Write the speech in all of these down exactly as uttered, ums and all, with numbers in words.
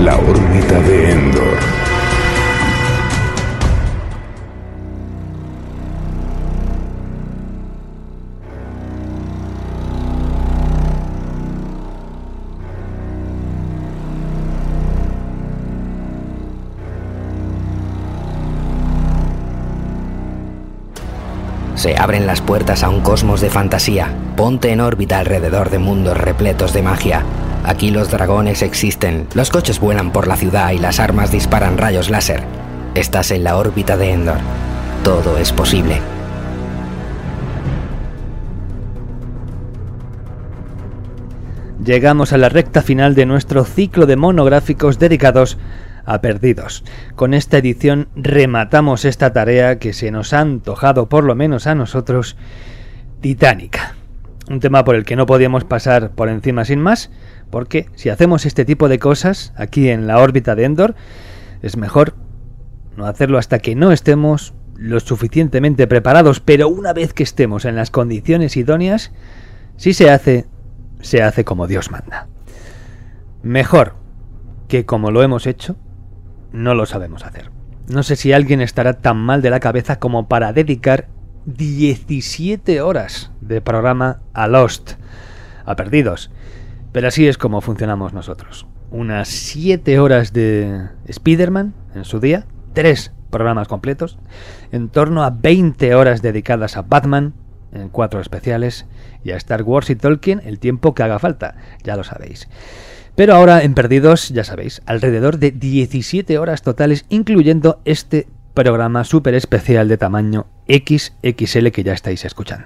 La órbita de Endor. Se abren las puertas a un cosmos de fantasía. Ponte en órbita alrededor de mundos repletos de magia. Aquí los dragones existen, los coches vuelan por la ciudad y las armas disparan rayos láser. Estás en la órbita de Endor. Todo es posible. Llegamos a la recta final de nuestro ciclo de monográficos dedicados a Perdidos. Con esta edición rematamos esta tarea que se nos ha antojado, por lo menos a nosotros, titánica. Un tema por el que no podíamos pasar por encima sin más, porque si hacemos este tipo de cosas aquí en la órbita de Endor, es mejor no hacerlo hasta que no estemos lo suficientemente preparados, pero una vez que estemos en las condiciones idóneas, si se hace, se hace como Dios manda. Mejor que como lo hemos hecho, no lo sabemos hacer. No sé si alguien estará tan mal de la cabeza como para dedicar diecisiete horas de programa a Lost, a Perdidos. Pero así es como funcionamos nosotros. Unas siete horas de Spider-Man en su día, tres programas completos, en torno a veinte horas dedicadas a Batman, en cuatro especiales, y a Star Wars y Tolkien el tiempo que haga falta, ya lo sabéis. Pero ahora en Perdidos, ya sabéis, alrededor de diecisiete horas totales, incluyendo este programa súper especial de tamaño equis equis ele que ya estáis escuchando.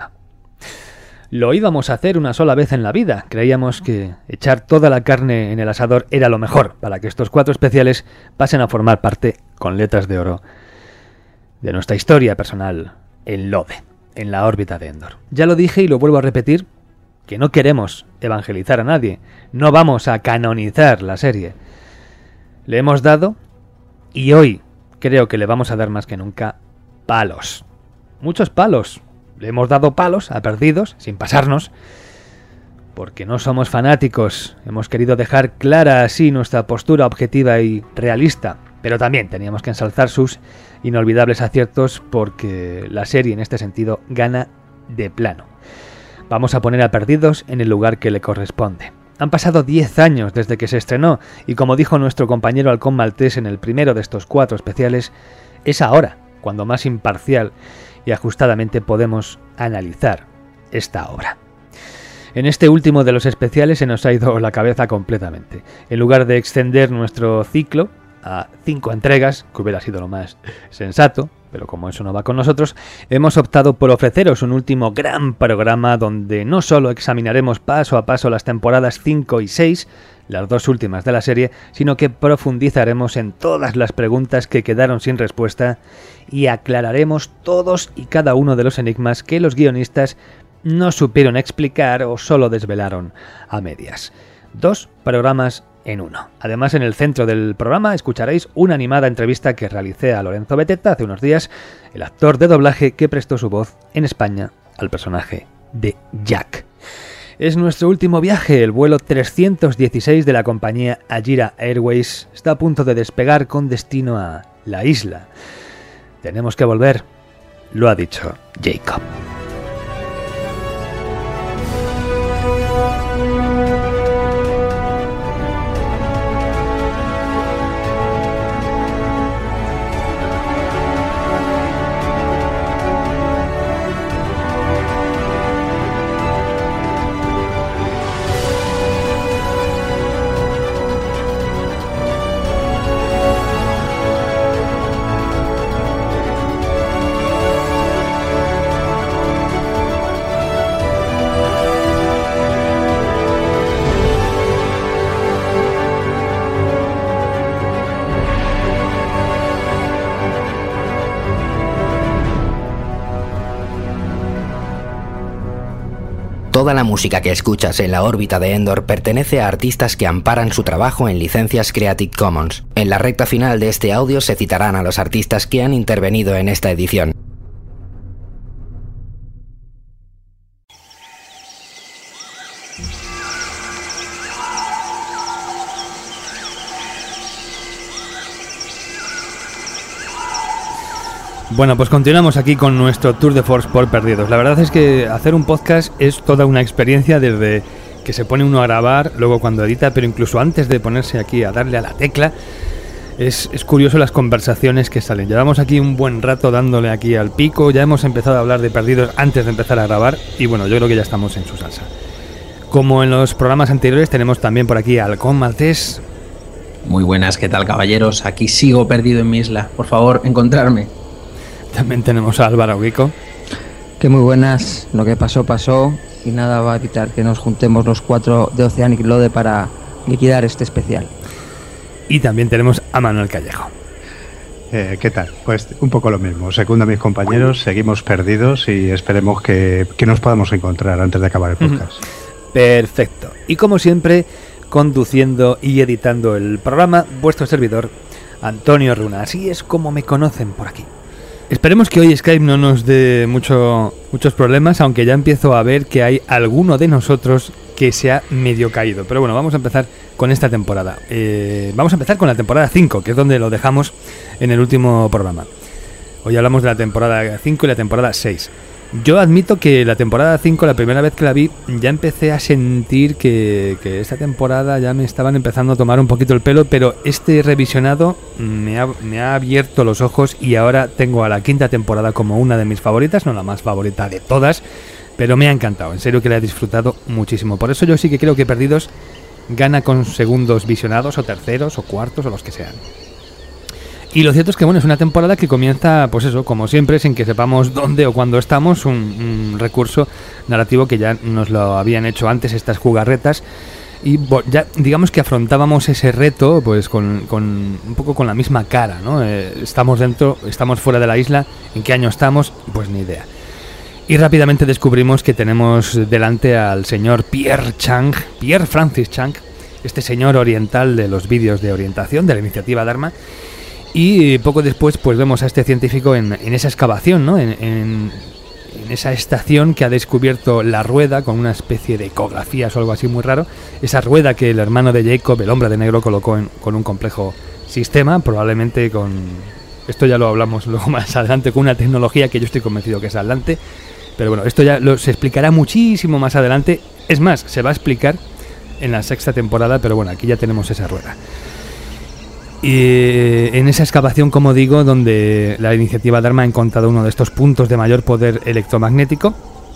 Lo íbamos a hacer una sola vez en la vida. Creíamos que echar toda la carne en el asador era lo mejor para que estos cuatro especiales pasen a formar parte, con letras de oro, de nuestra historia personal en Lode, en la órbita de Endor. Ya lo dije y lo vuelvo a repetir, que no queremos evangelizar a nadie, no vamos a canonizar la serie. Le hemos dado, y hoy creo que le vamos a dar más que nunca, palos. Muchos palos. Le hemos dado palos a Perdidos, sin pasarnos, porque no somos fanáticos. Hemos querido dejar clara así nuestra postura objetiva y realista, pero también teníamos que ensalzar sus inolvidables aciertos porque la serie en este sentido gana de plano. Vamos a poner a Perdidos en el lugar que le corresponde. Han pasado diez años desde que se estrenó y como dijo nuestro compañero Halcón Maltés en el primero de estos cuatro especiales, es ahora cuando más imparcial y ajustadamente podemos analizar esta obra. En este último de los especiales se nos ha ido la cabeza completamente. En lugar de extender nuestro ciclo a cinco entregas, que hubiera sido lo más sensato, pero como eso no va con nosotros, hemos optado por ofreceros un último gran programa donde no solo examinaremos paso a paso las temporadas cinco y seis, las dos últimas de la serie, sino que profundizaremos en todas las preguntas que quedaron sin respuesta y aclararemos todos y cada uno de los enigmas que los guionistas no supieron explicar o solo desvelaron a medias. Dos programas en uno. Además, en el centro del programa escucharéis una animada entrevista que realicé a Lorenzo Beteta hace unos días, el actor de doblaje que prestó su voz en España al personaje de Jack. Es nuestro último viaje, el vuelo trescientos dieciséis de la compañía Ajira Airways está a punto de despegar con destino a la isla. Tenemos que volver, lo ha dicho Jacob. Toda la música que escuchas en la órbita de Endor pertenece a artistas que amparan su trabajo en licencias Creative Commons. En la recta final de este audio se citarán a los artistas que han intervenido en esta edición. Bueno, pues continuamos aquí con nuestro Tour de Force por Perdidos. La verdad es que hacer un podcast es toda una experiencia, desde que se pone uno a grabar, luego cuando edita, pero incluso antes de ponerse aquí a darle a la tecla, es, es curioso las conversaciones que salen. Llevamos aquí un buen rato dándole aquí al pico, ya hemos empezado a hablar de Perdidos antes de empezar a grabar y bueno, yo creo que ya estamos en su salsa. Como en los programas anteriores, tenemos también por aquí a Halcón Maltés. Muy buenas, ¿qué tal, caballeros? Aquí sigo perdido en mi isla, por favor, encontrarme. También tenemos a Álvaro Guico. Que muy buenas, lo que pasó, pasó y nada va a evitar que nos juntemos los cuatro de Oceanic Lode para liquidar este especial. Y también tenemos a Manuel Callejo. Eh, ¿Qué tal? Pues un poco lo mismo, segundo a mis compañeros, seguimos perdidos y esperemos que, que nos podamos encontrar antes de acabar el podcast. Perfecto. Y como siempre, conduciendo y editando el programa, vuestro servidor, Antonio Runa. Así es como me conocen por aquí. Esperemos que hoy Skype no nos dé mucho, muchos problemas, aunque ya empiezo a ver que hay alguno de nosotros que se ha medio caído. Pero bueno, vamos a empezar con esta temporada. Eh, vamos a empezar con la temporada cinco, que es donde lo dejamos en el último programa. Hoy hablamos de la temporada cinco y la temporada seis. Yo admito que la temporada cinco, la primera vez que la vi, ya empecé a sentir que, que esta temporada ya me estaban empezando a tomar un poquito el pelo, pero este revisionado me ha, me ha abierto los ojos y ahora tengo a la quinta temporada como una de mis favoritas, no la más favorita de todas, pero me ha encantado, en serio que la he disfrutado muchísimo. Por eso yo sí que creo que Perdidos gana con segundos visionados o terceros o cuartos o los que sean. Y lo cierto es que bueno, es una temporada que comienza, pues eso, como siempre, sin que sepamos dónde o cuándo estamos, un, un recurso narrativo que ya nos lo habían hecho antes estas jugarretas, y ya digamos que afrontábamos ese reto pues con, con un poco con la misma cara, ¿no? Eh, estamos dentro, estamos fuera de la isla, ¿en qué año estamos? Pues ni idea. Y rápidamente descubrimos que tenemos delante al señor Pierre Chang, Pierre Francis Chang, este señor oriental de los vídeos de orientación de la iniciativa Dharma. Y poco después pues vemos a este científico en, en esa excavación, ¿no? En, en, en esa estación que ha descubierto la rueda con una especie de ecografías o algo así muy raro. Esa rueda que el hermano de Jacob, el hombre de negro, colocó en, con un complejo sistema, probablemente con... Esto ya lo hablamos luego más adelante, con una tecnología que yo estoy convencido que es adelante. Pero bueno, esto ya lo, se explicará muchísimo más adelante. Es más, se va a explicar en la sexta temporada, pero bueno, aquí ya tenemos esa rueda. Y en esa excavación, como digo, donde la iniciativa Dharma ha encontrado uno de estos puntos de mayor poder electromagnético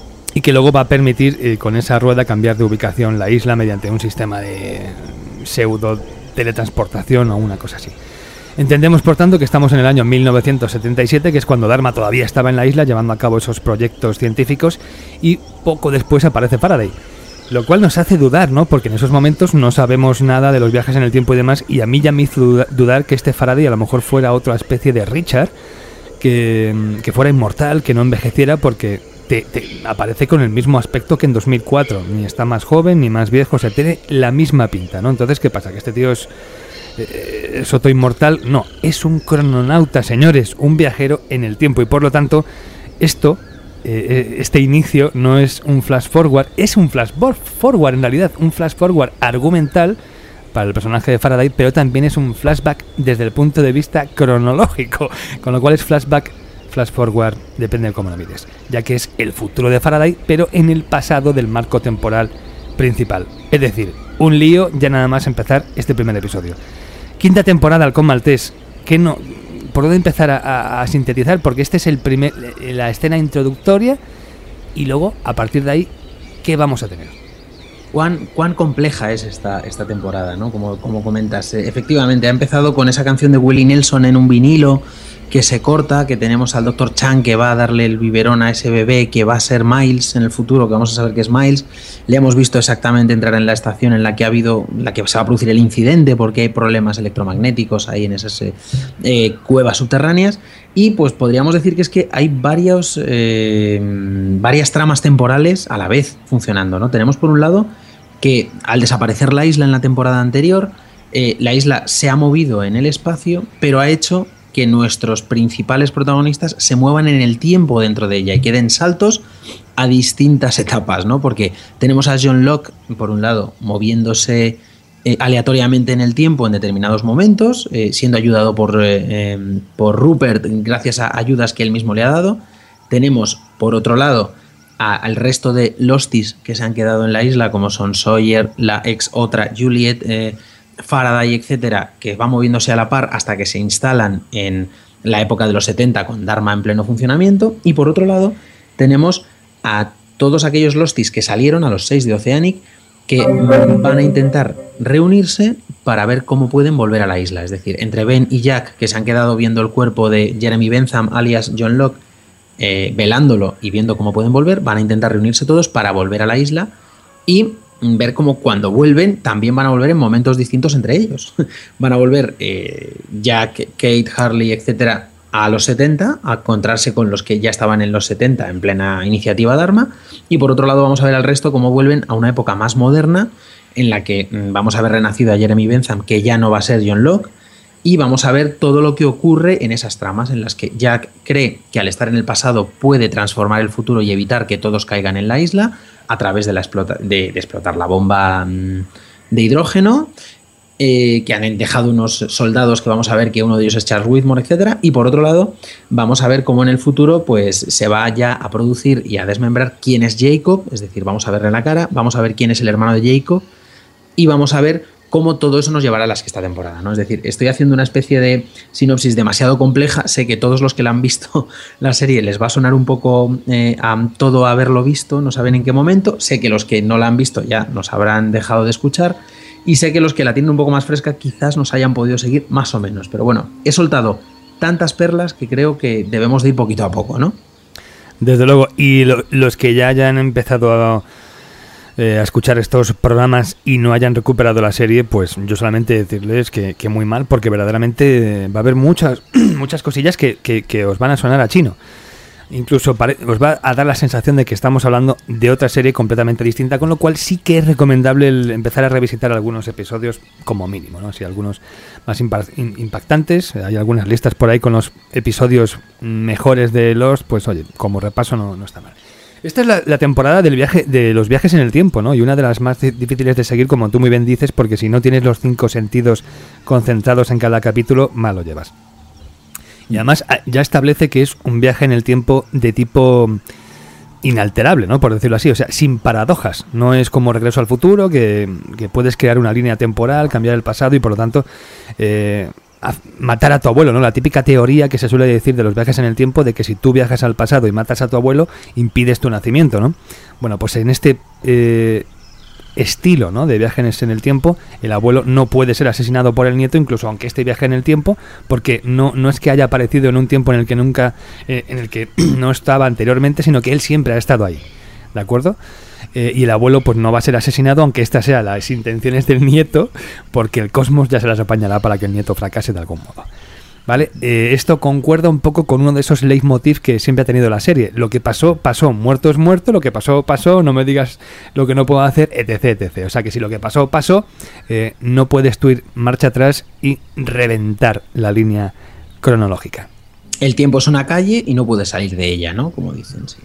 y que luego va a permitir eh, con esa rueda cambiar de ubicación la isla mediante un sistema de pseudo teletransportación o una cosa así. Entendemos, por tanto, que estamos en el año mil novecientos setenta y siete, que es cuando Dharma todavía estaba en la isla llevando a cabo esos proyectos científicos, y poco después aparece Faraday. Lo cual nos hace dudar, ¿no? Porque en esos momentos no sabemos nada de los viajes en el tiempo y demás, y a mí ya me hizo dudar que este Faraday a lo mejor fuera otra especie de Richard, que, que fuera inmortal, que no envejeciera, porque te, te aparece con el mismo aspecto que en dos mil cuatro, ni está más joven ni más viejo, o sea, tiene la misma pinta, ¿no? Entonces, ¿qué pasa? ¿Que este tío es, eh, es otro inmortal? No, es un crononauta, señores, un viajero en el tiempo, y por lo tanto, esto... Eh, este inicio no es un flash forward, es un flash forward en realidad, un flash forward argumental para el personaje de Faraday, pero también es un flashback desde el punto de vista cronológico, con lo cual es flashback, flash forward, depende de cómo lo mires, ya que es el futuro de Faraday, pero en el pasado del marco temporal principal. Es decir, un lío ya nada más empezar este primer episodio. Quinta temporada, Halcón Maltés, que no... ¿Por dónde empezar a, a, a sintetizar? Porque este es el primer, la escena introductoria, y luego, a partir de ahí, ¿qué vamos a tener? ¿Cuán, cuán compleja es esta, esta temporada, ¿no? Como, como comentas. Eh, efectivamente, ha empezado con esa canción de Willie Nelson en un vinilo que se corta, que tenemos al doctor Chang que va a darle el biberón a ese bebé que va a ser Miles en el futuro, que vamos a saber que es Miles. Le hemos visto exactamente entrar en la estación en la que ha habido, la que se va a producir el incidente, porque hay problemas electromagnéticos ahí en esas eh, cuevas subterráneas. Y pues podríamos decir que es que hay varios, eh, varias tramas temporales a la vez funcionando, ¿no? Tenemos por un lado que al desaparecer la isla en la temporada anterior, eh, la isla se ha movido en el espacio, pero ha hecho que nuestros principales protagonistas se muevan en el tiempo dentro de ella y queden saltos a distintas etapas, ¿no? Porque tenemos a John Locke, por un lado, moviéndose eh, aleatoriamente en el tiempo en determinados momentos, eh, siendo ayudado por, eh, eh, por Rupert gracias a ayudas que él mismo le ha dado. Tenemos, por otro lado, a, al resto de Losties que se han quedado en la isla, como son Sawyer, la ex otra Juliet, eh, Faraday, etcétera, que va moviéndose a la par hasta que se instalan en la época de los setenta con Dharma en pleno funcionamiento. Y por otro lado tenemos a todos aquellos Losties que salieron, a los seis de Oceanic, que van a intentar reunirse para ver cómo pueden volver a la isla. Es decir, entre Ben y Jack, que se han quedado viendo el cuerpo de Jeremy Bentham alias John Locke, eh, velándolo y viendo cómo pueden volver, van a intentar reunirse todos para volver a la isla y ver cómo cuando vuelven también van a volver en momentos distintos entre ellos. Van a volver eh, Jack, Kate, Harley, etcétera, a los setenta, a encontrarse con los que ya estaban en los setenta en plena iniciativa Dharma, y por otro lado vamos a ver al resto cómo vuelven a una época más moderna en la que mmm, vamos a ver renacido a Jeremy Bentham, que ya no va a ser John Locke, y vamos a ver todo lo que ocurre en esas tramas en las que Jack cree que al estar en el pasado puede transformar el futuro y evitar que todos caigan en la isla a través de, la explota de, de explotar la bomba mmm, de hidrógeno, eh, que han dejado unos soldados que vamos a ver que uno de ellos es Charles Whitmore, etcétera. Y por otro lado vamos a ver cómo en el futuro pues se va ya a producir y a desmembrar quién es Jacob, es decir, vamos a verle la cara, vamos a ver quién es el hermano de Jacob y vamos a ver cómo todo eso nos llevará a la sexta temporada, ¿no? Es decir, estoy haciendo una especie de sinopsis demasiado compleja. Sé que todos los que la han visto la serie les va a sonar un poco eh, a todo haberlo visto, no saben en qué momento. Sé que los que no la han visto ya nos habrán dejado de escuchar. Y sé que los que la tienen un poco más fresca quizás nos hayan podido seguir más o menos. Pero bueno, he soltado tantas perlas que creo que debemos de ir poquito a poco, ¿no? Desde luego. Y lo, los que ya hayan empezado a... Eh, a escuchar estos programas y no hayan recuperado la serie, pues yo solamente decirles que, que muy mal, porque verdaderamente va a haber muchas muchas cosillas que, que, que os van a sonar a chino. Incluso pare- os va a dar la sensación de que estamos hablando de otra serie completamente distinta, con lo cual sí que es recomendable el empezar a revisitar algunos episodios como mínimo, ¿no? Así, algunos más impa- impactantes. Hay algunas listas por ahí con los episodios mejores de Lost, pues oye, como repaso no, no está mal. Esta es la, la temporada del viaje, de los viajes en el tiempo, ¿no? Y una de las más difíciles de seguir, como tú muy bien dices, porque si no tienes los cinco sentidos concentrados en cada capítulo, mal lo llevas. Y además ya establece que es un viaje en el tiempo de tipo inalterable, ¿no? Por decirlo así, o sea, sin paradojas. No es como Regreso al Futuro, que, que puedes crear una línea temporal, cambiar el pasado y por lo tanto... Eh, a matar a tu abuelo, ¿no? La típica teoría que se suele decir de los viajes en el tiempo, de que si tú viajas al pasado y matas a tu abuelo, impides tu nacimiento, ¿no? Bueno, pues en este eh, estilo, ¿no? de viajes en el tiempo, el abuelo no puede ser asesinado por el nieto, incluso aunque este viaje en el tiempo, porque no, no es que haya aparecido en un tiempo en el que nunca, eh, en el que no estaba anteriormente, sino que él siempre ha estado ahí, ¿de acuerdo? Eh, y el abuelo pues no va a ser asesinado, aunque estas sean las intenciones del nieto, porque el cosmos ya se las apañará para que el nieto fracase de algún modo, ¿vale? Eh, esto concuerda un poco con uno de esos leitmotiv que siempre ha tenido la serie. Lo que pasó, pasó, muerto es muerto, lo que pasó, pasó, no me digas lo que no puedo hacer, etc, etcétera. O sea que si lo que pasó, pasó, eh, no puedes tú ir marcha atrás y reventar la línea cronológica. El tiempo es una calle y no puedes salir de ella, ¿no? Como dicen, sí.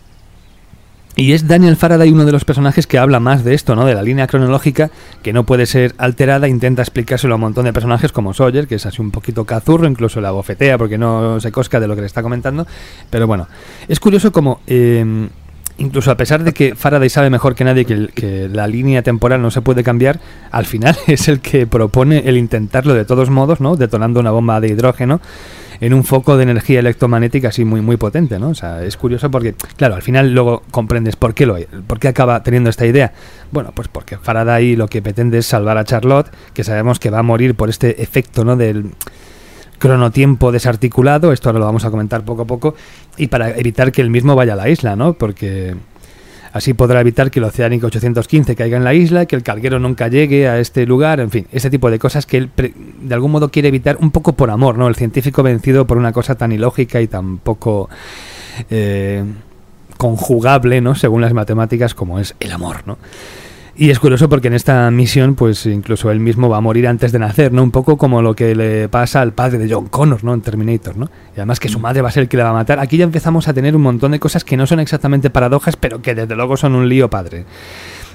Y es Daniel Faraday uno de los personajes que habla más de esto, ¿no? De la línea cronológica que no puede ser alterada. Intenta explicárselo a un montón de personajes como Sawyer, que es así un poquito cazurro, incluso la bofetea porque no se cosca de lo que le está comentando. Pero bueno, es curioso como... Eh, incluso a pesar de que Faraday sabe mejor que nadie que, el, que la línea temporal no se puede cambiar, al final es el que propone el intentarlo de todos modos, ¿no? Detonando una bomba de hidrógeno en un foco de energía electromagnética así muy muy potente, ¿no? O sea, es curioso porque, claro, al final luego comprendes por qué lo hay, por qué acaba teniendo esta idea. Bueno, pues porque Faraday lo que pretende es salvar a Charlotte, que sabemos que va a morir por este efecto, ¿no? Del cronotiempo desarticulado. Esto ahora lo vamos a comentar poco a poco, y para evitar que él mismo vaya a la isla, ¿no? Porque así podrá evitar que el Oceanic ochocientos quince caiga en la isla, que el carguero nunca llegue a este lugar, en fin, ese tipo de cosas que él pre- de algún modo quiere evitar, un poco por amor, ¿no? El científico vencido por una cosa tan ilógica y tan poco eh, conjugable, ¿no? Según las matemáticas, como es el amor, ¿no? Y es curioso porque en esta misión, pues incluso él mismo va a morir antes de nacer, ¿no? Un poco como lo que le pasa al padre de John Connor, ¿no? En Terminator, ¿no? Y además que su madre va a ser el que le va a matar. Aquí ya empezamos a tener un montón de cosas que no son exactamente paradojas, pero que desde luego son un lío padre.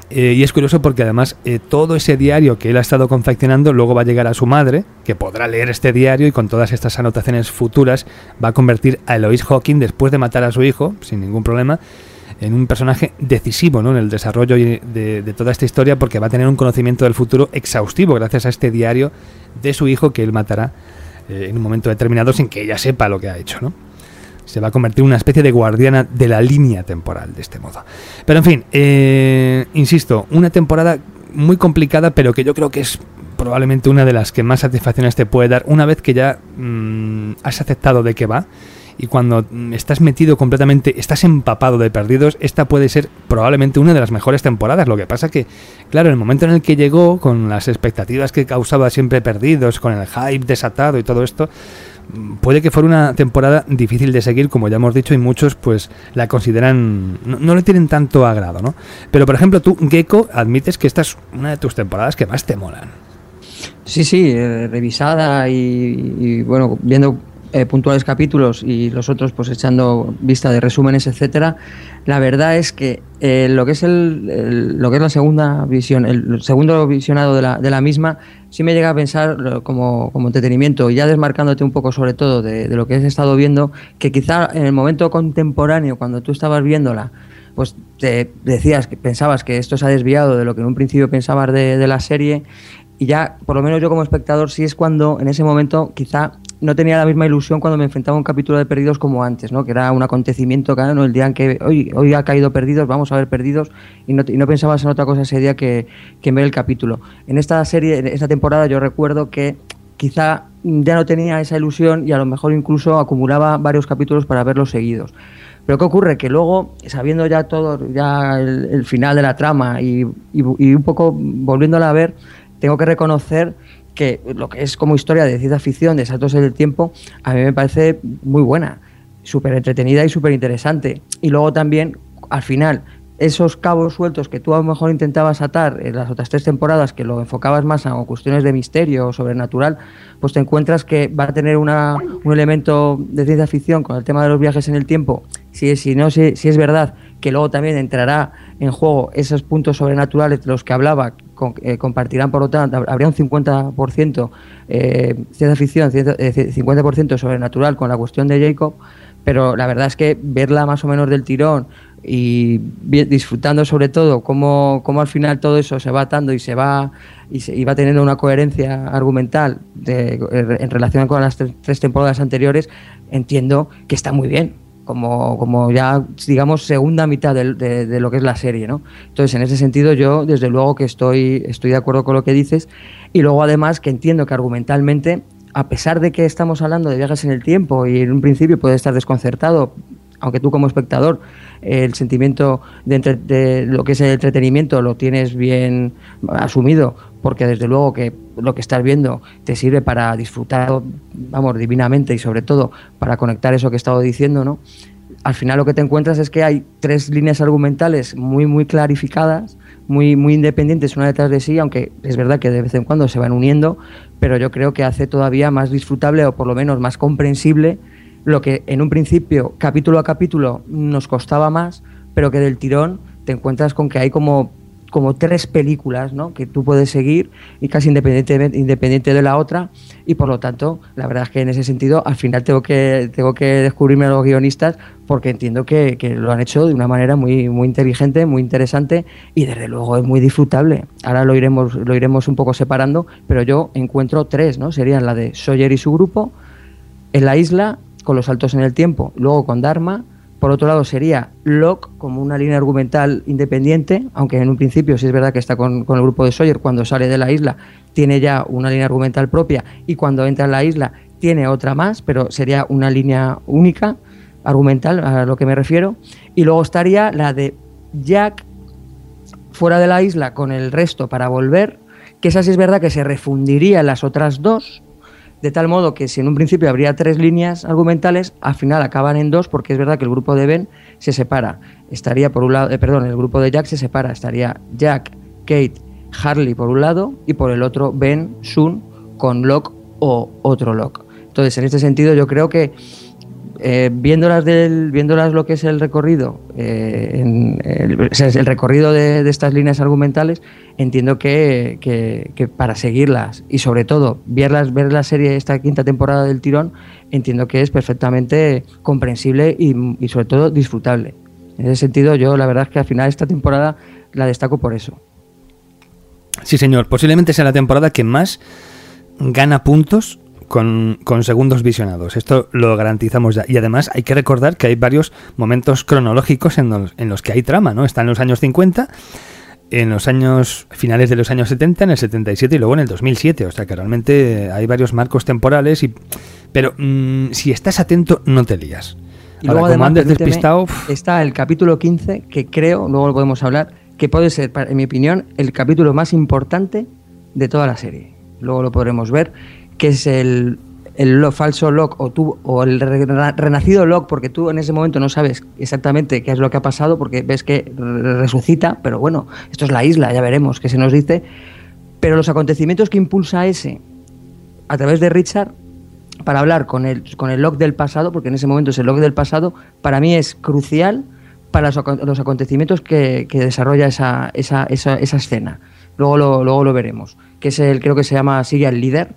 Eh, y es curioso porque además eh, todo ese diario que él ha estado confeccionando luego va a llegar a su madre, que podrá leer este diario y con todas estas anotaciones futuras va a convertir a Eloise Hawking, después de matar a su hijo, sin ningún problema, en un personaje decisivo, ¿no?, en el desarrollo de, de toda esta historia, porque va a tener un conocimiento del futuro exhaustivo gracias a este diario de su hijo que él matará eh, en un momento determinado sin que ella sepa lo que ha hecho, ¿no? Se va a convertir en una especie de guardiana de la línea temporal de este modo. Pero en fin, eh, insisto, una temporada muy complicada, pero que yo creo que es probablemente una de las que más satisfacciones te puede dar una vez que ya mmm, has aceptado de qué va. Y cuando estás metido completamente, estás empapado de Perdidos, esta puede ser probablemente una de las mejores temporadas. Lo que pasa que, claro, en el momento en el que llegó, con las expectativas que causaba siempre Perdidos, con el hype desatado y todo esto, puede que fuera una temporada difícil de seguir, como ya hemos dicho, y muchos pues la consideran, no, no le tienen tanto agrado, ¿no? Pero, por ejemplo, tú, Gecko, admites que esta es una de tus temporadas que más te molan. Sí, sí, eh, revisada y, y, bueno, viendo eh, puntuales capítulos y los otros pues echando vista de resúmenes, etcétera. La verdad es que eh, lo que es el, el lo que es la segunda visión, el segundo visionado de la, de la misma, sí me llega a pensar como, como entretenimiento, y ya desmarcándote un poco sobre todo de, de lo que has estado viendo, que quizá en el momento contemporáneo, cuando tú estabas viéndola, pues te decías que pensabas que esto se ha desviado de lo que en un principio pensabas de, de la serie, y ya, por lo menos yo como espectador, sí es cuando en ese momento quizá no tenía la misma ilusión cuando me enfrentaba a un capítulo de Perdidos como antes, ¿no? Que era un acontecimiento, claro, ¿no? El día en que hoy, hoy ha caído Perdidos, vamos a ver Perdidos, y no, y no pensabas en otra cosa ese día que, que en ver el capítulo. En esta serie, en esta temporada, yo recuerdo que quizá ya no tenía esa ilusión y a lo mejor incluso acumulaba varios capítulos para verlos seguidos. Pero ¿qué ocurre? Que luego, sabiendo ya todo, ya el, el final de la trama y, y, y un poco volviéndola a ver, tengo que reconocer que lo que es como historia de ciencia ficción, de saltos en el tiempo, a mí me parece muy buena, súper entretenida y súper interesante. Y luego también, al final, esos cabos sueltos que tú a lo mejor intentabas atar en las otras tres temporadas, que lo enfocabas más a cuestiones de misterio o sobrenatural, pues te encuentras que va a tener una, un elemento de ciencia ficción con el tema de los viajes en el tiempo. Si, si, no, si, si es verdad que luego también entrará en juego esos puntos sobrenaturales de los que hablaba, con, eh, compartirán, por lo tanto, habría un cincuenta por ciento eh, ciencia ficción, cincuenta por ciento sobrenatural con la cuestión de Jacob, pero la verdad es que verla más o menos del tirón y disfrutando sobre todo cómo, cómo al final todo eso se va atando y se va y, se, y va teniendo una coherencia argumental de, en relación con las tres, tres temporadas anteriores, entiendo que está muy bien. Como, como ya, digamos, segunda mitad de, de, de lo que es la serie, ¿no? Entonces, en ese sentido, yo, desde luego que estoy, estoy de acuerdo con lo que dices, y luego, además, que entiendo que argumentalmente, a pesar de que estamos hablando de viajes en el tiempo y en un principio puede estar desconcertado, aunque tú como espectador eh, el sentimiento de, entre, de lo que es el entretenimiento lo tienes bien asumido, porque desde luego que lo que estás viendo te sirve para disfrutar, vamos, divinamente, y sobre todo para conectar eso que he estado diciendo, ¿no? Al final lo que te encuentras es que hay tres líneas argumentales muy muy clarificadas, muy muy independientes una detrás de sí, aunque es verdad que de vez en cuando se van uniendo, pero yo creo que hace todavía más disfrutable, o por lo menos más comprensible, lo que en un principio, capítulo a capítulo, nos costaba más, pero que del tirón te encuentras con que hay como, como tres películas, ¿no?, que tú puedes seguir, y casi independientemente independiente de la otra, y por lo tanto, la verdad es que en ese sentido, al final tengo que, tengo que descubrirme a los guionistas, porque entiendo que, que lo han hecho de una manera muy, muy inteligente, muy interesante, y desde luego es muy disfrutable. Ahora lo iremos, lo iremos un poco separando, pero yo encuentro tres, ¿no? Serían la de Sawyer y su grupo, en la isla, con los saltos en el tiempo, luego con Dharma. Por otro lado sería Locke como una línea argumental independiente, aunque en un principio sí es verdad que está con, con el grupo de Sawyer. Cuando sale de la isla tiene ya una línea argumental propia, y cuando entra en la isla tiene otra más, pero sería una línea única argumental, a lo que me refiero. Y luego estaría la de Jack fuera de la isla con el resto para volver, que esa sí es verdad que se refundiría en las otras dos, de tal modo que si en un principio habría tres líneas argumentales, al final acaban en dos, porque es verdad que el grupo de Ben se separa. Estaría por un lado, eh, perdón, el grupo de Jack se separa. Estaría Jack, Kate, Harley por un lado, y por el otro Ben, Sun, con Locke o otro Locke. Entonces, en este sentido, yo creo que eh, viéndolas, del, viéndolas lo que es el recorrido, eh, en, el, o sea, el recorrido de, de estas líneas argumentales, entiendo que, que, que para seguirlas y sobre todo verlas, ver la serie, esta quinta temporada del tirón, entiendo que es perfectamente comprensible y, y sobre todo disfrutable. En ese sentido, yo la verdad es que al final esta temporada la destaco por eso. Sí, señor. Posiblemente sea la temporada que más gana puntos con, con segundos visionados. Esto lo garantizamos ya. Y además hay que recordar que hay varios momentos cronológicos en los, en los que hay trama, ¿no? Está en los años cincuenta, en los años finales de los años setenta, en el setenta y siete y luego en el dos mil siete. O sea que realmente hay varios marcos temporales. Y, pero mmm, si estás atento, no te lías. Y ahora, luego como además andes despistado, está el capítulo quince, que creo, luego lo podemos hablar, que puede ser, en mi opinión, el capítulo más importante de toda la serie. Luego lo podremos ver, que es el, el lo, falso Locke o, tú, o el re, renacido Locke, porque tú en ese momento no sabes exactamente qué es lo que ha pasado, porque ves que resucita, pero bueno, esto es la isla, ya veremos qué se nos dice. Pero los acontecimientos que impulsa ese a través de Richard para hablar con el, con el Locke del pasado, porque en ese momento es el Locke del pasado, para mí es crucial para los, los acontecimientos que, que desarrolla esa, esa, esa, esa escena. Luego lo, luego lo veremos. Que es el, creo que se llama Sigue al líder.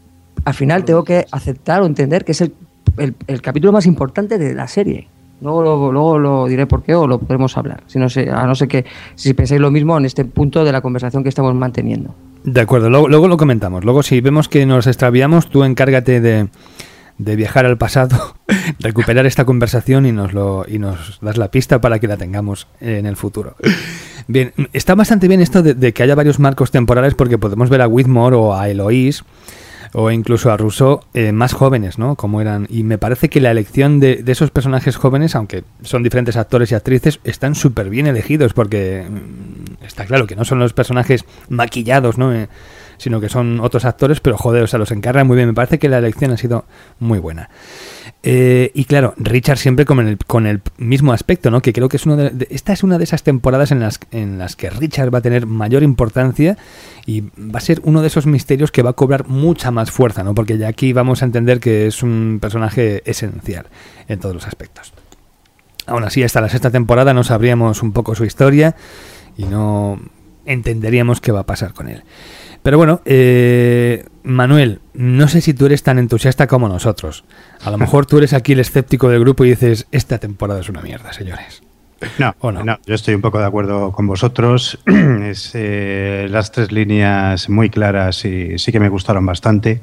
Al final tengo que aceptar o entender que es el, el, el capítulo más importante de la serie. Luego lo, luego lo diré por qué o lo podremos hablar. Si no sé, a no ser que si pensáis lo mismo en este punto de la conversación que estamos manteniendo. De acuerdo, luego, luego lo comentamos. Luego si vemos que nos extraviamos, tú encárgate de, de viajar al pasado, recuperar esta conversación y nos lo y nos das la pista para que la tengamos en el futuro. Bien, está bastante bien esto de, de que haya varios marcos temporales, porque podemos ver a Whitmore o a Eloise o incluso a Rousseau eh, más jóvenes, ¿no? Como eran. Y me parece que la elección de, de esos personajes jóvenes, aunque son diferentes actores y actrices, están súper bien elegidos, porque mmm, está claro que no son los personajes maquillados, ¿no? Eh, sino que son otros actores, pero joder, o sea, los encarnan muy bien. Me parece que la elección ha sido muy buena. Eh, y claro, Richard siempre con el, con el mismo aspecto, ¿no? Que creo que es uno de, de, esta es una de esas temporadas en las, en las que Richard va a tener mayor importancia y va a ser uno de esos misterios que va a cobrar mucha más fuerza, ¿no? Porque ya aquí vamos a entender que es un personaje esencial en todos los aspectos. Aún así, hasta la sexta temporada no sabríamos un poco su historia y no entenderíamos qué va a pasar con él. Pero bueno, eh, Manuel, no sé si tú eres tan entusiasta como nosotros. A lo mejor tú eres aquí el escéptico del grupo y dices, esta temporada es una mierda, señores. No, ¿O no? no, yo estoy un poco de acuerdo con vosotros. Es, eh, las tres líneas muy claras y sí que me gustaron bastante.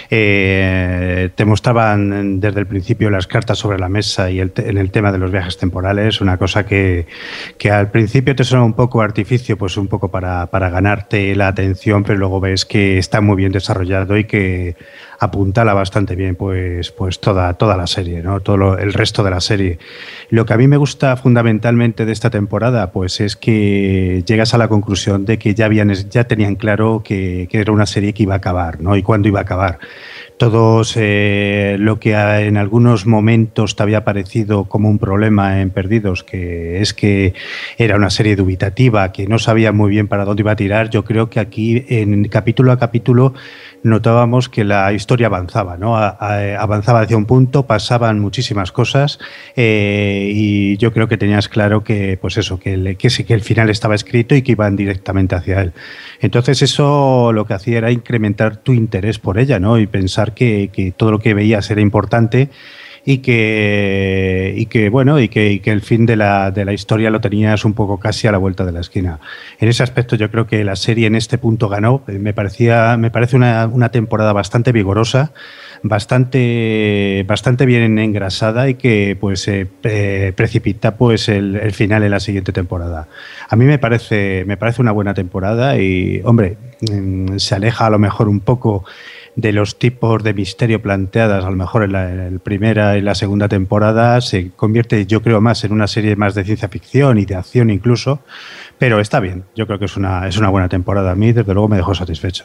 Eh, te mostraban desde el principio las cartas sobre la mesa y el te- en el tema de los viajes temporales, una cosa que, que al principio te suena un poco artificio, pues un poco para, para ganarte la atención, pero luego ves que está muy bien desarrollado y que apuntala bastante bien pues, pues toda, toda la serie, ¿no? Todo lo, el resto de la serie. Lo que a mí me gusta fundamentalmente de esta temporada pues es que llegas a la conclusión de que ya, habían, ya tenían claro que, que era una serie que iba a acabar, ¿no? Y cuándo iba a acabar. Todos eh, lo que en algunos momentos te había parecido como un problema en Perdidos, que es que era una serie dubitativa, que no sabía muy bien para dónde iba a tirar, yo creo que aquí en capítulo a capítulo notábamos que la historia avanzaba, ¿no? A, a, avanzaba hacia un punto, pasaban muchísimas cosas eh, y yo creo que tenías claro que, pues eso, que el, que, sí, que el final estaba escrito y que iban directamente hacia él. Entonces eso lo que hacía era incrementar tu interés por ella, ¿no? Y pensar que, que todo lo que veías era importante y que, y que bueno, y que, y que el fin de la, de la historia lo tenías un poco casi a la vuelta de la esquina. En ese aspecto yo creo que la serie en este punto ganó. Me parecía, me parece una, una temporada bastante vigorosa, bastante, bastante bien engrasada y que pues eh, eh, precipita pues el, el final en la siguiente temporada. A mí me parece, me parece una buena temporada y, hombre, mm, se aleja a lo mejor un poco de los tipos de misterio planteadas, a lo mejor en la, en la primera y la segunda temporada, se convierte, yo creo, más en una serie más de ciencia ficción y de acción incluso, pero está bien, yo creo que es una, es una buena temporada. A mí, desde luego, me dejó satisfecho.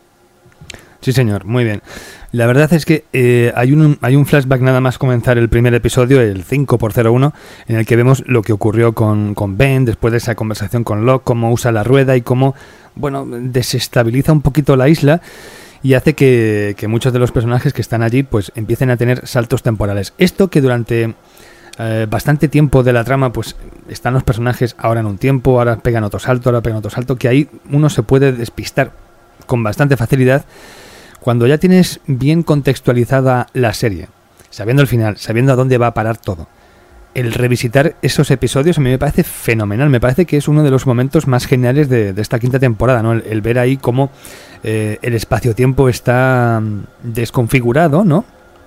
Sí, señor, muy bien. La verdad es que eh, hay, un, hay un flashback nada más comenzar el primer episodio, el cinco por cero uno, en el que vemos lo que ocurrió con, con Ben después de esa conversación con Locke, cómo usa la rueda y cómo, bueno, desestabiliza un poquito la isla. y hace que, que muchos de los personajes que están allí pues empiecen a tener saltos temporales. Esto que durante eh, bastante tiempo de la trama pues están los personajes ahora en un tiempo, ahora pegan otro salto, ahora pegan otro salto, que ahí uno se puede despistar con bastante facilidad cuando ya tienes bien contextualizada la serie, sabiendo el final, sabiendo a dónde va a parar todo. El revisitar esos episodios a mí me parece fenomenal, me parece que es uno de los momentos más geniales de, de esta quinta temporada, ¿no? El, el ver ahí cómo eh, el espacio-tiempo está desconfigurado, ¿no?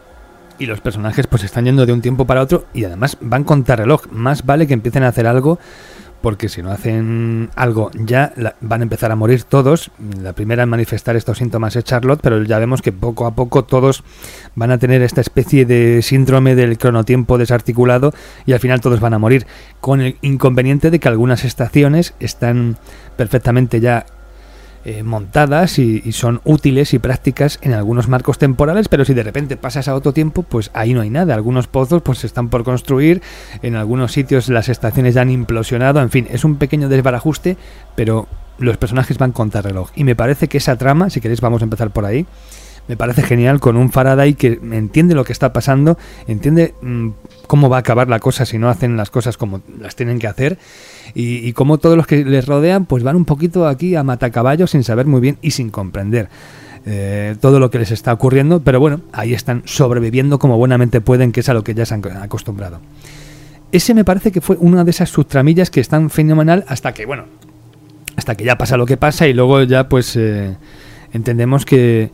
Y los personajes pues están yendo de un tiempo para otro y además van contra reloj. Más vale que empiecen a hacer algo, porque si no hacen algo ya la, van a empezar a morir todos. La primera en manifestar estos síntomas es Charlotte, pero ya vemos que poco a poco todos van a tener esta especie de síndrome del cronotiempo desarticulado y al final todos van a morir, con el inconveniente de que algunas estaciones están perfectamente ya eh, montadas y, y son útiles y prácticas en algunos marcos temporales, pero si de repente pasas a otro tiempo, pues ahí no hay nada. Algunos pozos pues están por construir, en algunos sitios las estaciones ya han implosionado, en fin, es un pequeño desbarajuste, pero los personajes van contra reloj. Y me parece que esa trama, si queréis vamos a empezar por ahí, me parece genial, con un Faraday que entiende lo que está pasando, entiende mmm, cómo va a acabar la cosa si no hacen las cosas como las tienen que hacer, y, y cómo todos los que les rodean pues van un poquito aquí a matacaballos sin saber muy bien y sin comprender eh, todo lo que les está ocurriendo, pero bueno, ahí están sobreviviendo como buenamente pueden, que es a lo que ya se han acostumbrado. Ese me parece que fue una de esas subtramillas que están fenomenal hasta que, bueno, hasta que ya pasa lo que pasa y luego ya pues eh, entendemos que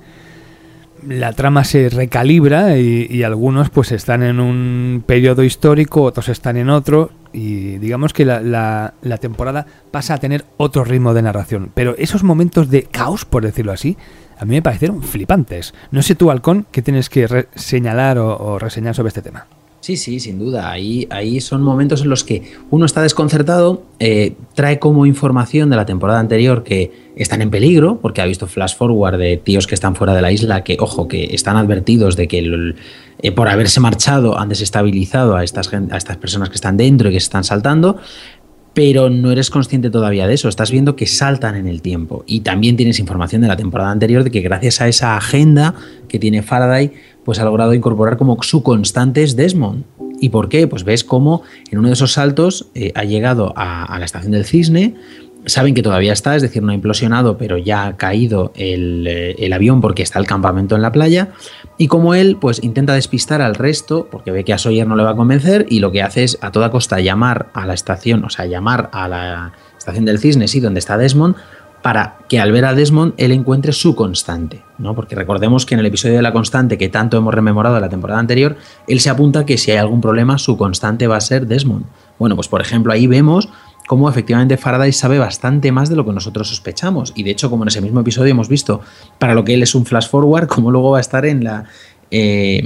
la trama se recalibra y, y algunos pues están en un periodo histórico, otros están en otro, y digamos que la, la, la temporada pasa a tener otro ritmo de narración. Pero esos momentos de caos, por decirlo así, a mí me parecieron flipantes. No sé tú, Halcón, ¿qué tienes que re- señalar o, o reseñar sobre este tema? Sí, sí, sin duda. Ahí, ahí son momentos en los que uno está desconcertado, eh, trae como información de la temporada anterior que están en peligro, porque ha visto flash forward de tíos que están fuera de la isla, que, ojo, que están advertidos de que el, eh, por haberse marchado han desestabilizado a estas, a estas personas que están dentro y que se están saltando, pero no eres consciente todavía de eso. Estás viendo que saltan en el tiempo. Y también tienes información de la temporada anterior de que gracias a esa agenda que tiene Faraday, pues ha logrado incorporar como su constante es Desmond. ¿Y por qué? Pues ves cómo en uno de esos saltos eh, ha llegado a, a la estación del Cisne. Saben que todavía está, es decir, no ha implosionado, pero ya ha caído el, el avión porque está el campamento en la playa. Y como él pues intenta despistar al resto, porque ve que a Sawyer no le va a convencer, y lo que hace es a toda costa llamar a la estación, o sea, llamar a la estación del Cisne, sí, donde está Desmond, para que al ver a Desmond él encuentre su constante, ¿no? Porque recordemos que en el episodio de la constante que tanto hemos rememorado de la temporada anterior, él se apunta que si hay algún problema su constante va a ser Desmond. Bueno, pues por ejemplo ahí vemos cómo efectivamente Faraday sabe bastante más de lo que nosotros sospechamos, y de hecho como en ese mismo episodio hemos visto para lo que él es un flash forward, como luego va a estar en la eh,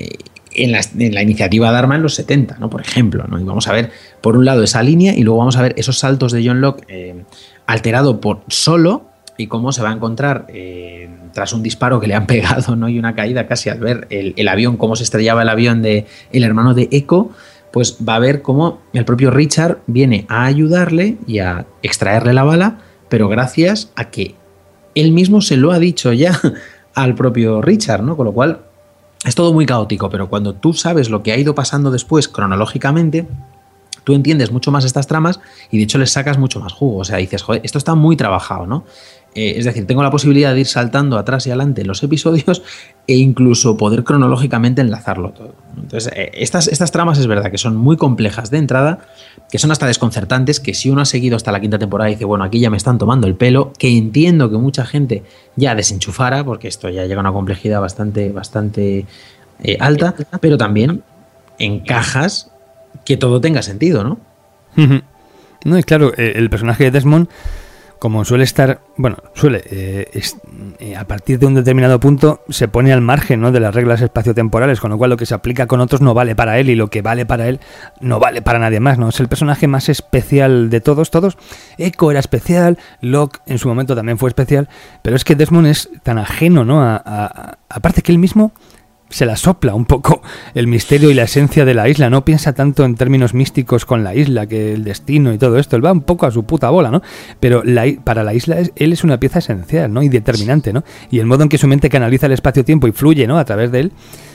en la, en la iniciativa Dharma en los setenta, ¿no? Por ejemplo, ¿no? Y vamos a ver por un lado esa línea y luego vamos a ver esos saltos de John Locke eh, alterado por Solo, y cómo se va a encontrar eh, tras un disparo que le han pegado, ¿no? Y una caída casi al ver el, el avión, cómo se estrellaba el avión de el hermano de Echo, pues va a ver cómo el propio Richard viene a ayudarle y a extraerle la bala, pero gracias a que él mismo se lo ha dicho ya al propio Richard, ¿no? Con lo cual es todo muy caótico, pero cuando tú sabes lo que ha ido pasando después cronológicamente, tú entiendes mucho más estas tramas y de hecho les sacas mucho más jugo. O sea, dices, joder, esto está muy trabajado, ¿no? Eh, es decir, tengo la posibilidad de ir saltando atrás y adelante los episodios e incluso poder cronológicamente enlazarlo todo. Entonces, eh, estas, estas tramas es verdad que son muy complejas de entrada, que son hasta desconcertantes, que si uno ha seguido hasta la quinta temporada y dice, bueno, aquí ya me están tomando el pelo, que entiendo que mucha gente ya desenchufara, porque esto ya llega a una complejidad bastante, bastante eh, alta, pero también encajas que todo tenga sentido, ¿no? No, y claro, el personaje de Desmond, como suele estar, bueno, suele, eh, es, eh, a partir de un determinado punto se pone al margen, ¿no?, de las reglas espaciotemporales, con lo cual lo que se aplica con otros no vale para él y lo que vale para él no vale para nadie más, ¿no? Es el personaje más especial de todos, todos. Echo era especial, Locke en su momento también fue especial, pero es que Desmond es tan ajeno, ¿no? A, a, a, aparte que él mismo se la sopla un poco el misterio y la esencia de la isla, no piensa tanto en términos místicos con la isla, que el destino y todo esto, él va un poco a su puta bola, ¿no? Pero la, para la isla es, él es una pieza esencial, ¿no? Y determinante, ¿no? Y el modo en que su mente canaliza el espacio-tiempo y fluye, ¿no? A través de él,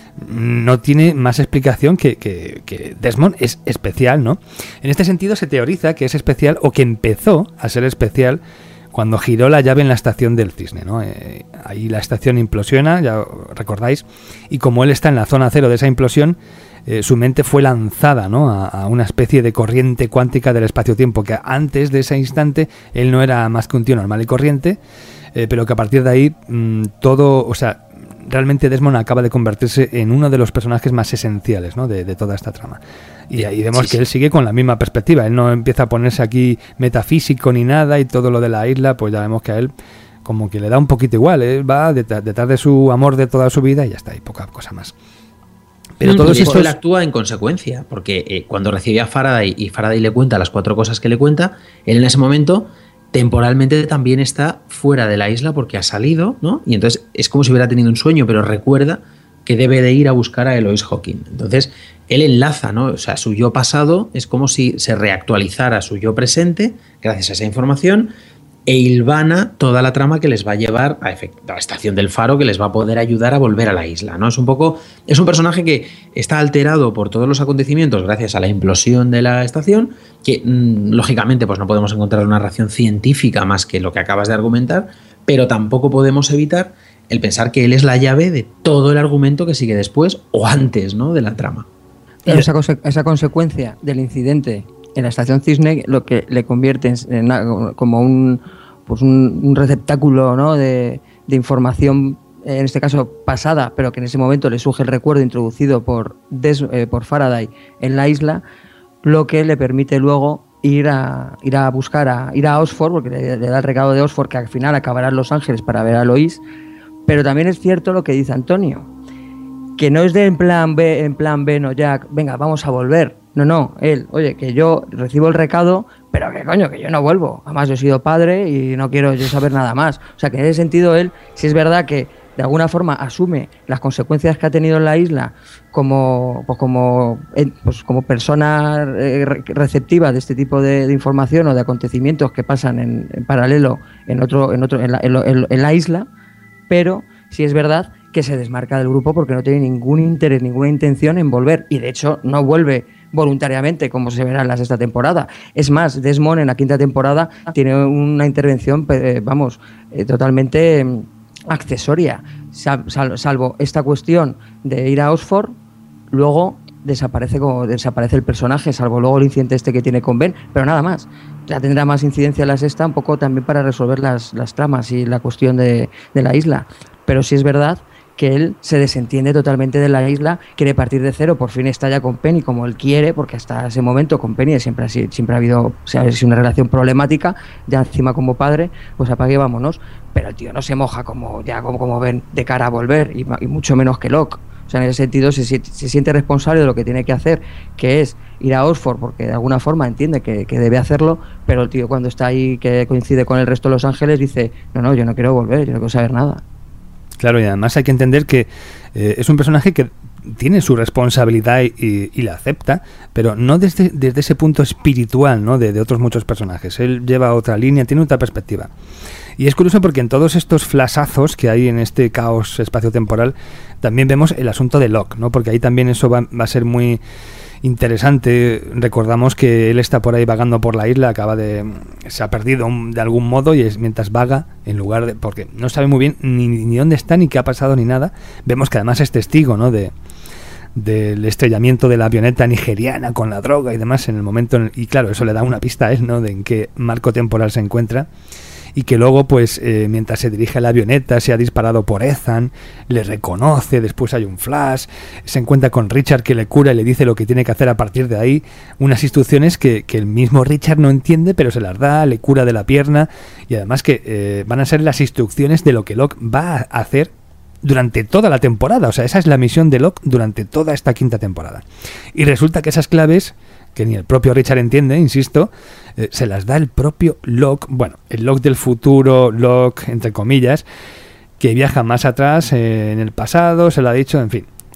no tiene más explicación que, que, que Desmond es especial, ¿no? En este sentido se teoriza que es especial, o que empezó a ser especial cuando giró la llave en la estación del Cisne, ¿no? Eh, ahí la estación implosiona, ya recordáis, y como él está en la zona cero de esa implosión, eh, su mente fue lanzada, ¿no? a, a una especie de corriente cuántica del espacio-tiempo, que antes de ese instante él no era más que un tío normal y corriente, eh, pero que a partir de ahí mmm, todo, o sea, realmente Desmond acaba de convertirse en uno de los personajes más esenciales, ¿no? de, de toda esta trama. Y ahí vemos sí, que sí. él sigue con la misma perspectiva. Él no empieza a ponerse aquí metafísico ni nada, y todo lo de la isla, pues ya vemos que a él como que le da un poquito igual. Él va detrás, detrás de su amor de toda su vida y ya está, y poca cosa más. Pero todo esto él actúa en consecuencia, porque eh, cuando recibe a Faraday y Faraday le cuenta las cuatro cosas que le cuenta, él en ese momento temporalmente también está fuera de la isla porque ha salido, ¿no? Y entonces es como si hubiera tenido un sueño, pero recuerda que debe de ir a buscar a Eloise Hawking. Entonces él enlaza, ¿no? O sea, su yo pasado es como si se reactualizara su yo presente gracias a esa información, e hilvana toda la trama que les va a llevar a, a la estación del Faro, que les va a poder ayudar a volver a la isla, ¿no? Es un poco, es un personaje que está alterado por todos los acontecimientos gracias a la implosión de la estación, que mmm, lógicamente pues no podemos encontrar una narración científica más que lo que acabas de argumentar, pero tampoco podemos evitar el pensar que él es la llave de todo el argumento que sigue después o antes, ¿no? de la trama. Pero esa, conse- esa consecuencia del incidente en la estación Cisne lo que le convierte en, en como un, pues un, un receptáculo, ¿no? de, de información, en este caso pasada, pero que en ese momento le surge el recuerdo introducido por, Des, eh, por Faraday en la isla, lo que le permite luego ir a, ir a buscar, a, ir a Oxford, porque le, le da el recado de Oxford, que al final acabará en Los Ángeles para ver a Lois. Pero también es cierto lo que dice Antonio, que no es de en plan B, en plan B, no, Jack, venga, vamos a volver. No, no, él, oye, que yo recibo el recado, pero que coño, que yo no vuelvo. Además, yo he sido padre y no quiero yo saber nada más. O sea, que en ese sentido él, sí es verdad que de alguna forma asume las consecuencias que ha tenido en la isla como, pues como, pues como persona receptiva de este tipo de, de información o de acontecimientos que pasan en, en paralelo en otro, en otro, en la, en, en, en la isla, pero sí es verdad que se desmarca del grupo porque no tiene ningún interés, ninguna intención en volver, y de hecho no vuelve voluntariamente, como se verá en la sexta temporada. Es más, Desmond en la quinta temporada tiene una intervención, eh, vamos, eh, totalmente eh, accesoria, sal, sal, salvo esta cuestión de ir a Oxford, luego desaparece, como, desaparece el personaje, salvo luego el incidente este que tiene con Ben, pero nada más. Ya tendrá más incidencia la sexta, un poco también para resolver las, las tramas y la cuestión de, de la isla. Pero sí es verdad que él se desentiende totalmente de la isla, quiere partir de cero, por fin está ya con Penny como él quiere, porque hasta ese momento con Penny siempre ha, siempre ha habido, o sea, es una relación problemática, ya encima como padre, pues apague y vámonos. Pero el tío no se moja como ya como, como ven de cara a volver, y, y mucho menos que Locke. O sea, en ese sentido se, se siente responsable de lo que tiene que hacer, que es ir a Oxford, porque de alguna forma entiende que, que debe hacerlo, pero el tío cuando está ahí, que coincide con el resto de Los Ángeles, dice, no, no, yo no quiero volver, yo no quiero saber nada. Claro, y además hay que entender que eh, es un personaje que tiene su responsabilidad y, y, y la acepta, pero no desde, desde ese punto espiritual, ¿no? de, de otros muchos personajes. Él lleva otra línea, tiene otra perspectiva. Y es curioso porque en todos estos flashazos que hay en este caos espaciotemporal también vemos el asunto de Locke, ¿no? Porque ahí también eso va, va a ser muy interesante. Recordamos que él está por ahí vagando por la isla, acaba de se ha perdido un, de algún modo, y es mientras vaga, en lugar de, porque no sabe muy bien ni, ni dónde está, ni qué ha pasado, ni nada. Vemos que además es testigo, ¿no? de del estrellamiento de la avioneta nigeriana con la droga y demás en el momento en el, y claro, eso le da una pista a él, ¿no? de en qué marco temporal se encuentra. Y que luego, pues, eh, mientras se dirige a la avioneta, se ha disparado por Ethan, le reconoce, después hay un flash, se encuentra con Richard que le cura y le dice lo que tiene que hacer a partir de ahí, unas instrucciones que, que el mismo Richard no entiende, pero se las da, le cura de la pierna, y además que eh, van a ser las instrucciones de lo que Locke va a hacer durante toda la temporada. O sea, esa es la misión de Locke durante toda esta quinta temporada. Y resulta que esas claves, que ni el propio Richard entiende, insisto, eh, se las da el propio Locke, bueno, el Locke del futuro, Locke, entre comillas, que viaja más atrás, eh, en el pasado, se lo ha dicho, en fin.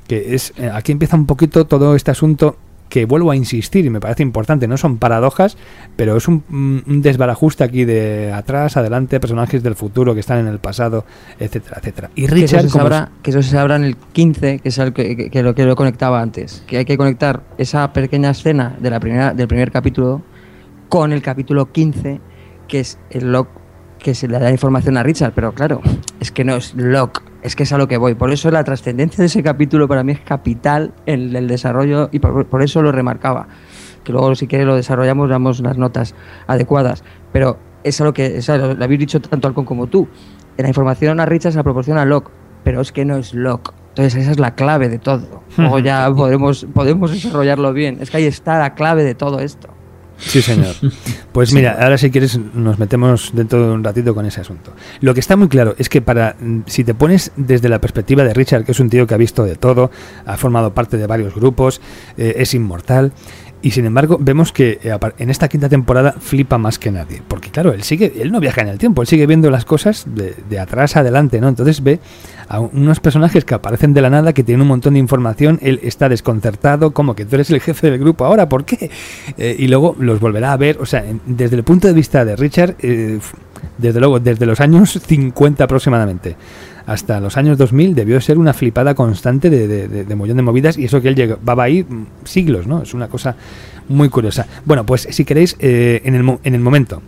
que es eh, aquí empieza un poquito todo este asunto que vuelvo a insistir y me parece importante, no son paradojas, pero es un, un desbarajuste aquí de atrás, adelante, personajes del futuro que están en el pasado, etcétera, etcétera. Y Richard, que eso se como sabrá, que eso se sabrá en el quince, que es el que, que, que lo que lo conectaba antes, que hay que conectar esa pequeña escena de la primera del primer capítulo con el capítulo quince, que es el Locke que se le da información a Richard, pero claro, es que no es Locke, es que es a lo que voy. Por eso la trascendencia de ese capítulo para mí es capital en el desarrollo y por, por eso lo remarcaba. Que luego, si quieres, lo desarrollamos, damos las notas adecuadas. Pero es a lo que, es a lo, lo habéis dicho tanto Alcón como tú. La información a Richard se la proporciona Locke, pero es que no es Locke. Entonces esa es la clave de todo. Luego ya podemos, podemos desarrollarlo bien. Es que ahí está la clave de todo esto. Sí, señor. Pues mira, ahora si quieres nos metemos dentro de un ratito con ese asunto. Lo que está muy claro es que para si te pones desde la perspectiva de Richard, que es un tío que ha visto de todo, ha formado parte de varios grupos, eh, es inmortal, y sin embargo vemos que eh, en esta quinta temporada flipa más que nadie, porque claro, él sigue, él no viaja en el tiempo, él sigue viendo las cosas de, de atrás a adelante, ¿no? Entonces ve a unos personajes que aparecen de la nada, que tienen un montón de información, él está desconcertado, como que tú eres el jefe del grupo ahora, ¿por qué? Eh, y luego los volverá a ver, o sea, desde el punto de vista de Richard, eh, desde luego, desde los años cincuenta aproximadamente hasta los años dos mil debió ser una flipada constante de, de, de, de mollón de movidas, y eso que él llevaba ahí siglos, ¿no? Es una cosa muy curiosa. Bueno, pues si queréis, eh, en, el, en el momento,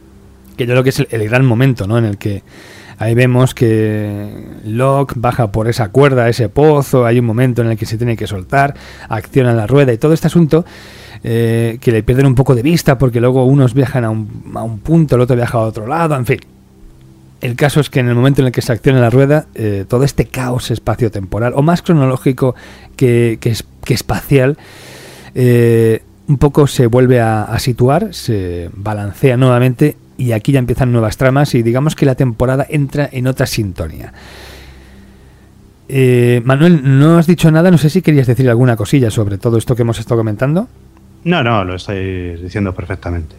que yo creo que es el, el gran momento, ¿no? En el que ahí vemos que Locke baja por esa cuerda, ese pozo, hay un momento en el que se tiene que soltar, acciona la rueda y todo este asunto, eh, que le pierden un poco de vista porque luego unos viajan a un, a un punto, el otro viaja a otro lado, en fin. El caso es que en el momento en el que se acciona la rueda, eh, todo este caos espacio-temporal, o más cronológico que, que, es, que espacial, eh, un poco se vuelve a, a situar, se balancea nuevamente, y aquí ya empiezan nuevas tramas y digamos que la temporada entra en otra sintonía. Eh, Manuel, no has dicho nada, no sé si querías decir alguna cosilla sobre todo esto que hemos estado comentando. No, no, lo estoy diciendo perfectamente.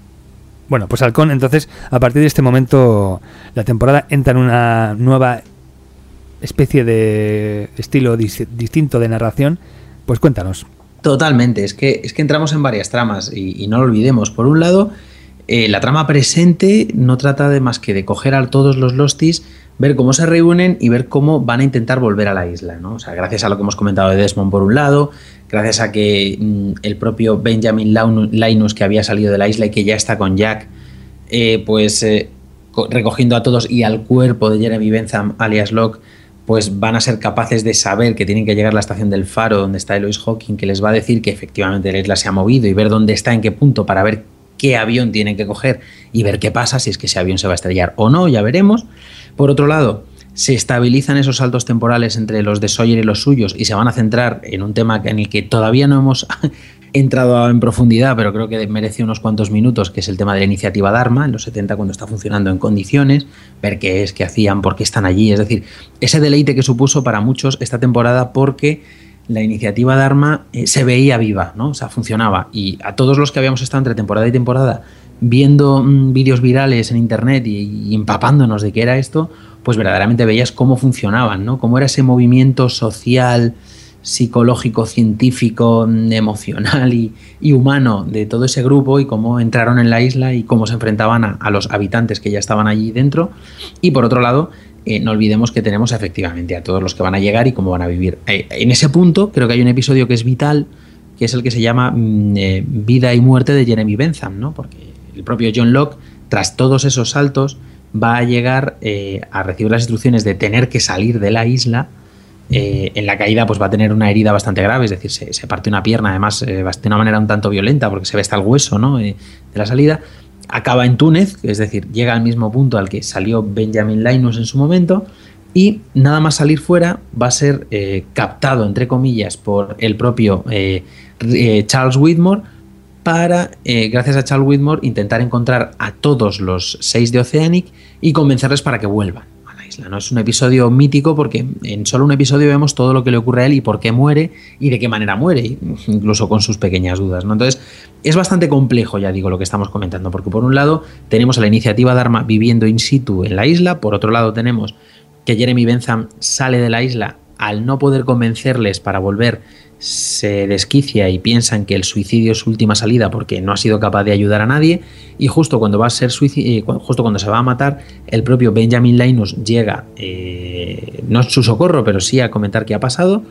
Bueno, pues Halcón, entonces, a partir de este momento, la temporada entra en una nueva especie de estilo dis- distinto de narración. Pues cuéntanos. Totalmente, es que, es que entramos en varias tramas y, y no lo olvidemos. Por un lado, eh, la trama presente no trata de más que de coger a todos los Losties, ver cómo se reúnen y ver cómo van a intentar volver a la isla, ¿no? O sea, gracias a lo que hemos comentado de Desmond por un lado, gracias a que mmm, el propio Benjamin Linus, que había salido de la isla y que ya está con Jack, eh, pues eh, recogiendo a todos, y al cuerpo de Jeremy Bentham, alias Locke, pues van a ser capaces de saber que tienen que llegar a la estación del Faro, donde está Eloise Hawking, que les va a decir que efectivamente la isla se ha movido, y ver dónde está, en qué punto, para ver qué avión tienen que coger y ver qué pasa, si es que ese avión se va a estrellar o no, ya veremos. Por otro lado, se estabilizan esos saltos temporales entre los de Sawyer y los suyos, y se van a centrar en un tema en el que todavía no hemos entrado en profundidad, pero creo que merece unos cuantos minutos, que es el tema de la iniciativa Dharma en los setenta, cuando está funcionando en condiciones, ver qué es, qué hacían, por qué están allí. Es decir, ese deleite que supuso para muchos esta temporada, porque la iniciativa Dharma eh, se veía viva, ¿no? O sea, funcionaba. Y a todos los que habíamos estado entre temporada y temporada viendo mmm, vídeos virales en internet y, y empapándonos de qué era esto, pues verdaderamente veías cómo funcionaban, ¿no? Cómo era ese movimiento social, psicológico, científico, emocional y, y humano de todo ese grupo, y cómo entraron en la isla y cómo se enfrentaban a, a los habitantes que ya estaban allí dentro. Y por otro lado, eh, no olvidemos que tenemos efectivamente a todos los que van a llegar y cómo van a vivir. Eh, en ese punto creo que hay un episodio que es vital, que es el que se llama mm, eh, Vida y muerte de Jeremy Bentham, ¿no? Porque el propio John Locke, tras todos esos saltos, va a llegar eh, a recibir las instrucciones de tener que salir de la isla. Eh, en la caída pues va a tener una herida bastante grave, es decir, se, se parte una pierna, además eh, de una manera un tanto violenta, porque se ve hasta el hueso, ¿no? eh, de la salida. Acaba en Túnez, es decir, llega al mismo punto al que salió Benjamin Linus en su momento, y nada más salir fuera va a ser eh, captado, entre comillas, por el propio eh, eh, Charles Widmore, para, eh, gracias a Charles Widmore, intentar encontrar a todos los seis de Oceanic y convencerles para que vuelvan a la isla, ¿no? Es un episodio mítico porque en solo un episodio vemos todo lo que le ocurre a él y por qué muere y de qué manera muere, incluso con sus pequeñas dudas, ¿no? Entonces, es bastante complejo, ya digo, lo que estamos comentando, porque por un lado tenemos a la iniciativa Dharma viviendo in situ en la isla, por otro lado tenemos que Jeremy Bentham sale de la isla al no poder convencerles para volver, se desquicia y piensan que el suicidio es su última salida porque no ha sido capaz de ayudar a nadie, y justo cuando va a ser suicid- justo cuando se va a matar, el propio Benjamin Linus llega, eh, no en su socorro, pero sí a comentar qué ha pasado,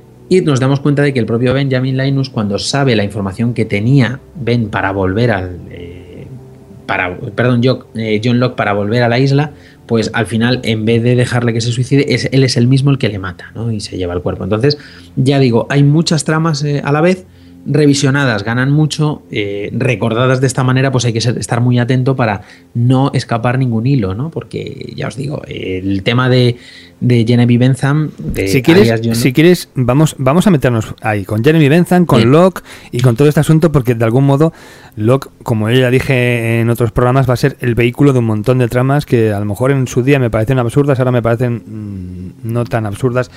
y nos damos cuenta de que el propio Benjamin Linus, cuando sabe la información que tenía Ben para volver al eh, para, perdón, John, eh, John Locke para volver a la isla, pues al final, en vez de dejarle que se suicide, es, él es el mismo el que le mata, ¿no? Y se lleva el cuerpo. Entonces, ya digo, hay muchas tramas eh, a la vez, revisionadas ganan mucho, eh, recordadas de esta manera, pues hay que ser, estar muy atento para no escapar ningún hilo, ¿no? Porque, ya os digo, el tema de, de Jeremy Bentham... De si quieres, John... si quieres vamos, vamos a meternos ahí, con Jeremy Bentham, con Bien. Locke y con todo este asunto, porque de algún modo Locke, como yo ya dije en otros programas, va a ser el vehículo de un montón de tramas que a lo mejor en su día me parecen absurdas, ahora me parecen mmm, no tan absurdas,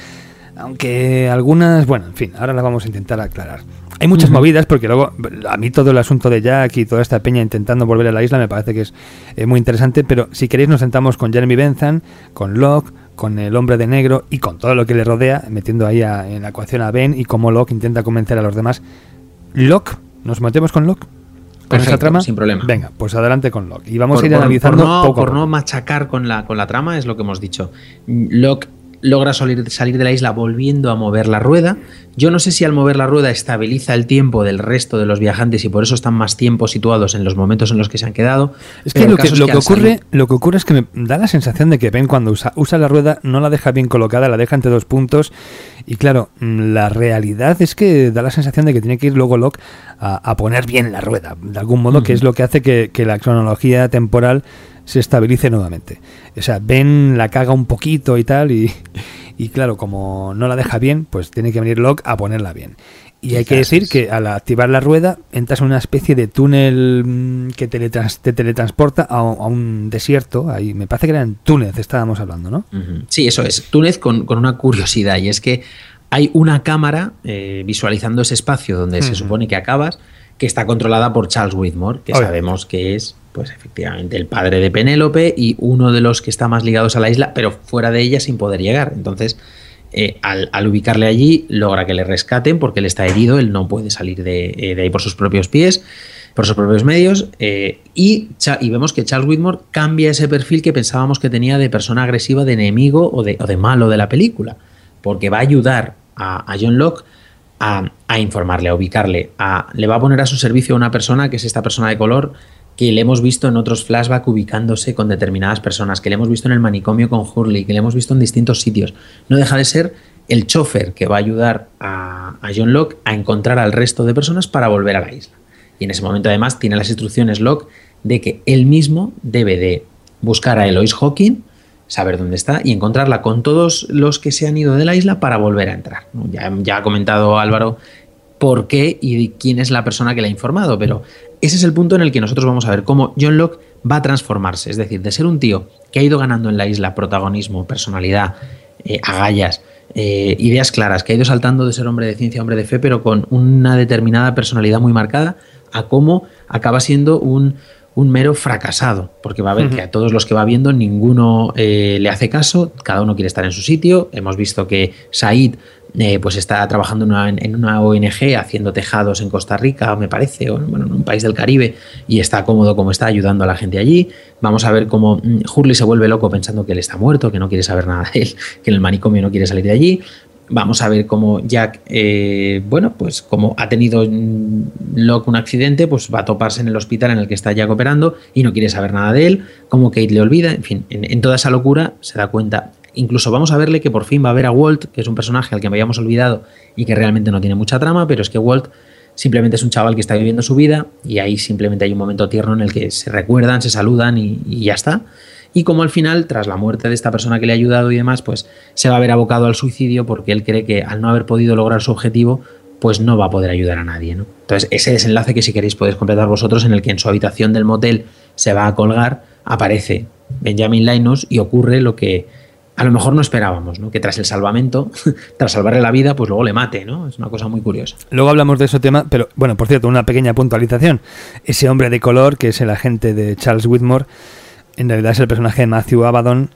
aunque algunas, bueno, en fin, ahora las vamos a intentar aclarar. Hay muchas uh-huh. movidas, porque luego a mí todo el asunto de Jack y toda esta peña intentando volver a la isla me parece que es eh, muy interesante, pero si queréis nos sentamos con Jeremy Bentham, con Locke, con el hombre de negro y con todo lo que le rodea, metiendo ahí a, en la ecuación a Ben y cómo Locke intenta convencer a los demás. Locke, ¿nos metemos con Locke? ¿Con Perfecto, esa trama? Sin problema. Venga, pues adelante con Locke. Y vamos por, a ir por, analizando por no, poco Por a poco. no machacar con la, con la trama, es lo que hemos dicho. Locke logra salir, salir de la isla volviendo a mover la rueda. Yo no sé si al mover la rueda estabiliza el tiempo del resto de los viajantes y por eso están más tiempo situados en los momentos en los que se han quedado. Es que, lo que, lo, que, que ocurre, salido... lo que ocurre es que me da la sensación de que Ben, cuando usa, usa la rueda, no la deja bien colocada, la deja entre dos puntos. Y claro, la realidad es que da la sensación de que tiene que ir luego Locke a, a poner bien la rueda, de algún modo, uh-huh. que es lo que hace que, que la cronología temporal se estabilice nuevamente. O sea, Ben la caga un poquito y tal, y, y claro, como no la deja bien, pues tiene que venir Locke a ponerla bien. Y hay que decir que al activar la rueda entras en una especie de túnel que teletrans, te teletransporta a, a un desierto. Ahí me parece que era en Túnez, estábamos hablando, ¿no? Uh-huh. Sí, eso es. Túnez con, con una curiosidad, y es que hay una cámara eh, visualizando ese espacio donde uh-huh. se supone que acabas, que está controlada por Charles Whitmore, que Oye. sabemos que es, pues efectivamente, el padre de Penélope y uno de los que está más ligados a la isla, pero fuera de ella sin poder llegar. Entonces, eh, al, al ubicarle allí, logra que le rescaten porque él está herido, él no puede salir de, eh, de ahí por sus propios pies, por sus propios medios, eh, y, y vemos que Charles Whitmore cambia ese perfil que pensábamos que tenía de persona agresiva, de enemigo o de, o de malo de la película, porque va a ayudar a, a John Locke A, a informarle, a ubicarle, a, le va a poner a su servicio a una persona que es esta persona de color que le hemos visto en otros flashbacks ubicándose con determinadas personas, que le hemos visto en el manicomio con Hurley, que le hemos visto en distintos sitios. No deja de ser el chofer que va a ayudar a, a John Locke a encontrar al resto de personas para volver a la isla. Y en ese momento además tiene las instrucciones Locke de que él mismo debe de buscar a Eloise Hawking, saber dónde está y encontrarla con todos los que se han ido de la isla para volver a entrar. Ya, ya ha comentado Álvaro por qué y quién es la persona que le ha informado, pero ese es el punto en el que nosotros vamos a ver cómo John Locke va a transformarse, es decir, de ser un tío que ha ido ganando en la isla protagonismo, personalidad, eh, agallas, eh, ideas claras, que ha ido saltando de ser hombre de ciencia a hombre de fe, pero con una determinada personalidad muy marcada, a cómo acaba siendo un un mero fracasado, porque va a ver uh-huh. que a todos los que va viendo ninguno eh, le hace caso, cada uno quiere estar en su sitio. Hemos visto que Said eh, pues está trabajando en una, en una O N G haciendo tejados en Costa Rica, me parece, o bueno, en un país del Caribe, y está cómodo como está ayudando a la gente allí. Vamos a ver cómo mm, Hurley se vuelve loco pensando que él está muerto, que no quiere saber nada de él, que en el manicomio no quiere salir de allí. Vamos a ver cómo Jack, eh, bueno, pues como ha tenido Locke un accidente, pues va a toparse en el hospital en el que está Jack operando y no quiere saber nada de él, como Kate le olvida, en fin, en, en toda esa locura se da cuenta. Incluso vamos a verle que por fin va a ver a Walt, que es un personaje al que me habíamos olvidado y que realmente no tiene mucha trama, pero es que Walt simplemente es un chaval que está viviendo su vida y ahí simplemente hay un momento tierno en el que se recuerdan, se saludan y, y ya está. Y como al final, tras la muerte de esta persona que le ha ayudado y demás, pues se va a ver abocado al suicidio porque él cree que al no haber podido lograr su objetivo, pues no va a poder ayudar a nadie, ¿no? Entonces, ese desenlace que si queréis podéis completar vosotros, en el que en su habitación del motel se va a colgar, aparece Benjamin Linus y ocurre lo que a lo mejor no esperábamos, ¿no? Que tras el salvamento, tras salvarle la vida, pues luego le mate, ¿no? Es una cosa muy curiosa. Luego hablamos de ese tema, pero bueno, por cierto, una pequeña puntualización. Ese hombre de color, que es el agente de Charles Whitmore, en realidad es el personaje de Matthew Abaddon,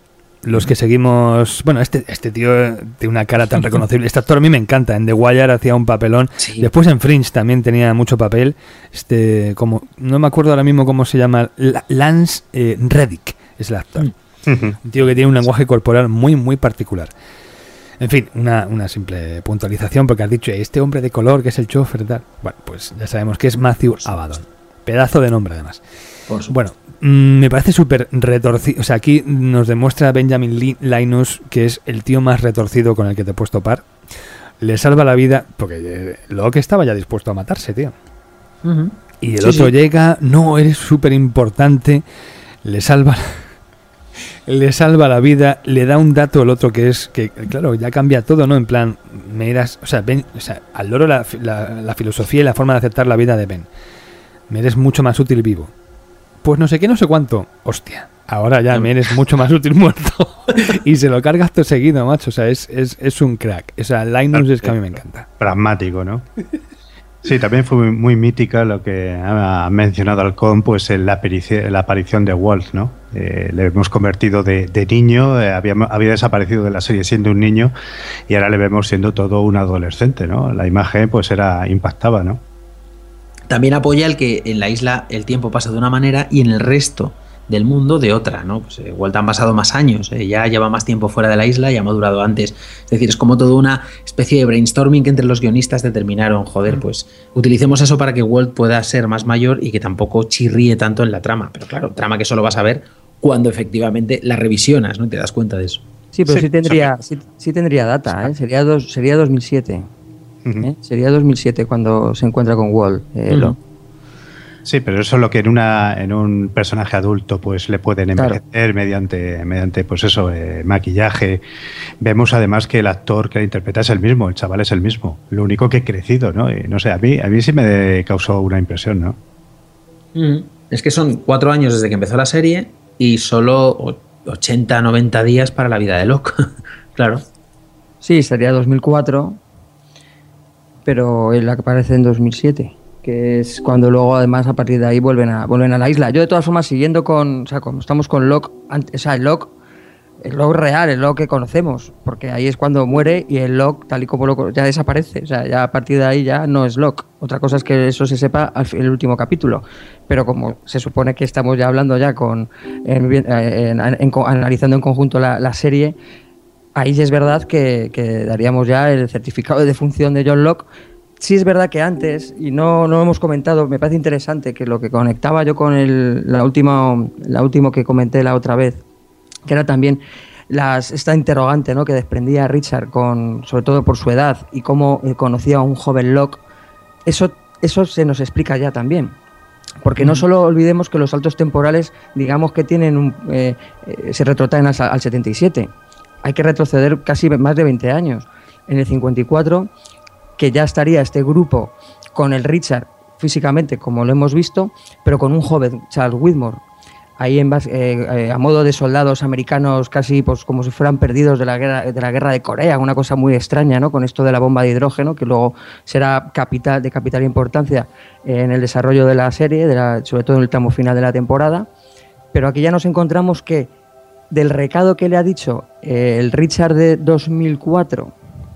los que seguimos... Bueno, este, este tío tiene una cara tan reconocible. Este actor a mí me encanta. En The Wire hacía un papelón. Sí. Después en Fringe también tenía mucho papel. Este, como no me acuerdo ahora mismo cómo se llama. Lance eh, Reddick es el actor. Uh-huh. Un tío que tiene un lenguaje corporal muy, muy particular. En fin, una, una simple puntualización, porque has dicho, este hombre de color que es el chofer, tal. Bueno, pues ya sabemos que es Matthew Abaddon. Pedazo de nombre, además. Bueno, mmm, me parece súper retorcido. O sea, aquí nos demuestra Benjamin Linus que es el tío más retorcido con el que te he puesto par. Le salva la vida, porque eh, Locke estaba ya dispuesto a matarse, tío. Uh-huh. Y el sí, otro sí. llega, no, eres súper importante, le salva... Le salva la vida, le da un dato al otro que es que, claro, ya cambia todo, ¿no? En plan, me eras, o sea, Ben, o sea, al loro la, la, la filosofía y la forma de aceptar la vida de Ben. Me eres mucho más útil vivo. Pues no sé qué, no sé cuánto. Hostia, ahora ya me eres mucho más útil muerto. Y se lo cargas todo seguido, macho. O sea, es, es, es un crack. O sea, Linus es que a mí me encanta. Pragmático, ¿no? Sí, también fue muy, muy mítica lo que ha mencionado Halcón, pues en la, aparici- la aparición de Walt, ¿no? Eh, le hemos convertido de, de niño, eh, había, había desaparecido de la serie siendo un niño y ahora le vemos siendo todo un adolescente, ¿no? La imagen pues era impactaba, ¿no? También apoya el que en la isla el tiempo pasa de una manera y en el resto del mundo de otra, ¿no? Pues eh, Walt han pasado más años, eh, ya lleva más tiempo fuera de la isla, ya ha madurado antes. Es decir, es como toda una especie de brainstorming que entre los guionistas determinaron, joder, pues utilicemos eso para que Walt pueda ser más mayor y que tampoco chirríe tanto en la trama. Pero claro, trama que solo vas a ver cuando efectivamente la revisionas, ¿no? Y te das cuenta de eso. Sí, pero sí, sí tendría, sí, sí tendría data, ¿eh? Sería, dos, sería dos mil siete. Uh-huh. ¿eh? Sería dos mil siete cuando se encuentra con Walt. Eh, uh-huh. lo, Sí, pero eso es lo que en una en un personaje adulto pues le pueden envejecer claro. mediante mediante pues eso eh, maquillaje. Vemos además que el actor que la interpreta es el mismo, el chaval es el mismo, lo único que ha crecido, ¿no? Y no sé, a mí a mí sí me causó una impresión, ¿no? Mm, es que son cuatro años desde que empezó la serie y solo ochenta, noventa días para la vida de Locke, claro. Sí, sería dos mil cuatro, pero él aparece en dos mil siete. Que es cuando luego además a partir de ahí vuelven a vuelven a la isla. Yo de todas formas siguiendo con, o sea, como estamos con Locke, o sea, el Locke, el Locke real, el Locke que conocemos, porque ahí es cuando muere y el Locke tal y como lo ya desaparece, o sea, ya a partir de ahí ya no es Locke. Otra cosa es que eso se sepa al el último capítulo, pero como se supone que estamos ya hablando ya con en, en, en, en, analizando en conjunto la, la serie, ahí sí es verdad que, que daríamos ya el certificado de defunción de John Locke. Sí es verdad que antes, y no, no hemos comentado, me parece interesante que lo que conectaba yo con el la última, la último que comenté la otra vez, que era también las, esta interrogante, ¿no? Que desprendía a Richard, con, sobre todo por su edad, y cómo eh, conocía a un joven Locke, eso, eso se nos explica ya también. Porque no solo olvidemos que los saltos temporales, digamos que tienen un, eh, eh, se retrotraen al, al setenta y siete, hay que retroceder casi más de veinte años. En el cincuenta y cuatro... que ya estaría este grupo con el Richard físicamente, como lo hemos visto, pero con un joven, Charles Widmore, ahí en base, eh, eh, a modo de soldados americanos casi pues como si fueran perdidos de la guerra de la guerra de Corea, una cosa muy extraña, ¿no? Con esto de la bomba de hidrógeno, que luego será capital, de capital importancia eh, en el desarrollo de la serie, de la, sobre todo en el tramo final de la temporada. Pero aquí ya nos encontramos que del recado que le ha dicho eh, el Richard de dos mil cuatro,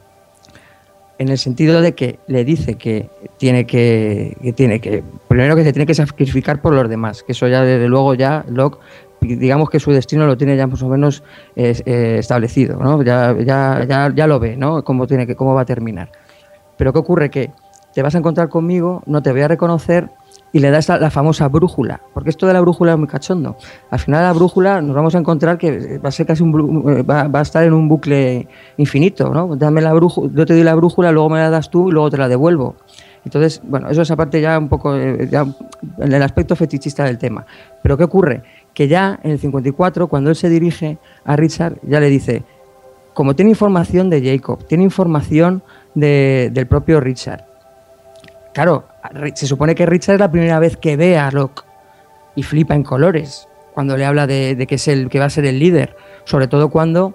en el sentido de que le dice que tiene que, que tiene que primero que se tiene que sacrificar por los demás, que eso ya desde luego ya Locke, digamos que su destino lo tiene ya más o menos eh, eh, establecido, ¿no? Ya, ya, ya, ya lo ve, ¿no? Cómo tiene que, cómo va a terminar. Pero ¿qué ocurre? Que te vas a encontrar conmigo, no te voy a reconocer, y le das la famosa brújula, porque esto de la brújula es muy cachondo. Al final la brújula nos vamos a encontrar que va a ser casi un va, va a estar en un bucle infinito, ¿no? Dame la brújula, yo te doy la brújula, luego me la das tú y luego te la devuelvo. Entonces, bueno, eso es aparte ya un poco ya en el aspecto fetichista del tema. Pero ¿qué ocurre? Que ya en el cincuenta y cuatro, cuando él se dirige a Richard, ya le dice, como tiene información de Jacob, tiene información de, del propio Richard. Claro, se supone que Richard es la primera vez que ve a Locke y flipa en colores cuando le habla de, de que es el que va a ser el líder, sobre todo cuando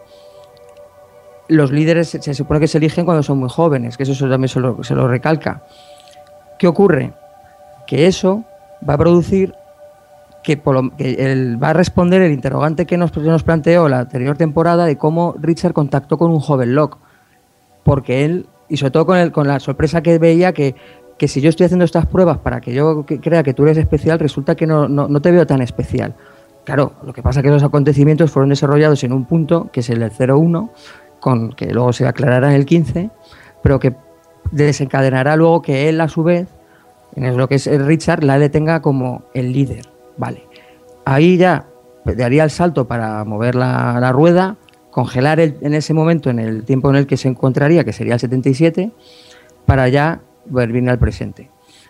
los líderes se, se supone que se eligen cuando son muy jóvenes, que eso también se lo, se lo recalca. ¿Qué ocurre? Que eso va a producir que, por lo, que él va a responder el interrogante que nos, que nos planteó la anterior temporada de cómo Richard contactó con un joven Locke. Porque él, y sobre todo con, el, con la sorpresa que veía que, que si yo estoy haciendo estas pruebas para que yo que crea que tú eres especial, resulta que no, no, no te veo tan especial. Claro, lo que pasa es que esos acontecimientos fueron desarrollados en un punto, que es el del cero uno, con, que luego se aclarará en el quince, pero que desencadenará luego que él, a su vez, en lo que es el Richard, la le tenga como el líder. Vale. Ahí ya daría el salto para mover la, la rueda, congelar el, en ese momento, en el tiempo en el que se encontraría, que sería el setenta y siete, para ya volver al presente.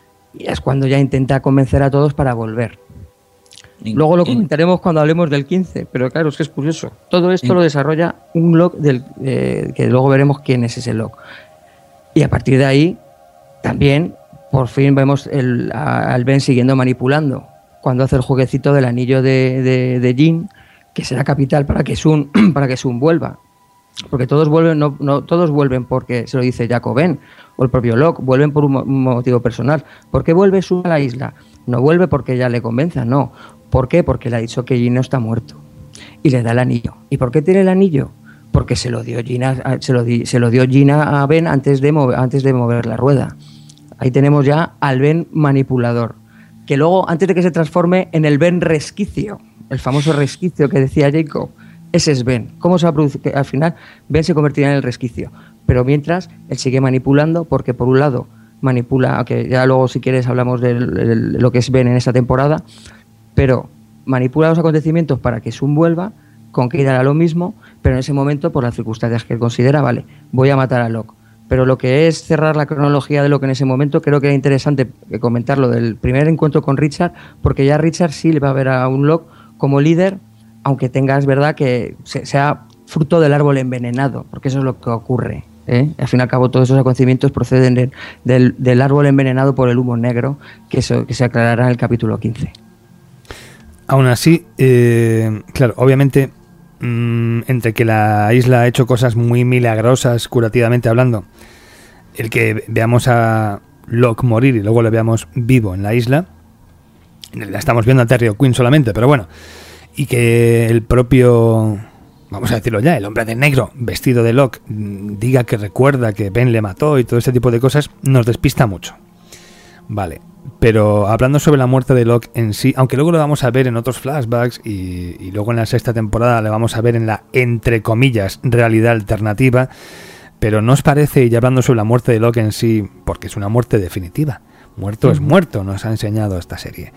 Y es cuando ya intenta convencer a todos para volver. Luego lo comentaremos cuando hablemos del quince, pero claro, es que es curioso. Todo esto lo desarrolla un Locke del, eh, que luego veremos quién es ese Locke. Y a partir de ahí, también, por fin vemos el, a, al Ben siguiendo manipulando. Cuando hace el jueguecito del anillo de, de, de Jean, que será capital para que Sun, para que Sun vuelva. Porque todos vuelven, no, no, todos vuelven porque se lo dice Jacob Ben o el propio Locke, vuelven por un, un motivo personal. ¿Por qué vuelve Sun a la isla? No vuelve porque ella le convenza, no. ¿Por qué? Porque le ha dicho que Jean no está muerto y le da el anillo. ¿Y por qué tiene el anillo? Porque se lo dio Gina, se lo, di, se lo dio Gina a Ben antes de, mover, antes de mover la rueda. Ahí tenemos ya al Ben manipulador, que luego, antes de que se transforme en el Ben resquicio, el famoso resquicio que decía Jacob, ese es Ben. ¿Cómo se va a producir? Que al final Ben se convertirá en el resquicio, pero mientras él sigue manipulando, porque por un lado manipula, que ya luego si quieres hablamos de lo que es Ben en esta temporada, pero manipula los acontecimientos para que Sun vuelva, con Kate hará lo mismo, pero en ese momento, por las circunstancias que él considera, vale, voy a matar a Locke. Pero lo que es cerrar la cronología de Locke en ese momento, creo que era interesante comentarlo del primer encuentro con Richard, porque ya Richard sí le va a ver a un Locke como líder, aunque tenga, es verdad, que sea fruto del árbol envenenado, porque eso es lo que ocurre. ¿eh? Al fin y al cabo, todos esos acontecimientos proceden de, del, del árbol envenenado por el humo negro, que, eso, que se aclarará en el capítulo quince. Aún así, eh, claro, obviamente, mmm, entre que la isla ha hecho cosas muy milagrosas, curativamente hablando, el que veamos a Locke morir y luego le veamos vivo en la isla, la estamos viendo a Terry O'Quinn solamente, pero bueno, y que el propio, vamos a decirlo ya, el hombre de negro vestido de Locke diga que recuerda que Ben le mató y todo este tipo de cosas, nos despista mucho. Vale. Pero hablando sobre la muerte de Locke en sí, aunque luego lo vamos a ver en otros flashbacks y, y luego en la sexta temporada lo vamos a ver en la, entre comillas, realidad alternativa, pero ¿no os parece, y hablando sobre la muerte de Locke en sí, porque es una muerte definitiva, muerto es muerto, nos ha enseñado esta serie,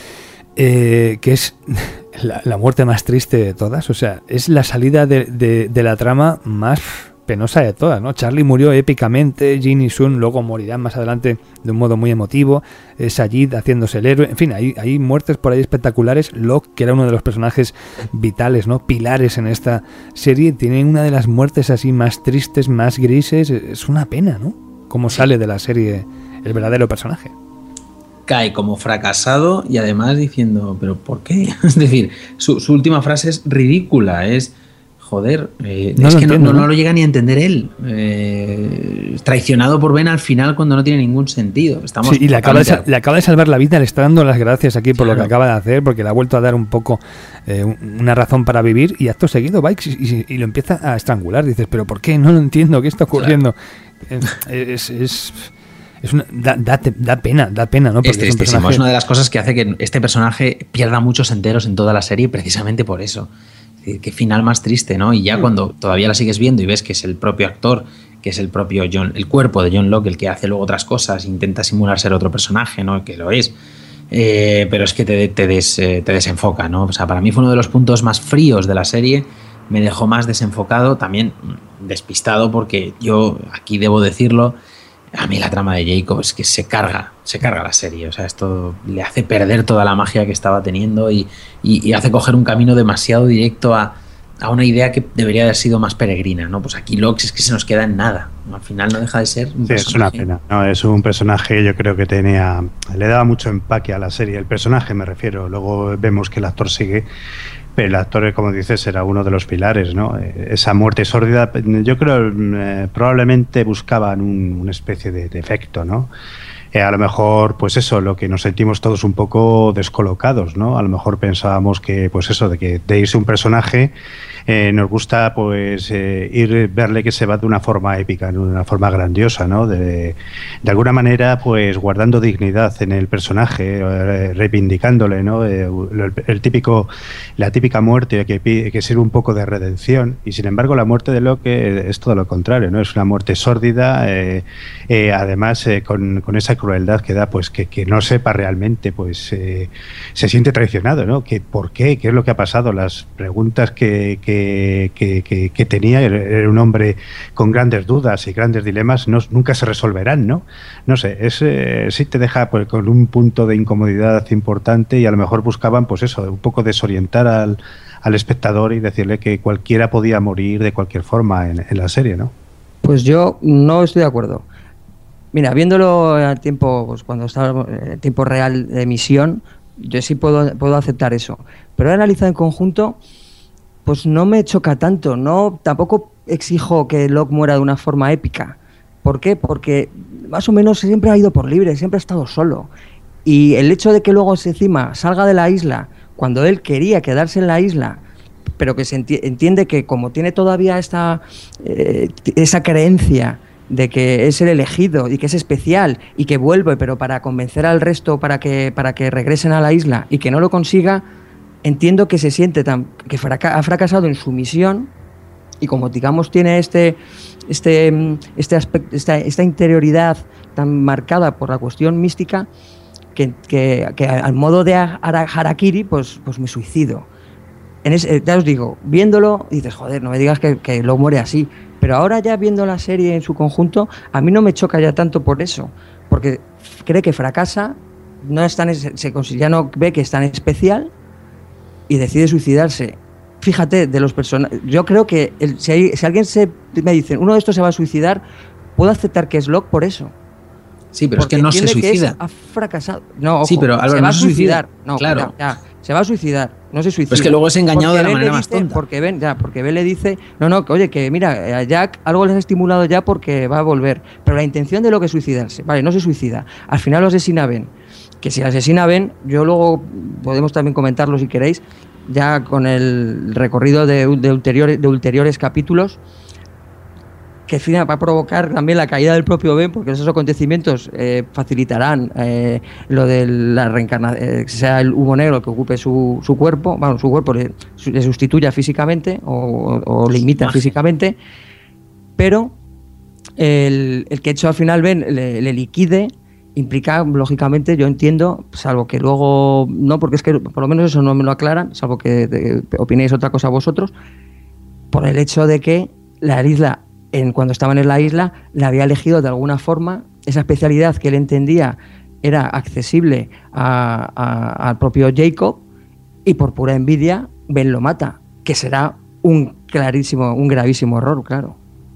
eh, que es la, la muerte más triste de todas? O sea, es la salida de, de, de la trama más penosa de todas, ¿no? Charlie murió épicamente, Jean y Sun luego morirán más adelante de un modo muy emotivo, eh, Sayid haciéndose el héroe, en fin, hay, hay muertes por ahí espectaculares. Locke, que era uno de los personajes vitales, ¿no? Pilares en esta serie, tiene una de las muertes así más tristes, más grises, es una pena, ¿no? Cómo sale de la serie el verdadero personaje. Cae como fracasado y además diciendo, ¿pero por qué? Es decir, su, su última frase es ridícula, es joder, eh, no es que entiendo, no, no, no lo llega ni a entender él. Eh, traicionado por Ben al final cuando no tiene ningún sentido. Estamos sí, y le acaba, de, le acaba de salvar la vida, le está dando las gracias aquí por claro. lo que acaba de hacer, porque le ha vuelto a dar un poco eh, una razón para vivir, y acto seguido va y, y, y lo empieza a estrangular. Dices, ¿pero por qué? No lo entiendo, ¿qué está ocurriendo? Claro. Es... es Es una, da, da, da pena, da pena, ¿no? Porque es tristísimo, es, personaje... es una de las cosas que hace que este personaje pierda muchos enteros en toda la serie, precisamente por eso. Es decir, qué final más triste, ¿no? Y ya mm. cuando todavía la sigues viendo y ves que es el propio actor, que es el propio John, el cuerpo de John Locke, el que hace luego otras cosas, intenta simular ser otro personaje, ¿no? Que lo es. Eh, pero es que te, te, des, eh, te desenfoca, ¿no? O sea, para mí fue uno de los puntos más fríos de la serie. Me dejó más desenfocado, también despistado, porque yo, aquí debo decirlo, a mí la trama de Jacob es que se carga, se carga la serie. O sea, esto le hace perder toda la magia que estaba teniendo y, y, y hace coger un camino demasiado directo a, a una idea que debería haber sido más peregrina, ¿no? Pues aquí Locke es que se nos queda en nada. Al final no deja de ser un sí, personaje. Es una pena. No, es un personaje, yo creo que tenía, le daba mucho empaque a la serie. El personaje me refiero. Luego vemos que el actor sigue. Pero el actor, como dices, era uno de los pilares, ¿no? Esa muerte sórdida, yo creo eh, probablemente buscaban un, una especie de, de efecto, ¿no? Eh, a lo mejor, pues eso, lo que nos sentimos todos un poco descolocados, ¿no? A lo mejor pensábamos que, pues eso, de que de irse un personaje, eh, nos gusta, pues, eh, ir verle que se va de una forma épica, de una forma grandiosa, ¿no? De, de alguna manera, pues, guardando dignidad en el personaje, eh, reivindicándole, ¿no? Eh, el, el típico, la típica muerte que, que sirve un poco de redención, y sin embargo, la muerte de Locke es todo lo contrario, ¿no? Es una muerte sórdida, eh, eh, además, eh, con, con esa crueldad que da, pues que, que no sepa realmente, pues eh, se siente traicionado, ¿no? Que, ¿por qué? ¿Qué es lo que ha pasado? Las preguntas que, que, que, que, que tenía, era un hombre con grandes dudas y grandes dilemas, no, nunca se resolverán, ¿no? No sé, es, eh, sí te deja pues, con un punto de incomodidad importante, y a lo mejor buscaban, pues eso, un poco desorientar al, al espectador y decirle que cualquiera podía morir de cualquier forma en, en la serie, ¿no? Pues yo no estoy de acuerdo. Mira, viéndolo al tiempo, pues cuando estaba en tiempo real de emisión, yo sí puedo, puedo aceptar eso. Pero analizado en conjunto, pues no me choca tanto. No, tampoco exijo que Locke muera de una forma épica. ¿Por qué? Porque más o menos siempre ha ido por libre, siempre ha estado solo. Y el hecho de que luego encima salga de la isla, cuando él quería quedarse en la isla, pero que se enti- entiende que como tiene todavía esta eh, esa creencia de que es el elegido y que es especial y que vuelve, pero para convencer al resto para que para que regresen a la isla, y que no lo consiga, entiendo que se siente tan que fraca- ha fracasado en su misión, y como digamos tiene este este este aspecto, esta, esta interioridad tan marcada por la cuestión mística, que, que, que al modo de harakiri, pues pues me suicido. En ese, ya os digo, viéndolo dices, joder, no me digas que, que lo muere así. Pero ahora ya viendo la serie en su conjunto, a mí no me choca ya tanto por eso, porque cree que fracasa, no es tan, se, ya no ve que es tan especial y decide suicidarse. Fíjate, de los personajes, yo creo que el, si, hay, si alguien se, me dice, uno de estos se va a suicidar, puedo aceptar que es Locke por eso. Sí, pero porque es que no se suicida. Ha fracasado. No, ojo, sí, pero Álvaro, se va no a se suicidar. suicida. No, claro. Ya, ya, se va a suicidar, no se suicida. Pero es que luego es engañado porque de la Ben manera dice, más tonta. Porque Ben, ya, porque Ben le dice, no, no, oye, que mira, a Jack algo les ha estimulado ya porque va a volver. Pero la intención de Locke es suicidarse. Vale, no se suicida. Al final lo asesina Ben. Que si asesina Ben, yo luego podemos también comentarlo si queréis, ya con el recorrido de, de, ulteriores, de ulteriores capítulos, que va a provocar también la caída del propio Ben, porque esos acontecimientos eh, facilitarán eh, lo de la reencarnación, eh, que sea el humo negro que ocupe su, su cuerpo, bueno, su cuerpo le, le sustituya físicamente o, o le imita físicamente, pero el, el que hecho al final Ben le, le liquide implica, lógicamente, yo entiendo, salvo que luego, no, porque es que por lo menos eso no me lo aclaran, salvo que de, opinéis otra cosa vosotros, por el hecho de que la isla, en, cuando estaban en la isla, le había elegido de alguna forma, esa especialidad que él entendía era accesible a, a, al propio Jacob, y por pura envidia Ben lo mata, que será un clarísimo, un gravísimo error, claro.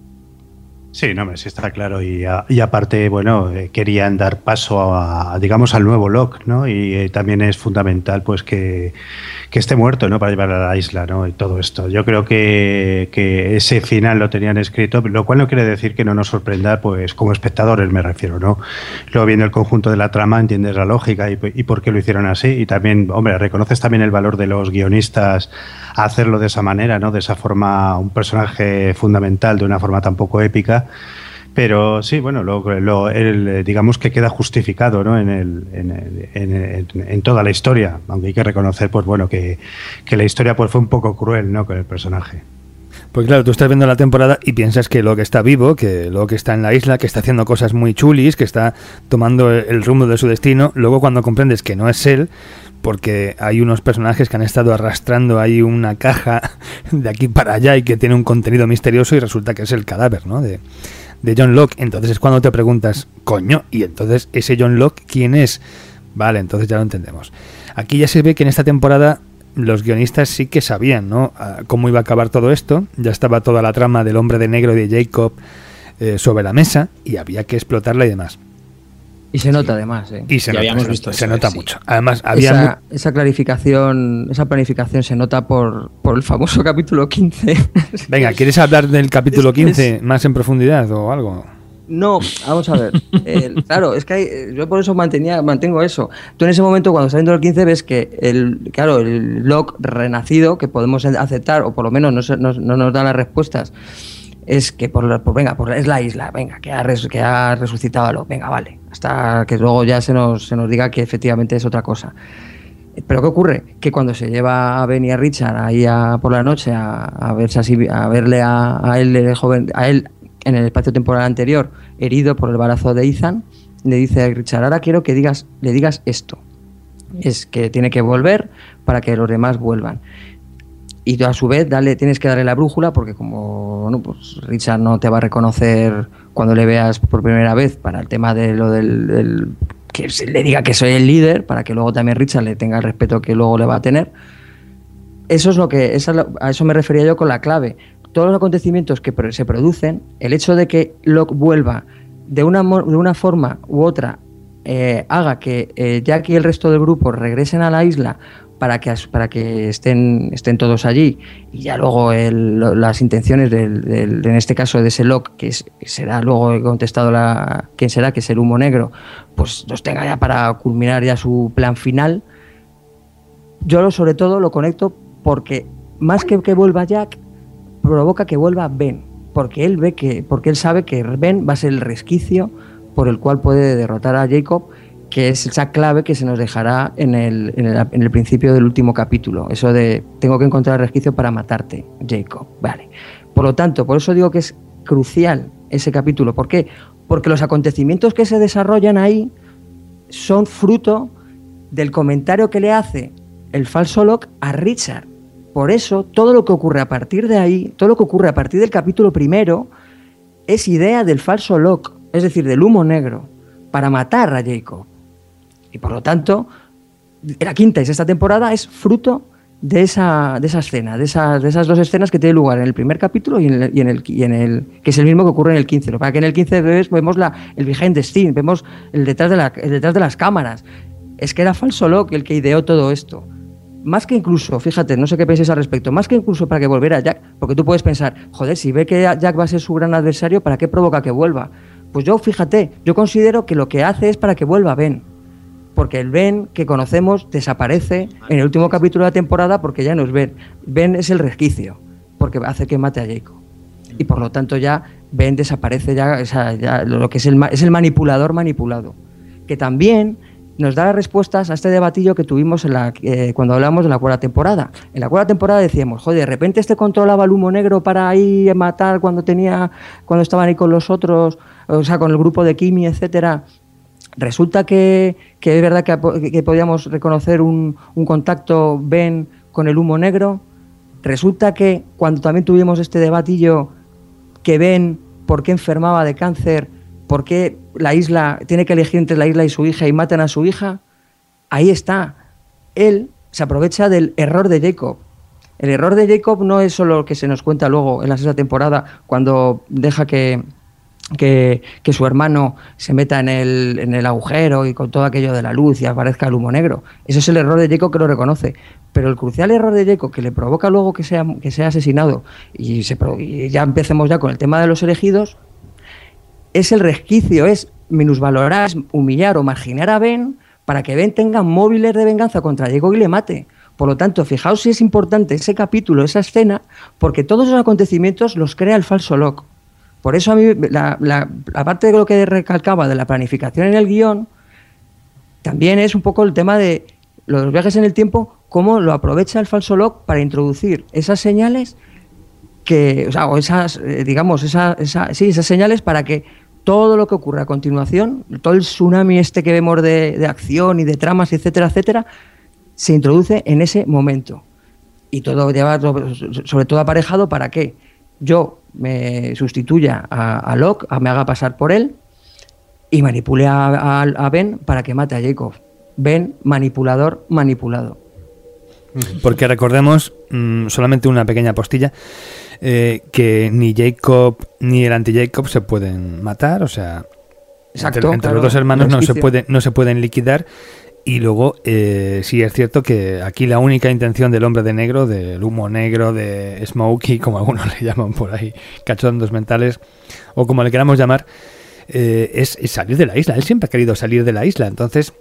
Sí, no, sí está claro, y, a, y aparte, bueno, eh, querían dar paso a, a, digamos, al nuevo Locke, ¿no? Y eh, también es fundamental, pues, que, que esté muerto, ¿no? Para llevar a la isla, ¿no? Y todo esto. Yo creo que, que ese final lo tenían escrito, lo cual no quiere decir que no nos sorprenda, pues, como espectadores me refiero, ¿no? Luego viendo el conjunto de la trama, entiendes la lógica y, y por qué lo hicieron así, y también, hombre, reconoces también el valor de los guionistas a hacerlo de esa manera, ¿no? De esa forma, un personaje fundamental de una forma tan poco épica. Pero sí, bueno, lo, lo, el, digamos que queda justificado, ¿no? en, el, en, el, en, el, en toda la historia, aunque hay que reconocer, pues bueno, que, que la historia pues fue un poco cruel, ¿no? Con el personaje. Pues claro, tú estás viendo la temporada y piensas que Locke está vivo, que Locke está en la isla, que está haciendo cosas muy chulis, que está tomando el rumbo de su destino. Luego cuando comprendes que no es él, porque hay unos personajes que han estado arrastrando ahí una caja de aquí para allá y que tiene un contenido misterioso, y resulta que es el cadáver, ¿no? de, de John Locke. Entonces es cuando te preguntas, coño, y entonces ese John Locke, ¿quién es? Vale, entonces ya lo entendemos. Aquí ya se ve que en esta temporada los guionistas sí que sabían, ¿no? Cómo iba a acabar todo esto. Ya estaba toda la trama del hombre de negro y de Jacob eh, sobre la mesa, y había que explotarla y demás. Y se nota, además, ¿eh? Y se ya nota, habíamos se, visto se eso, nota sí. mucho. Además, había esa, mu- esa clarificación, esa planificación se nota por, por el famoso capítulo quince. Venga, ¿quieres hablar del capítulo quince más en profundidad o algo? No, vamos a ver. Eh, claro, es que hay, yo por eso mantenía, mantengo eso. Tú en ese momento, cuando estás viendo el quince, ves que el, claro, el Locke renacido, que podemos aceptar, o por lo menos no, se, no, no nos da las respuestas, es que por, por venga, por, es la isla, venga, que ha, res, que ha resucitado a Locke, venga, vale, hasta que luego ya se nos, se nos diga que efectivamente es otra cosa. Pero ¿qué ocurre? Que cuando se lleva a Ben y a Richard ahí a, por la noche a, a verse así, a verle a, a él, el joven, a él en el espacio temporal anterior, herido por el balazo de Ethan, le dice a Richard, ahora quiero que digas, le digas esto. Es que tiene que volver para que los demás vuelvan. Y tú a su vez dale, tienes que darle la brújula porque como bueno, pues Richard no te va a reconocer cuando le veas por primera vez para el tema de lo del, del que se le diga que soy el líder, para que luego también Richard le tenga el respeto que luego le va a tener. Eso es lo que, esa es lo, a eso me refería yo con la clave. Todos los acontecimientos que se producen, el hecho de que Locke vuelva de una, de una forma u otra, eh, haga que eh, Jack y el resto del grupo regresen a la isla para que, para que estén, estén todos allí, y ya luego el, las intenciones del, del, en este caso de ese Locke, que es, será luego he contestado la, quién será, que es el humo negro, pues los tenga ya para culminar ya su plan final. Yo lo, sobre todo lo conecto porque más que que vuelva Jack, provoca que vuelva Ben, porque él ve que, porque él sabe que Ben va a ser el resquicio por el cual puede derrotar a Jacob, que es esa clave que se nos dejará en el, en el, en el principio del último capítulo, eso de tengo que encontrar el resquicio para matarte, Jacob. Vale. Por lo tanto, por eso digo que es crucial ese capítulo. ¿Por qué? Porque los acontecimientos que se desarrollan ahí son fruto del comentario que le hace el falso Locke a Richard. Por eso, todo lo que ocurre a partir de ahí, todo lo que ocurre a partir del capítulo primero, es idea del falso Locke, es decir, del humo negro, para matar a Jacob. Y por lo tanto, la quinta y sexta temporada es fruto de esa, de esa escena, de esas, de esas dos escenas que tienen lugar en el primer capítulo y en el, y en el, y en el que es el mismo que ocurre en el quince. Para que en el quince ves, vemos la, el behind the scene, vemos el detrás, de la, el detrás de las cámaras. Es que era falso Locke el que ideó todo esto. Más que incluso, fíjate, no sé qué penséis al respecto, más que incluso para que volviera Jack, porque tú puedes pensar, joder, si ve que Jack va a ser su gran adversario, ¿para qué provoca que vuelva? Pues yo, fíjate, yo considero que lo que hace es para que vuelva Ben, porque el Ben que conocemos desaparece en el último capítulo de la temporada porque ya no es Ben. Ben es el resquicio, porque hace que mate a Jacob. Y por lo tanto ya Ben desaparece, ya, o sea, ya lo que es el, es el manipulador manipulado, que también nos da las respuestas a este debatillo que tuvimos en la, eh, cuando hablamos de la cuarta temporada. En la cuarta temporada decíamos, joder, de repente este controlaba el humo negro para ir a matar cuando tenía, cuando estaban ahí con los otros, o sea, con el grupo de Kimi, etcétera. Resulta que, que es verdad que, que podíamos reconocer un, un contacto Ben con el humo negro. Resulta que cuando también tuvimos este debatillo que Ben, ¿por qué enfermaba de cáncer? ¿Por qué la isla tiene que elegir entre la isla y su hija y matan a su hija? Ahí está. Él se aprovecha del error de Jacob. El error de Jacob no es solo lo que se nos cuenta luego en la sexta temporada, cuando deja que, que, que su hermano se meta en el, en el agujero y con todo aquello de la luz y aparezca el humo negro. Ese es el error de Jacob, que lo reconoce. Pero el crucial error de Jacob, que le provoca luego que sea, que sea asesinado, y, se, y ya empecemos ya con el tema de los elegidos, es el resquicio, es minusvalorar, es humillar o marginar a Ben para que Ben tenga móviles de venganza contra Jacob y le mate. Por lo tanto, fijaos si es importante ese capítulo, esa escena, porque todos esos acontecimientos los crea el falso Locke. Por eso a mí, la, la, aparte de lo que recalcaba de la planificación en el guión, también es un poco el tema de los viajes en el tiempo, cómo lo aprovecha el falso Locke para introducir esas señales que, o sea, o esas, eh, digamos, esa, esa, sí, esas señales para que todo lo que ocurre a continuación, todo el tsunami este que vemos de, de acción y de tramas, etcétera, etcétera, se introduce en ese momento. Y todo lleva, sobre todo aparejado, para que yo me sustituya a, a Locke, a, me haga pasar por él y manipule a, a, a Ben para que mate a Jacob. Ben, manipulador, manipulado. Porque recordemos, mmm, solamente una pequeña postilla, eh, que ni Jacob ni el anti-Jacob se pueden matar, o sea, Exacto, entre, entre claro, los dos hermanos no se, puede, no se pueden liquidar. Y luego eh, sí es cierto que aquí la única intención del hombre de negro, del humo negro, de Smokey, como algunos le llaman por ahí, cachondos mentales, o como le queramos llamar, eh, es, es salir de la isla. Él siempre ha querido salir de la isla, entonces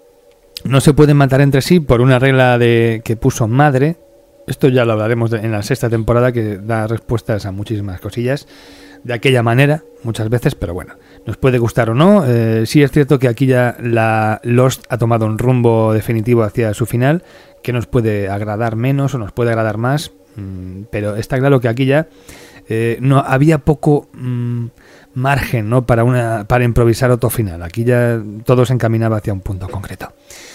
no se pueden matar entre sí por una regla de que puso madre. Esto ya lo hablaremos de, en la sexta temporada, que da respuestas a muchísimas cosillas de aquella manera, muchas veces, pero bueno, nos puede gustar o no. Eh, sí es cierto que aquí ya la Lost ha tomado un rumbo definitivo hacia su final, que nos puede agradar menos o nos puede agradar más, mmm, pero está claro que aquí ya eh, no había poco mmm, margen, ¿no?, para una para improvisar otro final. Aquí ya todo se encaminaba hacia un punto concreto.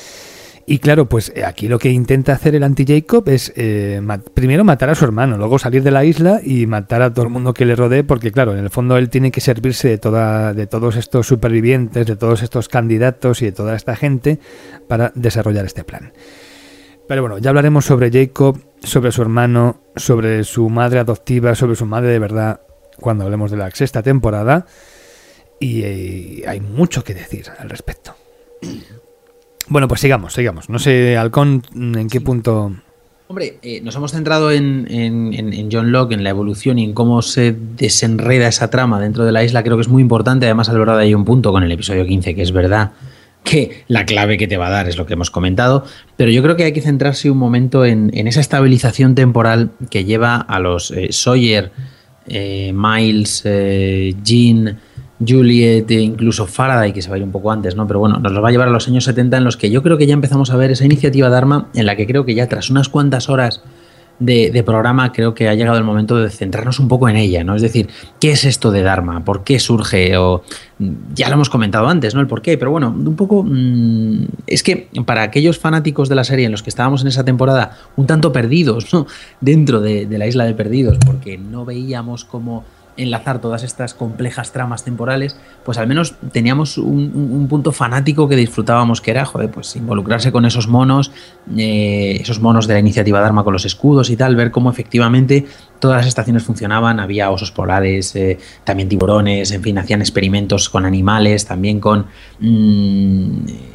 Y claro, pues aquí lo que intenta hacer el anti-Jacob es eh, mat- primero matar a su hermano, luego salir de la isla y matar a todo el mundo que le rodee, porque claro, en el fondo él tiene que servirse de toda de todos estos supervivientes, de todos estos candidatos y de toda esta gente para desarrollar este plan. Pero bueno, ya hablaremos sobre Jacob, sobre su hermano, sobre su madre adoptiva, sobre su madre de verdad, cuando hablemos de la sexta temporada, y eh, hay mucho que decir al respecto. Bueno, pues sigamos, sigamos. No sé, Halcón, ¿en qué punto...? Hombre, eh, nos hemos centrado en, en, en John Locke, en la evolución y en cómo se desenreda esa trama dentro de la isla. Creo que es muy importante. Además, al verdad hay un punto con el episodio quince, que es verdad que la clave que te va a dar es lo que hemos comentado. Pero yo creo que hay que centrarse un momento en, en esa estabilización temporal que lleva a los eh, Sawyer, eh, Miles, eh, Jean, Juliet e incluso Faraday, que se va a ir un poco antes, ¿no? Pero bueno, nos lo va a llevar a los años setenta, en los que yo creo que ya empezamos a ver esa iniciativa Dharma, en la que creo que ya tras unas cuantas horas de, de programa, creo que ha llegado el momento de centrarnos un poco en ella, ¿no? Es decir, ¿qué es esto de Dharma? ¿Por qué surge? O ya lo hemos comentado antes, ¿no? El por qué, pero bueno, un poco mmm, es que para aquellos fanáticos de la serie en los que estábamos en esa temporada un tanto perdidos, ¿no?, dentro de, de la isla de perdidos, porque no veíamos cómo enlazar todas estas complejas tramas temporales, pues al menos teníamos un, un, un punto fanático que disfrutábamos, que era, joder, pues involucrarse con esos monos, eh, esos monos de la iniciativa Dharma con los escudos y tal, ver cómo efectivamente todas las estaciones funcionaban. Había osos polares, eh, también tiburones, en fin, hacían experimentos con animales, también con mmm,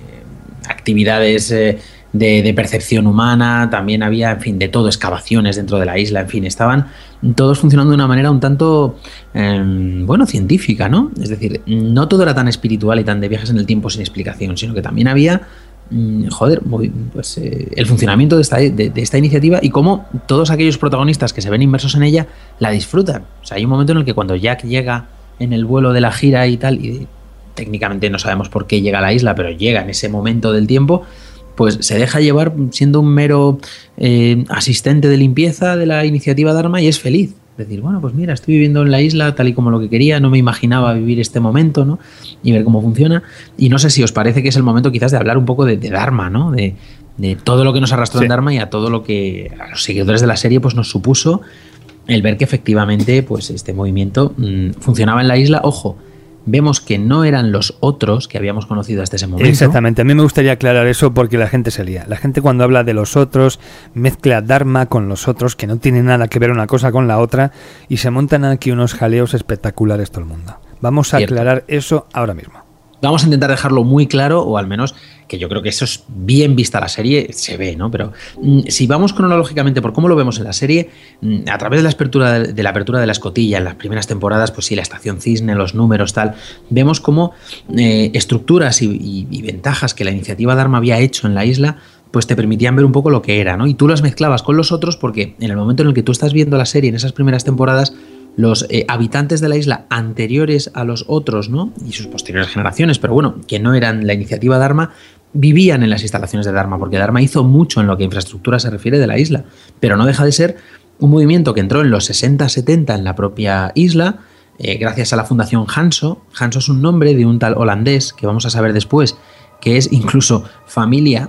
actividades eh, de, de percepción humana, también había, en fin, de todo, excavaciones dentro de la isla, en fin, estaban todos funcionando de una manera un tanto, eh, bueno, científica, ¿no? Es decir, no todo era tan espiritual y tan de viajes en el tiempo sin explicación, sino que también había, mmm, joder, muy, pues eh, el funcionamiento de esta, de, de esta iniciativa y cómo todos aquellos protagonistas que se ven inmersos en ella la disfrutan. O sea, hay un momento en el que cuando Jack llega en el vuelo de la gira y tal, y técnicamente no sabemos por qué llega a la isla, pero llega en ese momento del tiempo, pues se deja llevar siendo un mero eh, asistente de limpieza de la iniciativa Dharma y es feliz. Decir, bueno, pues mira, estoy viviendo en la isla tal y como lo que quería, no me imaginaba vivir este momento, ¿no? Y ver cómo funciona. Y no sé si os parece que es el momento quizás de hablar un poco de, de Dharma, ¿no? De, de todo lo que nos arrastró sí. en Dharma y a todo lo que a los seguidores de la serie pues nos supuso el ver que efectivamente pues este movimiento mmm, funcionaba en la isla. Ojo, vemos que no eran los otros que habíamos conocido hasta ese momento. Exactamente, a mí me gustaría aclarar eso porque la gente se lía. La gente cuando habla de los otros mezcla Dharma con los otros, que no tienen nada que ver una cosa con la otra, y se montan aquí unos jaleos espectaculares todo el mundo. Vamos a Cierto. aclarar eso ahora mismo. Vamos a intentar dejarlo muy claro, o al menos que yo creo que eso es bien vista la serie, se ve, ¿no? Pero mmm, si vamos cronológicamente por cómo lo vemos en la serie, mmm, a través de la apertura de, de la apertura de la escotilla en las primeras temporadas, pues sí, la estación Cisne, los números, tal, vemos cómo eh, estructuras y, y, y ventajas que la iniciativa Dharma había hecho en la isla, pues te permitían ver un poco lo que era, ¿no? Y tú las mezclabas con los otros porque en el momento en el que tú estás viendo la serie en esas primeras temporadas, los eh, habitantes de la isla anteriores a los otros, ¿no?, y sus posteriores generaciones, pero bueno, que no eran la iniciativa Dharma, vivían en las instalaciones de Dharma, porque Dharma hizo mucho en lo que a infraestructura se refiere de la isla, pero no deja de ser un movimiento que entró en los sesenta setenta en la propia isla, eh, gracias a la fundación Hanso. Hanso es un nombre de un tal holandés, que vamos a saber después, que es incluso familia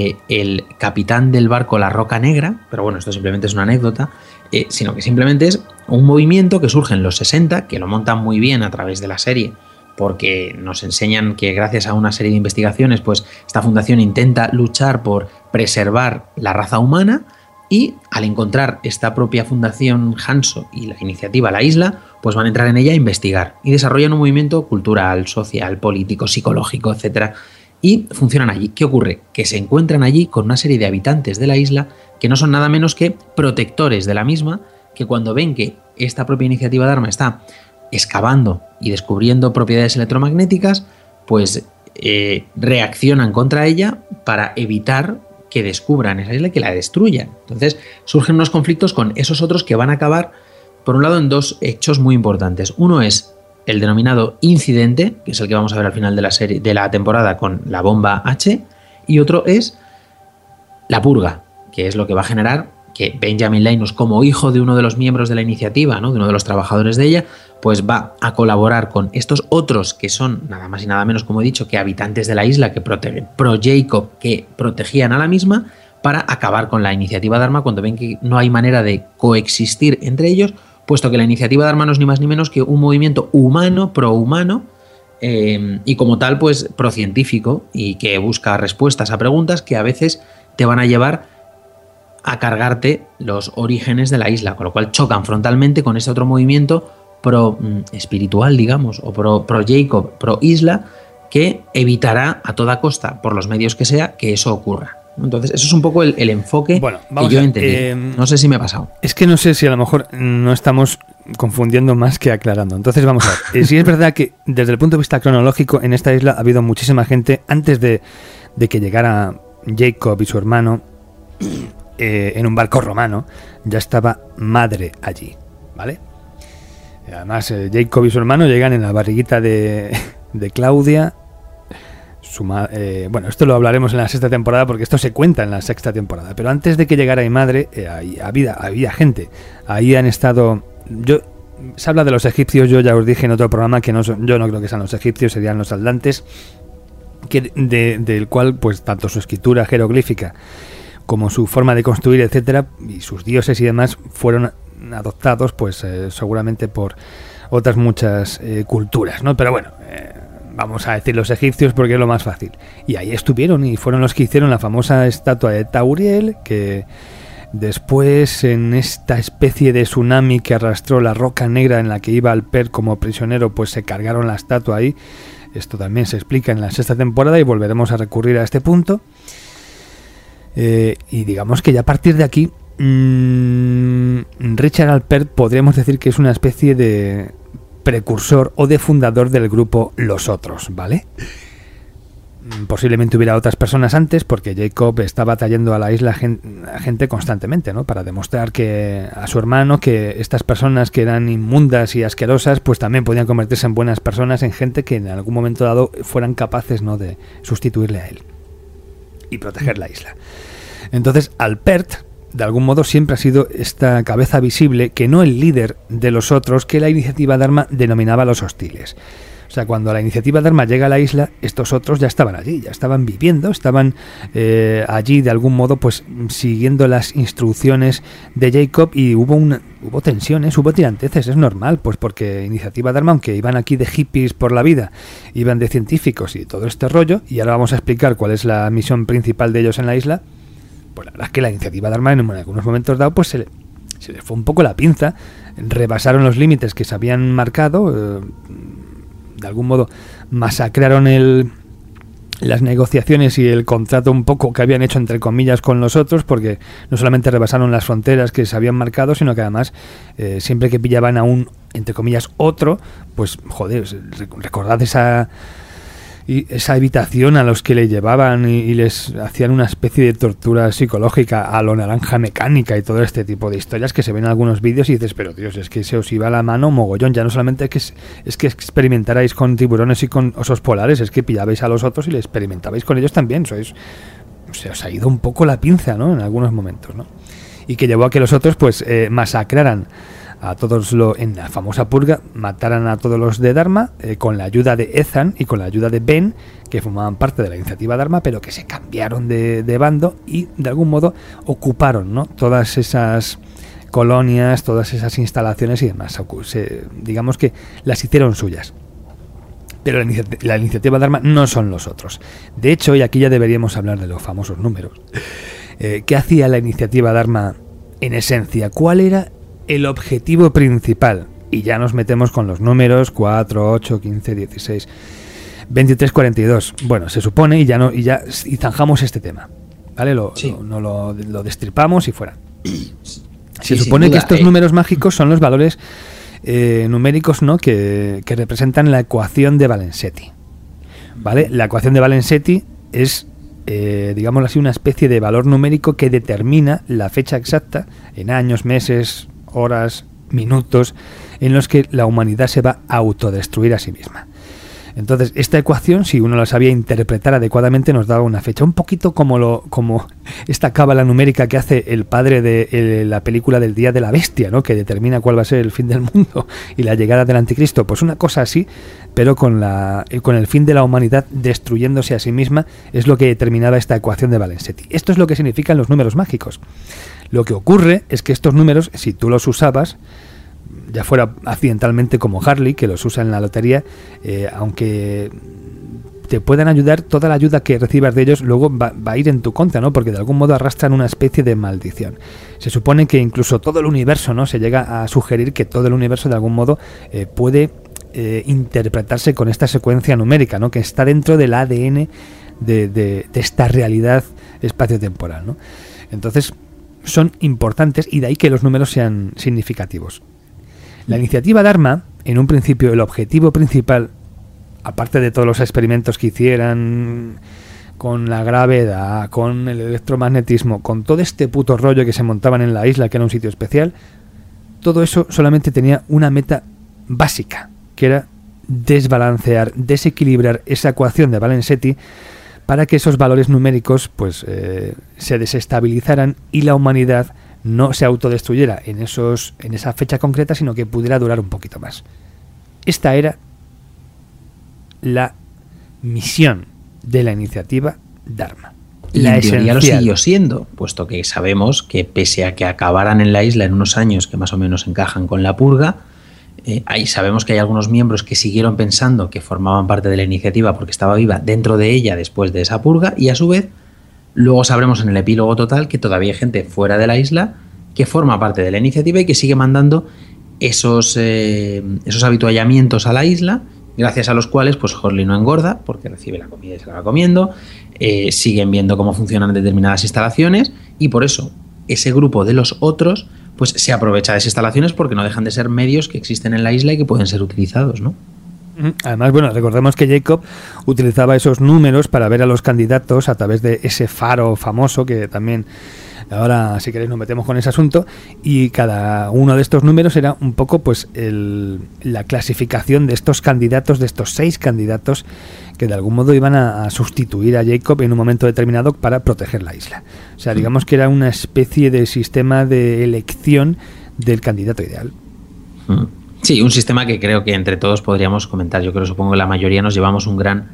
del capitán del barco La Roca Negra, pero bueno, esto simplemente es una anécdota, eh, sino que simplemente es un movimiento que surge en los sesenta, que lo montan muy bien a través de la serie, porque nos enseñan que gracias a una serie de investigaciones, pues esta fundación intenta luchar por preservar la raza humana, y al encontrar esta propia fundación Hanso y la iniciativa La Isla, pues van a entrar en ella a investigar y desarrollan un movimiento cultural, social, político, psicológico, etcétera. Y funcionan allí. ¿Qué ocurre? Que se encuentran allí con una serie de habitantes de la isla que no son nada menos que protectores de la misma, que cuando ven que esta propia iniciativa Dharma está excavando y descubriendo propiedades electromagnéticas, pues eh, reaccionan contra ella para evitar que descubran esa isla y que la destruyan. Entonces surgen unos conflictos con esos otros que van a acabar, por un lado, en dos hechos muy importantes. Uno es el denominado incidente, que es el que vamos a ver al final de la serie, de la temporada con la bomba H, y otro es la purga, que es lo que va a generar que Benjamin Linus, como hijo de uno de los miembros de la iniciativa, ¿no?, de uno de los trabajadores de ella, pues va a colaborar con estos otros que son nada más y nada menos, como he dicho, que habitantes de la isla que protegen, pro Jacob, que protegían a la misma, para acabar con la iniciativa Dharma cuando ven que no hay manera de coexistir entre ellos, puesto que la iniciativa Dharma no es ni más ni menos que un movimiento humano, pro-humano, eh, y como tal, pues procientífico, y que busca respuestas a preguntas que a veces te van a llevar a cargarte los orígenes de la isla, con lo cual chocan frontalmente con ese otro movimiento pro mm, espiritual, digamos, o pro, pro Jacob, pro isla, que evitará a toda costa, por los medios que sea, que eso ocurra. Entonces, eso es un poco el, el enfoque bueno, que yo a, entendí. Eh, no sé si me he pasado. Es que no sé si a lo mejor no estamos confundiendo más que aclarando. Entonces, vamos a ver. Eh, sí es verdad que desde el punto de vista cronológico, en esta isla ha habido muchísima gente antes de, de que llegara Jacob y su hermano. Eh, en un barco romano ya estaba Madre allí, ¿vale? Además, eh, Jacob y su hermano llegan en la barriguita de, de Claudia. Su ma- eh, bueno, esto lo hablaremos en la sexta temporada porque esto se cuenta en la sexta temporada. Pero antes de que llegara mi madre, eh, ahí, había, había gente. Ahí han estado. Yo se habla de los egipcios. Yo ya os dije en otro programa que no son, yo no creo que sean los egipcios, serían los atlantes, que de, del cual, pues, tanto su escritura jeroglífica como su forma de construir, etcétera, y sus dioses y demás fueron adoptados, pues eh, seguramente por otras muchas eh, culturas, ¿no? Pero bueno, eh, vamos a decir los egipcios porque es lo más fácil. Y ahí estuvieron y fueron los que hicieron la famosa estatua de Tauriel, que después, en esta especie de tsunami que arrastró la roca negra en la que iba Alpert como prisionero, pues se cargaron la estatua ahí. Esto también se explica en la sexta temporada y volveremos a recurrir a este punto. Eh, y digamos que ya a partir de aquí mmm, Richard Alpert podríamos decir que es una especie de precursor o de fundador del grupo Los Otros, ¿vale? Posiblemente hubiera otras personas antes porque Jacob estaba trayendo a la isla a gente constantemente, ¿no? Para demostrar que a su hermano que estas personas que eran inmundas y asquerosas pues también podían convertirse en buenas personas, en gente que en algún momento dado fueran capaces, ¿no?, de sustituirle a él y proteger la isla. Entonces Alpert de algún modo siempre ha sido esta cabeza visible, que no el líder de los otros, que la iniciativa Dharma denominaba los hostiles. O sea, cuando la iniciativa Dharma llega a la isla, estos otros ya estaban allí, ya estaban viviendo, estaban eh, allí de algún modo pues siguiendo las instrucciones de Jacob, y hubo una, hubo tensiones, hubo tiranteces, es normal, pues porque iniciativa Dharma, aunque iban aquí de hippies por la vida, iban de científicos y todo este rollo, y ahora vamos a explicar cuál es la misión principal de ellos en la isla. Pues la verdad es que la iniciativa Dharma en algunos momentos dados pues se le, se le fue un poco la pinza, rebasaron los límites que se habían marcado, eh, de algún modo masacraron el, las negociaciones y el contrato un poco que habían hecho entre comillas con los otros, porque no solamente rebasaron las fronteras que se habían marcado, sino que además eh, siempre que pillaban a un, entre comillas, otro, pues joder, recordad esa... y esa habitación a los que le llevaban y, y les hacían una especie de tortura psicológica a lo naranja mecánica y todo este tipo de historias que se ven en algunos vídeos y dices, pero Dios, es que se os iba la mano mogollón, ya no solamente es que, es que experimentarais con tiburones y con osos polares, es que pillabais a los otros y le experimentabais con ellos también, sois, se os ha ido un poco la pinza, ¿no?, en algunos momentos, ¿no? Y que llevó a que los otros pues eh, masacraran a todos lo, en la famosa purga, mataran a todos los de Dharma eh, con la ayuda de Ethan y con la ayuda de Ben, que formaban parte de la iniciativa Dharma, pero que se cambiaron de, de bando y de algún modo ocuparon, ¿no?, todas esas colonias, todas esas instalaciones y demás. Se, digamos que las hicieron suyas. Pero la, inici- la iniciativa Dharma no son los otros. De hecho, y aquí ya deberíamos hablar de los famosos números, eh, ¿qué hacía la iniciativa Dharma en esencia? ¿Cuál era el objetivo principal? Y ya nos metemos con los números cuatro, ocho, quince, dieciséis, veintitrés, cuarenta y dos. Bueno, se supone, y ya no y ya y zanjamos este tema, ¿vale? Lo, sí. lo, no lo, lo destripamos y fuera. Se sí, supone duda, que estos eh. números mágicos son los valores eh, numéricos, ¿no? que, que representan la ecuación de Valenzetti. ¿Vale? La ecuación de Valenzetti es, eh, digámoslo así, una especie de valor numérico que determina la fecha exacta, en años, meses, horas, minutos, en los que la humanidad se va a autodestruir a sí misma. Entonces, esta ecuación, si uno la sabía interpretar adecuadamente, nos daba una fecha, un poquito como lo como esta cábala numérica que hace el padre de el, la película del Día de la Bestia, ¿no? Que determina cuál va a ser el fin del mundo y la llegada del anticristo. Pues una cosa así, pero con la con el fin de la humanidad destruyéndose a sí misma, es lo que determinaba esta ecuación de Valenzetti. Esto es lo que significan los números mágicos. Lo que ocurre es que estos números, si tú los usabas, ya fuera accidentalmente como Harley, que los usa en la lotería, eh, aunque te puedan ayudar, toda la ayuda que recibas de ellos luego va, va a ir en tu contra, ¿no? Porque de algún modo arrastran una especie de maldición. Se supone que incluso todo el universo, ¿no? Se llega a sugerir que todo el universo de algún modo eh, puede eh, interpretarse con esta secuencia numérica, ¿no? Que está dentro del A D N de, de, de esta realidad espaciotemporal, ¿no? Entonces son importantes y de ahí que los números sean significativos. La iniciativa Dharma, en un principio, el objetivo principal, aparte de todos los experimentos que hicieran con la gravedad, con el electromagnetismo, con todo este puto rollo que se montaban en la isla, que era un sitio especial, todo eso solamente tenía una meta básica, que era desbalancear, desequilibrar esa ecuación de Valenzetti para que esos valores numéricos pues eh, se desestabilizaran y la humanidad no se autodestruyera en esos en esa fecha concreta, sino que pudiera durar un poquito más. Esta era la misión de la iniciativa Dharma. Y la en teoría esencial. lo siguió siendo, puesto que sabemos que pese a que acabaran en la isla en unos años que más o menos encajan con la purga, eh, ahí sabemos que hay algunos miembros que siguieron pensando que formaban parte de la iniciativa porque estaba viva dentro de ella después de esa purga, y a su vez luego sabremos en el epílogo total que todavía hay gente fuera de la isla que forma parte de la iniciativa y que sigue mandando esos, eh, esos habituallamientos a la isla, gracias a los cuales pues Hurley no engorda porque recibe la comida y se la va comiendo, eh, siguen viendo cómo funcionan determinadas instalaciones, y por eso ese grupo de los otros pues se aprovecha de esas instalaciones porque no dejan de ser medios que existen en la isla y que pueden ser utilizados, ¿no? Además, bueno, recordemos que Jacob utilizaba esos números para ver a los candidatos a través de ese faro famoso, que también ahora, si queréis, nos metemos con ese asunto, y cada uno de estos números era un poco pues el, la clasificación de estos candidatos, de estos seis candidatos que de algún modo iban a, a sustituir a Jacob en un momento determinado para proteger la isla. O sea, digamos que era una especie de sistema de elección del candidato ideal. Mm. Sí, un sistema que creo que entre todos podríamos comentar. Yo creo, supongo que la mayoría nos llevamos un gran...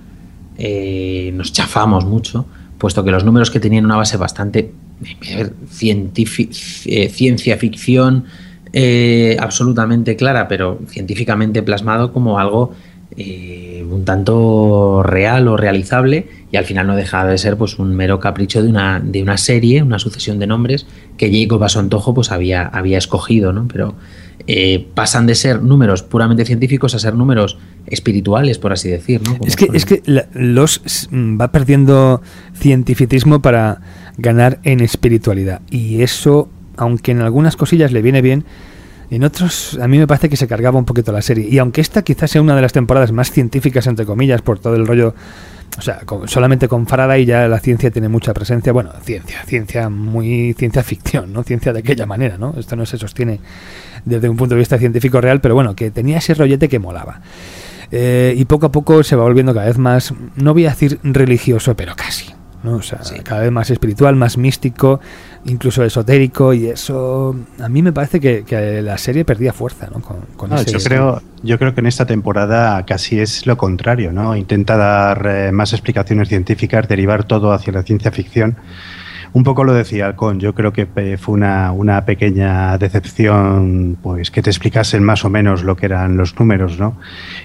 Eh, nos chafamos mucho, puesto que los números que tenían una base bastante eh, científic, eh, ciencia ficción eh, absolutamente clara, pero científicamente plasmado como algo eh, un tanto real o realizable, y al final no deja de ser pues un mero capricho de una, de una serie, una sucesión de nombres que Jacob a su antojo pues había, había escogido, ¿no? Pero Eh, pasan de ser números puramente científicos a ser números espirituales, por así decir, ¿no? Es que, es que la, los va perdiendo cientificismo para ganar en espiritualidad, y eso, aunque en algunas cosillas le viene bien, en otros a mí me parece que se cargaba un poquito la serie. Y aunque esta quizás sea una de las temporadas más científicas, entre comillas, por todo el rollo, o sea, con, solamente con Faraday ya la ciencia tiene mucha presencia. Bueno, ciencia, ciencia muy ciencia ficción, ¿no? Ciencia de aquella manera, ¿no? Esto no se sostiene desde un punto de vista científico real, pero bueno, que tenía ese rollete que molaba. Eh, y poco a poco se va volviendo cada vez más, no voy a decir religioso, pero casi, ¿no? O sea, sí, cada vez más espiritual, más místico, incluso esotérico, y eso a mí me parece que, que la serie perdía fuerza, ¿no? Con, con no, ese, yo creo yo creo que en esta temporada casi es lo contrario, ¿no? Intenta dar eh, más explicaciones científicas, derivar todo hacia la ciencia ficción. Un poco lo decía Halcón, yo creo que fue una, una pequeña decepción, pues que te explicasen más o menos lo que eran los números, ¿no?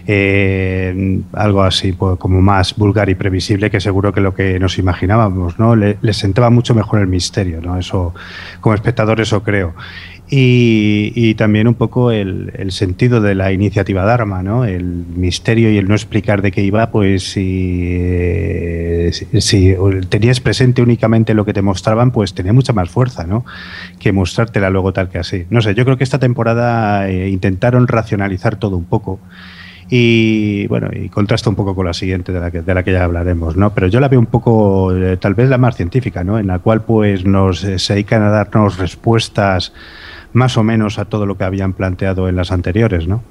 Eh, algo así, pues, como más vulgar y previsible que seguro que lo que nos imaginábamos, ¿no? Le, le sentaba mucho mejor el misterio, ¿no? Eso, como espectador, eso creo. Y, y también un poco el, el sentido de la iniciativa Dharma, ¿no? El misterio y el no explicar de qué iba, pues si, eh, si, si tenías presente únicamente lo que te mostraban, pues tenía mucha más fuerza, ¿no? Que mostrártela luego tal que así. No sé, yo creo que esta temporada eh, intentaron racionalizar todo un poco. Y bueno, y contrasta un poco con la siguiente de la que, de la que ya hablaremos, ¿no? Pero yo la veo un poco, eh, tal vez la más científica, ¿no? En la cual pues nos eh, se dedican a darnos respuestas más o menos a todo lo que habían planteado en las anteriores, ¿no?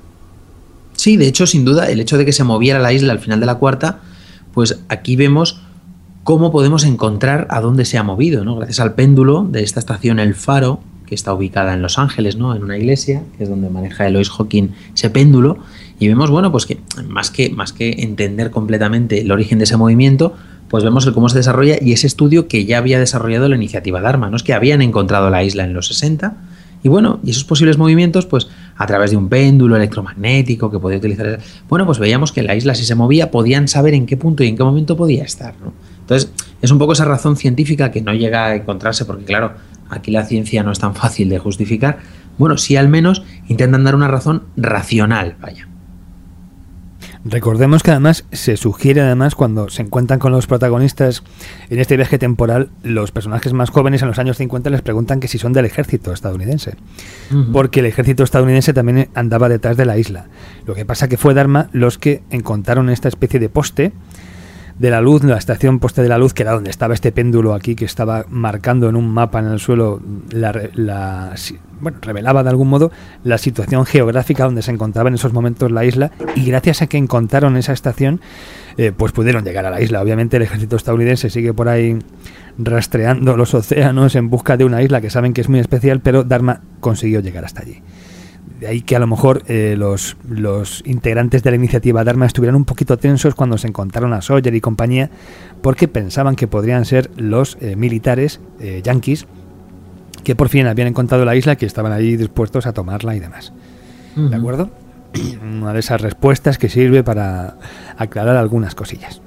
Sí, de hecho, sin duda, el hecho de que se moviera la isla al final de la cuarta, pues aquí vemos cómo podemos encontrar a dónde se ha movido, ¿no? Gracias al péndulo de esta estación El Faro, que está ubicada en Los Ángeles, ¿no? En una iglesia, que es donde maneja Eloise Hawking ese péndulo, y vemos, bueno, pues que más que, más que entender completamente el origen de ese movimiento, pues vemos el cómo se desarrolla y ese estudio que ya había desarrollado la iniciativa Dharma, ¿no? Es que habían encontrado la isla en los sesenta, y bueno, y esos posibles movimientos, pues a través de un péndulo electromagnético que podía utilizar, bueno, pues veíamos que la isla, si se movía, podían saber en qué punto y en qué momento podía estar, ¿no? Entonces, es un poco esa razón científica que no llega a encontrarse, porque claro, aquí la ciencia no es tan fácil de justificar. Bueno, sí, al menos intentan dar una razón racional, vaya. Recordemos que además se sugiere, además, cuando se encuentran con los protagonistas en este viaje temporal, los personajes más jóvenes en los años cincuenta les preguntan que si son del ejército estadounidense, uh-huh. porque el ejército estadounidense también andaba detrás de la isla. Lo que pasa que fue Dharma los que encontraron esta especie de poste de la luz, la estación poste de la luz, que era donde estaba este péndulo aquí, que estaba marcando en un mapa en el suelo, la, la, bueno, revelaba de algún modo la situación geográfica donde se encontraba en esos momentos la isla, y gracias a que encontraron esa estación, eh, pues pudieron llegar a la isla. Obviamente el ejército estadounidense sigue por ahí rastreando los océanos en busca de una isla que saben que es muy especial, pero Dharma consiguió llegar hasta allí. De ahí que a lo mejor eh, los, los integrantes de la iniciativa Dharma estuvieran un poquito tensos cuando se encontraron a Sawyer y compañía, porque pensaban que podrían ser los eh, militares eh, yanquis que por fin habían encontrado la isla, que estaban allí dispuestos a tomarla y demás. Uh-huh. ¿De acuerdo? Una de esas respuestas que sirve para aclarar algunas cosillas.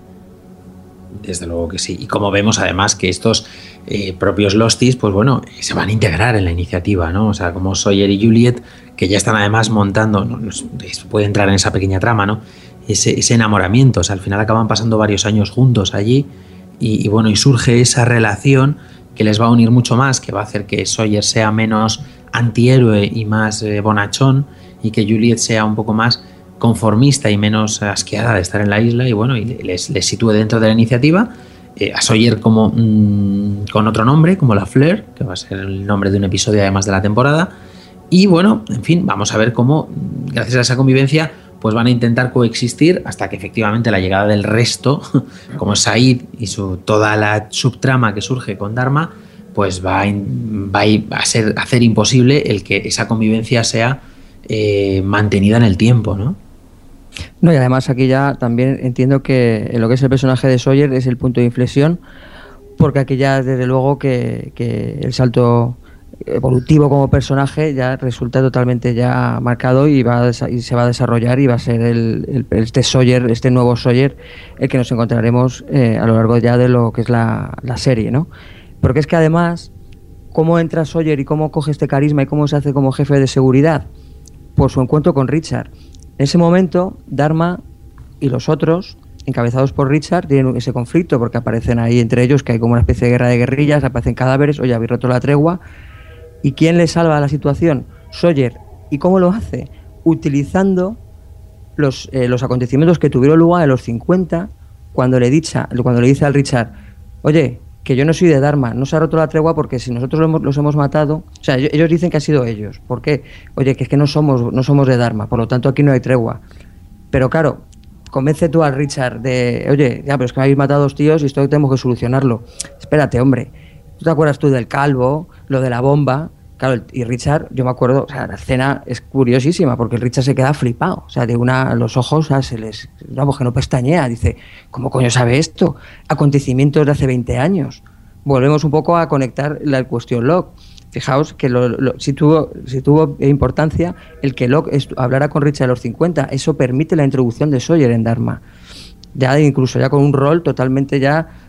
Desde luego que sí. Y como vemos además que estos eh, propios Losties, pues bueno, se van a integrar en la iniciativa, ¿no? O sea, como Sawyer y Juliet, que ya están además montando, no, no, puede entrar en esa pequeña trama, ¿no? Ese, ese enamoramiento. O sea, al final acaban pasando varios años juntos allí y, y bueno, y surge esa relación que les va a unir mucho más, que va a hacer que Sawyer sea menos antihéroe y más eh, bonachón, y que Juliet sea un poco más conformista y menos asqueada de estar en la isla, y bueno, y les, les sitúe dentro de la iniciativa. Eh, a Sawyer como mmm, con otro nombre, como la Fleur, que va a ser el nombre de un episodio además de la temporada. Y bueno, en fin, vamos a ver cómo, gracias a esa convivencia, pues van a intentar coexistir hasta que efectivamente la llegada del resto, como Said y su, toda la subtrama que surge con Dharma, pues va a, va a ser, hacer imposible el que esa convivencia sea eh, mantenida en el tiempo, ¿no? No, y además aquí ya también entiendo que en lo que es el personaje de Sawyer es el punto de inflexión, porque aquí ya desde luego que, que el salto evolutivo como personaje ya resulta totalmente ya marcado y, va a, y se va a desarrollar, y va a ser el, el, este Sawyer, este nuevo Sawyer, el que nos encontraremos eh, a lo largo ya de lo que es la, la serie, ¿no? Porque es que además, ¿cómo entra Sawyer y cómo coge este carisma y cómo se hace como jefe de seguridad? Por su encuentro con Richard. En ese momento, Dharma y los otros, encabezados por Richard, tienen ese conflicto porque aparecen ahí entre ellos, que hay como una especie de guerra de guerrillas, aparecen cadáveres, oye, habéis roto la tregua. ¿Y quién le salva la situación? Sawyer. ¿Y cómo lo hace? Utilizando los, eh, los acontecimientos que tuvieron lugar en los cincuenta, cuando le, dicha, cuando le dice al Richard, oye, que yo no soy de Dharma, no se ha roto la tregua porque si nosotros los hemos, los hemos matado, o sea, ellos dicen que ha sido ellos. ¿Por qué? Oye, que es que no somos, no somos de Dharma, por lo tanto aquí no hay tregua. Pero claro, convence tú al Richard de, oye, ya, pero es que habéis matado a dos tíos y esto tenemos que solucionarlo. Espérate, hombre, ¿tú te acuerdas tú del calvo, lo de la bomba? Claro, y Richard, yo me acuerdo, o sea, la escena es curiosísima porque el Richard se queda flipado, o sea, de una, los ojos, o sea, se les, vamos, que no pestañea, dice, ¿cómo coño sabe esto? Acontecimientos de hace veinte años. Volvemos un poco a conectar la cuestión Locke. Fijaos que lo, lo, si, tuvo, si tuvo importancia el que Locke hablara con Richard en los cincuenta, eso permite la introducción de Sawyer en Dharma. Ya incluso ya con un rol totalmente ya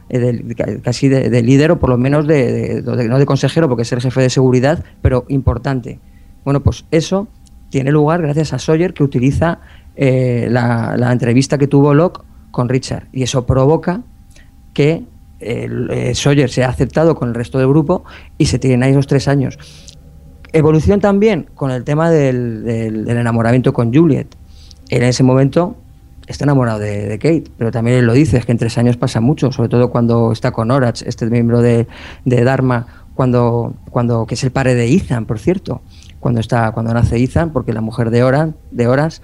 eh, de, casi de, de líder o por lo menos de, de, de, no de consejero porque es el jefe de seguridad, pero importante. Bueno, pues eso tiene lugar gracias a Sawyer, que utiliza eh, la, la entrevista que tuvo Locke con Richard, y eso provoca que eh, eh, Sawyer sea aceptado con el resto del grupo y se tienen ahí esos tres años. Evolución también con el tema del, del, del enamoramiento con Juliet. Él en ese momento está enamorado de, de Kate, pero también él lo dice, es que en tres años pasa mucho, sobre todo cuando está con Horace, este miembro de, de Dharma, cuando, cuando, que es el padre de Ethan, por cierto, cuando está cuando nace Ethan, porque la mujer de Horace, de Horace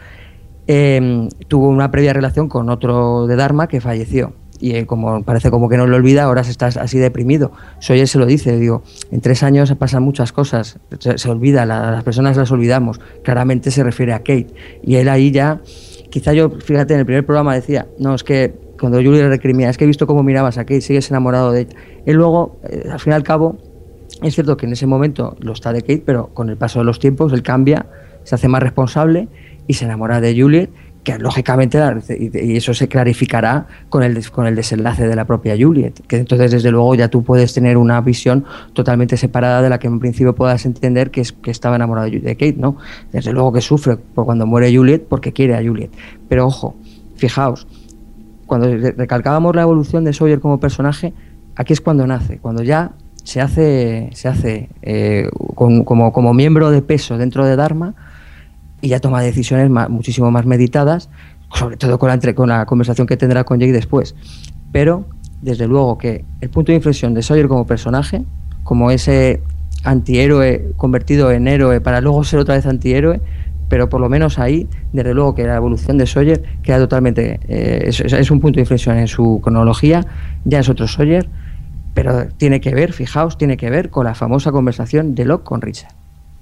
eh, tuvo una previa relación con otro de Dharma que falleció. Y eh, como parece como que no lo olvida, ahora se está así deprimido. Sawyer se lo dice, digo, en tres años pasan muchas cosas, se, se olvida, la, las personas las olvidamos. Claramente se refiere a Kate. Y él ahí ya, quizá yo, fíjate, en el primer programa decía, no, es que cuando Julie le recrimina, es que he visto cómo mirabas a Kate, sigues enamorado de ella. Él luego, eh, al fin y al cabo, es cierto que en ese momento lo está de Kate, pero con el paso de los tiempos él cambia, se hace más responsable y se enamora de Juliet, que lógicamente, y eso se clarificará con el, con el desenlace de la propia Juliet, que entonces desde luego ya tú puedes tener una visión totalmente separada de la que en principio puedas entender que, es, que estaba enamorado de Kate, ¿no? Desde luego que sufre por cuando muere Juliet porque quiere a Juliet, pero ojo, fijaos, cuando recalcábamos la evolución de Sawyer como personaje, aquí es cuando nace, cuando ya se hace, se hace eh, con, como, como miembro de peso dentro de Dharma, y ya toma decisiones más, muchísimo más meditadas, sobre todo con la, entre, con la conversación que tendrá con Jake después. Pero, desde luego que el punto de inflexión de Sawyer como personaje, como ese antihéroe convertido en héroe para luego ser otra vez antihéroe, pero por lo menos ahí, desde luego que la evolución de Sawyer queda totalmente... Eh, es, es un punto de inflexión en su cronología, ya es otro Sawyer, pero tiene que ver, fijaos, tiene que ver con la famosa conversación de Locke con Richard.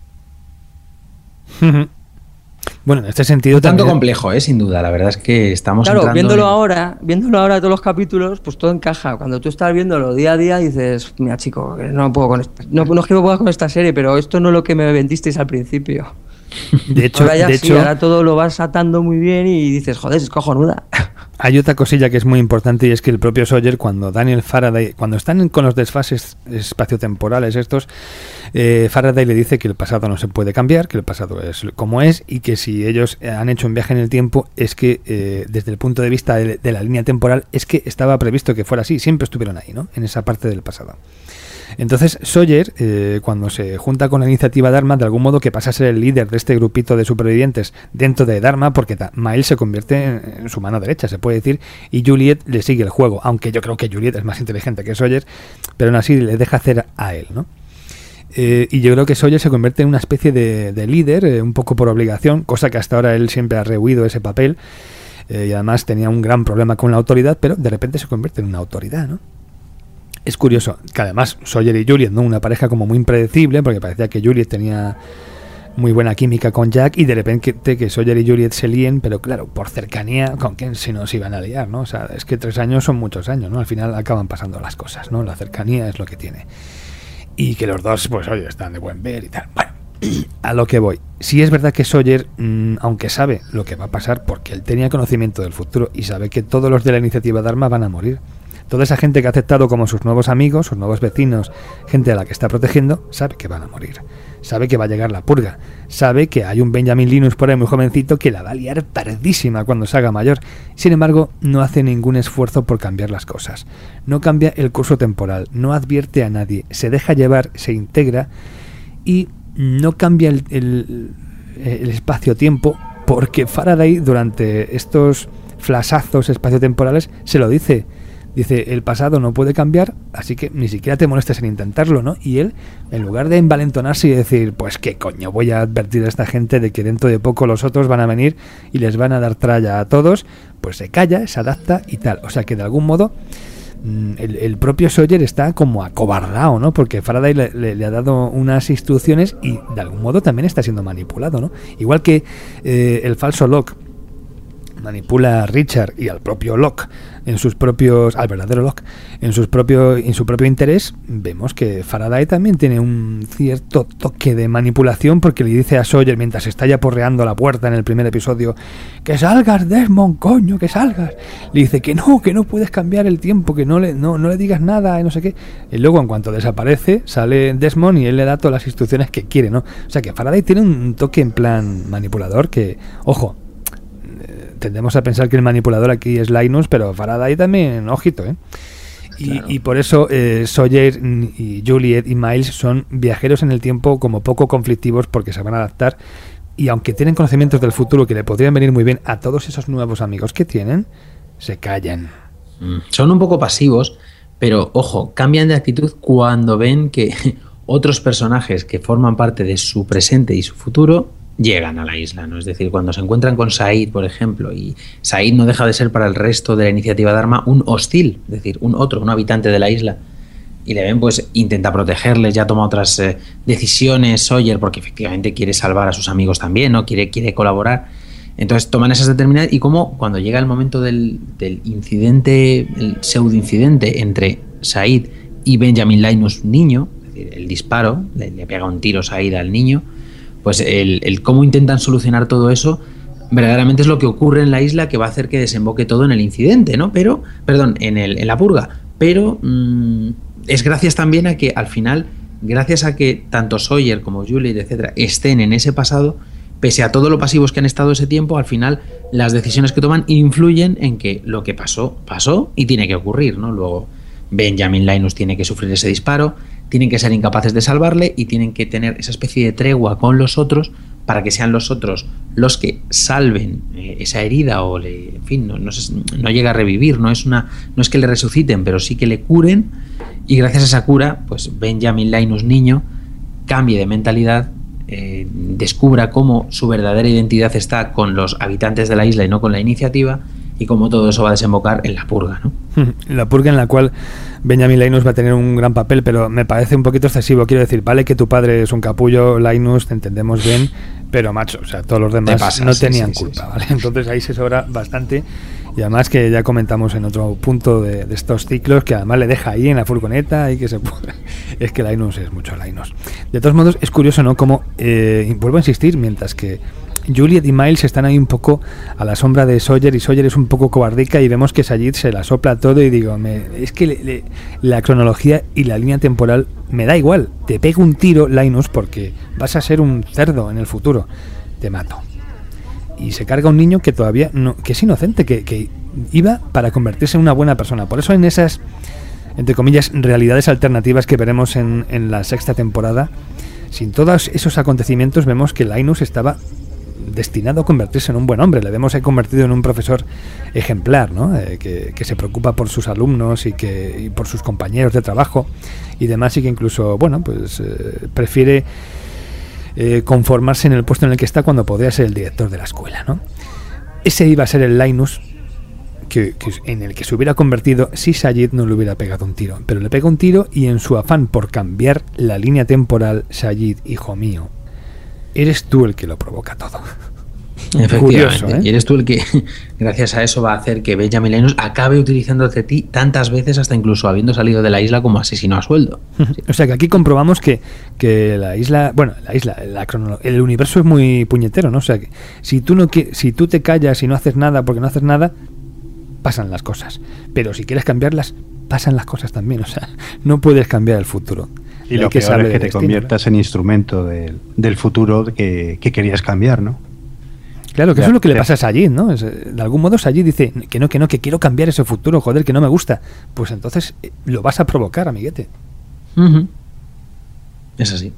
Bueno, en este sentido tanto también... complejo, ¿eh? Sin duda. La verdad es que estamos claro, viéndolo en... ahora, viéndolo ahora todos los capítulos, pues todo encaja. Cuando tú estás viéndolo día a día dices, mira chico, no puedo con esta... no, no es que no pueda con esta serie, pero esto no es lo que me vendisteis al principio. De hecho, ahora ya de sí, hecho, ahora todo lo vas atando muy bien y dices, joder, es cojonuda. Hay otra cosilla que es muy importante, y es que el propio Sawyer, cuando Daniel Faraday, cuando están con los desfases espaciotemporales estos, eh, Faraday le dice que el pasado no se puede cambiar, que el pasado es como es, y que si ellos han hecho un viaje en el tiempo, es que eh, desde el punto de vista de, de la línea temporal, es que estaba previsto que fuera así, siempre estuvieron ahí, ¿no? En esa parte del pasado. Entonces Sawyer, eh, cuando se junta con la iniciativa Dharma, de algún modo que pasa a ser el líder de este grupito de supervivientes dentro de Dharma, porque Miles se convierte en, en su mano derecha, se puede decir, y Juliet le sigue el juego, aunque yo creo que Juliet es más inteligente que Sawyer, pero aún así le deja hacer a él, ¿no? Eh, y yo creo que Sawyer se convierte en una especie de, de líder, eh, un poco por obligación, cosa que hasta ahora él siempre ha rehuido ese papel, eh, y además tenía un gran problema con la autoridad, pero de repente se convierte en una autoridad, ¿no? Es curioso que además Sawyer y Juliet, ¿no? Una pareja como muy impredecible, porque parecía que Juliet tenía muy buena química con Jack, y de repente que Sawyer y Juliet se líen, pero claro, por cercanía, ¿con quién si no se iban a liar, ¿no? O sea, es que tres años son muchos años, ¿no? Al final acaban pasando las cosas, ¿no? La cercanía es lo que tiene. Y que los dos, pues oye, están de buen ver y tal. Bueno, a lo que voy. Sí es verdad que Sawyer, mmm, aunque sabe lo que va a pasar, porque él tenía conocimiento del futuro y sabe que todos los de la iniciativa Dharma van a morir. Toda esa gente que ha aceptado como sus nuevos amigos, sus nuevos vecinos, gente a la que está protegiendo, sabe que van a morir. Sabe que va a llegar la purga. Sabe que hay un Benjamin Linus por ahí muy jovencito que la va a liar pardísima cuando se haga mayor. Sin embargo, no hace ningún esfuerzo por cambiar las cosas. No cambia el curso temporal, no advierte a nadie, se deja llevar, se integra y no cambia el, el, el espacio-tiempo, porque Faraday durante estos flashazos espaciotemporales se lo dice. Dice, el pasado no puede cambiar, así que ni siquiera te molestes en intentarlo, ¿no? Y él, en lugar de envalentonarse y decir, pues qué coño, voy a advertir a esta gente de que dentro de poco los otros van a venir y les van a dar tralla a todos, pues se calla, se adapta y tal. O sea que de algún modo el, el propio Sawyer está como acobardado, ¿no? Porque Faraday le, le, le ha dado unas instrucciones y de algún modo también está siendo manipulado, ¿no? Igual que eh, el falso Locke manipula a Richard y al propio Locke en sus propios, al verdadero Locke, en sus propio, en su propio interés, vemos que Faraday también tiene un cierto toque de manipulación, porque le dice a Sawyer mientras está ya porreando la puerta en el primer episodio: que salgas, Desmond, coño, que salgas. Le dice que no, que no puedes cambiar el tiempo, que no le, no, no le digas nada, y no sé qué. Y luego, en cuanto desaparece, sale Desmond y él le da todas las instrucciones que quiere, ¿no? O sea que Faraday tiene un toque en plan manipulador que, ojo, tendemos a pensar que el manipulador aquí es Linus, pero Faraday también, ojito, ¿eh? Y, claro. y por eso eh, Sawyer y Juliet y Miles son viajeros en el tiempo como poco conflictivos, porque se van a adaptar, y aunque tienen conocimientos del futuro que le podrían venir muy bien a todos esos nuevos amigos que tienen, se callan. Son un poco pasivos, pero ojo, cambian de actitud cuando ven que otros personajes que forman parte de su presente y su futuro llegan a la isla, ¿no? Es decir, cuando se encuentran con Said, por ejemplo, y Said no deja de ser para el resto de la iniciativa Dharma un hostil, es decir, un otro, un habitante de la isla, y le ven, pues intenta protegerles, ya toma otras eh, decisiones Sawyer, porque efectivamente quiere salvar a sus amigos también, ¿no? Quiere, quiere colaborar. Entonces toman esas determinadas, y como cuando llega el momento del, del incidente, el pseudo incidente entre Said y Benjamin Linus niño, es decir, el disparo, le, le pega un tiro Said al niño, pues el, el cómo intentan solucionar todo eso verdaderamente es lo que ocurre en la isla, que va a hacer que desemboque todo en el incidente, ¿no? Pero, perdón, en, el, en la purga. Pero mmm, es gracias también a que al final, gracias a que tanto Sawyer como Juliet, etcétera, estén en ese pasado, pese a todo lo pasivos que han estado ese tiempo, al final las decisiones que toman influyen en que lo que pasó, pasó y tiene que ocurrir, ¿no? Luego Benjamin Linus tiene que sufrir ese disparo, tienen que ser incapaces de salvarle y tienen que tener esa especie de tregua con los otros para que sean los otros los que salven eh, esa herida, o le, en fin, no, no, sé, no llega a revivir, no es una, no es que le resuciten, pero sí que le curen, y gracias a esa cura, pues Benjamin Linus niño cambie de mentalidad, eh, descubra cómo su verdadera identidad está con los habitantes de la isla y no con la iniciativa, y cómo todo eso va a desembocar en la purga, ¿no? La purga en la cual Benjamin Linus va a tener un gran papel, pero me parece un poquito excesivo. Quiero decir, vale que tu padre es un capullo, Linus, te entendemos bien, pero macho, o sea, todos los demás pasa, no sí, tenían sí, culpa, sí, ¿vale? Entonces ahí se sobra bastante, y además que ya comentamos en otro punto de, de estos ciclos, que además le deja ahí en la furgoneta y que se pudra. Es que Linus es mucho Linus. De todos modos, es curioso, ¿no? Como, eh, vuelvo a insistir, mientras que Juliet y Miles están ahí un poco a la sombra de Sawyer, y Sawyer es un poco cobardica, y vemos que Sayid se la sopla todo, y digo, me, es que le, le, la cronología y la línea temporal me da igual, te pego un tiro, Linus, porque vas a ser un cerdo en el futuro, te mato. Y se carga un niño que todavía no, que es inocente, que, que iba para convertirse en una buena persona. Por eso en esas, entre comillas, realidades alternativas que veremos en, en la sexta temporada, sin todos esos acontecimientos, vemos que Linus estaba destinado a convertirse en un buen hombre. Le vemos convertido en un profesor ejemplar, ¿no? Eh, que, que se preocupa por sus alumnos y que y por sus compañeros de trabajo y demás, y que incluso, bueno, pues eh, prefiere eh, conformarse en el puesto en el que está cuando podría ser el director de la escuela, ¿no? Ese iba a ser el Linus que, que en el que se hubiera convertido si Sayid no le hubiera pegado un tiro. Pero le pega un tiro, y en su afán por cambiar la línea temporal, Sayid, hijo mío, eres tú el que lo provoca todo. Efectivamente. Curioso, ¿eh? Y eres tú el que, gracias a eso, va a hacer que Benjamin Linus acabe utilizándote a ti tantas veces, hasta incluso habiendo salido de la isla como asesino a sueldo. Sí. O sea que aquí comprobamos que, que la isla, bueno, la isla, la crono, el universo es muy puñetero, ¿no? O sea que si tú no si tú te callas y no haces nada porque no haces nada, pasan las cosas. Pero si quieres cambiarlas, pasan las cosas también. O sea, no puedes cambiar el futuro. Y lo que peor es que te destino, conviertas ¿no? en instrumento de, del futuro que, que querías cambiar, ¿no? Claro, que ya, eso es lo que ya. le pasa a Sayid, ¿no? Es, de algún modo Sayid dice que no, que no, que quiero cambiar ese futuro, joder, que no me gusta. Pues entonces eh, lo vas a provocar, amiguete. Uh-huh. Es así.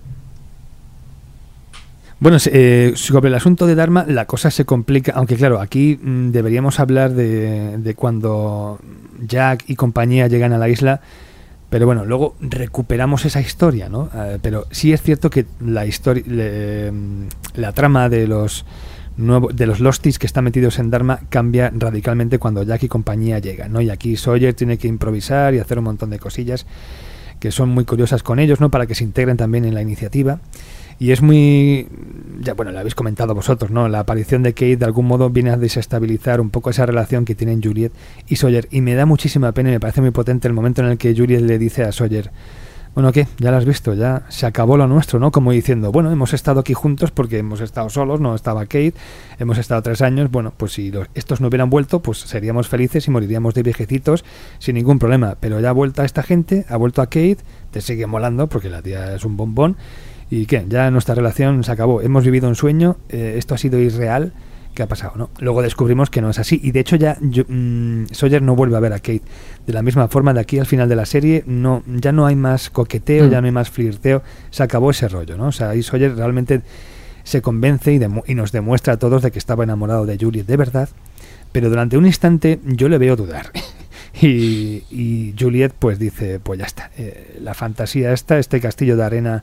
Bueno, eh, sobre el asunto de Dharma, la cosa se complica, aunque claro, aquí mmm, deberíamos hablar de, de cuando Jack y compañía llegan a la isla. Pero bueno, luego recuperamos esa historia, ¿no? Eh, pero sí es cierto que la historia, le, la trama de los nuevos, de los Losties que están metidos en Dharma cambia radicalmente cuando Jack y compañía llegan, ¿no? Y aquí Sawyer tiene que improvisar y hacer un montón de cosillas que son muy curiosas con ellos, ¿no? Para que se integren también en la iniciativa. Y es muy... ya bueno, lo habéis comentado vosotros, ¿no? La aparición de Kate de algún modo viene a desestabilizar un poco esa relación que tienen Juliet y Sawyer. Y me da muchísima pena y me parece muy potente el momento en el que Juliet le dice a Sawyer: bueno, ¿qué? Ya lo has visto, ya se acabó lo nuestro, ¿no? Como diciendo, bueno, hemos estado aquí juntos porque hemos estado solos, no estaba Kate, hemos estado tres años, bueno, pues si los, estos no hubieran vuelto, pues seríamos felices y moriríamos de viejecitos sin ningún problema. Pero ya ha vuelto a esta gente, ha vuelto a Kate, te sigue molando porque la tía es un bombón. ¿Y qué? Ya nuestra relación se acabó. Hemos vivido un sueño, eh, esto ha sido irreal. ¿Qué ha pasado? ¿No? Luego descubrimos que no es así. Y de hecho ya yo, mmm, Sawyer no vuelve a ver a Kate. De la misma forma, de aquí al final de la serie, no, ya no hay más coqueteo, mm. ya no hay más flirteo. Se acabó ese rollo, ¿no? O sea, ahí Sawyer realmente se convence y, demu- y nos demuestra a todos de que estaba enamorado de Juliet de verdad. Pero durante un instante yo le veo dudar. y, y Juliet pues dice, pues ya está. Eh, la fantasía esta, este castillo de arena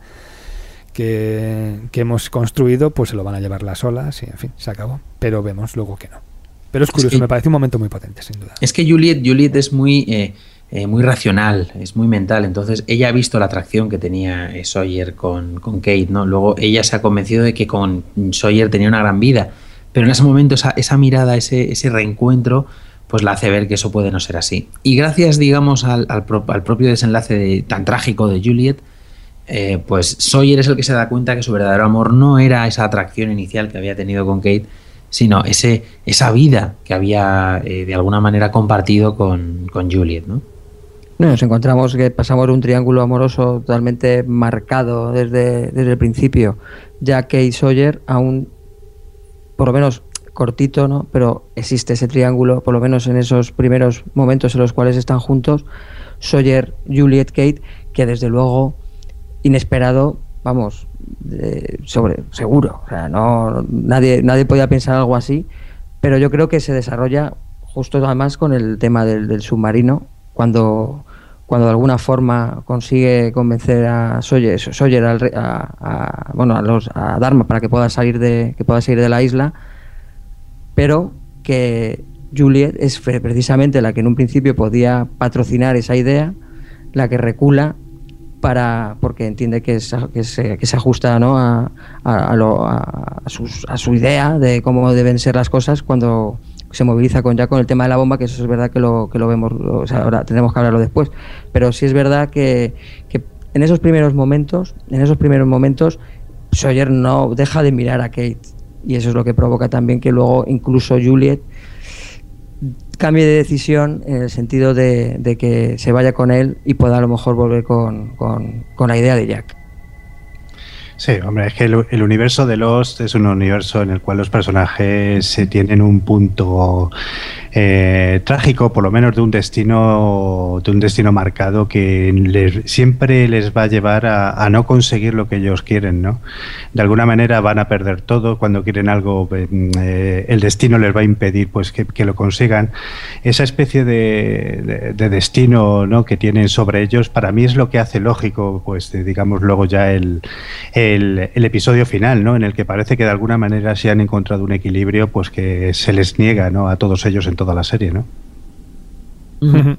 Que, que hemos construido, pues se lo van a llevar las olas y en fin, se acabó. Pero vemos luego que no. Pero es curioso, es que, me parece un momento muy potente, sin duda. Es que Juliet, Juliet es muy, eh, eh, muy racional, es muy mental. Entonces ella ha visto la atracción que tenía eh, Sawyer con, con Kate, ¿no? Luego ella se ha convencido de que con Sawyer tenía una gran vida. Pero en ese momento esa, esa mirada, ese, ese reencuentro, pues la hace ver que eso puede no ser así. Y gracias, digamos, al, al, pro, al propio desenlace de, tan trágico de Juliet, Eh, pues Sawyer es el que se da cuenta que su verdadero amor no era esa atracción inicial que había tenido con Kate, sino ese, esa vida que había eh, de alguna manera compartido con, con Juliet, ¿no? Nos encontramos que pasamos un triángulo amoroso totalmente marcado desde, desde el principio. Ya Kate y Sawyer, aún por lo menos cortito, ¿no? Pero existe ese triángulo, por lo menos en esos primeros momentos en los cuales están juntos. Sawyer, Juliet, Kate, que desde luego inesperado, vamos, eh, sobre seguro, o sea, no nadie nadie podía pensar algo así, pero yo creo que se desarrolla justo además con el tema del, del submarino, cuando cuando de alguna forma consigue convencer a Sawyer, Sawyer al, a, a, bueno, a los a Dharma para que pueda salir de que pueda salir de la isla, pero que Juliet es precisamente la que en un principio podía patrocinar esa idea, la que recula para porque entiende que, es, que, se, que se ajusta, ¿no? a, a, a, lo, a, a, sus, a su idea de cómo deben ser las cosas cuando se moviliza con ya con el tema de la bomba, que eso es verdad que lo, que lo vemos, o sea, ahora tenemos que hablarlo después, pero sí es verdad que, que en esos primeros momentos, en esos primeros momentos Sawyer no deja de mirar a Kate, y eso es lo que provoca también que luego incluso Juliet cambie de decisión en el sentido de, de que se vaya con él y pueda a lo mejor volver con, con, con la idea de Jack. Sí, hombre, es que el, el universo de Lost es un universo en el cual los personajes se tienen un punto eh, trágico, por lo menos de un destino de un destino marcado que les, siempre les va a llevar a, a no conseguir lo que ellos quieren, ¿no? De alguna manera van a perder todo cuando quieren algo, eh, el destino les va a impedir pues que, que lo consigan. Esa especie de, de, de destino, ¿no? que tienen sobre ellos, para mí es lo que hace lógico, pues de, digamos luego ya el, el El, el episodio final, ¿no? En el que parece que de alguna manera se han encontrado un equilibrio pues que se les niega, ¿no? a todos ellos en toda la serie, ¿no? Uh-huh.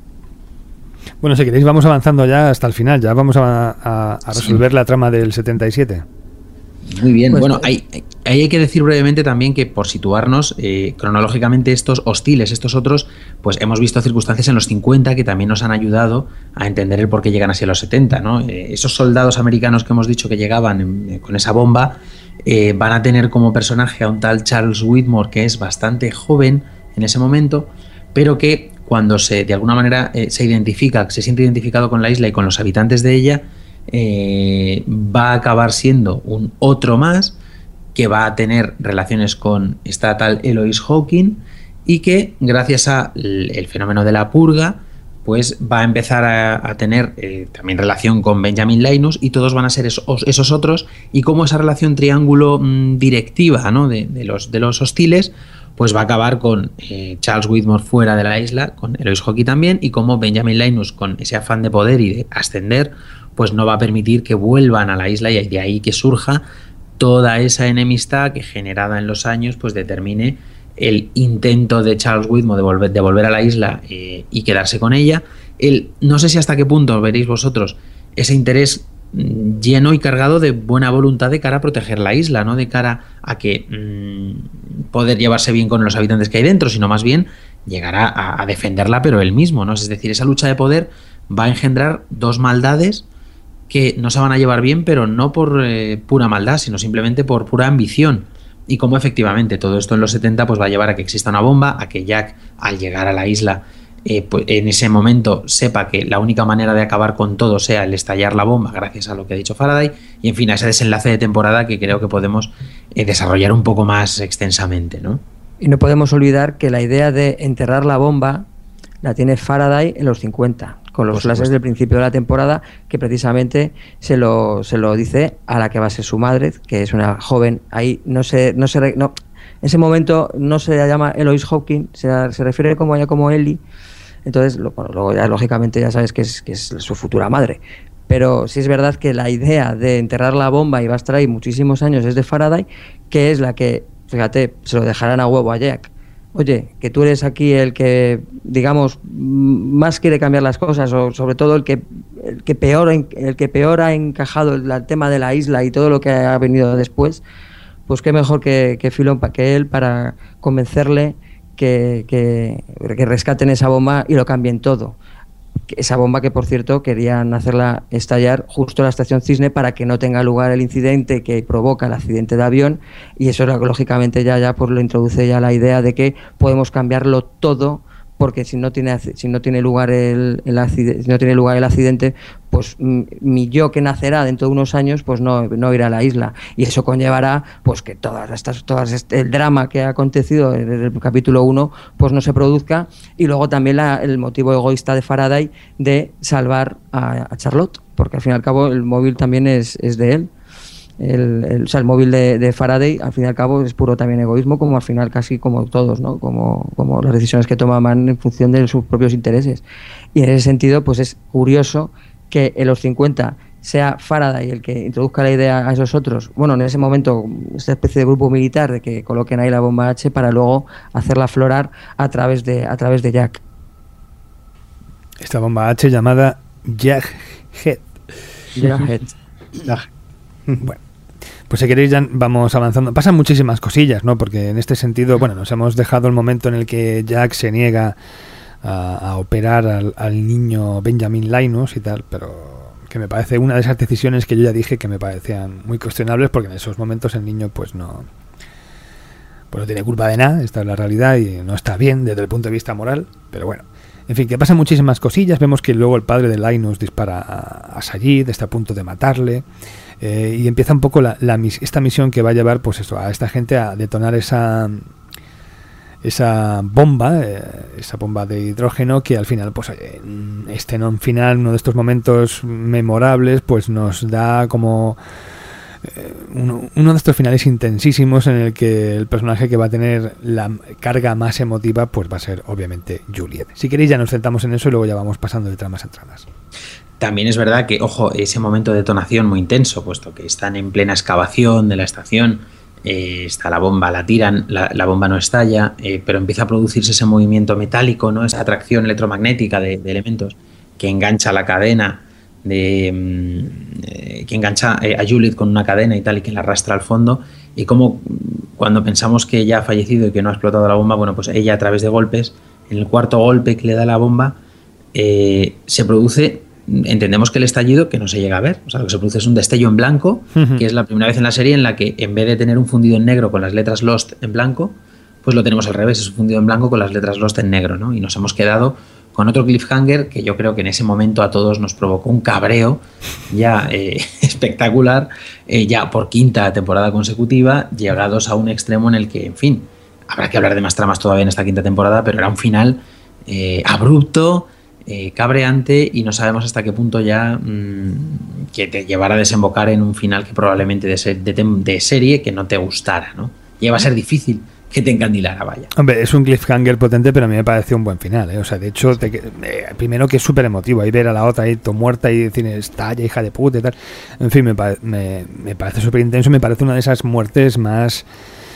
Bueno, si queréis vamos avanzando ya hasta el final, ya vamos a, a, a resolver sí. la trama del setenta y siete. Muy bien, pues, bueno, ahí hay, hay, hay que decir brevemente también que por situarnos eh, cronológicamente estos hostiles, estos otros, pues hemos visto circunstancias en los cincuenta que también nos han ayudado a entender el por qué llegan así a los setenta, ¿no? Eh, esos soldados americanos que hemos dicho que llegaban en, con esa bomba eh, van a tener como personaje a un tal Charles Whitmore que es bastante joven en ese momento, pero que cuando se de alguna manera eh, se identifica, se siente identificado con la isla y con los habitantes de ella, Eh, va a acabar siendo un otro más que va a tener relaciones con esta tal Eloise Hawking y que gracias al el fenómeno de la purga pues va a empezar a, a tener eh, también relación con Benjamin Linus y todos van a ser esos, esos otros, y como esa relación triángulo mmm, directiva, ¿no? de, de, los, de los hostiles pues va a acabar con eh, Charles Whitmore fuera de la isla, con Eloise Hawking también, y como Benjamin Linus con ese afán de poder y de ascender pues no va a permitir que vuelvan a la isla, y de ahí que surja toda esa enemistad que generada en los años pues determine el intento de Charles Whitmore de volver, de volver a la isla eh, y quedarse con ella. El, no sé si hasta qué punto veréis vosotros ese interés lleno y cargado de buena voluntad de cara a proteger la isla, no de cara a que mmm, poder llevarse bien con los habitantes que hay dentro, sino más bien llegar a, a defenderla, pero él mismo, ¿no? Es decir, esa lucha de poder va a engendrar dos maldades que no se van a llevar bien, pero no por eh, pura maldad, sino simplemente por pura ambición. Y como efectivamente todo esto en los setenta pues va a llevar a que exista una bomba, a que Jack, al llegar a la isla, Eh, pues en ese momento sepa que la única manera de acabar con todo sea el estallar la bomba, gracias a lo que ha dicho Faraday, y en fin, a ese desenlace de temporada que creo que podemos eh, desarrollar un poco más extensamente, ¿no? Y no podemos olvidar que la idea de enterrar la bomba la tiene Faraday en los cincuenta, con los flashes del principio de la temporada, que precisamente se lo, se lo dice a la que va a ser su madre, que es una joven. Ahí no se... No se no, en ese momento no se la llama Eloise Hawking, se, se refiere como ella como Ellie. Entonces, lo, bueno, luego ya lógicamente ya sabes que es, que es su futura madre. Pero sí es verdad que la idea de enterrar la bomba y va a estar ahí muchísimos años es de Faraday, que es la que, fíjate, se lo dejarán a huevo a Jack. Oye, que tú eres aquí el que, digamos, más quiere cambiar las cosas, o sobre todo el que, el que, peor, el que peor ha encajado el, el tema de la isla y todo lo que ha venido después, pues qué mejor que, que Filón, que él, para convencerle Que, que, que rescaten esa bomba y lo cambien todo. Esa bomba que, por cierto, querían hacerla estallar justo en la estación Cisne para que no tenga lugar el incidente que provoca el accidente de avión, y eso lógicamente ya, ya pues lo introduce ya la idea de que podemos cambiarlo todo, porque si no tiene si no tiene lugar el, el accidente, si no tiene lugar el accidente, pues mi yo que nacerá dentro de unos años pues no, no irá a la isla, y eso conllevará pues que todas estas todas este, el drama que ha acontecido en el capítulo uno pues no se produzca, y luego también la, el motivo egoísta de Faraday de salvar a, a Charlotte, porque al fin y al cabo el móvil también es, es de él. El, el, o sea, el móvil de, de Faraday al fin y al cabo es puro también egoísmo, como al final casi como todos, ¿no? Como, como las decisiones que toman en función de sus propios intereses. Y en ese sentido pues es curioso que en los cincuenta sea Faraday el que introduzca la idea a esos otros, bueno, en ese momento esta especie de grupo militar de que coloquen ahí la bomba H para luego hacerla aflorar a través de, a través de Jack. Esta bomba H llamada Jackhead. Jackhead. Bueno, pues si queréis ya vamos avanzando. Pasan muchísimas cosillas, ¿no? Porque en este sentido, bueno, nos hemos dejado el momento en el que Jack se niega a, a operar al, al niño Benjamin Linus y tal, pero que me parece una de esas decisiones que yo ya dije que me parecían muy cuestionables, porque en esos momentos el niño pues no pues no tiene culpa de nada, esta es la realidad, y no está bien desde el punto de vista moral, pero bueno. En fin, que pasan muchísimas cosillas. Vemos que luego el padre de Linus dispara a, a Sayid, está a punto de matarle, eh, y empieza un poco la, la, esta misión que va a llevar pues eso, a esta gente a detonar esa esa bomba, eh, esa bomba de hidrógeno, que al final, pues en este no final, uno de estos momentos memorables, pues nos da como Uno, uno de estos finales intensísimos en el que el personaje que va a tener la carga más emotiva pues va a ser obviamente Juliet. Si queréis ya nos sentamos en eso y luego ya vamos pasando de tramas en tramas. También es verdad que, ojo, ese momento de detonación muy intenso, puesto que están en plena excavación de la estación, eh, está la bomba, la tiran, la, la bomba no estalla, eh, pero empieza a producirse ese movimiento metálico, ¿no? Esa atracción electromagnética de, de elementos que engancha la cadena, de eh, que engancha eh, a Juliet con una cadena y tal, y que la arrastra al fondo, y como cuando pensamos que ya ha fallecido y que no ha explotado la bomba, bueno, pues ella a través de golpes, en el cuarto golpe que le da la bomba, eh, se produce, entendemos que el estallido, que no se llega a ver, o sea, lo que se produce es un destello en blanco, uh-huh. que es la primera vez en la serie en la que en vez de tener un fundido en negro con las letras Lost en blanco, pues lo tenemos al revés, es un fundido en blanco con las letras Lost en negro, ¿no? Y nos hemos quedado con otro cliffhanger que yo creo que en ese momento a todos nos provocó un cabreo ya eh, espectacular, eh, ya por quinta temporada consecutiva, llegados a un extremo en el que, en fin, habrá que hablar de más tramas todavía en esta quinta temporada, pero era un final eh, abrupto, eh, cabreante, y no sabemos hasta qué punto ya mmm, que te llevara a desembocar en un final que probablemente de, ser, de, de serie que no te gustara, ¿no? Y va a ser difícil que te encandilara, vaya. Hombre, es un cliffhanger potente, pero a mí me pareció un buen final, ¿eh? O sea, de hecho, te, eh, primero que es súper emotivo, ahí ver a la otra ahí todo muerta y decir, estalla, hija de puta y tal. En fin, me, me, me parece súper intenso, me parece una de esas muertes más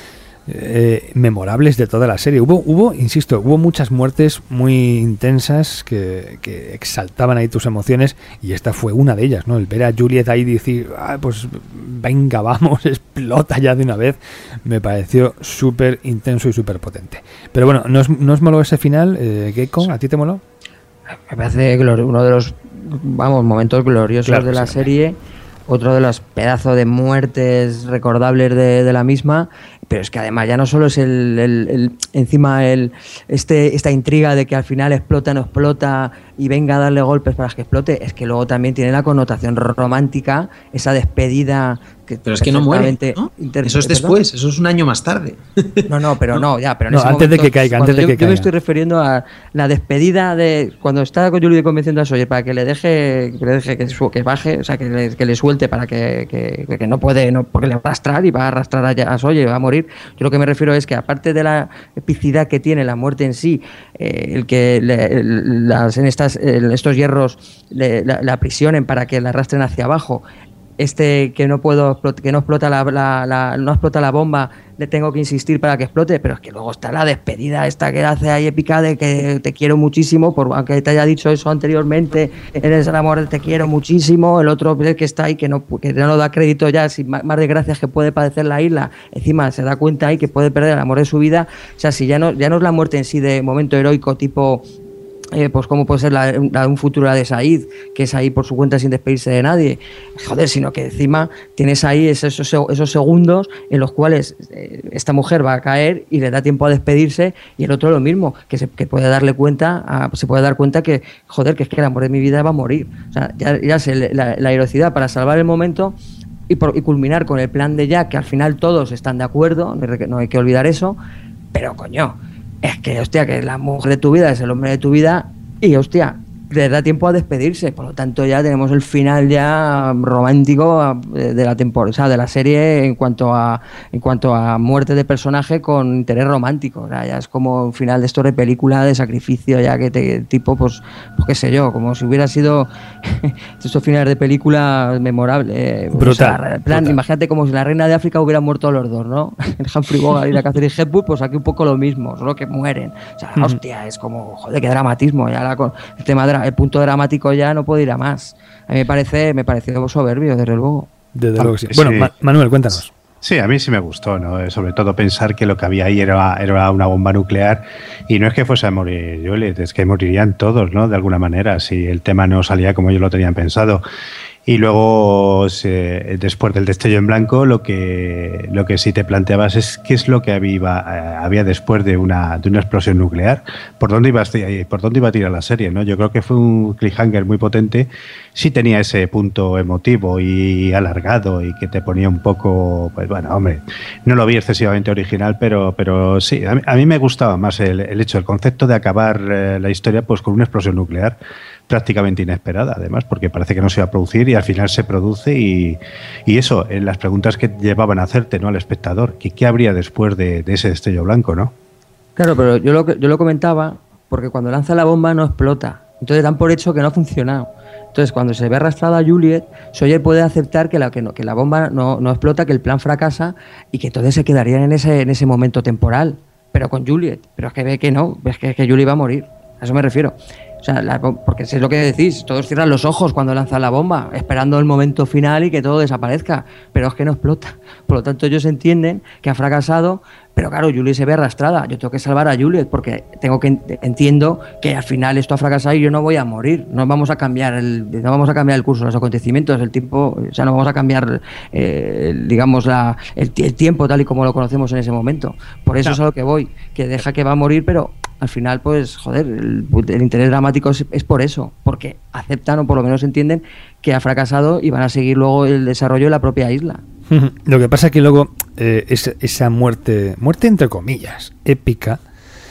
eh, memorables de toda la serie. Hubo, hubo, insisto, hubo muchas muertes muy intensas que, que exaltaban ahí tus emociones, y esta fue una de ellas, ¿no? El ver a Juliet ahí decir, ah, pues venga, vamos, explota ya de una vez, me pareció súper intenso y súper potente. Pero bueno, ¿no os, no os moló ese final, eh, Keiko? ¿A ti te moló? Me parece glor- uno de los, vamos, momentos gloriosos Claro, de la sí, serie. Otro de los pedazos de muertes recordables de, de la misma, pero es que además ya no solo es el, el, el encima el este esta intriga de que al final explota, no explota y venga a darle golpes para que explote, es que luego también tiene la connotación romántica, esa despedida. Que pero es que no muere, ¿no? Inter- eso es después, eso es un año más tarde. No, no, pero no, no ya, pero en no, ese antes momento, de que caiga, antes de yo, que yo caiga. me estoy refiriendo a la despedida de cuando está con Julie convenciendo a Sawyer para que le deje, que le deje que, su, que baje, o sea, que le, que le suelte para que, que, que no puede, no, porque le va a arrastrar y va a arrastrar a, a Sawyer y va a morir. Yo lo que me refiero es que aparte de la epicidad que tiene la muerte en sí, eh, el que le, las, en estas, en estos hierros le, la, la aprisionen para que la arrastren hacia abajo, este que no puedo que no explota la, la, la no explota la bomba, le tengo que insistir para que explote, pero es que luego está la despedida esta que hace ahí épica de que te quiero muchísimo, por aunque te haya dicho eso anteriormente, eres el amor, te quiero muchísimo, el otro que está ahí que no que no da crédito ya, sin más desgracias que puede padecer la isla, encima se da cuenta ahí que puede perder el amor de su vida, o sea, si ya no ya no es la muerte en sí de momento heroico tipo Eh, pues como puede ser la, la, un futuro la de Said, que es ahí por su cuenta sin despedirse de nadie, joder, sino que encima tienes ahí esos, esos segundos en los cuales eh, esta mujer va a caer y le da tiempo a despedirse, y el otro lo mismo, que se que puede darle cuenta, a, se puede dar cuenta que, joder, que es que el amor de mi vida va a morir, o sea, ya, ya sé, la, la heroicidad para salvar el momento y, por, y culminar con el plan de Jack, que al final todos están de acuerdo, no hay, no hay que olvidar eso, pero coño, es que, hostia, que la mujer de tu vida es el hombre de tu vida y, hostia, le da tiempo a despedirse. Por lo tanto, ya tenemos el final ya romántico de la temporada, o sea, de la serie en cuanto a en cuanto a muerte de personaje con interés romántico. O sea, ya es como un final de esto de película de sacrificio, ya que te tipo, pues, pues qué sé yo, como si hubiera sido estos finales de película memorables. Brutal, o sea, en plan, brutal. imagínate como si la reina de África hubieran muerto los dos, ¿no? Humphrey Bogart y la Catherine Hepburn, pues aquí un poco lo mismo, solo que mueren. O sea, mm. hostia, es como, joder, qué dramatismo. Ya la, con el tema de el punto dramático ya no puede ir a más. A mí me parece, me pareció soberbio, desde luego. Desde luego que sí. Bueno, sí. Ma- Manuel, cuéntanos. Sí, a mí sí me gustó, ¿no? Sobre todo pensar que lo que había ahí era, era una bomba nuclear, y no es que fuese a morir Juliet, es que morirían todos, ¿no? De alguna manera, si el tema no salía como ellos lo tenían pensado. Y luego, se, después del destello en blanco, lo que, lo que sí te planteabas es qué es lo que había, había después de una, de una explosión nuclear. ¿Por dónde iba, por dónde iba a tirar la serie, ¿no? Yo creo que fue un cliffhanger muy potente. Sí tenía ese punto emotivo y alargado y que te ponía un poco, pues bueno, hombre, no lo vi excesivamente original, pero, pero sí, a mí, a mí me gustaba más el, el hecho, el concepto de acabar eh, la historia pues con una explosión nuclear prácticamente inesperada, además, porque parece que no se iba a producir y al final se produce, y, y eso, en las preguntas que llevaban a hacerte, ¿no?, al espectador, que qué habría después de, de ese destello blanco, ¿no? Claro, pero yo lo, yo lo comentaba porque cuando lanza la bomba no explota, entonces dan por hecho que no ha funcionado. Entonces, cuando se ve arrastrada a Juliet, Sawyer puede aceptar que la, que no, que la bomba no, no explota, que el plan fracasa y que entonces se quedarían en ese, en ese momento temporal, pero con Juliet. Pero es que ve que no, es que, que Juliet va a morir, a eso me refiero. O sea, la, porque es lo que decís, todos cierran los ojos cuando lanzan la bomba, esperando el momento final y que todo desaparezca, pero es que no explota. Por lo tanto, ellos entienden que ha fracasado, pero claro, Juliet se ve arrastrada. Yo tengo que salvar a Juliet porque tengo que entiendo que al final esto ha fracasado y yo no voy a morir. No vamos a cambiar el, no vamos a cambiar el curso de los acontecimientos, el tiempo, o sea, no vamos a cambiar, eh, digamos, la, el, el tiempo tal y como lo conocemos en ese momento. Por eso no. es a lo que voy, que deja que va a morir, pero al final, pues, joder, el, el interés dramático es, es por eso, porque aceptan o por lo menos entienden que ha fracasado y van a seguir luego el desarrollo de la propia isla. Lo que pasa es que luego eh, esa, esa muerte, muerte entre comillas, épica,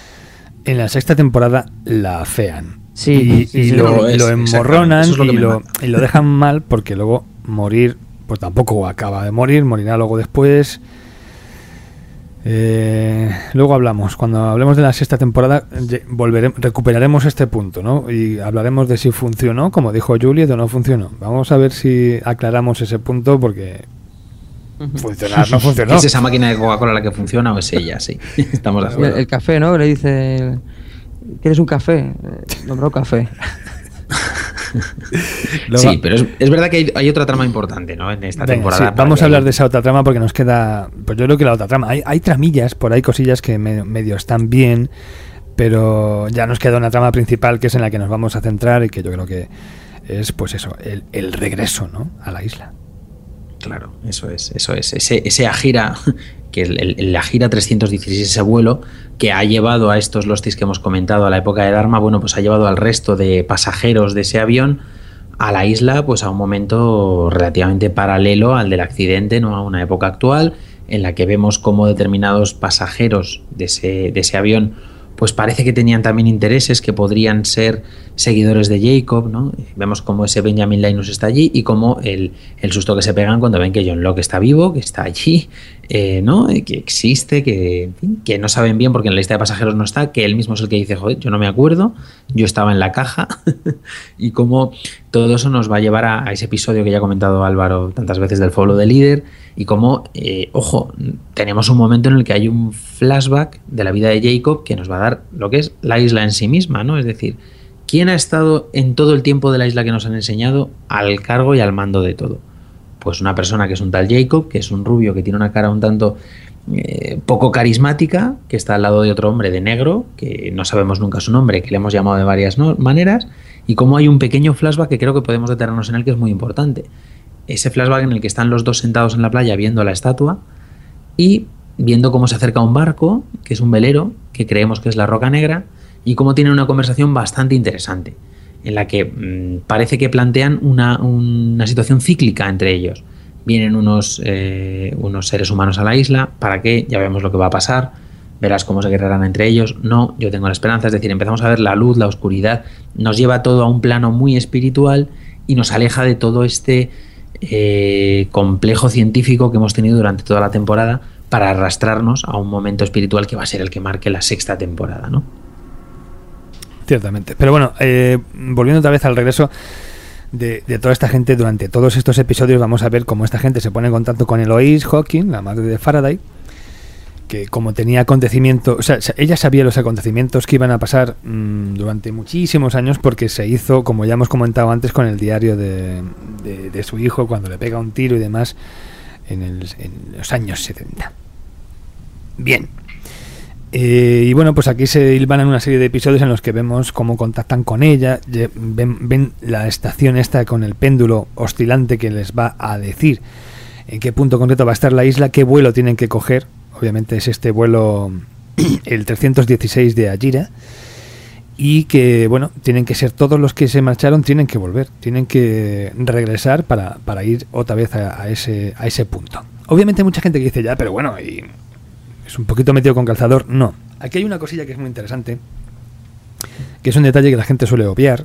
en la sexta temporada la afean. Sí, y, sí, y sí, lo, lo, es, lo emborronan es lo y, lo, y lo dejan mal, porque luego morir, pues tampoco acaba de morir, morirá luego después. Eh, luego hablamos, cuando hablemos de la sexta temporada volveremos, recuperaremos este punto, ¿no? Y hablaremos de si funcionó, como dijo Juliet, o no funcionó. Vamos a ver si aclaramos ese punto, porque Funcionar no funcionó. ¿Es esa máquina de Coca-Cola la que funciona o es ella? Sí, estamos de acuerdo. El, el café, ¿no? Le dice, ¿quieres un café? Nombró café. Sí, pero es, es verdad que hay, hay otra trama importante, ¿no? En esta Venga, temporada. Sí, vamos a hablar de esa otra trama porque nos queda. Pues yo creo que la otra trama. Hay, hay tramillas, por ahí cosillas que me, medio están bien, pero ya nos queda una trama principal que es en la que nos vamos a centrar y que yo creo que es, pues eso, el, el regreso, ¿no? A la isla. Claro, eso es, eso es. Ese, ese Ajira, que el, el, el Ajira trescientos dieciséis, ese vuelo que ha llevado a estos Lostis que hemos comentado a la época de Dharma, bueno, pues ha llevado al resto de pasajeros de ese avión a la isla, pues a un momento relativamente paralelo al del accidente, ¿no? A una época actual en la que vemos cómo determinados pasajeros de ese, de ese avión pues parece que tenían también intereses que podrían ser seguidores de Jacob, ¿no? Vemos cómo ese Benjamin Linus está allí y cómo el, el susto que se pegan cuando ven que John Locke está vivo, que está allí, eh, ¿no? Que existe, que, en fin, que no saben bien porque en la lista de pasajeros no está, que él mismo es el que dice, joder, yo no me acuerdo, yo estaba en la caja, y cómo todo eso nos va a llevar a, a ese episodio que ya ha comentado Álvaro tantas veces del Follow the Leader, y cómo, eh, ojo, tenemos un momento en el que hay un flashback de la vida de Jacob que nos va a dar lo que es la isla en sí misma, ¿no? Es decir, ¿quién ha estado en todo el tiempo de la isla que nos han enseñado al cargo y al mando de todo? Pues una persona que es un tal Jacob, que es un rubio que tiene una cara un tanto eh, poco carismática, que está al lado de otro hombre de negro, que no sabemos nunca su nombre, que le hemos llamado de varias no- maneras, y cómo hay un pequeño flashback que creo que podemos detenernos en él, que es muy importante. Ese flashback en el que están los dos sentados en la playa viendo la estatua y viendo cómo se acerca un barco, que es un velero, que creemos que es la Roca Negra, y cómo tienen una conversación bastante interesante, en la que mmm, parece que plantean una, una situación cíclica entre ellos. Vienen unos, eh, unos seres humanos a la isla, ¿para qué? Ya vemos lo que va a pasar, verás cómo se guerrerán entre ellos. No, yo tengo la esperanza, es decir, empezamos a ver la luz, la oscuridad, nos lleva todo a un plano muy espiritual y nos aleja de todo este eh, complejo científico que hemos tenido durante toda la temporada para arrastrarnos a un momento espiritual que va a ser el que marque la sexta temporada, ¿no? Ciertamente. Pero bueno, eh, volviendo otra vez al regreso de, de toda esta gente, durante todos estos episodios vamos a ver cómo esta gente se pone en contacto con Eloise Hawking, la madre de Faraday, que como tenía acontecimientos, o sea, ella sabía los acontecimientos que iban a pasar mmm, durante muchísimos años porque se hizo, como ya hemos comentado antes, con el diario de, de, de su hijo cuando le pega un tiro y demás en, el, en los años setenta. Bien. Eh, y bueno, pues aquí se hilvanan una serie de episodios en los que vemos cómo contactan con ella, ven, ven la estación esta con el péndulo oscilante que les va a decir en qué punto concreto va a estar la isla, qué vuelo tienen que coger. Obviamente es este vuelo, el trescientos dieciséis de Ajira, y que, bueno, tienen que ser todos los que se marcharon, tienen que volver, tienen que regresar para, para ir otra vez a, a, ese, a ese punto. Obviamente hay mucha gente que dice, ya, pero bueno, y es un poquito metido con calzador. No, aquí hay una cosilla que es muy interesante, que es un detalle que la gente suele obviar,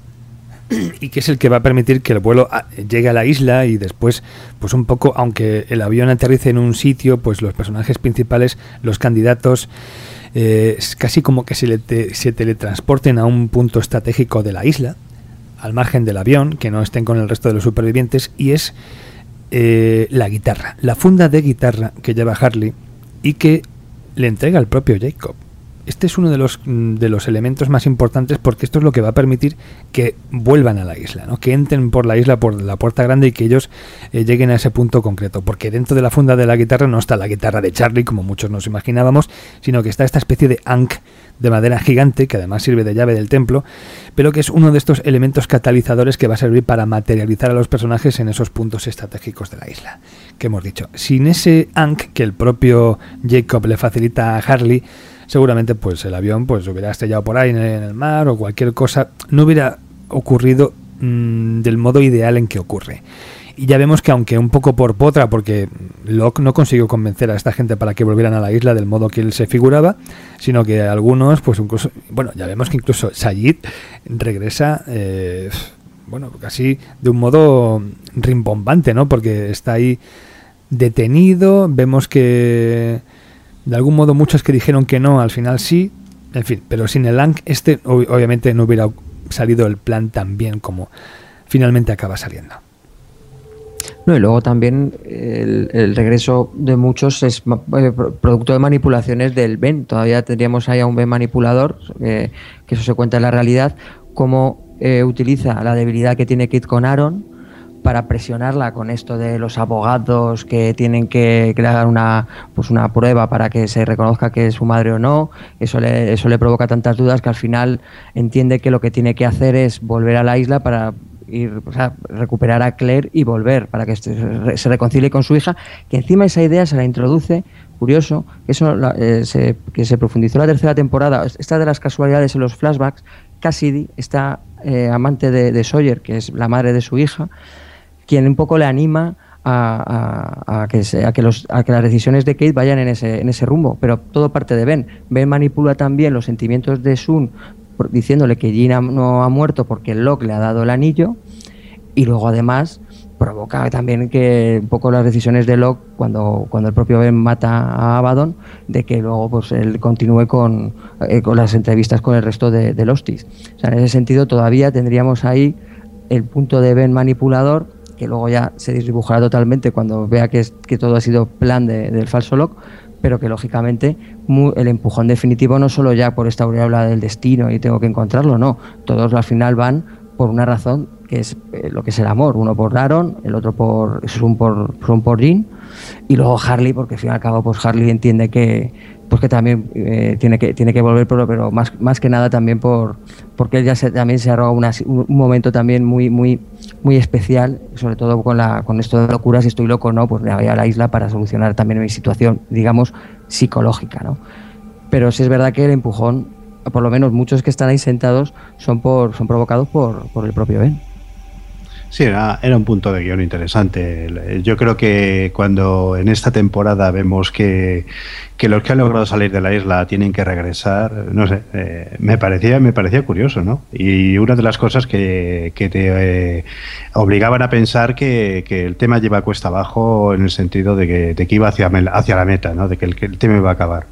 y que es el que va a permitir que el vuelo a, llegue a la isla y después, pues un poco, aunque el avión aterrice en un sitio, pues los personajes principales, los candidatos, eh, es casi como que se, le te, se teletransporten a un punto estratégico de la isla, al margen del avión, que no estén con el resto de los supervivientes, y es eh, la guitarra, la funda de guitarra que lleva Harley y que le entrega el propio Jacob. Este es uno de los de los elementos más importantes porque esto es lo que va a permitir que vuelvan a la isla, ¿no? Que entren por la isla por la puerta grande y que ellos eh, lleguen a ese punto concreto, porque dentro de la funda de la guitarra no está la guitarra de Charlie como muchos nos imaginábamos, sino que está esta especie de ankh de madera gigante que además sirve de llave del templo, pero que es uno de estos elementos catalizadores que va a servir para materializar a los personajes en esos puntos estratégicos de la isla que hemos dicho. Sin ese ankh que el propio Jacob le facilita a Harley, seguramente pues el avión pues hubiera estrellado por ahí en el, en el mar o cualquier cosa, no hubiera ocurrido mmm, del modo ideal en que ocurre. Y ya vemos que aunque un poco por potra, porque Locke no consiguió convencer a esta gente para que volvieran a la isla del modo que él se figuraba, sino que algunos, pues incluso, bueno, ya vemos que incluso Sayid regresa, eh, bueno, casi de un modo rimbombante, ¿no? Porque está ahí detenido, vemos que de algún modo muchos que dijeron que no, al final sí, en fin, pero sin el ankh este ob- obviamente no hubiera salido el plan tan bien como finalmente acaba saliendo. No, y luego también el, el regreso de muchos es eh, producto de manipulaciones del Ben. Todavía tendríamos ahí a un Ben manipulador, eh, que eso se cuenta en la realidad, cómo eh, utiliza la debilidad que tiene Kit con Aaron para presionarla con esto de los abogados que tienen que, que le hagan una, pues una prueba para que se reconozca que es su madre o no. Eso le, eso le provoca tantas dudas que al final entiende que lo que tiene que hacer es volver a la isla para ir, o sea, recuperar a Claire y volver para que se, se reconcilie con su hija, que encima esa idea se la introduce, curioso, que eso eh, se, que se profundizó en la tercera temporada. Esta de las casualidades en los flashbacks, Cassidy, esta eh, amante de, de Sawyer, que es la madre de su hija, quien un poco le anima a, a, a, que, se, a, que, los, a que las decisiones de Kate vayan en ese, en ese rumbo, pero todo parte de Ben. Ben manipula también los sentimientos de Sun por, diciéndole que Gina no ha muerto porque Locke le ha dado el anillo, y luego además provoca también que un poco las decisiones de Locke cuando, cuando el propio Ben mata a Abaddon, de que luego pues él continúe con, eh, con las entrevistas con el resto de, de Losties. O sea, en ese sentido todavía tendríamos ahí el punto de Ben manipulador, que luego ya se dibujará totalmente cuando vea que, es, que todo ha sido plan de, del falso Locke, pero que lógicamente muy, el empujón definitivo no solo ya por esta aureola del destino y tengo que encontrarlo, no, todos al final van por una razón que es eh, lo que es el amor, uno por Aaron, el otro por Sun por, por Jean, y luego Harley, porque al fin y al cabo pues Harley entiende que pues que también eh, tiene que tiene que volver, pero, pero más, más que nada también por porque él ya se, también se arroga una, un momento también muy muy muy especial, sobre todo con la con esto de locuras, si estoy loco no, pues me voy a la isla para solucionar también mi situación, digamos, psicológica, ¿no? Pero sí es verdad que el empujón, por lo menos muchos que están ahí sentados, son por son provocados por, por el propio Ben. Sí, era, era un punto de guión interesante. Yo creo que cuando en esta temporada vemos que, que los que han logrado salir de la isla tienen que regresar, no sé, eh, me parecía me parecía curioso, ¿no? Y una de las cosas que, que te eh, obligaban a pensar que, que el tema lleva cuesta abajo en el sentido de que, de que iba hacia, hacia la meta, ¿no? De que el, que el tema iba a acabar.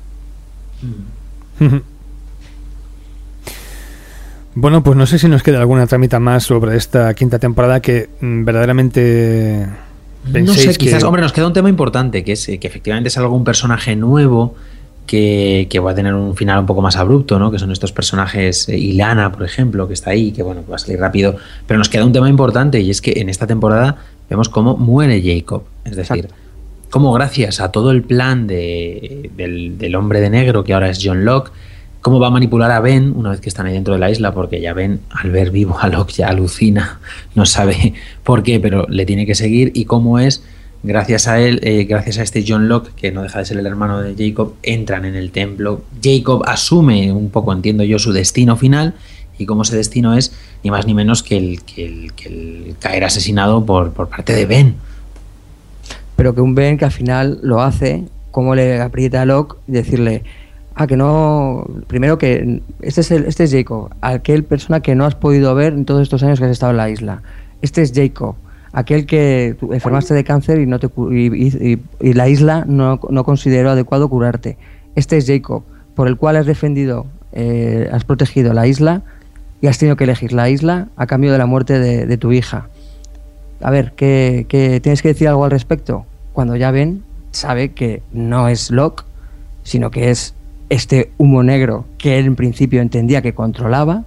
Bueno, pues no sé si nos queda alguna tramita más sobre esta quinta temporada que mmm, verdaderamente no sé, quizás, que... hombre, nos queda un tema importante, que es que efectivamente es algún personaje nuevo que, que va a tener un final un poco más abrupto, ¿no? Que son estos personajes, eh, Ilana, por ejemplo, que está ahí, que bueno, va a salir rápido, pero nos queda un tema importante, y es que en esta temporada vemos cómo muere Jacob, es decir, exacto, cómo gracias a todo el plan de, del, del hombre de negro, que ahora es John Locke, cómo va a manipular a Ben una vez que están ahí dentro de la isla, porque ya Ben, al ver vivo a Locke, ya alucina, no sabe por qué, pero le tiene que seguir, y cómo es, gracias a él, eh, gracias a este John Locke, que no deja de ser el hermano de Jacob, entran en el templo, Jacob asume un poco, entiendo yo, su destino final, y cómo ese destino es ni más ni menos que el, que el, que el caer asesinado por, por parte de Ben. Pero que un Ben que al final lo hace, cómo le aprieta a Locke y decirle... Ah, que no... Primero que este es, el, este es Jacob, aquel persona que no has podido ver en todos estos años que has estado en la isla. Este es Jacob, aquel que tú enfermaste de cáncer y, no te, y, y, y la isla no, no consideró adecuado curarte. Este es Jacob, por el cual has defendido, eh, has protegido la isla y has tenido que elegir la isla a cambio de la muerte de, de tu hija. A ver, ¿qué, qué, ¿tienes que decir algo al respecto? Cuando ya Ben sabe que no es Locke, sino que es este humo negro que él en principio entendía que controlaba,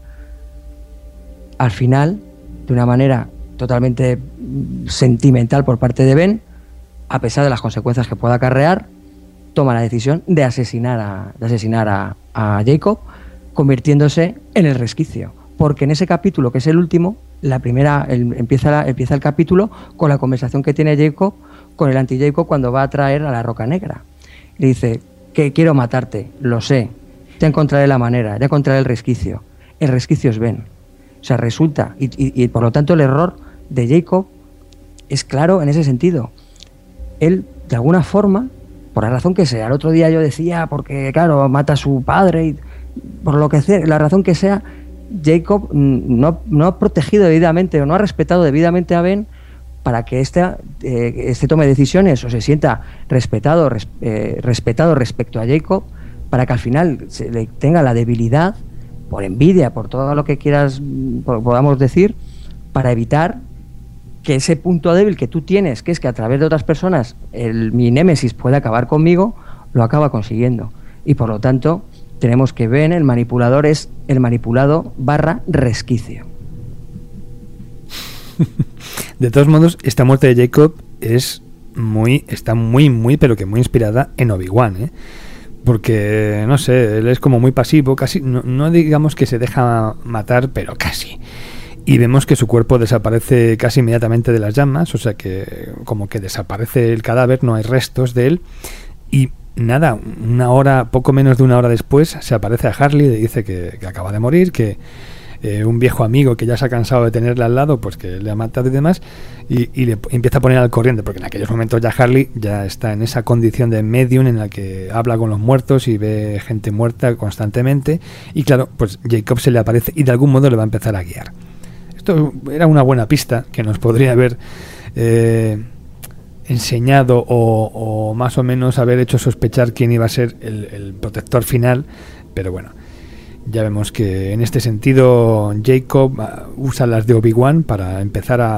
al final, de una manera totalmente sentimental por parte de Ben, a pesar de las consecuencias que pueda acarrear, toma la decisión de asesinar a, de asesinar a, a Jacob, convirtiéndose en el resquicio. Porque en ese capítulo, que es el último, la primera el, empieza, la, empieza el capítulo con la conversación que tiene Jacob con el anti-Jacob cuando va a traer a la Roca Negra. Le dice... que quiero matarte, lo sé, ya encontraré la manera, ya encontraré el resquicio. El resquicio es Ben. O sea, resulta, y, y, y por lo tanto el error de Jacob es claro en ese sentido. Él, de alguna forma, por la razón que sea, el otro día yo decía, porque claro, mata a su padre, y por lo que sea, la razón que sea, Jacob no, no ha protegido debidamente o no ha respetado debidamente a Ben para que este, eh, este tome decisiones o se sienta respetado, res, eh, respetado respecto a Jacob, para que al final se le tenga la debilidad, por envidia, por todo lo que quieras, por, podamos decir, para evitar que ese punto débil que tú tienes, que es que a través de otras personas el, mi némesis puede acabar conmigo, lo acaba consiguiendo. Y por lo tanto, tenemos que Ben, el manipulador, es el manipulado barra resquicio. De todos modos, esta muerte de Jacob es muy, está muy, muy, pero que muy inspirada en Obi-Wan, ¿eh? Porque, no sé, él es como muy pasivo, casi, no, no digamos que se deja matar, pero casi. Y vemos que su cuerpo desaparece casi inmediatamente de las llamas, o sea que como que desaparece el cadáver, no hay restos de él. Y nada, una hora, poco menos de una hora después, se aparece a Harley y le dice que, que acaba de morir, que eh, un viejo amigo que ya se ha cansado de tenerle al lado, pues que le ha matado y demás, y, y le empieza a poner al corriente, porque en aquellos momentos ya Harley ya está en esa condición de medium en la que habla con los muertos y ve gente muerta constantemente, y claro, pues Jacob se le aparece y de algún modo le va a empezar a guiar. Esto era una buena pista que nos podría haber eh, enseñado o, o más o menos haber hecho sospechar quién iba a ser el, el protector final, pero bueno, ya vemos que en este sentido Jacob uh, usa las de Obi-Wan para empezar a,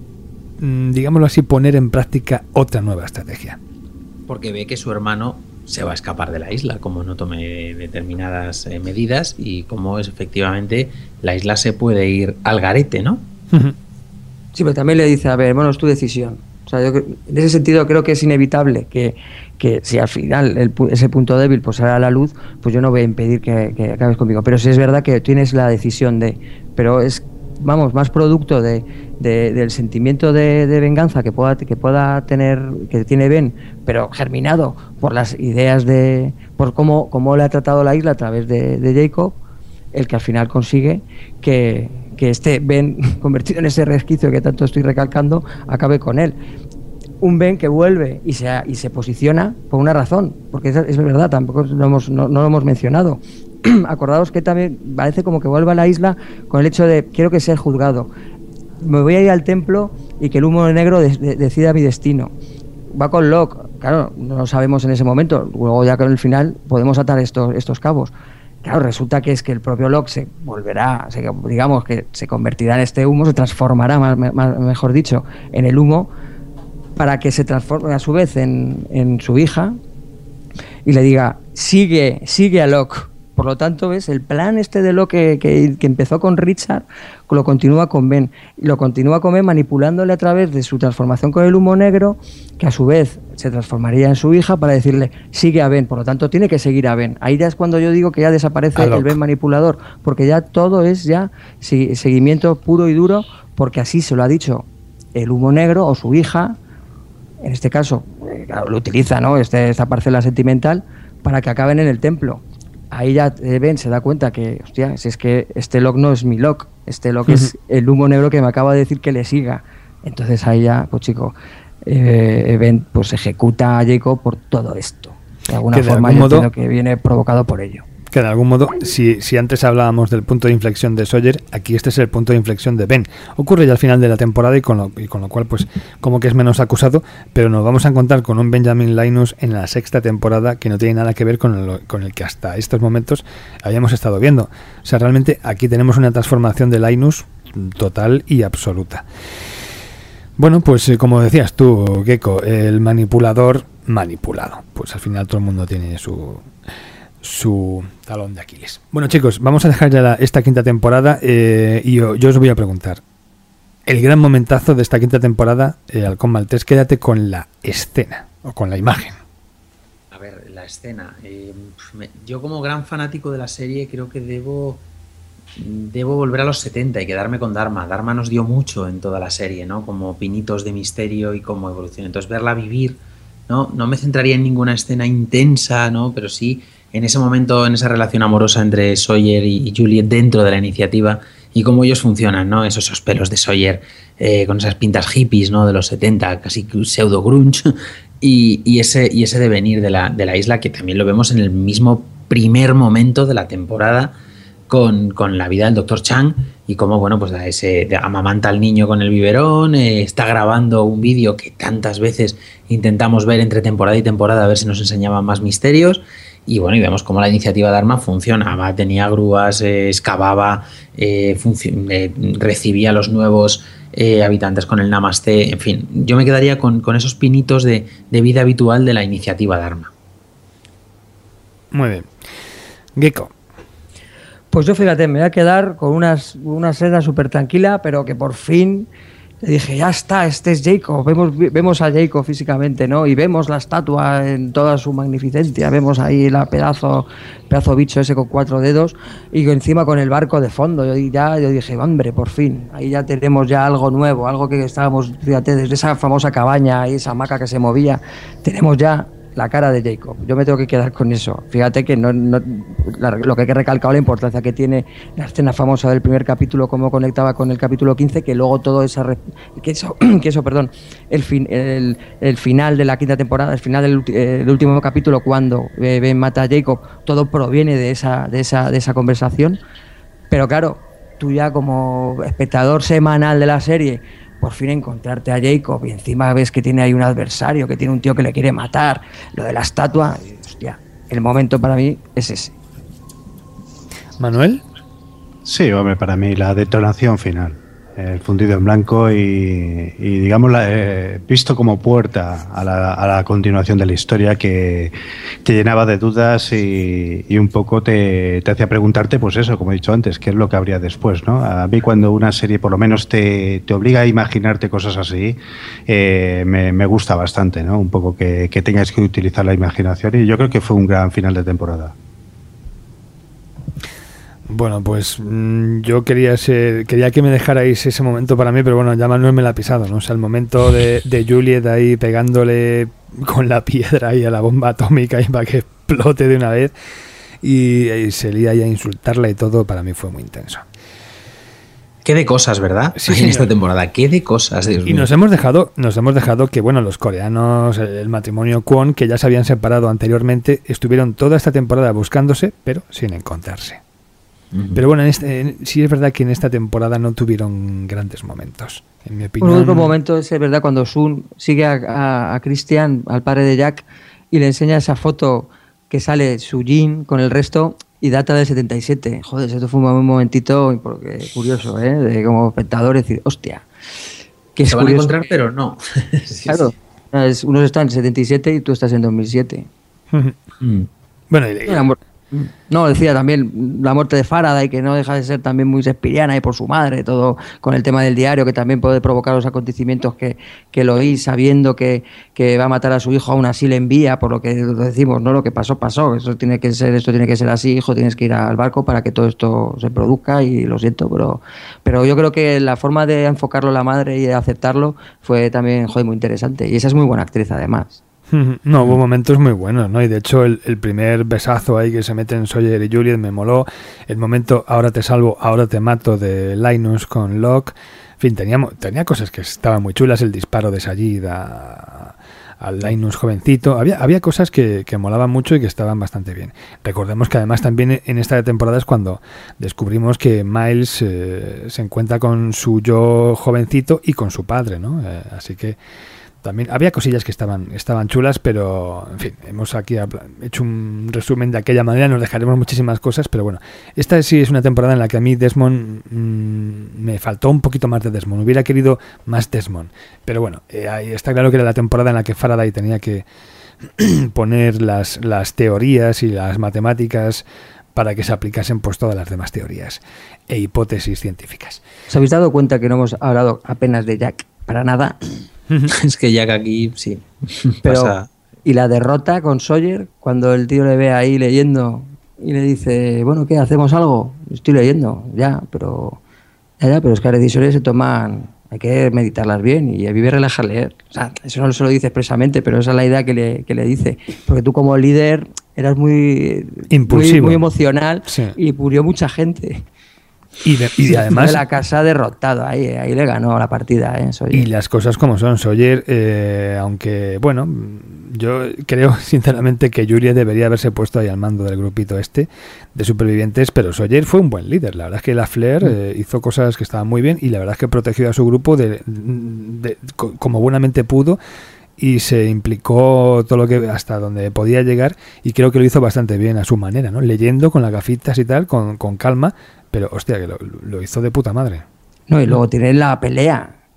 mm, digámoslo así, poner en práctica otra nueva estrategia. Porque ve que su hermano se va a escapar de la isla, como no tome determinadas eh, medidas, y como es efectivamente la isla se puede ir al garete, ¿no? Uh-huh. Sí, pero también le dice, a ver, bueno, es tu decisión. O sea, yo, en ese sentido creo que es inevitable que, que si al final el, ese punto débil pues sale a la luz, pues yo no voy a impedir que, que acabes conmigo. Pero sí es verdad que tienes la decisión de... Pero es, vamos, más producto de, de, del sentimiento de, de venganza que pueda, que pueda tener, que tiene Ben, pero germinado por las ideas de... por cómo, cómo le ha tratado la isla a través de, de Jacob, el que al final consigue que... que este Ben, convertido en ese resquicio que tanto estoy recalcando, acabe con él. Un Ben que vuelve y se, y se posiciona por una razón, porque es, es verdad, tampoco lo hemos, no, no lo hemos mencionado. Acordaos que también parece como que vuelve a la isla con el hecho de quiero que sea juzgado, me voy a ir al templo y que el humo negro de, de, decida mi destino. Va con Locke, claro, no lo sabemos en ese momento, luego ya con el final podemos atar estos, estos cabos. Claro, resulta que es que el propio Locke se volverá, se, digamos que se convertirá en este humo, se transformará, más, más, mejor dicho, en el humo, para que se transforme a su vez en, en su hija y le diga, sigue, sigue a Locke. Por lo tanto, ¿ves? El plan este de Locke que, que, que empezó con Richard, lo continúa con Ben. Y lo continúa con Ben manipulándole a través de su transformación con el humo negro, que a su vez se transformaría en su hija para decirle, sigue a Ben. Por lo tanto, tiene que seguir a Ben. Ahí ya es cuando yo digo que ya desaparece el Ben manipulador, porque ya todo es ya seguimiento puro y duro, porque así se lo ha dicho el humo negro o su hija, en este caso, claro, lo utiliza, ¿no? Este, esta parcela sentimental para que acaben en el templo. Ahí ya Ben se da cuenta que, hostia, si es que este Locke no es mi Locke, este Locke uh-huh. es el humo negro que me acaba de decir que le siga. Entonces ahí ya, pues chico, eh, Ben pues ejecuta a Jacob por todo esto. De alguna que forma de yo modo, entiendo que viene provocado por ello. Que de algún modo, si, si antes hablábamos del punto de inflexión de Sawyer, aquí este es el punto de inflexión de Ben. Ocurre ya al final de la temporada y con lo, y con lo cual pues como que es menos acusado, pero nos vamos a encontrar con un Benjamin Linus en la sexta temporada que no tiene nada que ver con el, con el que hasta estos momentos habíamos estado viendo. O sea, realmente aquí tenemos una transformación de Linus total y absoluta. Bueno, pues como decías tú, Gecko, el manipulador manipulado. Pues al final todo el mundo tiene su... su talón de Aquiles. Bueno, chicos, vamos a dejar ya la, esta quinta temporada eh, y yo, yo os voy a preguntar el gran momentazo de esta quinta temporada, eh, Halcón Maltés, quédate con la escena o con la imagen. A ver, la escena eh, me, yo como gran fanático de la serie creo que debo debo volver a los setenta y quedarme con Dharma. Dharma nos dio mucho en toda la serie, ¿no? Como pinitos de misterio y como evolución, entonces verla vivir, no, no me centraría en ninguna escena intensa, ¿no? Pero sí en ese momento, en esa relación amorosa entre Sawyer y Juliet dentro de la iniciativa y cómo ellos funcionan, ¿no? Esos, esos pelos de Sawyer eh, con esas pintas hippies, ¿no? De los setenta, casi pseudo grunge, y, y, ese, y ese devenir de la, de la isla que también lo vemos en el mismo primer momento de la temporada con, con la vida del doctor Chang y cómo, bueno, pues ese, amamanta al niño con el biberón, eh, está grabando un vídeo que tantas veces intentamos ver entre temporada y temporada a ver si nos enseñaban más misterios. Y bueno, y vemos cómo la iniciativa Dharma funcionaba, tenía grúas, eh, excavaba, eh, func- eh, recibía los nuevos eh, habitantes con el Namaste, en fin. Yo me quedaría con, con esos pinitos de, de vida habitual de la iniciativa Dharma. Muy bien. Gecko. Pues yo, fíjate, me voy a quedar con unas, una escena súper tranquila, pero que por fin le dije, ya está, este es Jacob. Vemos, vemos a Jacob físicamente, ¿no? Y vemos la estatua en toda su magnificencia. Vemos ahí la pedazo, pedazo bicho ese con cuatro dedos y encima con el barco de fondo. Yo ya yo dije, hombre, por fin. Ahí ya tenemos ya algo nuevo, algo que estábamos, fíjate, desde esa famosa cabaña y esa hamaca que se movía, tenemos ya la cara de Jacob. Yo me tengo que quedar con eso. Fíjate que no, no la, lo que hay que recalcar, la importancia que tiene la escena famosa del primer capítulo, cómo conectaba con el capítulo quince, que luego todo esa que eso, que eso perdón, el, fin, el, el final de la quinta temporada, el final del, eh, del último capítulo, cuando eh, Ben mata a Jacob, todo proviene de esa, de esa, de esa conversación. Pero claro, tú ya como espectador semanal de la serie, por fin encontrarte a Jacob y encima ves que tiene ahí un adversario, que tiene un tío que le quiere matar, lo de la estatua, hostia, el momento para mí es ese. ¿Manuel? Sí, hombre, para mí la detonación final, el fundido en blanco y, y digamos, la, eh, visto como puerta a la, a la continuación de la historia que te llenaba de dudas y, y un poco te, te hacía preguntarte, pues eso, como he dicho antes, qué es lo que habría después, ¿no? A mí cuando una serie por lo menos te, te obliga a imaginarte cosas así, eh, me, me gusta bastante, ¿no? Un poco que, que tengas que utilizar la imaginación y yo creo que fue un gran final de temporada. Bueno, pues mmm, yo quería ser, quería que me dejarais ese momento para mí, pero bueno, ya Manuel me la ha pisado, ¿no? O sea, el momento de, de Juliet ahí pegándole con la piedra ahí a la bomba atómica y para que explote de una vez y, y se lía ahí a insultarla y todo, para mí fue muy intenso. Qué de cosas, ¿verdad? Sí, en esta temporada, qué de cosas, Dios mío. Y nos hemos dejado, nos hemos dejado que, bueno, los coreanos, el matrimonio Kwon, que ya se habían separado anteriormente, estuvieron toda esta temporada buscándose, pero sin encontrarse. Pero bueno, en este, en, sí es verdad que en esta temporada no tuvieron grandes momentos, en mi opinión. Un otro momento es verdad cuando Sun sigue a, a, a Christian, al padre de Jack, y le enseña esa foto que sale su Jin con el resto y data del setenta y siete. Joder, esto fue un momentito porque, curioso, ¿eh? De como espectador decir, hostia. Que se van a encontrar, pero no. Sí, claro, sí. Es, unos están en setenta y siete y tú estás en dos mil siete. mm. Bueno, y, y, no, decía también la muerte de Faraday, que no deja de ser también muy shakespeariana y por su madre, todo con el tema del diario, que también puede provocar los acontecimientos que, que lo oís sabiendo que, que va a matar a su hijo, aún así le envía, por lo que decimos, no, lo que pasó, pasó, eso tiene que ser, esto tiene que ser así, hijo, tienes que ir al barco para que todo esto se produzca y lo siento, pero, pero yo creo que la forma de enfocarlo la madre y de aceptarlo fue también, joder, muy interesante, y esa es muy buena actriz además. No, hubo momentos muy buenos, ¿no? Y de hecho el, el primer besazo ahí que se meten Sawyer y Juliet me moló. El momento ahora te salvo, ahora te mato de Linus con Locke. En fin, teníamos, tenía cosas que estaban muy chulas. El disparo de Sayid a, a Linus jovencito. Había, había cosas que, que molaban mucho y que estaban bastante bien. Recordemos que además también en esta temporada es cuando descubrimos que Miles eh, se encuentra con su yo jovencito y con su padre, ¿no? Eh, así que también había cosillas que estaban, estaban chulas, pero en fin, hemos aquí hecho un resumen de aquella manera, nos dejaremos muchísimas cosas, pero bueno, esta sí es una temporada en la que a mí Desmond mmm, me faltó un poquito más de Desmond, hubiera querido más Desmond, pero bueno, eh, ahí está claro que era la temporada en la que Faraday tenía que poner las, las teorías y las matemáticas para que se aplicasen pues todas las demás teorías e hipótesis científicas. ¿Os habéis dado cuenta que no hemos hablado apenas de Jack? Para nada. Es que Jack aquí sí. Pero, pasa. Y la derrota con Sawyer, cuando el tío le ve ahí leyendo y le dice, bueno, ¿qué? ¿Hacemos algo? Estoy leyendo, ya, pero ya, ya, pero es que las decisiones se toman, hay que meditarlas bien y a vivir relajar leer. O sea, eso no se lo dice expresamente, pero esa es la idea que le, que le dice. Porque tú como líder eras muy impulsivo, muy, muy emocional, sí. Y murió mucha gente. Y, de, y de además de la casa derrotado, ahí, ahí le ganó la partida, ¿eh? Y las cosas como son, Sawyer, eh, aunque bueno, yo creo sinceramente que Juliet debería haberse puesto ahí al mando del grupito este de supervivientes, pero Sawyer fue un buen líder, la verdad es que la Flair eh, hizo cosas que estaban muy bien y la verdad es que protegió a su grupo de, de, de, como buenamente pudo y se implicó todo lo que hasta donde podía llegar y creo que lo hizo bastante bien a su manera, ¿no? Leyendo con las gafitas y tal, con, con calma, pero hostia, que lo, lo hizo de puta madre. No, y luego tiene la pelea,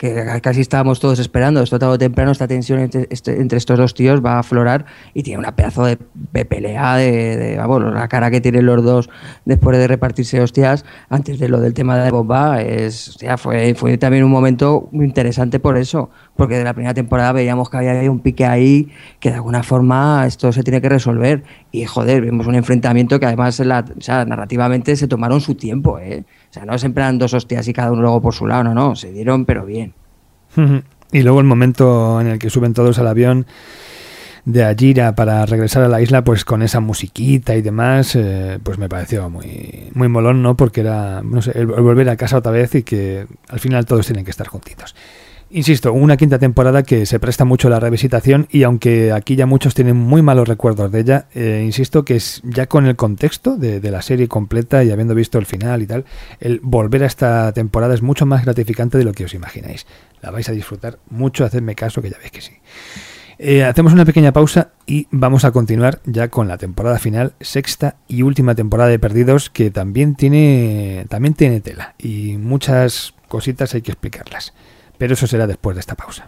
que casi estábamos todos esperando. Esto tarde o temprano, esta tensión entre, este, entre estos dos tíos va a aflorar y tiene una pedazo de, de pelea, de, de vamos, la cara que tienen los dos después de repartirse hostias antes de lo del tema de Boba, es, hostia, fue, fue también un momento muy interesante por eso, porque de la primera temporada veíamos que había un pique ahí que de alguna forma esto se tiene que resolver y joder, vimos un enfrentamiento que además la, o sea, narrativamente se tomaron su tiempo, ¿eh? O sea, no siempre eran dos hostias y cada uno luego por su lado, no, no, se dieron pero bien. Y luego el momento en el que suben todos al avión de Ajira para regresar a la isla, pues con esa musiquita y demás, eh, pues me pareció muy, muy molón, ¿no? Porque era, no sé, el, el volver a casa otra vez y que al final todos tienen que estar juntitos. Insisto, una quinta temporada que se presta mucho a la revisitación y aunque aquí ya muchos tienen muy malos recuerdos de ella, eh, insisto que es ya con el contexto de, de la serie completa y habiendo visto el final y tal, el volver a esta temporada es mucho más gratificante de lo que os imagináis. La vais a disfrutar mucho, hacedme caso que ya veis que sí. Eh, hacemos una pequeña pausa y vamos a continuar ya con la temporada final, sexta y última temporada de Perdidos, que también tiene, también tiene tela y muchas cositas hay que explicarlas. Pero eso será después de esta pausa.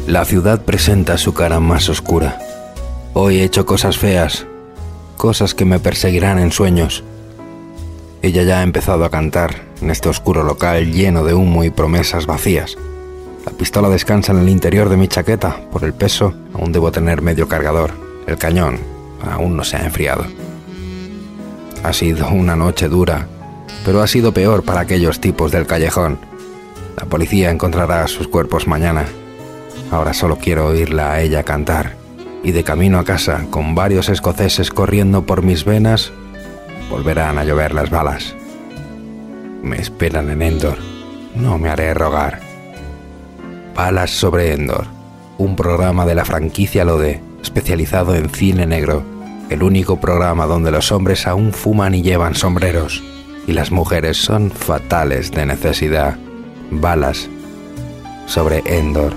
La ciudad presenta su cara más oscura. Hoy he hecho cosas feas, cosas que me perseguirán en sueños. Ella ya ha empezado a cantar en este oscuro local lleno de humo y promesas vacías. La pistola descansa en el interior de mi chaqueta. Por el peso, aún debo tener medio cargador. El cañón aún no se ha enfriado. Ha sido una noche dura, pero ha sido peor para aquellos tipos del callejón. La policía encontrará sus cuerpos mañana. Ahora solo quiero oírla a ella cantar. Y de camino a casa, con varios escoceses corriendo por mis venas, volverán a llover las balas. Me esperan en Endor. No me haré rogar. Balas sobre Endor, un programa de la franquicia Lode, especializado en cine negro. El único programa donde los hombres aún fuman y llevan sombreros, y las mujeres son fatales de necesidad. Balas sobre Endor.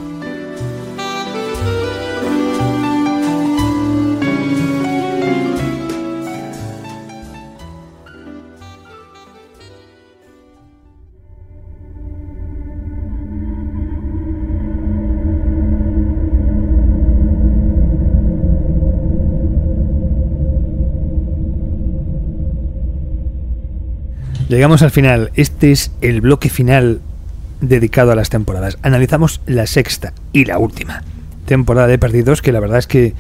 Llegamos al final. Este es el bloque final dedicado a las temporadas. Analizamos la sexta y la última temporada de Perdidos, que la verdad es que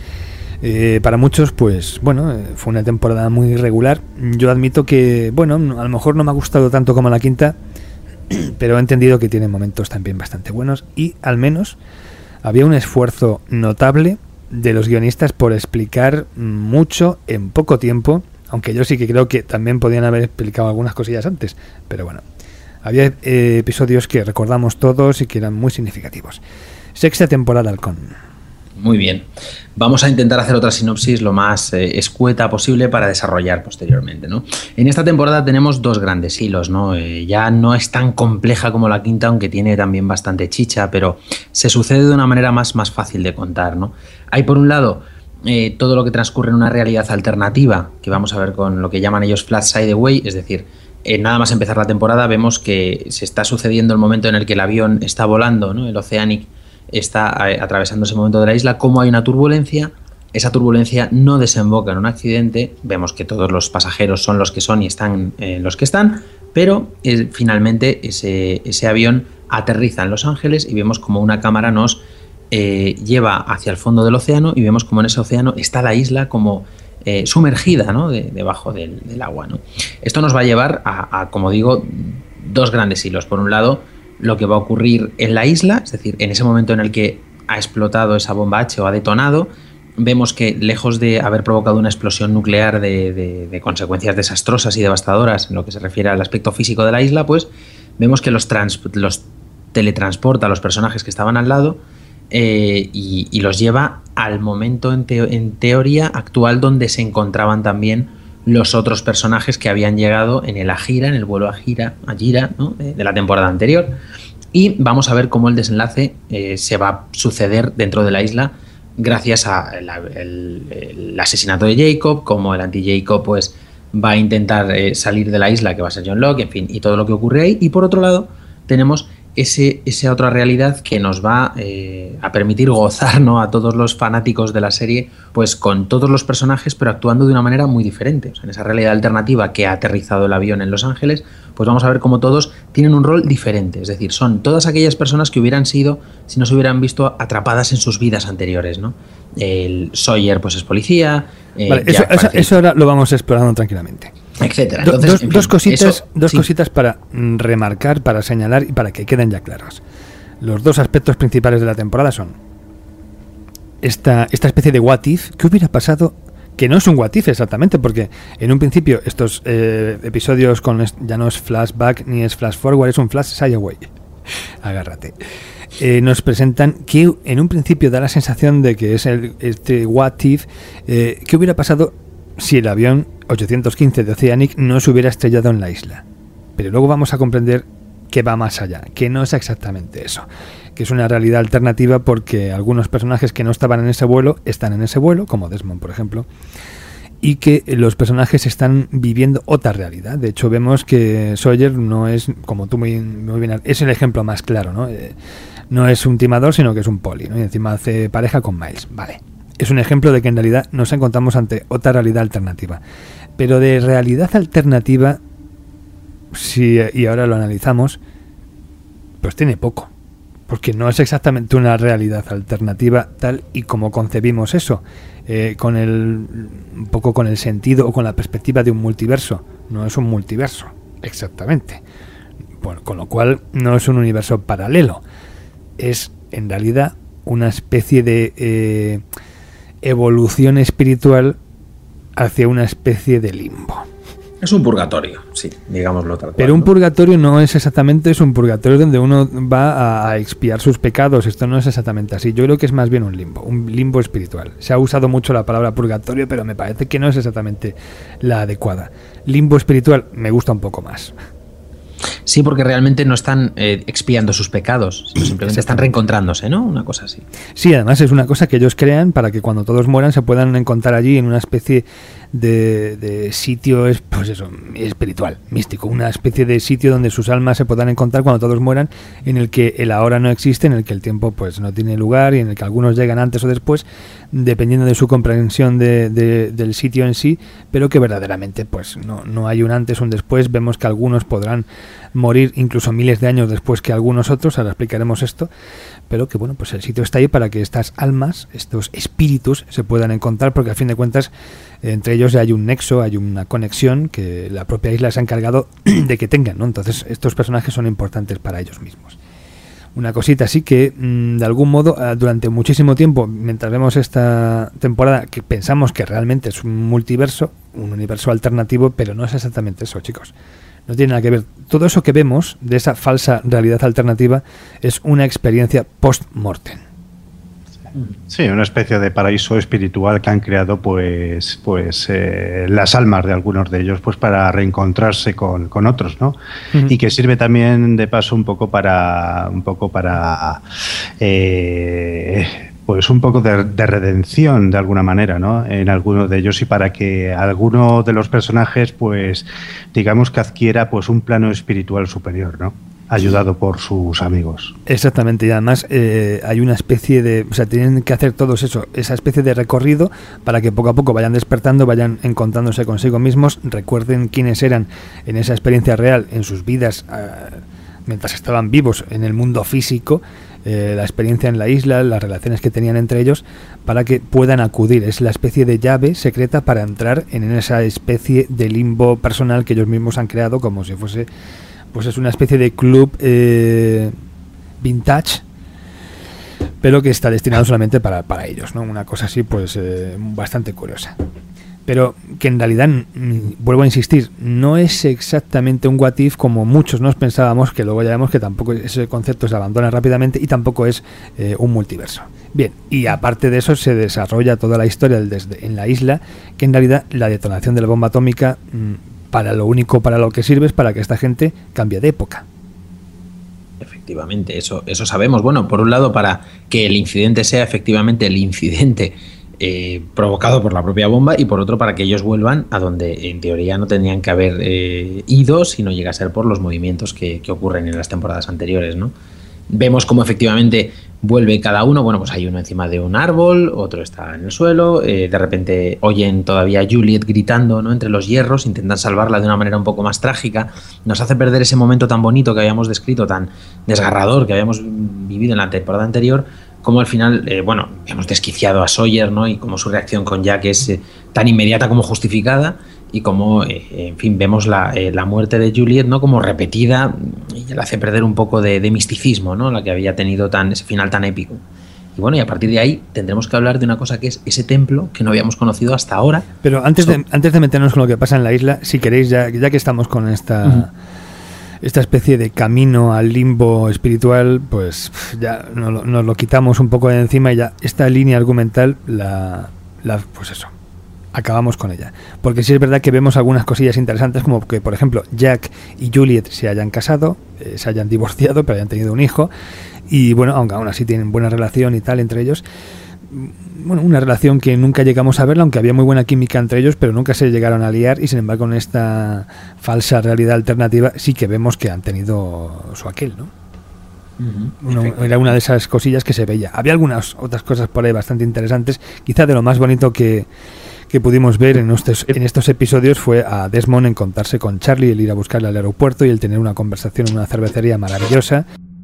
eh, para muchos, pues bueno, fue una temporada muy irregular. Yo admito que, bueno, a lo mejor no me ha gustado tanto como la quinta, pero he entendido que tiene momentos también bastante buenos y al menos había un esfuerzo notable de los guionistas por explicar mucho en poco tiempo. Aunque yo sí que creo que también podían haber explicado algunas cosillas antes. Pero bueno, había eh, episodios que recordamos todos y que eran muy significativos. Sexta temporada, Halcón. Muy bien. Vamos a intentar hacer otra sinopsis lo más eh, escueta posible para desarrollar posteriormente, ¿no? En esta temporada tenemos dos grandes hilos, ¿no? Eh, ya no es tan compleja como la quinta, aunque tiene también bastante chicha, pero se sucede de una manera más, más fácil de contar, ¿no? Hay por un lado Eh, todo lo que transcurre en una realidad alternativa, que vamos a ver con lo que llaman ellos Flat Side Away, es decir, eh, nada más empezar la temporada vemos que se está sucediendo el momento en el que el avión está volando, ¿no? El Oceanic está eh, atravesando ese momento de la isla, como hay una turbulencia, esa turbulencia no desemboca en un accidente, vemos que todos los pasajeros son los que son y están eh, los que están, pero eh, finalmente ese, ese avión aterriza en Los Ángeles y vemos como una cámara nos Eh, lleva hacia el fondo del océano y vemos como en ese océano está la isla como eh, sumergida, ¿no? de, debajo del, del agua, ¿no? Esto nos va a llevar a, a, como digo, dos grandes hilos. Por un lado, lo que va a ocurrir en la isla, es decir, en ese momento en el que ha explotado esa bomba H o ha detonado, vemos que lejos de haber provocado una explosión nuclear de, de, de consecuencias desastrosas y devastadoras en lo que se refiere al aspecto físico de la isla, pues vemos que los, trans, los teletransporta a los personajes que estaban al lado. Eh, y, y los lleva al momento en, teo, en teoría actual donde se encontraban también los otros personajes que habían llegado en el Ajira, en el vuelo Ajira, Ajira, ¿no? de, de la temporada anterior, y vamos a ver cómo el desenlace eh, se va a suceder dentro de la isla gracias al el, el asesinato de Jacob, como el anti-Jacob pues va a intentar eh, salir de la isla, que va a ser John Locke, en fin, y todo lo que ocurre ahí. Y por otro lado tenemos Ese, esa otra realidad que nos va eh, a permitir gozar, ¿no? a todos los fanáticos de la serie, pues con todos los personajes, pero actuando de una manera muy diferente. O sea, en esa realidad alternativa que ha aterrizado el avión en Los Ángeles, pues vamos a ver cómo todos tienen un rol diferente. Es decir, son todas aquellas personas que hubieran sido, si no se hubieran visto atrapadas en sus vidas anteriores, ¿no? El Sawyer, pues es policía. Eh, vale, eso, eso, eso ahora lo vamos explorando tranquilamente. Etcétera. Entonces, dos, en fin, dos cositas, eso, dos sí. cositas para remarcar, para señalar y para que queden ya claros. Los dos aspectos principales de la temporada son esta, esta especie de what if. ¿Qué hubiera pasado? Que no es un what if exactamente, porque en un principio estos eh, episodios con ya no es flashback ni es flash forward, es un flash side away. Agárrate. Eh, nos presentan que en un principio da la sensación de que es el, este what if. Eh, ¿Qué hubiera pasado si el avión ochocientos quince de Oceanic no se hubiera estrellado en la isla? Pero luego vamos a comprender que va más allá, que no es exactamente eso, que es una realidad alternativa porque algunos personajes que no estaban en ese vuelo están en ese vuelo, como Desmond por ejemplo, y que los personajes están viviendo otra realidad. De hecho vemos que Sawyer no es, como tú muy, muy bien, es el ejemplo más claro, ¿no? Eh, no es un timador, sino que es un poli, ¿no? Y encima hace pareja con Miles. Vale. Es un ejemplo de que en realidad nos encontramos ante otra realidad alternativa. Pero de realidad alternativa, si, y ahora lo analizamos, pues tiene poco. Porque no es exactamente una realidad alternativa tal y como concebimos eso, eh, con el un poco con el sentido o con la perspectiva de un multiverso. No es un multiverso, exactamente. Bueno, con lo cual no es un universo paralelo. Es en realidad una especie de eh, evolución espiritual hacia una especie de limbo. Es un purgatorio, sí, digámoslo tal cual. Pero un ¿no? purgatorio no es exactamente, es un purgatorio donde uno va a, a expiar sus pecados. Esto no es exactamente así. Yo creo que es más bien un limbo, un limbo espiritual. Se ha usado mucho la palabra purgatorio, pero me parece que no es exactamente la adecuada. Limbo espiritual me gusta un poco más. Sí, porque realmente no están eh, expiando sus pecados, sino simplemente están reencontrándose, ¿no? Una cosa así. Sí, además es una cosa que ellos crean para que cuando todos mueran se puedan encontrar allí en una especie de, de sitio, pues eso, espiritual, místico, una especie de sitio donde sus almas se puedan encontrar cuando todos mueran, en el que el ahora no existe, en el que el tiempo pues no tiene lugar y en el que algunos llegan antes o después, dependiendo de su comprensión de, de, del sitio en sí, pero que verdaderamente pues no, no hay un antes o un después. Vemos que algunos podrán morir incluso miles de años después que algunos otros, ahora explicaremos esto, pero que bueno, pues el sitio está ahí para que estas almas, estos espíritus se puedan encontrar, porque a fin de cuentas entre ellos hay un nexo, hay una conexión que la propia isla se ha encargado de que tengan, ¿no? Entonces estos personajes son importantes para ellos mismos. Una cosita así que de algún modo durante muchísimo tiempo, mientras vemos esta temporada, que pensamos que realmente es un multiverso, un universo alternativo, pero no es exactamente eso, chicos. No tiene nada que ver. Todo eso que vemos de esa falsa realidad alternativa es una experiencia post-mortem. Sí, una especie de paraíso espiritual que han creado pues, pues eh, las almas de algunos de ellos pues para reencontrarse con, con otros, ¿no? Uh-huh. Y que sirve también de paso un poco para un poco para eh, pues un poco de, de redención de alguna manera, ¿no? En algunos de ellos, y para que alguno de los personajes pues digamos que adquiera pues un plano espiritual superior, ¿no? Ayudado por sus amigos. Exactamente, y además eh, hay una especie de... O sea, tienen que hacer todos eso, esa especie de recorrido para que poco a poco vayan despertando, vayan encontrándose consigo mismos, recuerden quiénes eran en esa experiencia real, en sus vidas, eh, mientras estaban vivos en el mundo físico, eh, la experiencia en la isla, las relaciones que tenían entre ellos, para que puedan acudir. Es la especie de llave secreta para entrar en esa especie de limbo personal que ellos mismos han creado, como si fuese... pues es una especie de club eh, vintage, pero que está destinado solamente para, para ellos, ¿no? Una cosa así pues eh, bastante curiosa, pero que en realidad, vuelvo a insistir, no es exactamente un what if como muchos nos pensábamos, que luego ya vemos que tampoco ese concepto se abandona rápidamente, y tampoco es eh, un multiverso. Bien, y aparte de eso se desarrolla toda la historia desde en la isla, que en realidad la detonación de la bomba atómica mmm, para lo único para lo que sirve es para que esta gente cambie de época. Efectivamente, eso, eso sabemos. Bueno, por un lado, para que el incidente sea efectivamente el incidente eh, provocado por la propia bomba, y por otro, para que ellos vuelvan a donde en teoría no tendrían que haber eh, ido, si no llega a ser por los movimientos que, que ocurren en las temporadas anteriores, ¿no? Vemos cómo efectivamente vuelve cada uno. Bueno, pues hay uno encima de un árbol, otro está en el suelo, eh, de repente oyen todavía a Juliet gritando, ¿no?, entre los hierros, intentan salvarla de una manera un poco más trágica. Nos hace perder ese momento tan bonito que habíamos descrito, tan desgarrador, que habíamos vivido en la temporada anterior, como al final, eh, bueno, hemos desquiciado a Sawyer, ¿no?, y como su reacción con Jack es eh, tan inmediata como justificada, y como, eh, en fin, vemos la, eh, la muerte de Juliet, ¿no?, como repetida, y le hace perder un poco de, de misticismo, ¿no?, la que había tenido tan, ese final tan épico. Y bueno, y a partir de ahí tendremos que hablar de una cosa que es ese templo que no habíamos conocido hasta ahora. Pero antes de, antes de meternos con lo que pasa en la isla, si queréis, ya, ya que estamos con esta... Uh-huh. esta especie de camino al limbo espiritual, pues ya nos lo, nos lo quitamos un poco de encima, y ya esta línea argumental la, la pues eso, acabamos con ella. Porque sí es verdad que vemos algunas cosillas interesantes, como que, por ejemplo, Jack y Juliet se hayan casado, eh, se hayan divorciado, pero hayan tenido un hijo, y bueno, aunque aún así tienen buena relación y tal entre ellos. Bueno, una relación que nunca llegamos a verla, aunque había muy buena química entre ellos, pero nunca se llegaron a liar, y sin embargo en esta falsa realidad alternativa sí que vemos que han tenido su aquel, ¿no? Uh-huh. Uno, era una de esas cosillas que se veía. Había algunas otras cosas por ahí bastante interesantes. Quizá de lo más bonito que, que pudimos ver en estos, en estos episodios fue a Desmond encontrarse con Charlie, el ir a buscarle al aeropuerto y el tener una conversación en una cervecería maravillosa,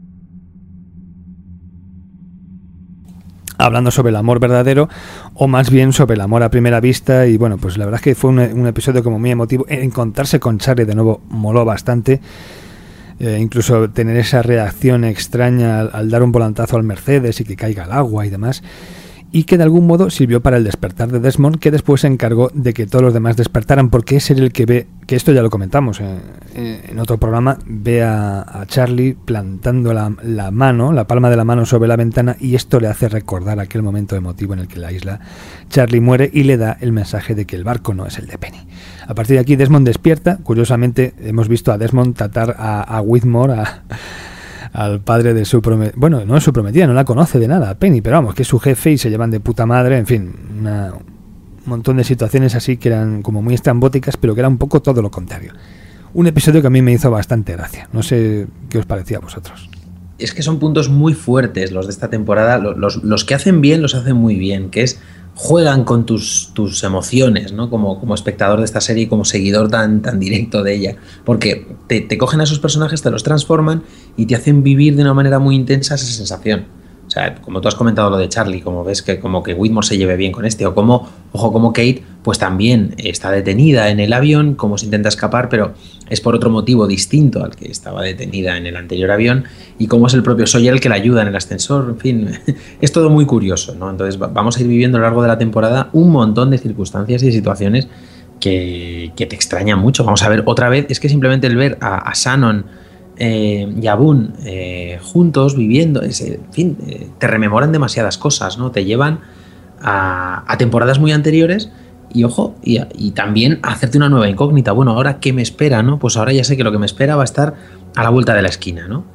hablando sobre el amor verdadero, o más bien sobre el amor a primera vista. Y bueno, pues la verdad es que fue un, un episodio como muy emotivo. Encontrarse con Charlie de nuevo moló bastante. Eh, incluso tener esa reacción extraña al, al dar un volantazo al Mercedes y que caiga al agua y demás, y que de algún modo sirvió para el despertar de Desmond, que después se encargó de que todos los demás despertaran, porque es él el que ve, que esto ya lo comentamos eh, eh, en otro programa, ve a, a Charlie plantando la, la mano, la palma de la mano sobre la ventana, y esto le hace recordar aquel momento emotivo en el que la isla Charlie muere y le da el mensaje de que el barco no es el de Penny. A partir de aquí Desmond despierta. Curiosamente hemos visto a Desmond tratar a, a Whitmore, a, al padre de su prometida, bueno, no es su prometida, no la conoce de nada, Penny, pero vamos, que es su jefe y se llevan de puta madre, en fin, una, un montón de situaciones así que eran como muy estrambóticas, pero que era un poco todo lo contrario. Un episodio que a mí me hizo bastante gracia. No sé qué os parecía a vosotros. Es que son puntos muy fuertes los de esta temporada. Los, los que hacen bien, los hacen muy bien, que es juegan con tus, tus emociones, ¿no? Como, como espectador de esta serie y como seguidor tan, tan directo de ella. Porque te, te cogen a esos personajes, te los transforman y te hacen vivir de una manera muy intensa esa sensación. O sea, como tú has comentado lo de Charlie, como ves que como que Whitmore se lleve bien con este, o como, ojo, como Kate, pues también está detenida en el avión, como se intenta escapar, pero es por otro motivo distinto al que estaba detenida en el anterior avión, y como es el propio Sawyer el que la ayuda en el ascensor, en fin, es todo muy curioso, ¿no? Entonces vamos a ir viviendo a lo largo de la temporada un montón de circunstancias y situaciones que, que te extrañan mucho. Vamos a ver otra vez, es que simplemente el ver a, a Shannon Eh, y a Boone eh, juntos, viviendo, es, en fin, eh, te rememoran demasiadas cosas, ¿no? Te llevan a, a temporadas muy anteriores y, ojo, y, y también a hacerte una nueva incógnita. Bueno, ¿ahora qué me espera, no? Pues ahora ya sé que lo que me espera va a estar a la vuelta de la esquina, ¿no?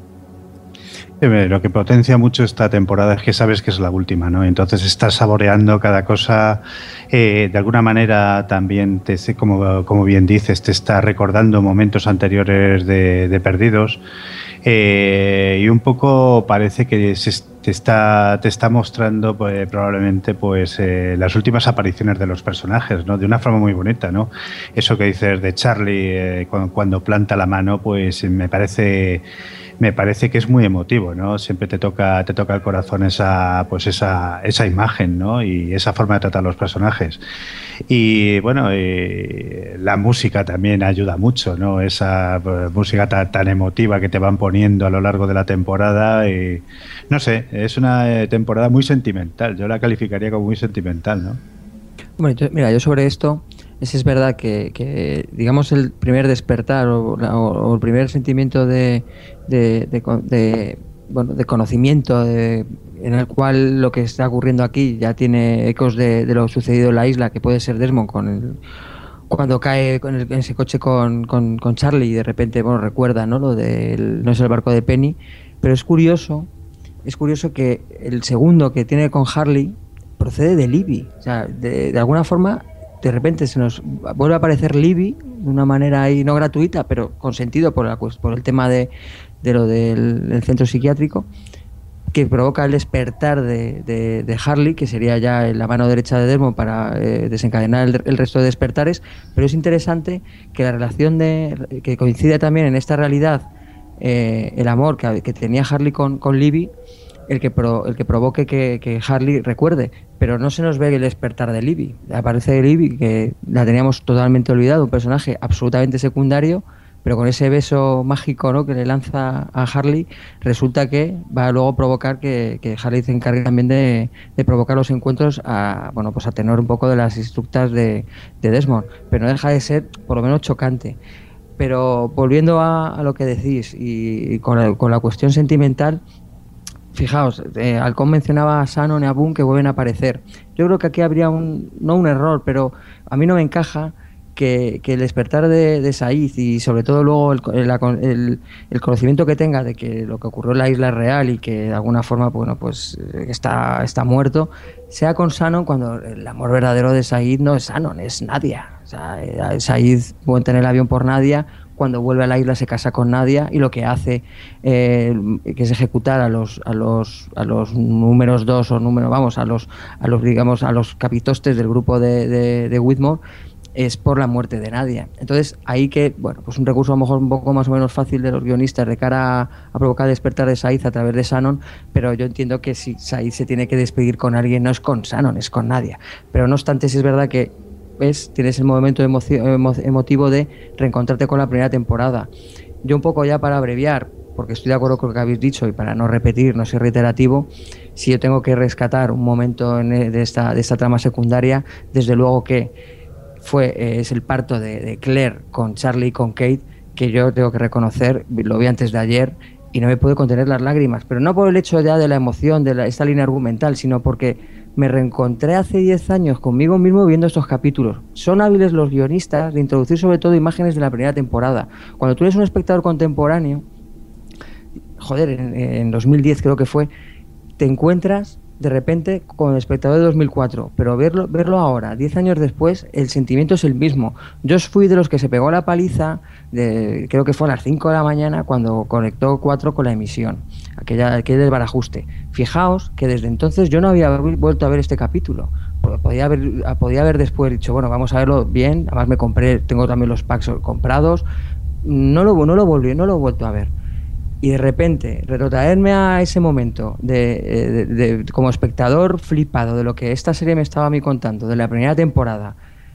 Lo que potencia mucho esta temporada es que sabes que es la última, ¿no? Entonces estás saboreando cada cosa, eh, de alguna manera también, te, como, como bien dices, te está recordando momentos anteriores de, de Perdidos, eh, y un poco parece que se, te, está, te está mostrando pues, probablemente pues, eh, las últimas apariciones de los personajes, ¿no? De una forma muy bonita, ¿no? Eso que dices de Charlie eh, cuando, cuando planta la mano, pues me parece... Me parece que es muy emotivo, ¿no? Siempre te toca, te toca el corazón esa, pues esa, esa imagen, ¿no? Y esa forma de tratar a los personajes. Y bueno, eh, la música también ayuda mucho, ¿no? Esa pues, música tan, tan emotiva que te van poniendo a lo largo de la temporada. Y, no sé, es una temporada muy sentimental. Yo la calificaría como muy sentimental, ¿no? Bueno, yo, mira, yo sobre esto, es, es verdad que, que, digamos, el primer despertar o, o, o el primer sentimiento de, de, de, de, bueno, de conocimiento, de, en el cual lo que está ocurriendo aquí ya tiene ecos de, de lo sucedido en la isla, que puede ser Desmond con el, cuando cae con el, en ese coche con, con, con Charlie y de repente, bueno, recuerda, ¿no? Lo del no es el barco de Penny, pero es curioso, es curioso que el segundo que tiene con Harley procede de Libby, o sea, de, de alguna forma de repente se nos vuelve a aparecer Libby de una manera ahí no gratuita, pero con sentido por, la, por el tema de, de lo del, del centro psiquiátrico, que provoca el despertar de, de, de Harley, que sería ya la mano derecha de Desmond para eh, desencadenar el, el resto de despertares. Pero es interesante que la relación de que coincide también en esta realidad eh, el amor que, que tenía Harley con, con Libby, el que, pro, el que provoque que, que Harley recuerde, pero no se nos ve el despertar de Libby. Aparece Libby, que la teníamos totalmente olvidado, un personaje absolutamente secundario, pero con ese beso mágico, ¿no?, que le lanza a Harley, resulta que va a luego provocar que, que Harley se encargue también de, de provocar los encuentros a, bueno, pues a tenor un poco de las instructas de, de Desmond, pero no deja de ser por lo menos chocante. Pero volviendo a, a lo que decís y, y con, la, con la cuestión sentimental, fijaos, eh, Halcón mencionaba a Shannon y a Boone que vuelven a aparecer. Yo creo que aquí habría un, no un error, pero a mí no me encaja que, que el despertar de, de Said y sobre todo luego el, el, el, el conocimiento que tenga de que lo que ocurrió en la isla es real y que de alguna forma, bueno, pues está, está muerto, sea con Shannon cuando el amor verdadero de Said no es Shannon, es Nadia. O sea, Said monta en el avión por Nadia cuando vuelve a la isla se casa con Nadia y lo que hace eh, que es ejecutar a los a los a los números dos o número vamos a los a los digamos a los capitostes del grupo de, de, de Whitmore es por la muerte de Nadia. Entonces ahí que bueno pues un recurso a lo mejor un poco más o menos fácil de los guionistas de cara a, a provocar despertar de Said a través de Shannon, pero yo entiendo que si Said se tiene que despedir con alguien no es con Shannon, es con Nadia. Pero no obstante, sí es verdad que ves, tienes el momento emocio, emo, emotivo de reencontrarte con la primera temporada. Yo un poco ya para abreviar, porque estoy de acuerdo con lo que habéis dicho y para no repetir, no ser reiterativo, si yo tengo que rescatar un momento en, de, esta, de esta trama secundaria, desde luego que fue eh, es el parto de, de Claire con Charlie y con Kate, que yo tengo que reconocer, lo vi antes de ayer y no me pude contener las lágrimas, pero no por el hecho ya de la emoción de la, esta línea argumental, sino porque me reencontré hace diez años conmigo mismo viendo estos capítulos. Son hábiles los guionistas de introducir sobre todo imágenes de la primera temporada. Cuando tú eres un espectador contemporáneo, joder, en, en dos mil diez creo que fue, te encuentras de repente con el espectador de dos mil cuatro, pero verlo, verlo ahora, diez años después, el sentimiento es el mismo. Yo fui de los que se pegó la paliza, de, creo que fue a las cinco de la mañana cuando conectó cuatro con la emisión, aquella, aquel desbarajuste. Fijaos que desde entonces yo no había vuelto a ver este capítulo. Podía haber, podía haber después dicho, bueno, vamos a verlo bien, además me compré, tengo también los packs comprados, no lo, no lo volví, no lo he vuelto a ver. Y de repente, retrotraerme a ese momento de, de, de, de, como espectador flipado de lo que esta serie me estaba a mí contando, de la primera temporada,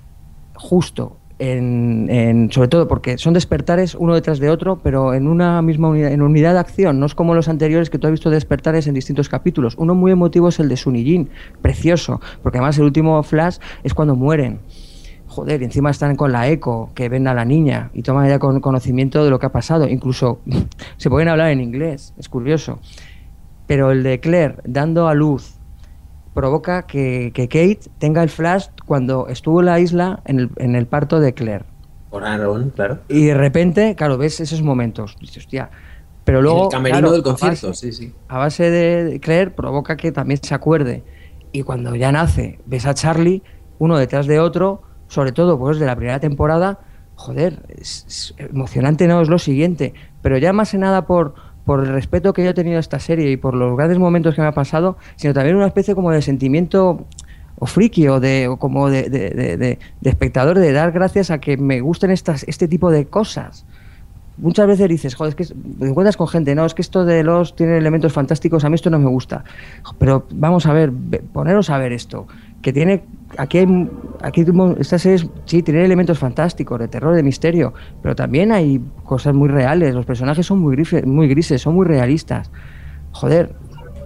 justo, en, en, sobre todo porque son despertares uno detrás de otro, pero en una misma unidad, en unidad de acción, no es como los anteriores que tú has visto despertares en distintos capítulos. Uno muy emotivo es el de Sun y Jin, precioso, porque además el último flash es cuando mueren. Joder, y encima están con la eco, que ven a la niña y toman ya con conocimiento de lo que ha pasado. Incluso se pueden hablar en inglés, es curioso. Pero el de Claire dando a luz provoca que, que Kate tenga el flash cuando estuvo en la isla en el, en el parto de Claire. Por Aaron, claro. Y de repente, claro, ves esos momentos. Dices, hostia. Pero luego, el camerino claro, del concierto, a base, sí, sí. A base de Claire provoca que también se acuerde. Y cuando ya nace, ves a Charlie, uno detrás de otro, sobre todo pues de la primera temporada, joder, es, es emocionante, no es lo siguiente, pero ya más que nada por, por el respeto que yo he tenido a esta serie y por los grandes momentos que me ha pasado, sino también una especie como de sentimiento o friki o, de, o como de, de, de, de, de espectador, de dar gracias a que me gusten estas, este tipo de cosas. Muchas veces dices, joder, es que te encuentras con gente, no, es que esto de los tiene elementos fantásticos, a mí esto no me gusta. Pero vamos a ver, poneros a ver esto, que tiene, aquí hay, aquí esta serie sí tiene elementos fantásticos, de terror, de misterio, pero también hay cosas muy reales, los personajes son muy grises, muy grises, son muy realistas. Joder,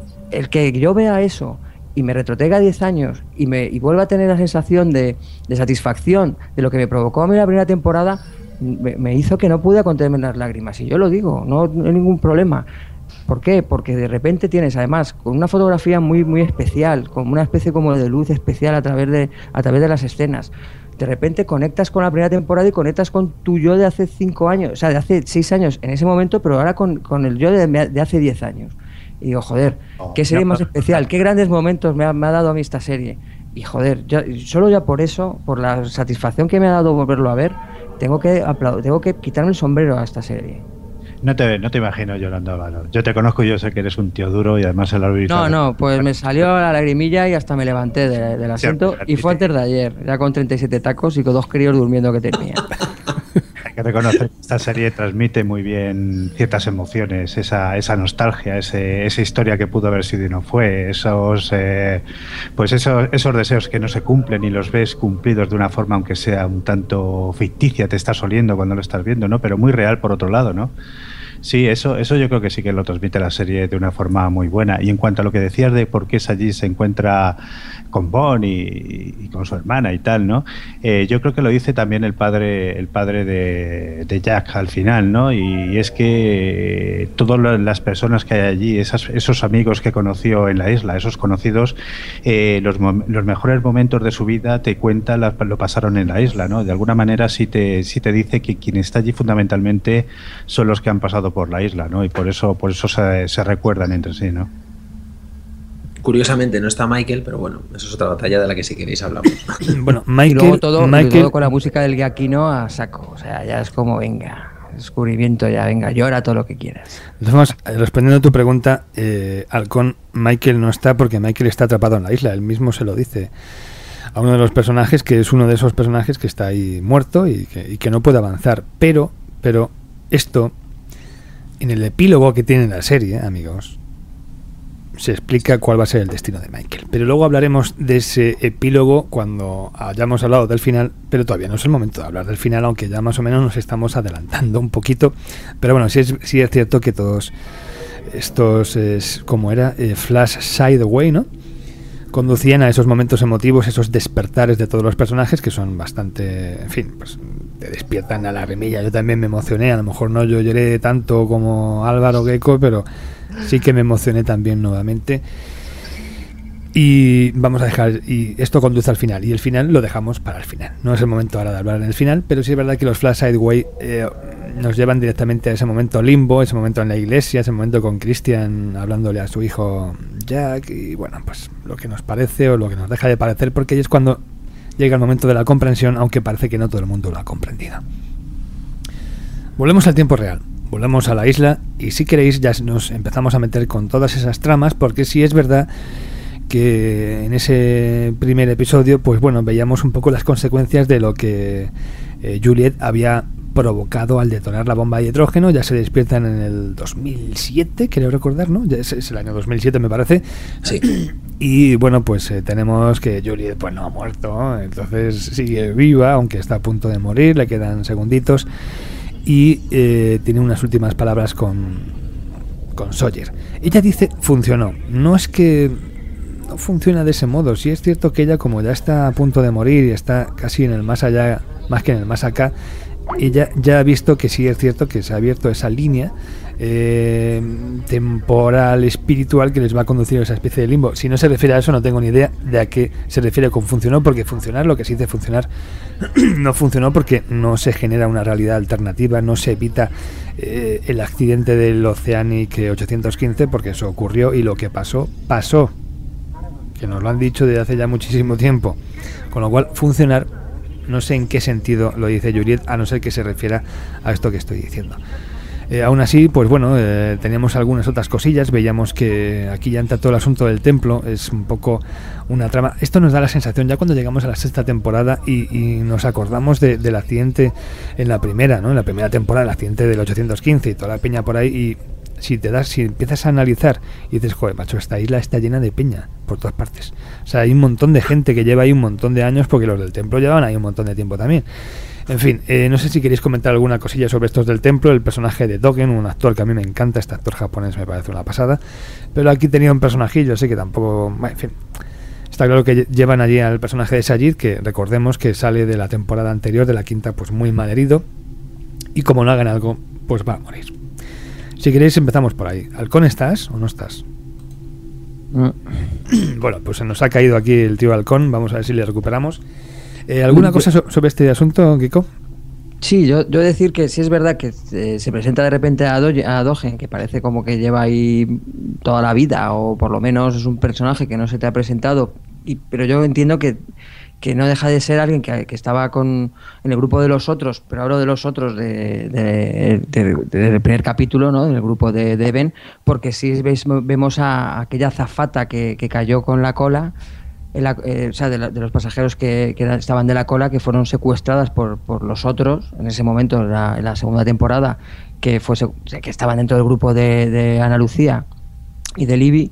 el que yo vea eso y me retrotraiga diez años y me y vuelva a tener la sensación de, de satisfacción de lo que me provocó a mí la primera temporada, me, me hizo que no pude contenerme las lágrimas. Y yo lo digo, no, no hay ningún problema. ¿Por qué? Porque de repente tienes, además, con una fotografía muy muy especial, con una especie como de luz especial a través de, a través de las escenas. De repente conectas con la primera temporada y conectas con tu yo de hace cinco años, o sea, de hace seis años en ese momento, pero ahora con, con el yo de, de hace diez años. Y digo, joder, qué serie más especial, qué grandes momentos me ha, me ha dado a mí esta serie. Y joder, yo, solo ya por eso, por la satisfacción que me ha dado volverlo a ver, tengo que aplaudir, tengo que quitarme el sombrero a esta serie. No te, no te imagino llorando, Valor. Yo te conozco y yo sé que eres un tío duro y además el árbitro. No, no, pues me salió la lagrimilla y hasta me levanté de, del asiento. Sí, y fue antes de ayer, ya con treinta y siete tacos y con dos críos durmiendo que tenía. Hay que reconocer que esta serie transmite muy bien ciertas emociones, esa, esa nostalgia, ese, esa historia que pudo haber sido y no fue, esos, eh, pues esos, esos deseos que no se cumplen y los ves cumplidos de una forma, aunque sea un tanto ficticia, te estás oliendo cuando lo estás viendo, ¿no? Pero muy real por otro lado, ¿no? Sí, eso, eso yo creo que sí que lo transmite la serie de una forma muy buena. Y en cuanto a lo que decías de por qué allí se encuentra con Bond y, y con su hermana y tal, ¿no? Eh, yo creo que lo dice también el padre, el padre de, de Jack al final, ¿no? Y, y es que todas las personas que hay allí, esas, esos amigos que conoció en la isla, esos conocidos, eh, los, los mejores momentos de su vida te cuenta la, lo pasaron en la isla, ¿no? De alguna manera sí te, sí te dice que quien está allí fundamentalmente son los que han pasado por la isla, ¿no? Y por eso, por eso se, se recuerdan entre sí, ¿no? Curiosamente no está Michael, pero bueno, eso es otra batalla de la que si queréis hablamos. Bueno, Michael, y luego todo, Michael... todo con la música del Giacchino a saco, o sea, ya es como venga. descubrimiento, ya venga, llora todo lo que quieras. Entonces, respondiendo a tu pregunta, eh, Halcón, Michael no está porque Michael está atrapado en la isla, él mismo se lo dice a uno de los personajes, que es uno de esos personajes que está ahí muerto y que, y que no puede avanzar, pero, pero esto, en el epílogo que tiene la serie, amigos, se explica cuál va a ser el destino de Michael. Pero luego hablaremos de ese epílogo cuando hayamos hablado del final, pero todavía no es el momento de hablar del final, aunque ya más o menos nos estamos adelantando un poquito. Pero bueno, sí es, sí es cierto que todos estos, es, como era, eh, Flash Sideway, ¿no?, conducían a esos momentos emotivos, esos despertares de todos los personajes que son bastante, en fin, pues te despiertan a la remilla. Yo también me emocioné, a lo mejor no yo lloré tanto como Álvaro Gecko, pero sí que me emocioné también nuevamente. Y vamos a dejar, y esto conduce al final, y el final lo dejamos para el final. No es el momento ahora de hablar en el final, pero sí es verdad que los Flash Sideway eh, nos llevan directamente a ese momento limbo, ese momento en la iglesia, ese momento con Christian hablándole a su hijo Jack, y bueno, pues lo que nos parece o lo que nos deja de parecer, porque ahí es cuando llega el momento de la comprensión, aunque parece que no todo el mundo lo ha comprendido. Volvemos al tiempo real, volvemos a la isla, y si queréis ya nos empezamos a meter con todas esas tramas, porque sí es verdad que en ese primer episodio, pues bueno, veíamos un poco las consecuencias de lo que eh, Juliet había provocado al detonar la bomba de hidrógeno. Ya se despiertan en el dos mil siete, creo recordar, ¿no? Ya es, es el año dos mil siete, me parece. Sí. Y bueno, pues eh, tenemos que Juliet pues no ha muerto, entonces sigue viva, aunque está a punto de morir, le quedan segunditos, y eh, tiene unas últimas palabras con, con Sawyer. Ella dice, funcionó. No es que no funciona de ese modo. Sí es cierto que ella, como ya está a punto de morir y está casi en el más allá, más que en el más acá, ella ya ha visto que sí es cierto que se ha abierto esa línea eh, temporal, espiritual, que les va a conducir a esa especie de limbo. Si no se refiere a eso, no tengo ni idea de a qué se refiere con funcionó, porque funcionar, lo que se dice funcionar, no funcionó porque no se genera una realidad alternativa, no se evita eh, el accidente del Oceanic ochocientos quince, porque eso ocurrió, y lo que pasó, pasó, que nos lo han dicho desde hace ya muchísimo tiempo. Con lo cual, funcionar, no sé en qué sentido lo dice Juliet, a no ser que se refiera a esto que estoy diciendo. Eh, aún así, pues bueno, eh, teníamos algunas otras cosillas. Veíamos que aquí ya entra todo el asunto del templo, es un poco una trama. Esto nos da la sensación, ya cuando llegamos a la sexta temporada y, y nos acordamos de, del accidente en la primera, ¿no? En la primera temporada, el accidente del ochocientos quince y toda la peña por ahí, y si te das, si empiezas a analizar y dices, joder, macho, esta isla está llena de peña por todas partes. O sea, hay un montón de gente que lleva ahí un montón de años, porque los del templo llevan ahí un montón de tiempo también. En fin, eh, no sé si queréis comentar alguna cosilla sobre estos del templo. El personaje de Dogen, un actor que a mí me encanta, este actor japonés me parece una pasada, pero aquí tenía un personajillo, así que tampoco, en fin. Está claro que llevan allí al personaje de Sayid, que recordemos que sale de la temporada anterior, de la quinta, pues muy mal herido, y como no hagan algo, pues va a morir. Si queréis empezamos por ahí. ¿Halcón estás o no estás? No. Bueno, pues se nos ha caído aquí el tío Halcón, vamos a ver si le recuperamos. Eh, ¿Alguna cosa so- sobre este asunto, Kiko? Sí, yo, yo decir que sí es verdad que eh, se presenta de repente a, Do- a Dogen, que parece como que lleva ahí toda la vida, o por lo menos es un personaje que no se te ha presentado, y, pero yo entiendo que, que no deja de ser alguien que, que estaba con en el grupo de los otros, pero hablo de los otros de, de, de, de, del primer capítulo, ¿no? Del grupo de, de Ben, porque sí veis, vemos a, a aquella azafata que, que cayó con la cola, en la, eh, o sea, de, la, de los pasajeros que, que estaban de la cola, que fueron secuestradas por, por los otros en ese momento, en la, en la segunda temporada, que, fue, que estaban dentro del grupo de, de Ana Lucía y de Libby,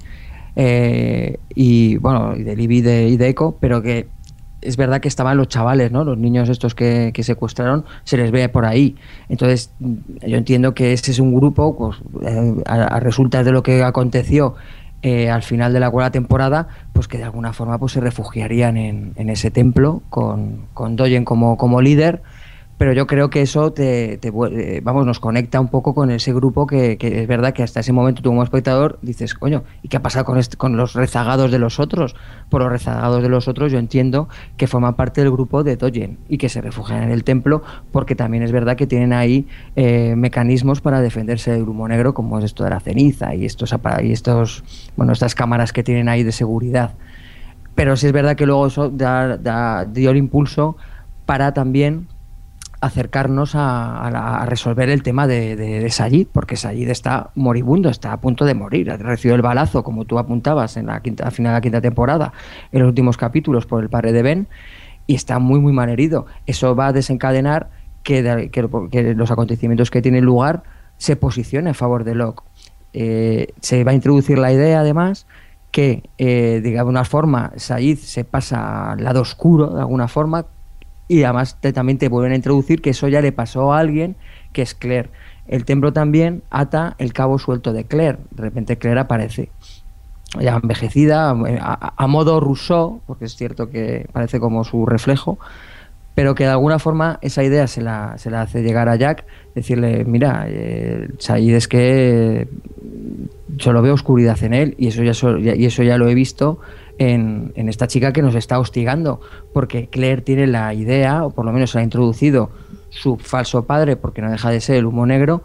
eh, y bueno, y de Libby y de, y de Echo, pero que es verdad que estaban los chavales, ¿no? Los niños estos que, que secuestraron, se les ve por ahí. Entonces, yo entiendo que ese es un grupo, pues, eh, a, a resultas de lo que aconteció eh, al final de la cuarta temporada, pues que de alguna forma pues se refugiarían en, en ese templo con, con Dogen como, como líder. Pero yo creo que eso te, te vamos, nos conecta un poco con ese grupo que, que es verdad que hasta ese momento tú como espectador dices, coño, ¿y qué ha pasado con, este, con los rezagados de los otros? Por los rezagados de los otros yo entiendo que forman parte del grupo de Dogen y que se refugian en el templo, porque también es verdad que tienen ahí eh, mecanismos para defenderse del humo negro, como es esto de la ceniza y estos, y estos bueno, estas cámaras que tienen ahí de seguridad. Pero sí es verdad que luego eso da, da, dio el impulso para también acercarnos a, a, a resolver el tema de, de, de Sayid, porque Sayid está moribundo, está a punto de morir, ha recibido el balazo, como tú apuntabas, en la quinta, al final de la quinta temporada, en los últimos capítulos, por el padre de Ben, y está muy muy mal herido. Eso va a desencadenar que, de, que, que los acontecimientos que tienen lugar se posicionen a favor de Locke. Eh, se va a introducir la idea, además, que eh, de alguna forma Sayid se pasa al lado oscuro, de alguna forma, y además te, también te vuelven a introducir que eso ya le pasó a alguien, que es Claire. El templo también ata el cabo suelto de Claire. De repente Claire aparece ya envejecida, a, a modo Rousseau, porque es cierto que parece como su reflejo, pero que de alguna forma esa idea se la, se la hace llegar a Jack, decirle, mira, eh, Sayid es que solo veo oscuridad en él, y eso ya, so, y eso ya lo he visto en, en esta chica que nos está hostigando, porque Claire tiene la idea, o por lo menos se ha introducido su falso padre, porque no deja de ser el humo negro,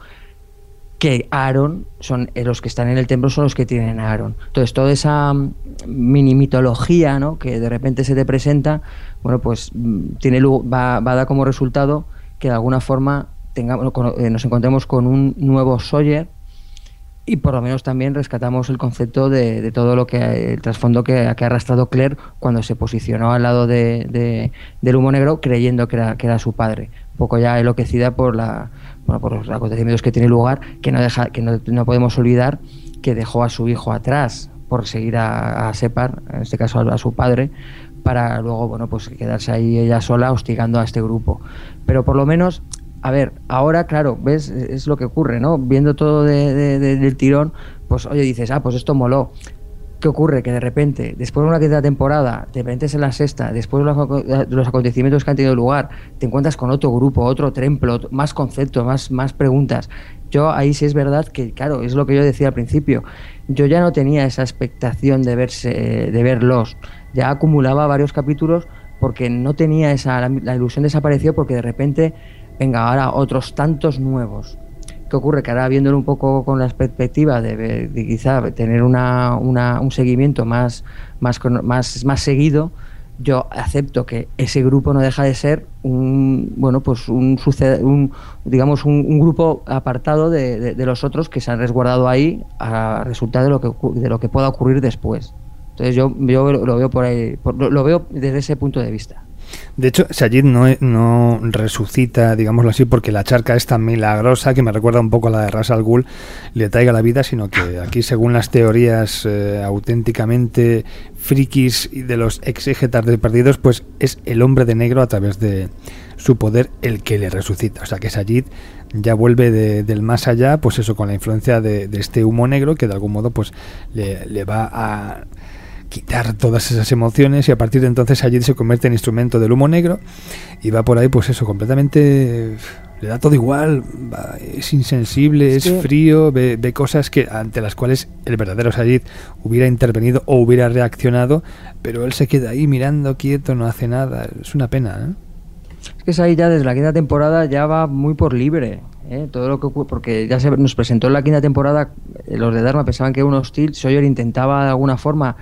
que Aaron, son los que están en el templo, son los que tienen a Aaron. Entonces, toda esa mini mitología, ¿no?, que de repente se te presenta, bueno, pues tiene va, va a dar como resultado que de alguna forma tengamos, nos encontremos con un nuevo Sawyer, y por lo menos también rescatamos el concepto de, de todo lo que el trasfondo que, que ha arrastrado Claire cuando se posicionó al lado de, de, del humo negro, creyendo que era, que era su padre, un poco ya enloquecida por la bueno, por los acontecimientos que tiene lugar, que no deja, que no, no podemos olvidar que dejó a su hijo atrás por seguir a, a Separ, en este caso a, a su padre, para luego, bueno, pues quedarse ahí ella sola hostigando a este grupo. Pero por lo menos, a ver, ahora, claro, ves, es lo que ocurre, ¿no? Viendo todo de, de, de, del tirón, pues oye, dices, ah, pues esto moló. ¿Qué ocurre? Que de repente, después de una quinta temporada, te metes en la sexta, después de los, de los acontecimientos que han tenido lugar, te encuentras con otro grupo, otro templo, más conceptos, más, más preguntas. Yo ahí sí es verdad que, claro, es lo que yo decía al principio, yo ya no tenía esa expectación de verse, de verlos, ya acumulaba varios capítulos porque no tenía esa, la, la ilusión desapareció, porque de repente, venga, ahora otros tantos nuevos. ¿Qué ocurre? Que ahora viéndolo un poco con la perspectiva de, de quizá tener una, una, un seguimiento más, más, más, más seguido, yo acepto que ese grupo no deja de ser un, bueno, pues un, un digamos un, un grupo apartado de, de, de los otros que se han resguardado ahí a resultar de lo que de lo que pueda ocurrir después. Entonces yo, yo lo veo por ahí, por, lo veo desde ese punto de vista. De hecho, Sayid no, no resucita, digámoslo así, porque la charca es tan milagrosa que me recuerda un poco a la de Ra's al Ghul, le traiga la vida, sino que aquí, según las teorías eh, auténticamente frikis y de los exégetas de Perdidos, pues es el hombre de negro a través de su poder el que le resucita. O sea que Sayid ya vuelve de, del más allá, pues eso, con la influencia de, de este humo negro que de algún modo pues le, le va a quitar todas esas emociones, y a partir de entonces Sayid se convierte en instrumento del humo negro y va por ahí, pues eso, completamente, le da todo igual, va, es insensible, es, es frío, ve, ve cosas que ante las cuales el verdadero Sayid hubiera intervenido o hubiera reaccionado, pero él se queda ahí mirando quieto, no hace nada. Es una pena, ¿eh? Es que Sayid ya desde la quinta temporada ya va muy por libre, ¿eh? Todo lo que ocurre, porque ya se nos presentó en la quinta temporada, los de Dharma pensaban que era un hostil, Sawyer intentaba de alguna forma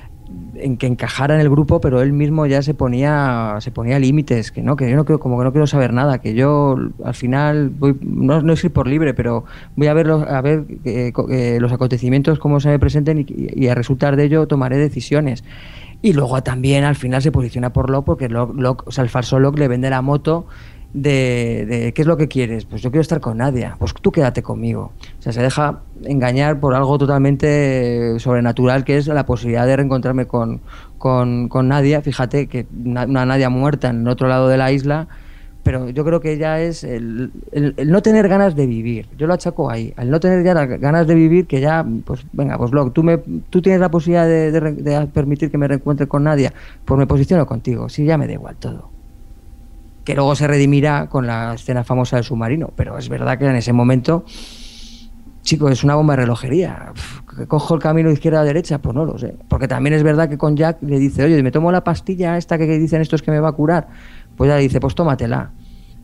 en que encajara en el grupo, pero él mismo ya se ponía se ponía límites, que no, que yo no quiero, como que no quiero saber nada, que yo al final voy, no, no es ir por libre, pero voy a ver los, a ver eh, eh, los acontecimientos cómo se me presenten, y, y a resultar de ello tomaré decisiones. Y luego también al final se posiciona por Locke, porque Locke, Locke, o sea, el falso Locke le vende la moto de, de ¿qué es lo que quieres? Pues yo quiero estar con Nadia, pues tú quédate conmigo. O sea, se deja engañar por algo totalmente sobrenatural, que es la posibilidad de reencontrarme con, con, con Nadia. Fíjate que una, una Nadia muerta en el otro lado de la isla, pero yo creo que ya es el, el, el no tener ganas de vivir. Yo lo achaco ahí, al no tener ya las ganas de vivir, que ya, pues venga, pues Locke, tú, me, tú tienes la posibilidad de, de, de permitir que me reencuentre con Nadia, pues me posiciono contigo, sí, ya me da igual todo. Que luego se redimirá con la escena famosa del submarino, pero es verdad que en ese momento, chico, es una bomba de relojería. Uf, ¿cojo el camino izquierda-derecha? Pues no lo sé, porque también es verdad que con Jack le dice, oye, me tomo la pastilla esta que dicen estos que me va a curar, pues ya le dice, pues tómatela.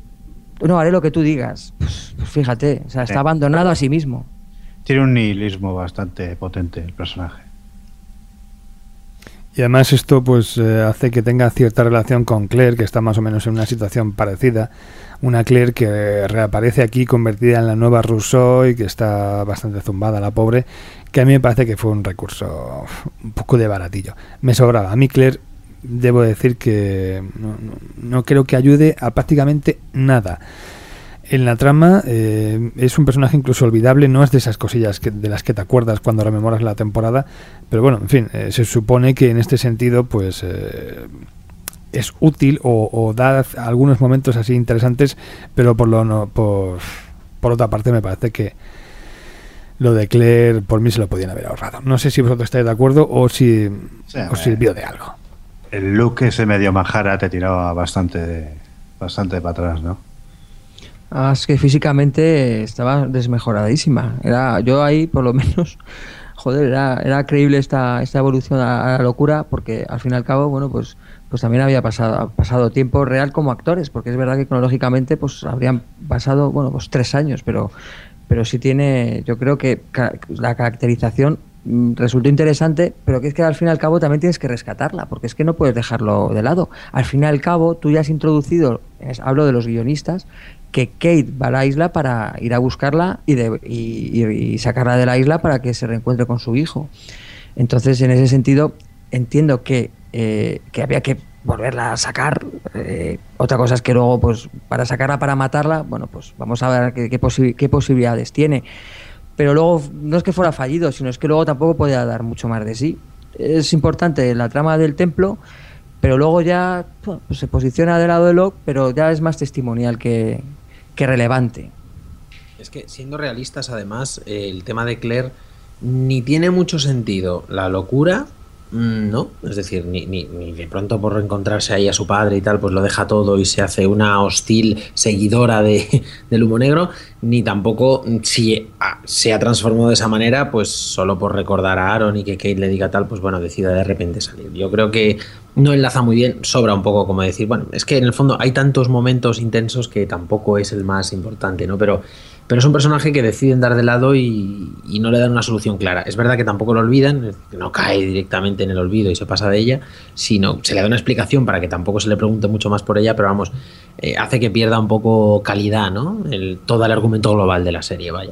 No, haré lo que tú digas. Pues, pues fíjate, o sea, está abandonado a sí mismo. Tiene un nihilismo bastante potente el personaje. Y además esto pues eh, hace que tenga cierta relación con Claire, que está más o menos en una situación parecida. Una Claire que reaparece aquí convertida en la nueva Rousseau y que está bastante zumbada, la pobre, que a mí me parece que fue un recurso un poco de baratillo. Me sobraba. A mí Claire, debo decir que no, no, no creo que ayude a prácticamente nada. En la trama eh, es un personaje incluso olvidable, no es de esas cosillas que, de las que te acuerdas cuando rememoras la temporada, pero bueno, en fin, eh, se supone que en este sentido pues eh, es útil o, o da algunos momentos así interesantes, pero por lo no, por, por otra parte me parece que lo de Claire por mí se lo podían haber ahorrado. No sé si vosotros estáis de acuerdo o si sí, os sirvió de algo. El look ese medio majara te tiraba bastante, bastante para atrás, ¿no? Ah, es que físicamente estaba desmejoradísima. Era, yo ahí, por lo menos, joder, era, era creíble esta, esta evolución a, a la locura, porque al fin y al cabo, bueno, pues, pues también había pasado, pasado tiempo real como actores, porque es verdad que cronológicamente pues habrían pasado, bueno, pues tres años, pero, pero sí tiene, yo creo que ca- la caracterización mm, resultó interesante, pero que es que al fin y al cabo también tienes que rescatarla, porque es que no puedes dejarlo de lado. Al fin y al cabo, tú ya has introducido, es, hablo de los guionistas, que Kate va a la isla para ir a buscarla y, de, y, y sacarla de la isla para que se reencuentre con su hijo. Entonces, en ese sentido, entiendo que, eh, que había que volverla a sacar. Eh, otra cosa es que luego, pues, para sacarla, para matarla, bueno, pues vamos a ver qué, qué, posi- qué posibilidades tiene. Pero luego, no es que fuera fallido, sino es que luego tampoco podía dar mucho más de sí. Es importante la trama del templo, pero luego ya pues, se posiciona del lado de Locke, pero ya es más testimonial que, que relevante. Es que, siendo realistas, además, eh, el tema de Claire ni tiene mucho sentido la locura, no, es decir, ni, ni, ni de pronto por reencontrarse ahí a su padre y tal, pues lo deja todo y se hace una hostil seguidora de, del humo negro, ni tampoco si ah, se ha transformado de esa manera, pues solo por recordar a Aaron y que Kate le diga tal, pues bueno, decida de repente salir. Yo creo que no enlaza muy bien, sobra un poco como decir, bueno, es que en el fondo hay tantos momentos intensos que tampoco es el más importante, ¿no? Pero Pero es un personaje que deciden dar de lado y, y no le dan una solución clara. Es verdad que tampoco lo olvidan, no cae directamente en el olvido y se pasa de ella, sino se le da una explicación para que tampoco se le pregunte mucho más por ella, pero vamos, eh, hace que pierda un poco calidad, ¿no? El, todo el argumento global de la serie, vaya.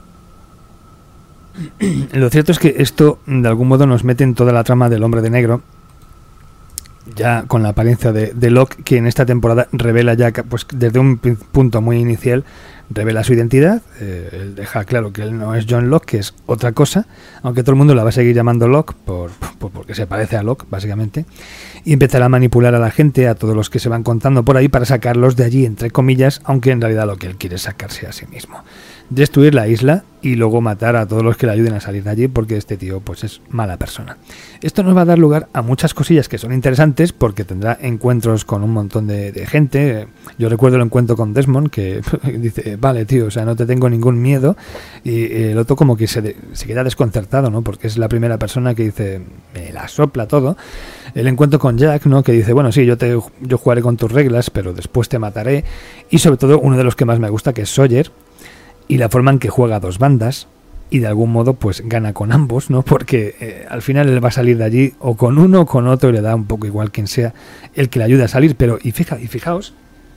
Lo cierto es que esto de algún modo nos mete en toda la trama del Hombre de Negro, ya con la apariencia de, de Locke, que en esta temporada revela ya, pues desde un punto muy inicial, revela su identidad. Eh, él deja claro que él no es John Locke, que es otra cosa, aunque todo el mundo la va a seguir llamando Locke por, por, porque se parece a Locke, básicamente, y empezará a manipular a la gente, a todos los que se van contando por ahí, para sacarlos de allí, entre comillas, aunque en realidad lo que él quiere es sacarse a sí mismo. Destruir la isla y luego matar a todos los que le ayuden a salir de allí, porque este tío pues es mala persona. Esto nos va a dar lugar a muchas cosillas que son interesantes, porque tendrá encuentros con un montón de, de gente. Yo recuerdo el encuentro con Desmond, que dice, vale tío, o sea, no te tengo ningún miedo, y el otro como que se, de, se queda desconcertado, ¿no? Porque es la primera persona que dice, me la sopla todo. El encuentro con Jack, ¿no? Que dice, bueno, sí, yo te yo jugaré con tus reglas, pero después te mataré. Y sobre todo uno de los que más me gusta, que es Sawyer, y la forma en que juega a dos bandas y de algún modo pues gana con ambos, ¿no? Porque eh, al final él va a salir de allí o con uno o con otro, y le da un poco igual quien sea el que le ayude a salir. Pero y, fija, y fijaos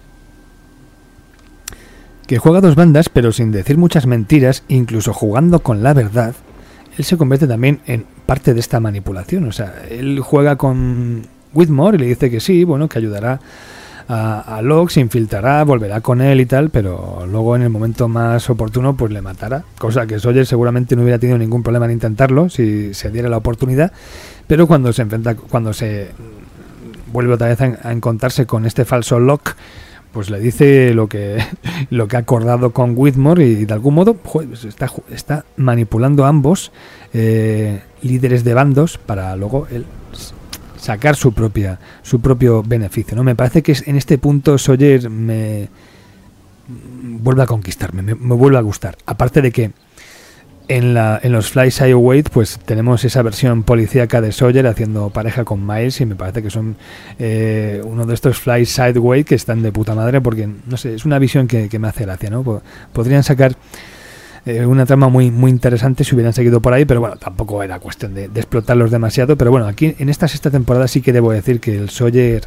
que juega a dos bandas, pero sin decir muchas mentiras, incluso jugando con la verdad. Él se convierte también en parte de esta manipulación. O sea, él juega con Whitmore y le dice que sí, bueno, que ayudará a, a Locke, se infiltrará, volverá con él y tal, pero luego en el momento más oportuno pues le matará, cosa que Sawyer seguramente no hubiera tenido ningún problema en intentarlo si se diera la oportunidad, pero cuando se enfrenta, cuando se vuelve otra vez a, a encontrarse con este falso Locke, pues le dice lo que lo que ha acordado con Whitmore, y de algún modo pues está, está manipulando a ambos eh, líderes de bandos para luego él sacar su propia su propio beneficio, ¿no? Me parece que en este punto Sawyer me vuelve a conquistarme, me, me vuelve a gustar. Aparte de que en la en los Fly Sideways pues tenemos esa versión policíaca de Sawyer haciendo pareja con Miles, y me parece que son eh, uno de estos Fly Sideways que están de puta madre, porque no sé, es una visión que, que me hace gracia, ¿no? Podrían sacar Eh, una trama muy muy interesante si hubieran seguido por ahí, pero bueno, tampoco era cuestión de, de explotarlos demasiado. Pero bueno, aquí en esta sexta temporada sí que debo decir que el Sawyer,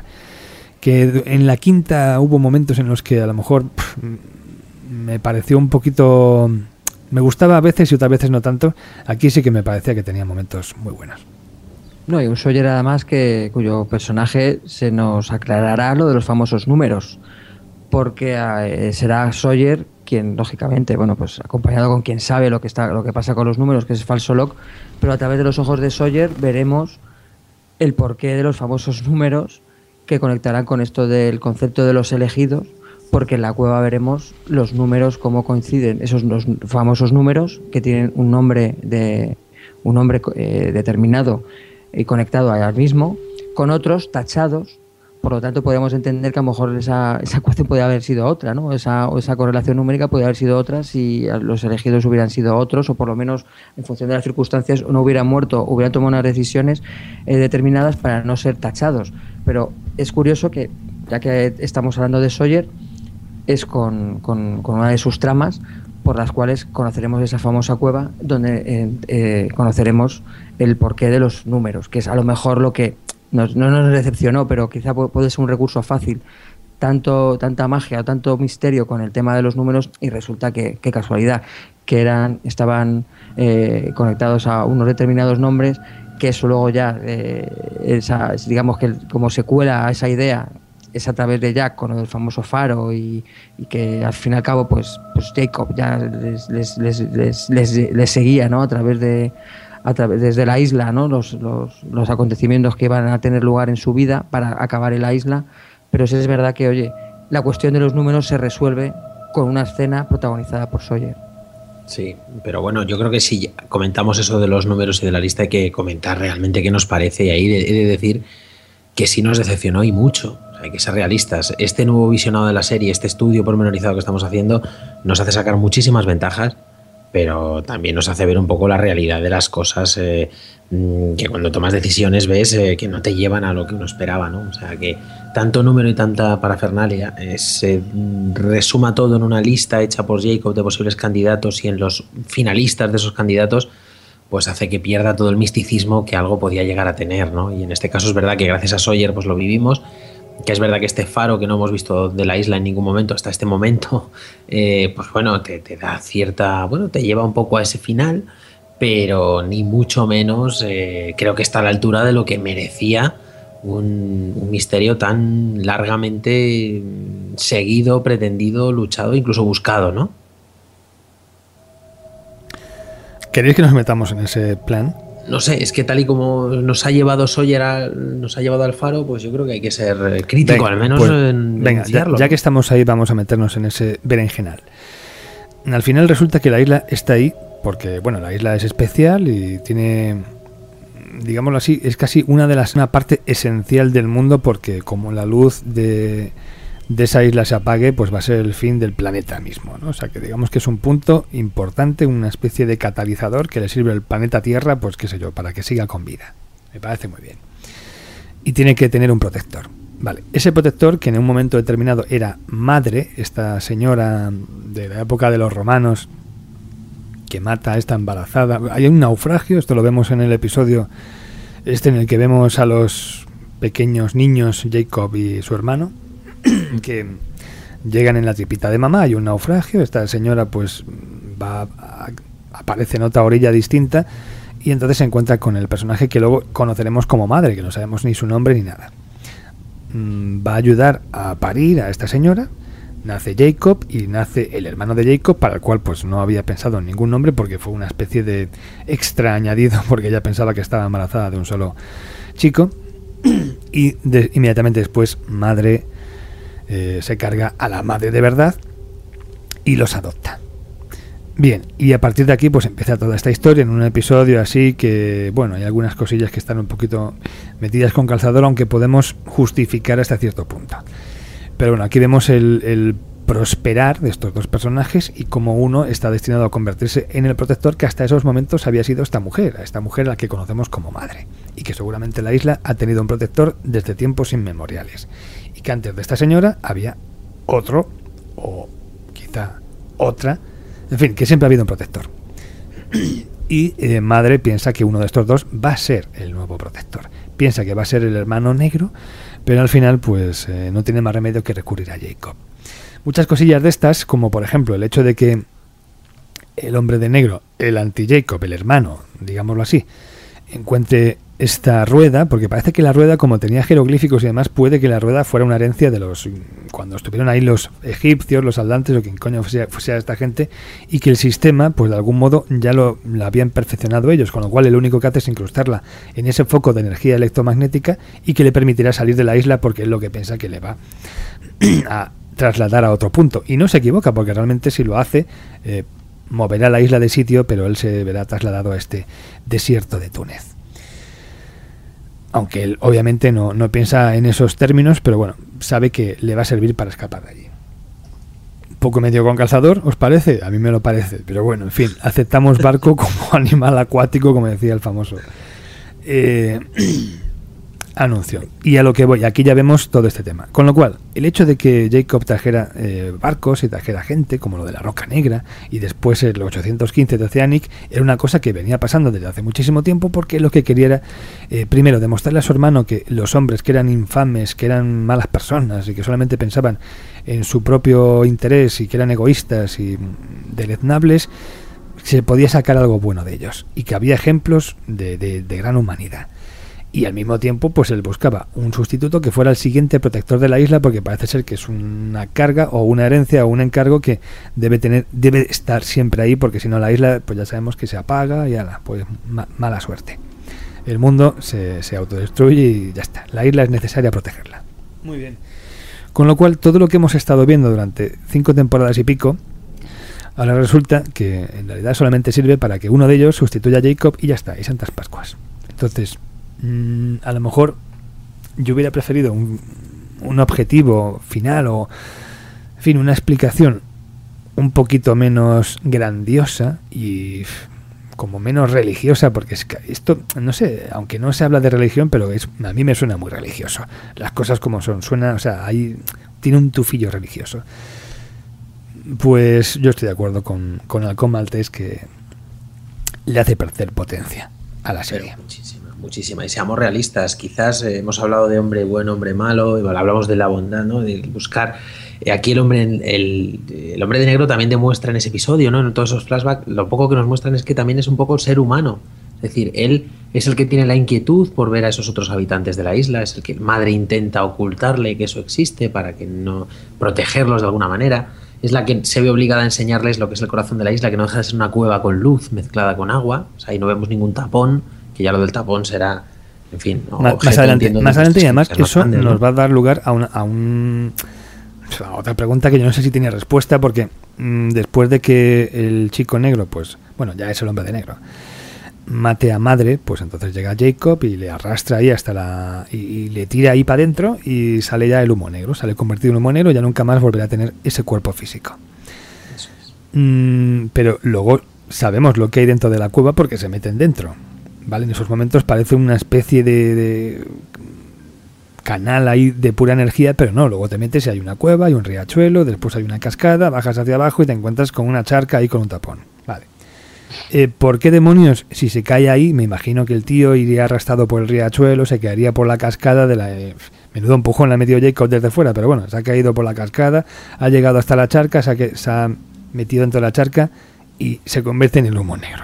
que en la quinta hubo momentos en los que a lo mejor pff, me pareció un poquito... Me gustaba a veces y otras veces no tanto. Aquí sí que me parecía que tenía momentos muy buenos. No, y un Sawyer además que cuyo personaje se nos aclarará lo de los famosos números, porque eh, será Sawyer quien, lógicamente, bueno, pues acompañado con quien sabe lo que está, lo que pasa con los números, que es Falso Locke, pero a través de los ojos de Sawyer veremos el porqué de los famosos números que conectarán con esto del concepto de los elegidos, porque en la cueva veremos los números cómo coinciden, esos los famosos números que tienen un nombre de un nombre eh, determinado y conectado al mismo, con otros tachados. Por lo tanto, podríamos entender que a lo mejor esa, esa ecuación podría haber sido otra, ¿no? Esa, o esa correlación numérica podría haber sido otra si los elegidos hubieran sido otros, o por lo menos en función de las circunstancias no hubieran muerto, hubieran tomado unas decisiones eh, determinadas para no ser tachados. Pero es curioso que, ya que estamos hablando de Sawyer, es con, con, con una de sus tramas por las cuales conoceremos esa famosa cueva donde eh, eh, conoceremos el porqué de los números, que es a lo mejor lo que nos, no nos decepcionó, pero quizá puede ser un recurso fácil, tanto tanta magia o tanto misterio con el tema de los números, y resulta que, qué casualidad, que eran estaban eh, conectados a unos determinados nombres, que eso luego ya, eh, esa, digamos que como se cuela a esa idea, es a través de Jack con el famoso faro, y, y que al fin y al cabo pues, pues Jacob ya les, les, les, les, les, les seguía, ¿no? a través de a través desde la isla, ¿no? los, los, los acontecimientos que iban a tener lugar en su vida para acabar en la isla. Pero sí es verdad que, oye, la cuestión de los números se resuelve con una escena protagonizada por Sawyer. Sí, pero bueno, yo creo que si comentamos eso de los números y de la lista, hay que comentar realmente qué nos parece, y ahí he de decir que sí nos decepcionó, y mucho. Hay que ser realistas. Este nuevo visionado de la serie, este estudio pormenorizado que estamos haciendo, nos hace sacar muchísimas ventajas, pero también nos hace ver un poco la realidad de las cosas, eh, que cuando tomas decisiones ves eh, que no te llevan a lo que uno esperaba, ¿no? O sea, que tanto número y tanta parafernalia eh, se resuma todo en una lista hecha por Jacob de posibles candidatos, y en los finalistas de esos candidatos pues hace que pierda todo el misticismo que algo podía llegar a tener, ¿no? Y en este caso es verdad que gracias a Sawyer pues lo vivimos, que es verdad que este faro que no hemos visto de la isla en ningún momento hasta este momento, eh, pues bueno, te, te da cierta, bueno, te lleva un poco a ese final, pero ni mucho menos eh, creo que está a la altura de lo que merecía un, un misterio tan largamente seguido, pretendido, luchado, incluso buscado, ¿no? ¿Queréis que nos metamos en ese plan? No sé, es que tal y como nos ha llevado Sawyer a, nos ha llevado al faro, pues yo creo que hay que ser crítico, venga, al menos pues, en venga, ya, ya que estamos ahí, vamos a meternos en ese berenjenal. Al final resulta que la isla está ahí porque, bueno, la isla es especial y tiene, digámoslo así, es casi una de las una parte esencial del mundo, porque como la luz de de esa isla se apague, pues va a ser el fin del planeta mismo, ¿no? O sea que digamos que es un punto importante, una especie de catalizador que le sirve al planeta Tierra, pues qué sé yo, para que siga con vida. Me parece muy bien. Y tiene que tener un protector. Vale, ese protector, que en un momento determinado era madre, esta señora de la época de los romanos, que mata a esta embarazada. Hay un naufragio, esto lo vemos en el episodio este en el que vemos a los pequeños niños, Jacob y su hermano, que llegan en la tripita de mamá, hay un naufragio, esta señora pues va a, aparece en otra orilla distinta, y entonces se encuentra con el personaje que luego conoceremos como madre, que no sabemos ni su nombre ni nada. Mm, va a ayudar a parir a esta señora, nace Jacob y nace el hermano de Jacob, para el cual pues no había pensado en ningún nombre porque fue una especie de extra añadido, porque ella pensaba que estaba embarazada de un solo chico, y de, inmediatamente después madre Eh, se carga a la madre de verdad y los adopta. Bien, y a partir de aquí pues empieza toda esta historia en un episodio así que, bueno, hay algunas cosillas que están un poquito metidas con calzador, aunque podemos justificar hasta cierto punto. Pero bueno, aquí vemos el, el prosperar de estos dos personajes y cómo uno está destinado a convertirse en el protector que hasta esos momentos había sido esta mujer, esta mujer a la que conocemos como madre, y que seguramente la isla ha tenido un protector desde tiempos inmemoriales. Y que antes de esta señora había otro, o quizá otra, En fin, que siempre ha habido un protector. Y eh, Madre piensa que uno de estos dos va a ser el nuevo protector. Piensa que va a ser el hermano negro, pero al final pues eh, no tiene más remedio que recurrir a Jacob. Muchas cosillas de estas, como por ejemplo el hecho de que el hombre de negro, el anti-Jacob, el hermano, digámoslo así, encuentre esta rueda, porque parece que la rueda, como tenía jeroglíficos y demás, puede que la rueda fuera una herencia de los, cuando estuvieron ahí los egipcios, los atlantes o quien coño fuese, fuese esta gente, y que el sistema, pues de algún modo ya lo, lo habían perfeccionado ellos, con lo cual el único que hace es incrustarla en ese foco de energía electromagnética y que le permitirá salir de la isla, porque es lo que piensa que le va a trasladar a otro punto. Y no se equivoca, porque realmente si lo hace, eh, moverá la isla de sitio, pero él se verá trasladado a este desierto de Túnez. Aunque él obviamente no, no piensa en esos términos, pero bueno, sabe que le va a servir para escapar de allí. Poco medio con calzador, ¿os parece? A mí me lo parece, pero bueno, en fin, aceptamos barco como animal acuático, como decía el famoso eh, anuncio. Y a lo que voy, aquí ya vemos todo este tema. Con lo cual, el hecho de que Jacob trajera eh, barcos y trajera gente, como lo de la Roca Negra, y después el ochocientos quince de Oceanic, era una cosa que venía pasando desde hace muchísimo tiempo, porque lo que quería era, eh, primero, demostrarle a su hermano que los hombres que eran infames, que eran malas personas y que solamente pensaban en su propio interés y que eran egoístas y deleznables, se podía sacar algo bueno de ellos y que había ejemplos de, de, de gran humanidad. Y al mismo tiempo, pues él buscaba un sustituto que fuera el siguiente protector de la isla, porque parece ser que es una carga o una herencia o un encargo que debe tener, debe estar siempre ahí, porque si no la isla, pues ya sabemos que se apaga y ala, pues ma- mala suerte. El mundo se, se autodestruye y ya está. La isla es necesaria protegerla. Muy bien. Con lo cual, todo lo que hemos estado viendo durante cinco temporadas y pico, ahora resulta que en realidad solamente sirve para que uno de ellos sustituya a Jacob y ya está, y Santas Pascuas. Entonces, a lo mejor yo hubiera preferido un, un objetivo final o, en fin, una explicación un poquito menos grandiosa y como menos religiosa, porque es que esto, no sé, aunque no se habla de religión, pero es, a mí me suena muy religioso. Las cosas como son, suena, o sea, ahí tiene un tufillo religioso. Pues yo estoy de acuerdo con, con Halcón Maltés, que le hace perder potencia a la serie. Pero muchísima, muchísima. Y seamos realistas, quizás eh, hemos hablado de hombre bueno, hombre malo, y, bueno, hablamos de la bondad, ¿no? De buscar. Eh, aquí el hombre, el, el hombre de negro también demuestra en ese episodio, ¿no? En todos esos flashbacks, lo poco que nos muestran es que también es un poco ser humano. Es decir, él es el que tiene la inquietud por ver a esos otros habitantes de la isla, es el que Madre intenta ocultarle que eso existe para que no protegerlos de alguna manera. Es la que se ve obligada a enseñarles lo que es el corazón de la isla, que no deja de ser una cueva con luz mezclada con agua. O sea, ahí no vemos ningún tapón, que ya lo del tapón será, en fin, ¿no? más, más adelante, más adelante y además eso grandes, ¿no? Nos va a dar lugar a, una, a, un, a otra pregunta que yo no sé si tiene respuesta, porque mmm, después de que el chico negro, pues, bueno, ya es el hombre de negro, mate a Madre, pues entonces llega Jacob y le arrastra ahí hasta la... y, y le tira ahí para adentro y sale ya el humo negro, sale convertido en humo negro y ya nunca más volverá a tener ese cuerpo físico. Eso es. Mm, pero luego sabemos lo que hay dentro de la cueva porque se meten dentro, ¿vale? En esos momentos parece una especie de, de canal ahí de pura energía, pero no, luego te metes y hay una cueva, hay un riachuelo, después hay una cascada, bajas hacia abajo y te encuentras con una charca ahí con un tapón, ¿vale? Eh, ¿Por qué demonios? Si se cae ahí, me imagino que el tío iría arrastrado por el riachuelo, se quedaría por la cascada de la... Eh, menudo empujón la metió Jacob desde fuera, pero bueno, se ha caído por la cascada, ha llegado hasta la charca, se ha, que, se ha metido dentro de la charca y se convierte en el humo negro.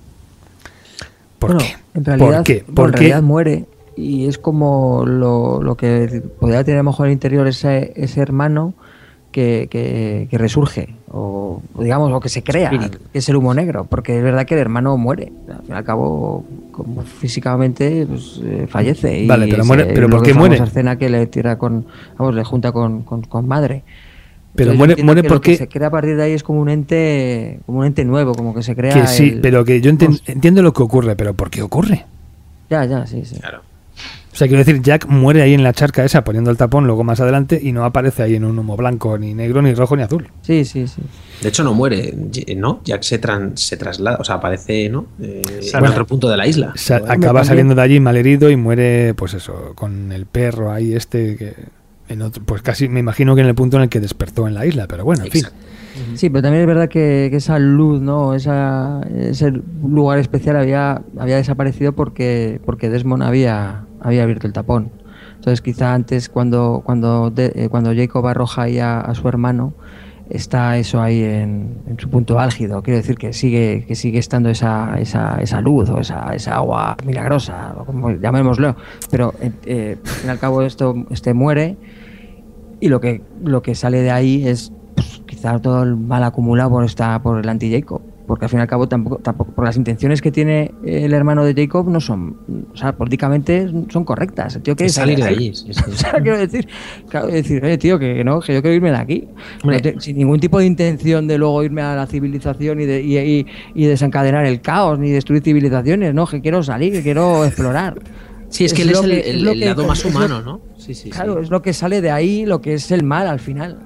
¿Por bueno, qué? En realidad, ¿Por qué? ¿Por ¿Por en qué? realidad muere y es como lo, lo que podría tener mejor el interior ese, ese hermano que, que, que resurge o digamos o que se crea Espíritu. Que es el humo negro, porque es verdad que el hermano muere, al fin y al cabo como físicamente pues, eh, fallece y vale, pero muere, se, pero ¿por qué muere? Esa escena que le tira con, vamos, le junta con, con, con Madre. Pero Entonces, muere, muere que porque lo que se crea a partir de ahí es como un ente, como un ente nuevo, como que se crea. Que sí, el... pero que yo enti- entiendo lo que ocurre, pero ¿por qué ocurre? Ya, ya, sí, sí. Claro. O sea, quiero decir, Jack muere ahí en la charca esa poniendo el tapón luego más adelante y no aparece ahí en un humo blanco, ni negro, ni rojo, ni azul. Sí, sí, sí. De hecho no muere, ¿no? Jack se, tran- se traslada, o sea, aparece, ¿no? Eh, en bueno, otro punto de la isla. Sa- acaba saliendo de allí malherido y muere, pues eso, con el perro ahí este que... En otro, pues casi me imagino que en el punto en el que despertó en la isla, pero bueno, en fin. Sí, Sí, pero también es verdad que, que esa luz, ¿no? Esa, ese lugar especial había, había desaparecido porque, porque Desmond había, había abierto el tapón. Entonces quizá antes cuando, cuando, de, eh, cuando Jacob arroja ahí a, a su hermano, está eso ahí en, en su punto álgido. Quiero decir que sigue, que sigue estando esa, esa, esa luz o esa, esa agua milagrosa, o como llamémoslo. Pero eh, al fin y al cabo esto este muere y lo que, lo que sale de ahí es pues, quizá todo el mal acumulado por, esta, por el anti-Jacob. Porque al fin y al cabo tampoco, tampoco por las intenciones que tiene el hermano de Jacob no son, o sea, políticamente son correctas. El tío quiere salir de allí. Sí, sí. O sea, quiero decir, claro, decir, oye, tío, que no, que yo quiero irme de aquí. No te, sin ningún tipo de intención de luego irme a la civilización y, de, y, y, y desencadenar el caos ni destruir civilizaciones, no, que quiero salir, que quiero explorar. Sí, es que es él es el, que, el, es lo el que, lado más es humano, lo, ¿no? Sí, sí. Claro, sí. es lo que sale de ahí, lo que es el mal al final.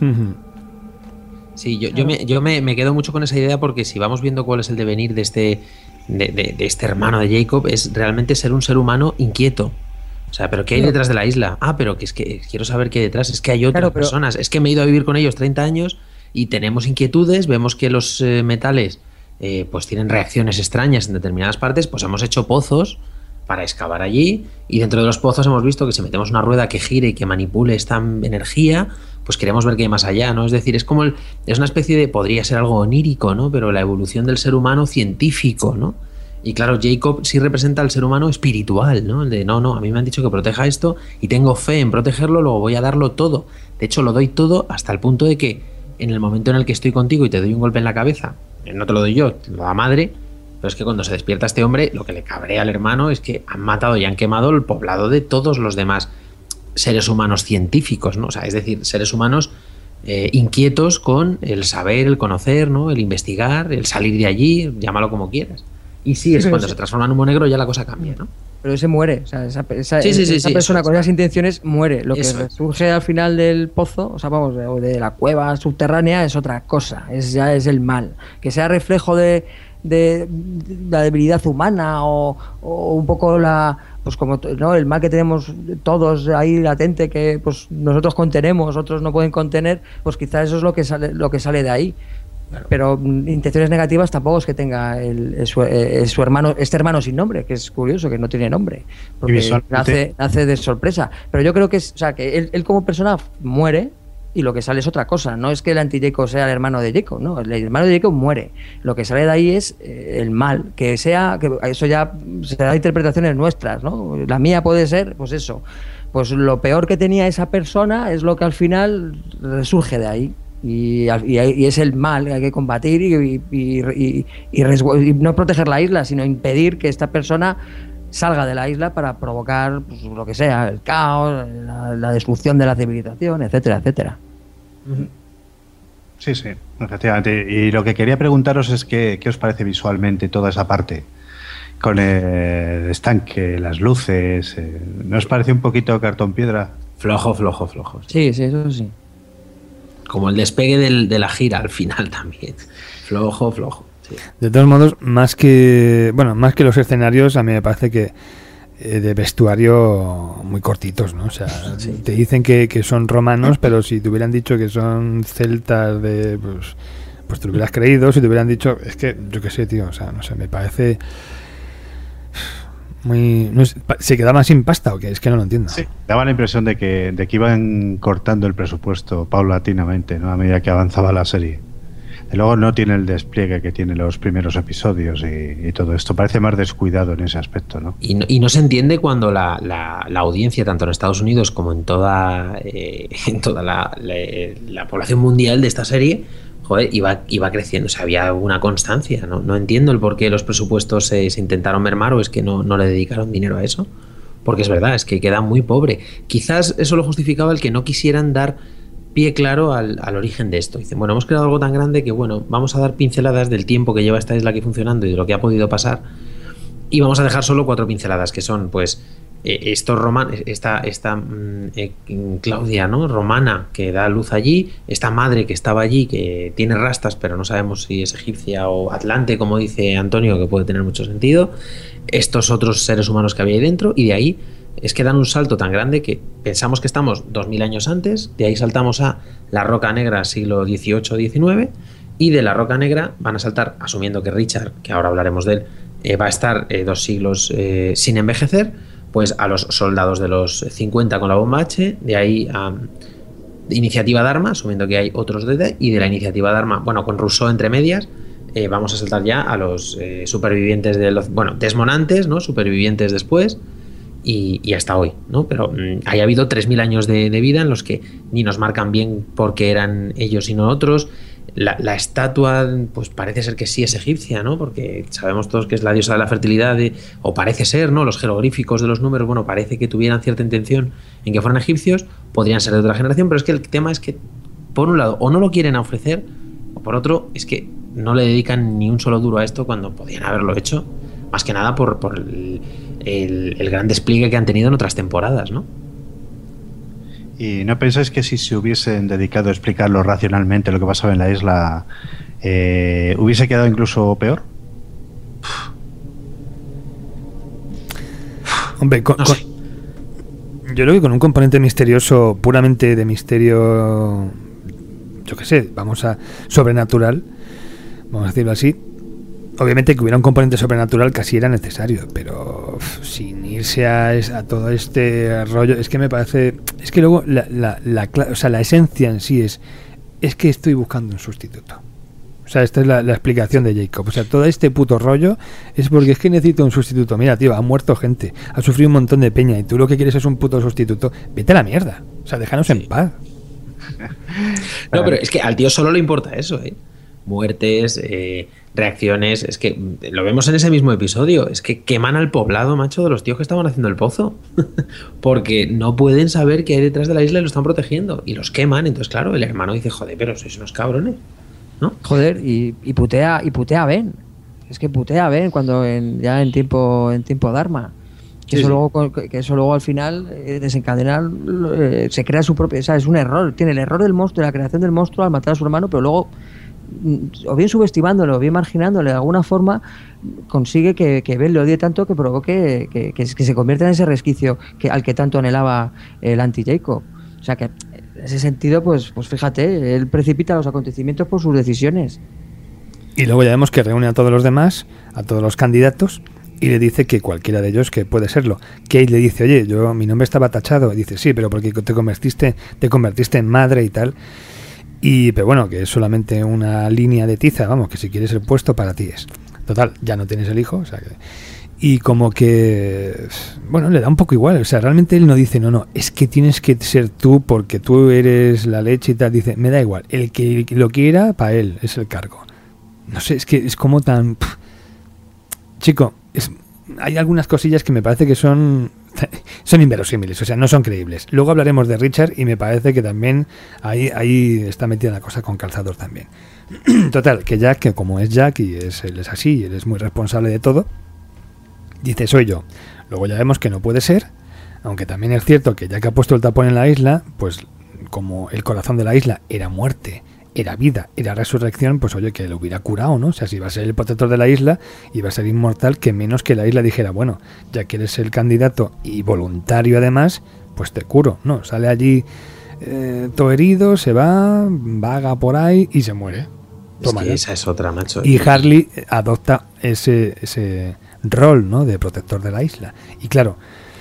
Sí, yo, yo, me, yo me, me quedo mucho con esa idea porque si vamos viendo cuál es el devenir de este, de, de, de este hermano de Jacob, es realmente ser un ser humano inquieto. O sea, ¿pero qué hay detrás de la isla? Ah, pero que es que quiero saber qué hay detrás. Es que hay otras claro, pero... personas. Es que me he ido a vivir con ellos treinta años y tenemos inquietudes, vemos que los eh, metales eh, pues tienen reacciones extrañas en determinadas partes, pues hemos hecho pozos para excavar allí y dentro de los pozos hemos visto que si metemos una rueda que gire y que manipule esta energía, pues queremos ver qué hay más allá, ¿no? Es decir, es como el, es una especie de, podría ser algo onírico, ¿no? Pero la evolución del ser humano científico, ¿no? Y claro, Jacob sí representa al ser humano espiritual, ¿no? El de, no, no, a mí me han dicho que proteja esto y tengo fe en protegerlo, luego voy a darlo todo. De hecho, lo doy todo hasta el punto de que en el momento en el que estoy contigo y te doy un golpe en la cabeza, no te lo doy yo, te lo da madre, pero es que cuando se despierta este hombre, lo que le cabrea al hermano es que han matado y han quemado el poblado de todos los demás seres humanos científicos, ¿no? O sea, es decir, seres humanos eh, inquietos con el saber, el conocer, ¿no? El investigar, el salir de allí, llámalo como quieras. Y sí, es sí, cuando sí. se transforma en humo negro ya la cosa cambia, ¿no? Pero ese muere, o sea, esa, esa, sí, sí, sí, esa sí, persona eso, con esas intenciones muere. Lo que eso. surge al final del pozo, o sea, vamos, o de la cueva subterránea es otra cosa, es ya es el mal. Que sea reflejo de, de, de la debilidad humana o, o un poco la, pues como no el mal que tenemos todos ahí latente que pues nosotros contenemos, otros no pueden contener, pues quizás eso es lo que sale, lo que sale de ahí. Claro. Pero intenciones negativas tampoco es que tenga el, el, su, eh, su hermano, este hermano sin nombre, que es curioso, que no tiene nombre, porque nace, nace de sorpresa. Pero yo creo que es, o sea, que él, él como persona muere y lo que sale es otra cosa. No es que el anti-Jacob sea el hermano de Jacob, no, el hermano de Jacob muere. Lo que sale de ahí es eh, el mal, que sea, que eso ya será interpretaciones nuestras, ¿no? La mía puede ser, pues eso, pues lo peor que tenía esa persona es lo que al final resurge de ahí. Y, y, y es el mal que hay que combatir y, y, y, y, y, y no proteger la isla, sino impedir que esta persona salga de la isla para provocar pues, lo que sea, el caos, la, la destrucción de la civilización, etcétera, etcétera. Sí, sí, efectivamente. Y lo que quería preguntaros es que, qué os parece visualmente toda esa parte con el estanque, las luces. Eh, ¿No os parece un poquito cartón piedra? Flojo, flojo, flojo. Sí, sí, eso sí. Como el despegue del, de la gira al final también. Flojo, flojo. Sí. De todos modos, más que bueno, más que los escenarios, a mí me parece que eh, de vestuario muy cortitos, ¿no? O sea, sí. Te dicen que, que son romanos, pero si te hubieran dicho que son celtas de pues, pues te lo hubieras creído. Si te hubieran dicho, es que yo qué sé, tío, o sea, no sé, me parece muy no es, se quedaba sin pasta o qué, es que no lo entiendo. Sí, daba la impresión de que de que iban cortando el presupuesto paulatinamente, ¿no? A medida que avanzaba la serie. Y luego no tiene el despliegue que tiene los primeros episodios y, y todo esto. Parece más descuidado en ese aspecto, ¿no? Y no, y no se entiende cuando la, la, la audiencia, tanto en Estados Unidos como en toda, eh, en toda la, la, la población mundial de esta serie, joder, iba, iba creciendo. O sea, había una constancia. No, no entiendo el por qué los presupuestos se, se intentaron mermar o es que no, no le dedicaron dinero a eso. Porque es verdad, es que queda muy pobre. Quizás eso lo justificaba el que no quisieran dar pie claro al, al origen de esto. Dicen, bueno, hemos creado algo tan grande que, bueno, vamos a dar pinceladas del tiempo que lleva esta isla aquí funcionando y de lo que ha podido pasar y vamos a dejar solo cuatro pinceladas que son, pues, eh, estos romanos, esta, esta eh, Claudia, ¿no? Romana, que da luz allí, esta madre que estaba allí, que tiene rastas, pero no sabemos si es egipcia o atlante, como dice Antonio, que puede tener mucho sentido, estos otros seres humanos que había ahí dentro, y de ahí es que dan un salto tan grande que pensamos que estamos dos mil años antes, de ahí saltamos a la Roca Negra siglo dieciocho diecinueve, y de la Roca Negra van a saltar, asumiendo que Richard, que ahora hablaremos de él, eh, va a estar eh, dos siglos eh, sin envejecer, pues a los soldados de los cincuenta con la bomba H, de ahí a Iniciativa Dharma, asumiendo que hay otros D D, y de la Iniciativa Dharma, bueno, con Rousseau entre medias, eh, vamos a saltar ya a los eh, supervivientes de los, bueno, desmonantes, ¿no? Supervivientes después, y, y hasta hoy, ¿no? Pero mmm, haya habido tres mil años de, de vida en los que ni nos marcan bien porque eran ellos y no otros. La, la estatua, pues parece ser que sí es egipcia, ¿no? Porque sabemos todos que es la diosa de la fertilidad, de, o parece ser, ¿no? Los jeroglíficos de los números, bueno, parece que tuvieran cierta intención en que fueran egipcios, podrían ser de otra generación, pero es que el tema es que, por un lado, o no lo quieren ofrecer, o por otro, es que no le dedican ni un solo duro a esto cuando podían haberlo hecho, más que nada por, por el, el, el gran despliegue que han tenido en otras temporadas, ¿no? ¿Y no pensáis que si se hubiesen dedicado a explicarlo racionalmente lo que pasaba en la isla, eh, hubiese quedado incluso peor? Hombre, con, no sé. con, yo creo que con un componente misterioso, puramente de misterio, yo qué sé, vamos a sobrenatural, vamos a decirlo así. Obviamente que hubiera un componente sobrenatural casi era necesario, pero uf, sin irse a, a todo este rollo, es que me parece, es que luego la, la, la, o sea, la esencia en sí es, es que estoy buscando un sustituto. O sea, esta es la, la explicación de Jacob. O sea, todo este puto rollo es porque es que necesito un sustituto. Mira, tío, ha muerto gente, ha sufrido un montón de peña y tú lo que quieres es un puto sustituto. Vete a la mierda. O sea, déjanos sí. en paz. No, pero es que al tío solo le importa eso, ¿eh? Muertes, eh, reacciones, es que lo vemos en ese mismo episodio, es que queman al poblado, macho, de los tíos que estaban haciendo el pozo porque no pueden saber qué hay detrás de la isla y lo están protegiendo y los queman. Entonces claro, el hermano dice, joder, pero sois unos cabrones, ¿no? Joder, y, y putea y putea a Ben, es que putea a Ben cuando en, ya en tiempo en tiempo Dharma, que, sí, eso, sí. Luego, que eso luego al final eh, desencadena, eh, se crea su propio, o sea, es un error, tiene el error del monstruo, de la creación del monstruo al matar a su hermano, pero luego o bien subestimándolo o bien marginándole de alguna forma consigue que, que Ben le odie tanto que provoque que, que, que se convierta en ese resquicio que, al que tanto anhelaba el anti-Jacob. O sea que en ese sentido pues, pues fíjate, él precipita los acontecimientos por sus decisiones. Y luego ya vemos que reúne a todos los demás, a todos los candidatos, y le dice que cualquiera de ellos que puede serlo. Kate le dice, oye, yo mi nombre estaba tachado, y dice, sí, pero porque te convertiste, te convertiste en madre y tal. Y, pero bueno, que es solamente una línea de tiza, vamos, que si quieres el puesto para ti es. Total, ya no tienes el hijo, o sea que... Y como que, bueno, le da un poco igual, o sea, realmente él no dice, no, no, es que tienes que ser tú porque tú eres la leche y tal, dice, me da igual, el que lo quiera, para él, es el cargo. No sé, es que es como tan... Pff. Chico, es, hay algunas cosillas que me parece que son... son inverosímiles, o sea, no son creíbles. Luego hablaremos de Richard y me parece que también ahí, ahí está metida la cosa con calzador también. Total, que Jack, que como es Jack y es, él es así, él es muy responsable de todo, dice, soy yo. Luego ya vemos que no puede ser, aunque también es cierto que Jack ha puesto el tapón en la isla, pues como el corazón de la isla era muerte, era vida, era resurrección, pues oye, que lo hubiera curado, ¿no? O sea, si iba a ser el protector de la isla, iba a ser inmortal, que menos que la isla dijera, bueno, ya que eres el candidato y voluntario además, pues te curo, ¿no? Sale allí eh, todo herido, se va, vaga por ahí y se muere. Toma, es que esa es otra, macho. Y Harley adopta ese, ese rol, ¿no? De protector de la isla. Y claro,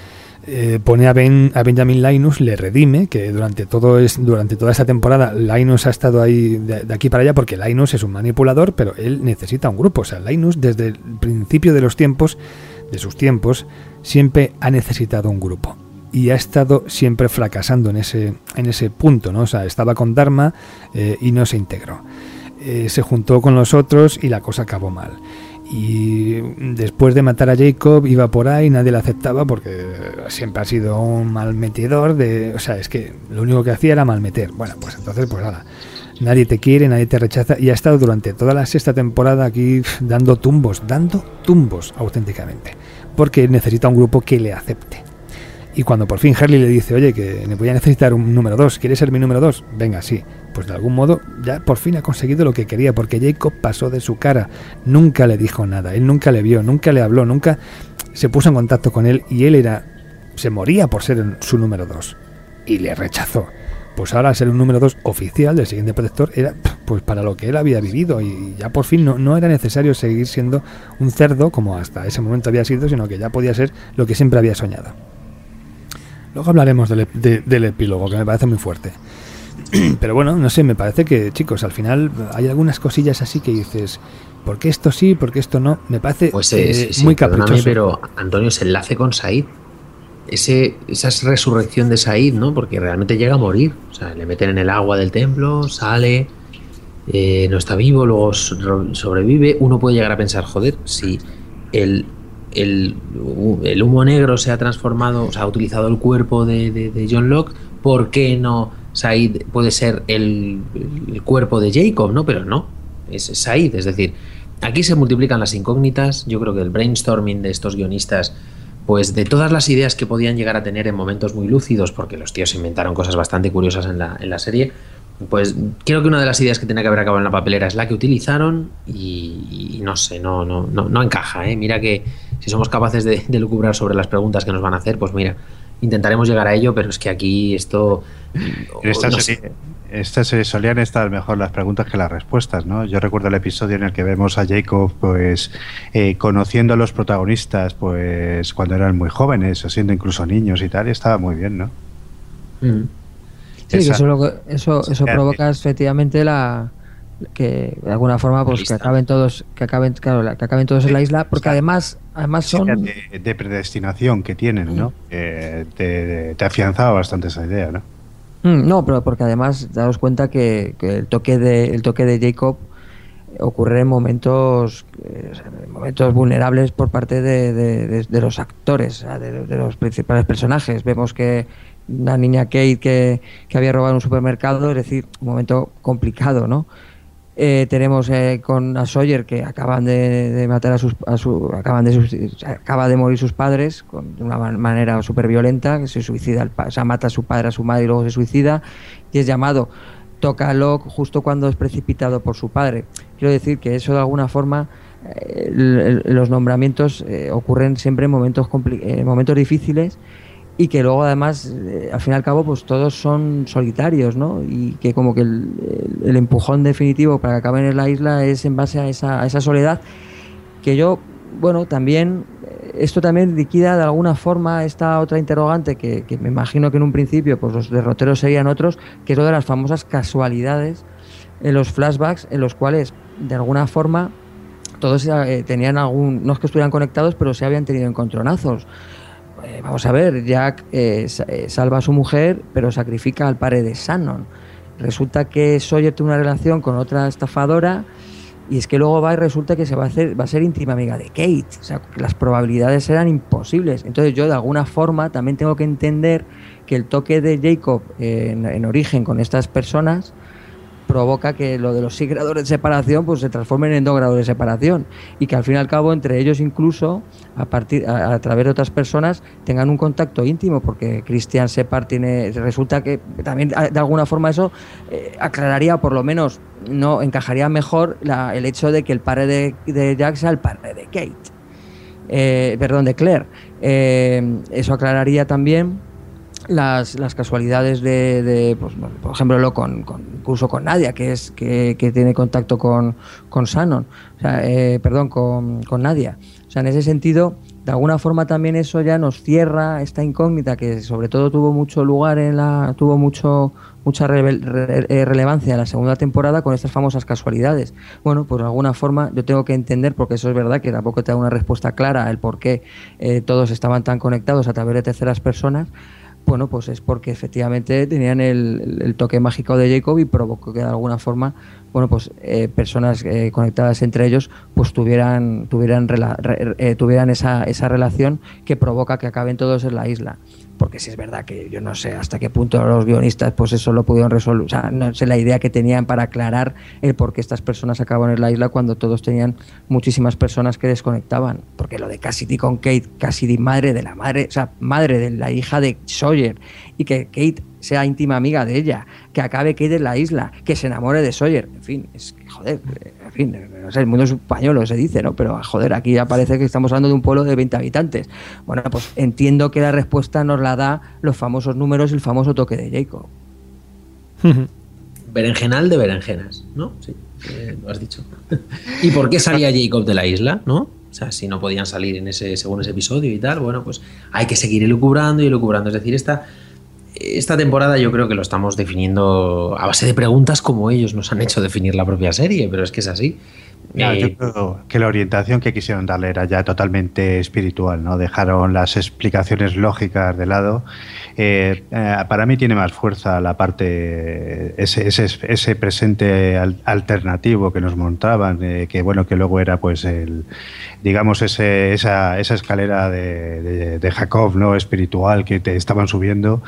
Eh, pone a, ben, a Benjamin Linus, le redime, que durante todo es, durante toda esta temporada Linus ha estado ahí de, de aquí para allá porque Linus es un manipulador, pero él necesita un grupo. O sea, Linus desde el principio de los tiempos, de sus tiempos, siempre ha necesitado un grupo y ha estado siempre fracasando en ese, en ese punto, ¿no? O sea, estaba con Dharma eh, y no se integró. Eh, se juntó con los otros y la cosa acabó mal. Y después de matar a Jacob iba por ahí, nadie le aceptaba porque siempre ha sido un malmetedor de, o sea, es que lo único que hacía era malmeter. Bueno, pues entonces pues nada, nadie te quiere, nadie te rechaza y ha estado durante toda la sexta temporada aquí dando tumbos, dando tumbos auténticamente, porque necesita un grupo que le acepte. Y cuando por fin Harley le dice, oye, que voy a necesitar un número dos, ¿quieres ser mi número dos? Venga, sí. Pues de algún modo ya por fin ha conseguido lo que quería, porque Jacob pasó de su cara, nunca le dijo nada, él nunca le vio, nunca le habló, nunca se puso en contacto con él y él era se moría por ser su número dos y le rechazó. Pues ahora ser un número dos oficial del siguiente protector era pues para lo que él había vivido, y ya por fin no, no era necesario seguir siendo un cerdo como hasta ese momento había sido, sino que ya podía ser lo que siempre había soñado. Luego hablaremos del, de, del epílogo, que me parece muy fuerte. Pero bueno, no sé, me parece que, chicos, al final hay algunas cosillas así que dices, ¿por qué esto sí, por qué esto no? Me parece pues eh, eh, sí, sí, muy caprichoso. Pero Antonio, ese enlace con Said, ese, esa es resurrección de Said, ¿no? Porque realmente llega a morir. O sea, le meten en el agua del templo, sale, eh, no está vivo, luego sobrevive. Uno puede llegar a pensar, joder, si el, el, el humo negro se ha transformado, o sea, ha utilizado el cuerpo de, de, de John Locke, ¿por qué no Said puede ser el, el cuerpo de Jacob, ¿no? Pero no, es Said. Es decir, aquí se multiplican las incógnitas. Yo creo que el brainstorming de estos guionistas, pues de todas las ideas que podían llegar a tener en momentos muy lúcidos, porque los tíos inventaron cosas bastante curiosas en la, en la serie, pues creo que una de las ideas que tenía que haber acabado en la papelera es la que utilizaron y, y no sé, no, no, no, no encaja, ¿eh? Mira que si somos capaces de, de lucubrar sobre las preguntas que nos van a hacer, pues mira, intentaremos llegar a ello, pero es que aquí esto... En esta, no serie, esta serie solían estar mejor las preguntas que las respuestas, ¿no? Yo recuerdo el episodio en el que vemos a Jacob pues eh, conociendo a los protagonistas pues cuando eran muy jóvenes o siendo incluso niños y tal, y estaba muy bien, ¿no? Mm. Sí, Esa, que eso, lo, eso, eso provoca efectivamente la que de alguna forma pues que acaben todos que acaben claro que acaben todos en la isla, porque además además son de, de predestinación que tienen, ¿no? Eh, te, te afianzaba bastante esa idea, ¿no? No, pero porque además daos cuenta que, que el toque de el toque de Jacob ocurre en momentos eh, momentos vulnerables por parte de, de, de, de los actores, de, de los principales personajes. Vemos que una niña Kate que, que había robado en un supermercado, es decir, un momento complicado, ¿no? Eh, tenemos eh, con a Sawyer que acaban de, de matar a sus a su, acaban de sus, acaba de morir sus padres con, de una manera súper violenta, que se suicida el, o sea, mata a su padre, a su madre y luego se suicida, y es llamado, toca a Locke justo cuando es precipitado por su padre. Quiero decir que eso de alguna forma eh, el, el, los nombramientos eh, ocurren siempre en momentos compli- en momentos difíciles, y que luego además eh, al fin y al cabo pues todos son solitarios, ¿no? Y que como que el, el, el empujón definitivo para que acaben en la isla es en base a esa, a esa soledad, que yo, bueno, también esto también liquida de alguna forma esta otra interrogante que, que me imagino que en un principio pues los derroteros serían otros, que es lo de las famosas casualidades en los flashbacks, en los cuales de alguna forma todos eh, tenían algún, no es que estuvieran conectados, pero se habían tenido encontronazos. Eh, vamos a ver, Jack eh, salva a su mujer, pero sacrifica al padre de Shannon. Resulta que Sawyer tiene una relación con otra estafadora, y es que luego va y resulta que se va a hacer, va a ser íntima amiga de Kate. O sea, que las probabilidades eran imposibles. Entonces yo de alguna forma también tengo que entender que el toque de Jacob eh, en, en origen con estas personas provoca que lo de los seis grados de separación pues se transformen en dos grados de separación, y que al fin y al cabo entre ellos incluso a partir a, a través de otras personas tengan un contacto íntimo, porque Christian Separ tiene, resulta que también de alguna forma eso eh, aclararía, por lo menos no encajaría mejor la, el hecho de que el padre de, de Jack sea el padre de Kate, eh, perdón, de Claire. Eh, eso aclararía también Las, las casualidades de, de pues, por ejemplo, con, con, incluso con Nadia, que es que, que tiene contacto con, con Shannon, o sea, eh, perdón, con, con Nadia. O sea, en ese sentido, de alguna forma también eso ya nos cierra esta incógnita que sobre todo tuvo mucho lugar en la, tuvo mucho mucha re, re, relevancia en la segunda temporada con estas famosas casualidades. Bueno, pues de alguna forma yo tengo que entender, porque eso es verdad que tampoco te da una respuesta clara el por qué eh, todos estaban tan conectados a través de terceras personas. Bueno, pues es porque efectivamente tenían el, el toque mágico de Jacob y provocó que de alguna forma, bueno, pues eh, personas eh, conectadas entre ellos, pues tuvieran tuvieran rela, re, eh, tuvieran esa esa relación que provoca que acaben todos en la isla. Porque sí es verdad que yo no sé hasta qué punto los guionistas pues eso lo pudieron resolver, o sea, no sé la idea que tenían para aclarar el por qué estas personas acaban en la isla cuando todos tenían muchísimas personas que desconectaban, porque lo de Cassidy con Kate, Cassidy madre de la madre, o sea, madre de la hija de Sawyer, y que Kate sea íntima amiga de ella, que acabe Kate en la isla, que se enamore de Sawyer, en fin, es que, joder, en fin, no sé, el mundo es español, se dice, ¿no? Pero, joder, aquí ya parece que estamos hablando de un pueblo de veinte habitantes. Bueno, pues entiendo que la respuesta nos la da los famosos números y el famoso toque de Jacob. Berenjenal de berenjenas, ¿no? Sí, eh, lo has dicho. ¿Y por qué salía Jacob de la isla, no? O sea, si no podían salir en ese, según ese episodio y tal, bueno, pues hay que seguir elucubrando y elucubrando. Es decir, esta, esta temporada yo creo que lo estamos definiendo a base de preguntas como ellos nos han hecho definir la propia serie, pero es que es así. No, eh, yo creo que la orientación que quisieron darle era ya totalmente espiritual, ¿no? Dejaron las explicaciones lógicas de lado. Eh, eh, para mí tiene más fuerza la parte, ese, ese, ese presente al, alternativo que nos montaban, eh, que bueno, que luego era pues el, digamos, ese, esa, esa escalera de, de, de Jacob, ¿no? Espiritual que te estaban subiendo.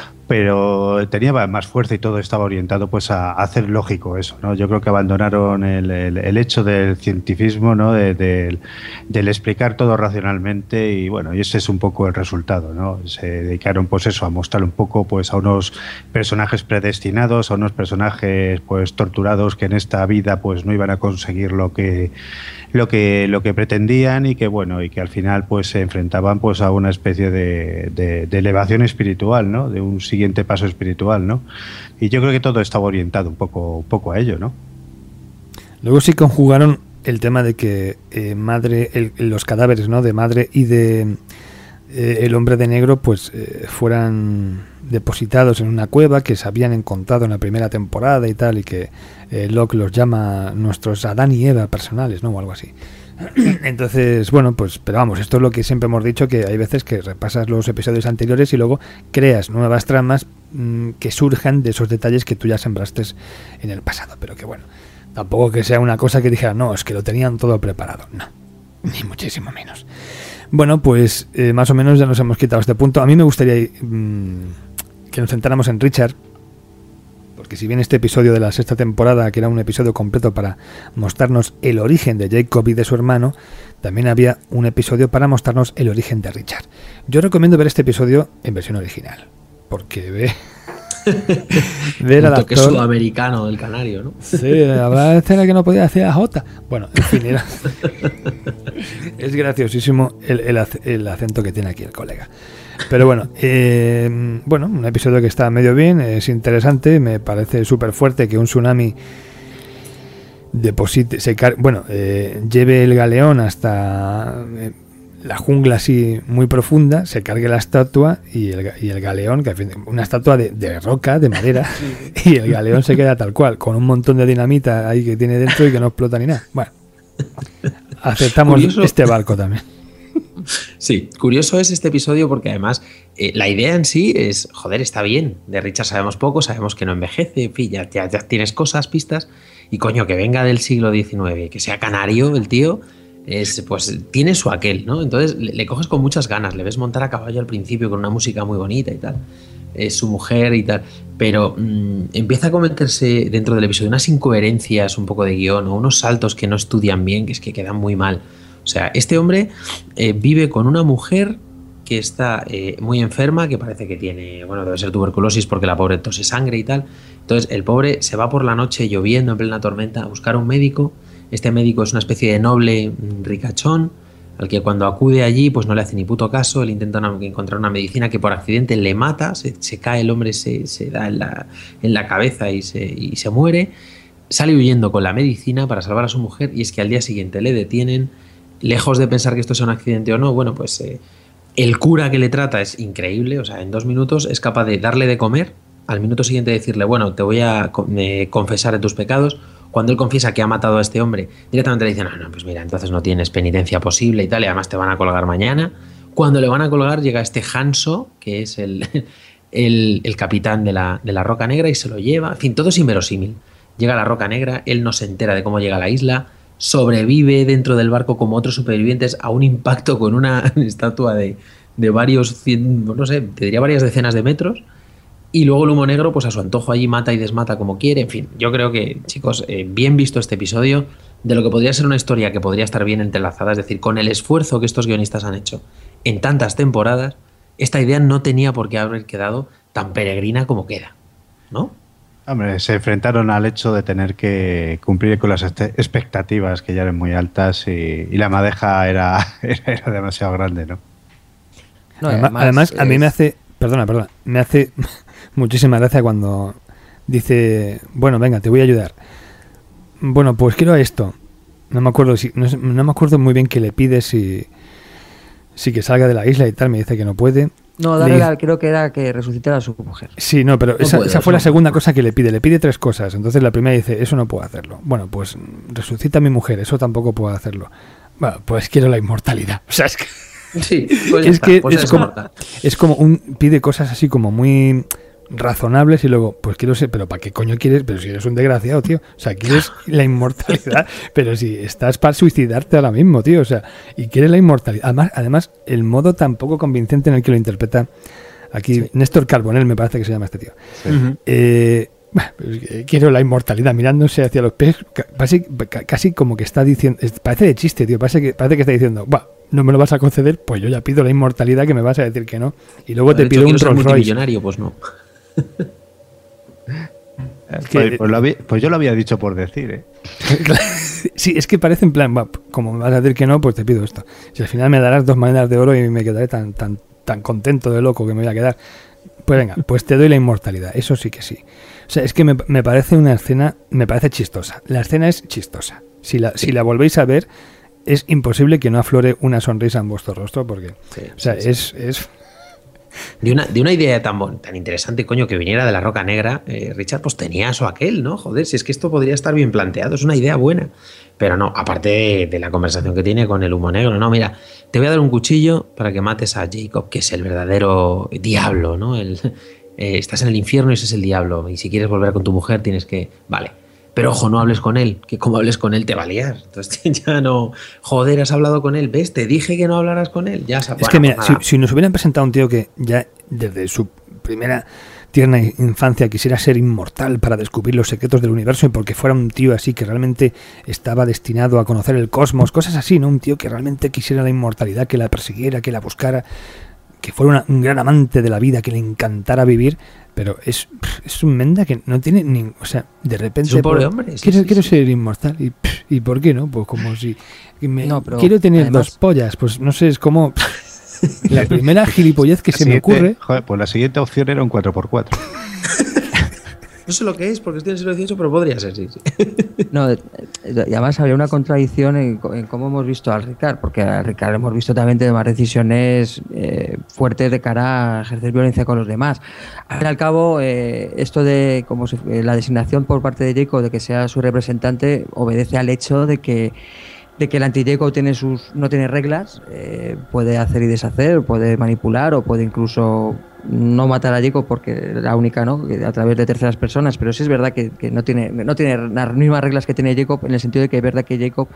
Pero tenía más fuerza y todo estaba orientado pues a, a hacer lógico eso, ¿no? Yo creo que abandonaron el, el, el hecho del cientifismo, ¿no? De, de, del explicar todo racionalmente y bueno, y ese es un poco el resultado, ¿no? Se dedicaron pues eso, a mostrar un poco pues a unos personajes predestinados, a unos personajes pues torturados que en esta vida pues no iban a conseguir lo que lo que lo que pretendían y que bueno, y que al final pues se enfrentaban pues a una especie de, de, de elevación espiritual, ¿no? De un siguiente paso espiritual, ¿no? Y yo creo que todo estaba orientado un poco, un poco a ello, ¿no? Luego sí conjugaron el tema de que eh, madre, el, los cadáveres, ¿no? De madre y de eh, el hombre de negro, pues eh, fueran depositados en una cueva que se habían encontrado en la primera temporada y tal, y que eh, Locke los llama nuestros Adán y Eva personales, ¿no? O algo así. Entonces, bueno, pues, pero vamos, esto es lo que siempre hemos dicho, que hay veces que repasas los episodios anteriores y luego creas nuevas tramas mmm, que surjan de esos detalles que tú ya sembraste en el pasado, pero que bueno, tampoco que sea una cosa que dijera, no, es que lo tenían todo preparado, no, ni muchísimo menos. Bueno, pues eh, más o menos ya nos hemos quitado este punto. A mí me gustaría mmm, que nos centráramos en Richard, porque si bien este episodio de la sexta temporada, que era un episodio completo para mostrarnos el origen de Jacob y de su hermano, también había un episodio para mostrarnos el origen de Richard. Yo recomiendo ver este episodio en versión original, porque ve... ver al toque actor sudamericano del canario, ¿no? Sí, habrá escena que no podía hacer a Jota. Bueno, en fin, era... es graciosísimo el, el, el acento que tiene aquí el colega. Pero bueno, eh, bueno, un episodio que está medio bien, es interesante, me parece súper fuerte que un tsunami deposite, se car- bueno, eh, lleve el galeón hasta eh, la jungla así muy profunda, se cargue la estatua y el, y el galeón, que una estatua de, de roca, de madera, y el galeón se queda tal cual, con un montón de dinamita ahí que tiene dentro y que no explota ni nada. Bueno, aceptamos curioso. Este barco también. Sí, curioso es este episodio porque además eh, la idea en sí es, joder, está bien, de Richard sabemos poco, sabemos que no envejece, en fin, ya, ya, ya tienes cosas, pistas, y coño, que venga del siglo diecinueve, que sea canario el tío, es, pues tiene su aquel, ¿no? Entonces le, le coges con muchas ganas, le ves montar a caballo al principio con una música muy bonita y tal, es su mujer y tal, pero mmm, empieza a cometerse dentro del episodio unas incoherencias un poco de guión o unos saltos que no estudian bien, que es que quedan muy mal. O sea, este hombre eh, vive con una mujer que está eh, muy enferma, que parece que tiene, bueno, debe ser tuberculosis porque la pobre tose sangre y tal. Entonces el pobre se va por la noche lloviendo en plena tormenta a buscar a un médico. Este médico es una especie de noble ricachón al que cuando acude allí pues no le hace ni puto caso. Él intenta una, encontrar una medicina que por accidente le mata, se, se cae el hombre, se, se da en la, en la cabeza y se, y se muere. Sale huyendo con la medicina para salvar a su mujer y es que al día siguiente le detienen. Lejos de pensar que esto sea un accidente o no, bueno, pues eh, el cura que le trata es increíble, o sea, en dos minutos es capaz de darle de comer, al minuto siguiente decirle, bueno, te voy a eh, confesar de tus pecados. Cuando él confiesa que ha matado a este hombre, directamente le dicen, no, no, pues mira, entonces no tienes penitencia posible y tal, y además te van a colgar mañana. Cuando le van a colgar llega este Hanso, que es el, el, el capitán de la, de la Roca Negra, y se lo lleva, en fin, todo es inverosímil. Llega a la Roca Negra, él no se entera de cómo llega a la isla, sobrevive dentro del barco como otros supervivientes a un impacto con una estatua de, de varios, cien, no sé, te diría varias decenas de metros, y luego el humo negro pues a su antojo allí mata y desmata como quiere. En fin, yo creo que, chicos, eh, bien visto este episodio de lo que podría ser una historia que podría estar bien entrelazada, es decir, con el esfuerzo que estos guionistas han hecho en tantas temporadas, esta idea no tenía por qué haber quedado tan peregrina como queda, ¿no? Hombre, se enfrentaron al hecho de tener que cumplir con las expectativas que ya eran muy altas y, y la madeja era, era, era demasiado grande, ¿no? no además, además es... a mí me hace, perdona, perdona, me hace muchísima gracia cuando dice, bueno, venga, te voy a ayudar. Bueno, pues quiero esto. No me acuerdo si, no, no me acuerdo muy bien qué le pide, si, si que salga de la isla y tal, me dice que no puede. No, darle la, creo que era que resucitara a su mujer. Sí, no, pero no esa, puede, esa fue no la segunda cosa que le pide. Le pide tres cosas. Entonces la primera dice, eso no puedo hacerlo. Bueno, pues resucita a mi mujer, eso tampoco puedo hacerlo. Bueno, pues quiero la inmortalidad. O sea, es que... Sí, pues es, está, que pues es, como, es como un... Pide cosas así como muy razonables y luego, pues quiero ser... Pero ¿para qué coño quieres? Pero si eres un desgraciado, tío. O sea, quieres la inmortalidad, pero si estás para suicidarte ahora mismo, tío. O sea, y quieres la inmortalidad. Además, además el modo tan poco convincente en el que lo interpreta aquí sí. Néstor Carbonell, me parece que se llama este tío. Sí. Uh-huh. Eh... Quiero la inmortalidad, mirándose hacia los pies, casi, casi como que está diciendo, parece de chiste, tío, parece que, parece que está diciendo, bah, no me lo vas a conceder, pues yo ya pido la inmortalidad, que me vas a decir que no, y luego te pido un Rolls Royce. Millonario, pues no. Es que, pues, pues, lo había, pues yo lo había dicho por decir, ¿eh? Sí, es que parece en plan, bah, como me vas a decir que no, pues te pido esto. Si al final me darás dos monedas de oro y me quedaré tan, tan, tan contento de loco que me voy a quedar. Pues venga, pues te doy la inmortalidad, eso sí que sí. O sea, es que me, me parece una escena, me parece chistosa. La escena es chistosa. Si la, sí. si la volvéis a ver, es imposible que no aflore una sonrisa en vuestro rostro, porque, sí, o sea, sí, es... Sí. es... De una, de una idea tan, tan interesante, coño, que viniera de la Roca Negra, eh, Richard, pues tenía eso aquel, ¿no? Joder, si es que esto podría estar bien planteado, es una idea buena. Pero no, aparte de, de la conversación que tiene con el humo negro, no, mira, te voy a dar un cuchillo para que mates a Jacob, que es el verdadero diablo, ¿no? El, eh, estás en el infierno y ese es el diablo, y si quieres volver con tu mujer tienes que... Vale, pero ojo, no hables con él, que como hables con él te va a liar. Entonces ya no... Joder, has hablado con él, ¿ves? Te dije que no hablaras con él. Ya se... Es bueno, que mira, pues si, si nos hubieran presentado un tío que ya desde su primera tierna infancia quisiera ser inmortal para descubrir los secretos del universo y porque fuera un tío así que realmente estaba destinado a conocer el cosmos, cosas así, ¿no? Un tío que realmente quisiera la inmortalidad, que la persiguiera, que la buscara, que fuera una, un gran amante de la vida, que le encantara vivir, pero es, es un menda que no tiene ni... O sea, de repente... Es un pobre hombre. Sí, quiero sí, quiero sí. ser inmortal. ¿Y, ¿Y por qué no? Pues como si... Me, no, pero quiero tener además, dos pollas, pues no sé, es como... La primera gilipollez que se me ocurre... Joder, pues la siguiente opción era un cuatro por cuatro. No sé lo que es, porque estoy en el siglo dieciocho, pero podría ser, sí. sí. No, y además habría una contradicción en, en cómo hemos visto al Ricard, porque al Ricard hemos visto también tomar decisiones eh, fuertes de cara a ejercer violencia con los demás. Al fin y al cabo, eh, esto de como se, eh, la designación por parte de Jacob de que sea su representante obedece al hecho de que de que el anti-Jacob tiene sus, no tiene reglas, eh, puede hacer y deshacer, puede manipular o puede incluso no matar a Jacob porque la única, ¿no? A través de terceras personas, pero sí es verdad que, que no tiene no tiene las mismas reglas que tiene Jacob, en el sentido de que es verdad que Jacob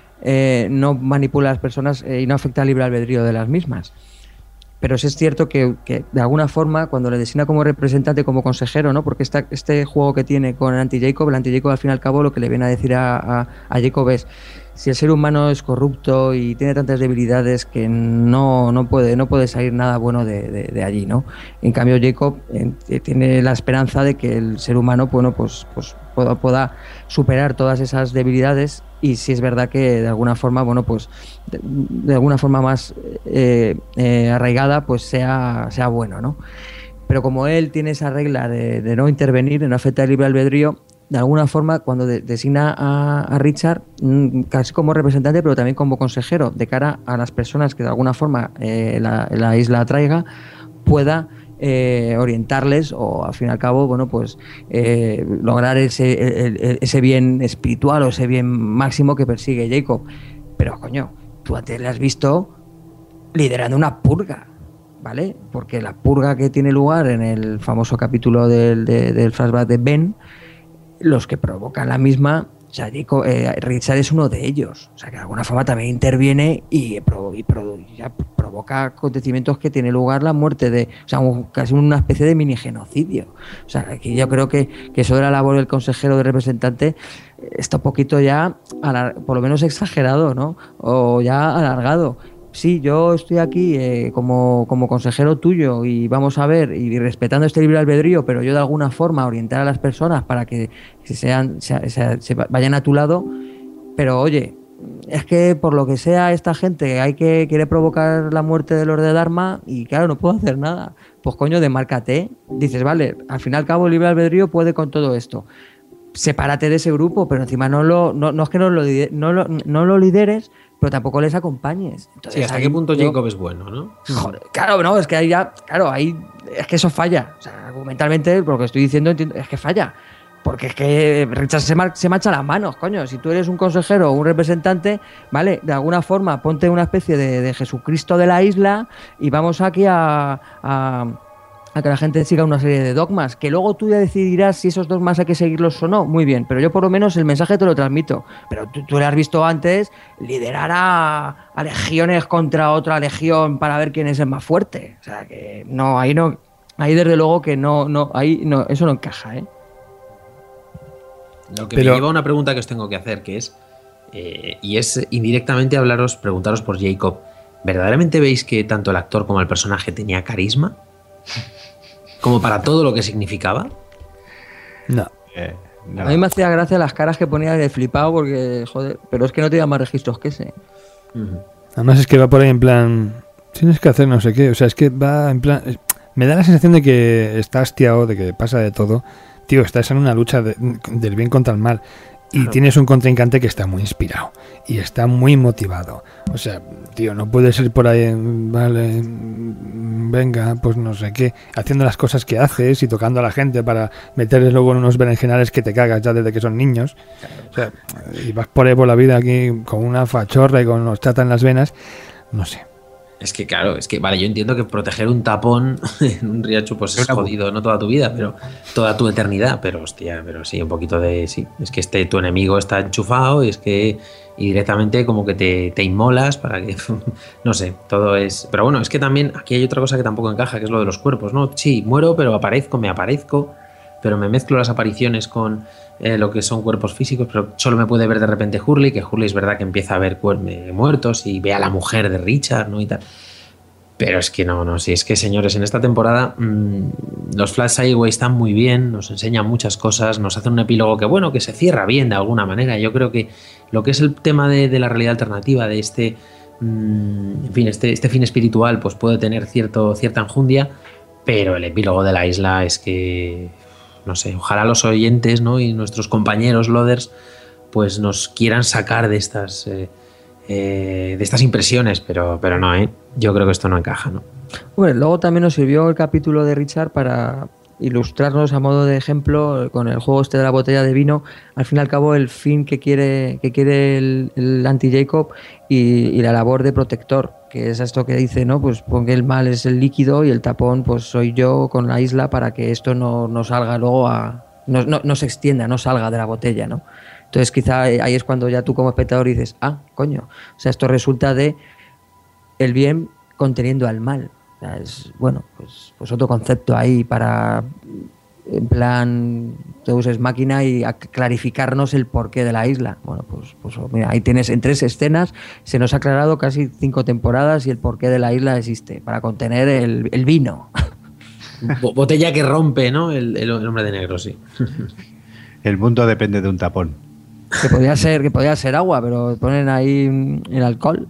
eh, no manipula a las personas eh, y no afecta al libre albedrío de las mismas. Pero sí es cierto que, que de alguna forma cuando le designa como representante, como consejero, ¿no? Porque esta, este juego que tiene con el anti-Jacob, el anti-Jacob al fin y al cabo lo que le viene a decir a, a, a Jacob es: si el ser humano es corrupto y tiene tantas debilidades que no, no, puede, no puede salir nada bueno de, de, de allí, ¿no? En cambio, Jacob eh, tiene la esperanza de que el ser humano, bueno, pues, pues pueda, pueda superar todas esas debilidades, y si es verdad que de alguna forma, bueno, pues de, de alguna forma más eh, eh, arraigada, pues sea, sea bueno, ¿no? Pero como él tiene esa regla de, de no intervenir, de no afectar el libre albedrío, de alguna forma, cuando de, designa a, a Richard, mmm, casi como representante, pero también como consejero, de cara a las personas que de alguna forma eh, la, la isla traiga, pueda eh, orientarles o, al fin y al cabo, bueno, pues eh, lograr ese, el, el, ese bien espiritual o ese bien máximo que persigue Jacob. Pero, coño, tú antes le has visto liderando una purga, ¿vale? Porque la purga que tiene lugar en el famoso capítulo del, de, del flashback de Ben, los que provocan la misma, o sea, Jacob, eh, Richard es uno de ellos, o sea, que de alguna forma también interviene y, pro, y, pro, y ya provoca acontecimientos que tiene lugar la muerte de, o sea, un, casi una especie de mini genocidio. O sea, aquí yo creo que, que eso de la labor del consejero de representante está un poquito ya, alar, por lo menos exagerado, ¿no? O ya alargado. sí, yo estoy aquí eh, como, como consejero tuyo y vamos a ver, y respetando este libre albedrío, pero yo de alguna forma orientar a las personas para que sean, se, se, se vayan a tu lado, pero oye, es que por lo que sea esta gente hay que quiere provocar la muerte de los de Dharma y claro, no puedo hacer nada. Pues coño, demárcate. Dices, vale, al fin y al cabo el libre albedrío puede con todo esto. Sepárate de ese grupo, pero encima no lo no, no es que no lo, no lo no lo lideres, pero tampoco les acompañes. Entonces, sí, hasta ahí, qué punto yo, Jacob es bueno, ¿no? Joder, claro, no, es que ahí ya, claro, ahí es que eso falla. O sea, argumentalmente, por lo que estoy diciendo, entiendo, es que falla. Porque es que Richard se, mar, se mancha las manos, coño. Si tú eres un consejero o un representante, ¿vale? De alguna forma ponte una especie de, de Jesucristo de la isla y vamos aquí a, a, a que la gente siga una serie de dogmas. Que luego tú ya decidirás si esos dogmas hay que seguirlos o no. Muy bien, pero yo por lo menos el mensaje te lo transmito. Pero tú, tú le has visto antes liderar a, a legiones contra otra legión para ver quién es el más fuerte. O sea, que no, ahí no... Ahí desde luego que no, no, ahí no, eso no encaja, ¿eh? Lo que Pero... me lleva a una pregunta que os tengo que hacer, que es, eh, y es indirectamente hablaros, preguntaros por Jacob. ¿Verdaderamente veis que tanto el actor como el personaje tenía carisma? ¿Como para todo lo que significaba? No. Eh, no. A mí me hacía gracia las caras que ponía de flipado porque, joder, pero es que no tenía más registros que ese. Uh-huh. Además es que va por ahí en plan, tienes que hacer no sé qué, o sea, es que va en plan, me da la sensación de que está hastiado, de que pasa de todo. Tío, estás en una lucha de, del bien contra el mal y claro. Tienes un contrincante que está muy inspirado y está muy motivado. O sea, tío, no puedes ir por ahí, vale, venga, pues no sé qué, haciendo las cosas que haces y tocando a la gente para meterles luego en unos berenjenales que te cagas ya desde que son niños. O sea, y vas por ahí por la vida aquí con una fachorra y con los chata en las venas, no sé. Es que claro, es que vale, yo entiendo que proteger un tapón en un riacho pues es jodido, no toda tu vida, pero toda tu eternidad, pero hostia, pero sí, un poquito de sí, es que este tu enemigo está enchufado y es que y directamente como que te, te inmolas para que no sé, todo es, pero bueno, es que también aquí hay otra cosa que tampoco encaja, que es lo de los cuerpos, ¿no? Sí, muero, pero aparezco, me aparezco, pero me mezclo las apariciones con eh, lo que son cuerpos físicos, pero solo me puede ver de repente Hurley, que Hurley es verdad que empieza a ver cuer- muertos y ve a la mujer de Richard, ¿no? Y tal. Pero es que no, no, si es que señores, en esta temporada mmm, los Flash Highway están muy bien, nos enseñan muchas cosas, nos hacen un epílogo que bueno, que se cierra bien de alguna manera. Yo creo que lo que es el tema de, de la realidad alternativa, de este, mmm, en fin, este, este fin espiritual, pues puede tener cierto, cierta enjundia, pero el epílogo de la isla es que, no sé, ojalá los oyentes, ¿no? Y nuestros compañeros Loaders pues nos quieran sacar de estas... Eh, Eh, de estas impresiones, pero, pero no, ¿eh? Yo creo que esto no encaja, ¿no? Bueno, luego también nos sirvió el capítulo de Richard para ilustrarnos a modo de ejemplo con el juego este de la botella de vino, al fin y al cabo el fin que quiere, que quiere el, el anti-Jacob y, y la labor de protector, que es esto que dice, ¿no? Pues porque el mal es el líquido y el tapón pues soy yo con la isla para que esto no, no salga luego a... No, no, no se extienda, no salga de la botella, ¿no? Entonces quizá ahí es cuando ya tú como espectador dices, ah, coño, o sea, esto resulta de el bien conteniendo al mal. O sea, es, bueno, pues, pues otro concepto ahí para, en plan, Deus Ex Machina y a clarificarnos el porqué de la isla. Bueno, pues, pues mira, ahí tienes en tres escenas, se nos ha aclarado casi cinco temporadas y el porqué de la isla existe, para contener el, el vino. Botella que rompe, ¿no? El, el hombre de negro, sí. El mundo depende de un tapón. Que podía ser, que podía ser agua, pero ponen ahí el alcohol.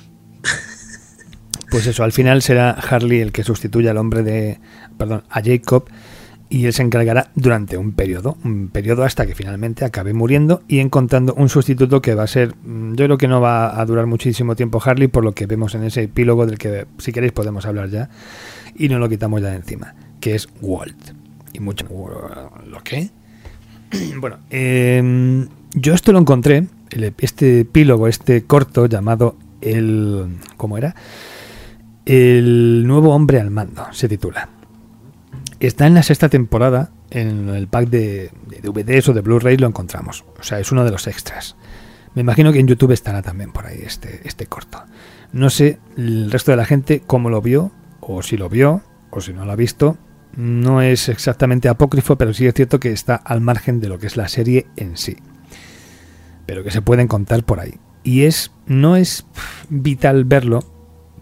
Pues eso, al final será Hurley el que sustituya al hombre de, perdón, a Jacob, y él se encargará durante un periodo, un periodo hasta que finalmente acabe muriendo y encontrando un sustituto que va a ser, yo creo que no va a durar muchísimo tiempo Hurley, por lo que vemos en ese epílogo del que si queréis podemos hablar ya y no lo quitamos ya de encima, que es Walt. Y mucho, ¿lo qué? Bueno, eh, yo esto lo encontré, el, este epílogo, este corto llamado el, ¿cómo era? El nuevo hombre al mando, se titula. Está en la sexta temporada, en el pack de, de D V Ds o de Blu-ray lo encontramos. O sea, es uno de los extras. Me imagino que en YouTube estará también por ahí este, este corto. No sé el resto de la gente cómo lo vio, o si lo vio, o si no lo ha visto. No es exactamente apócrifo, pero sí es cierto que está al margen de lo que es la serie en sí. Pero que se pueden contar por ahí. Y es no es vital verlo,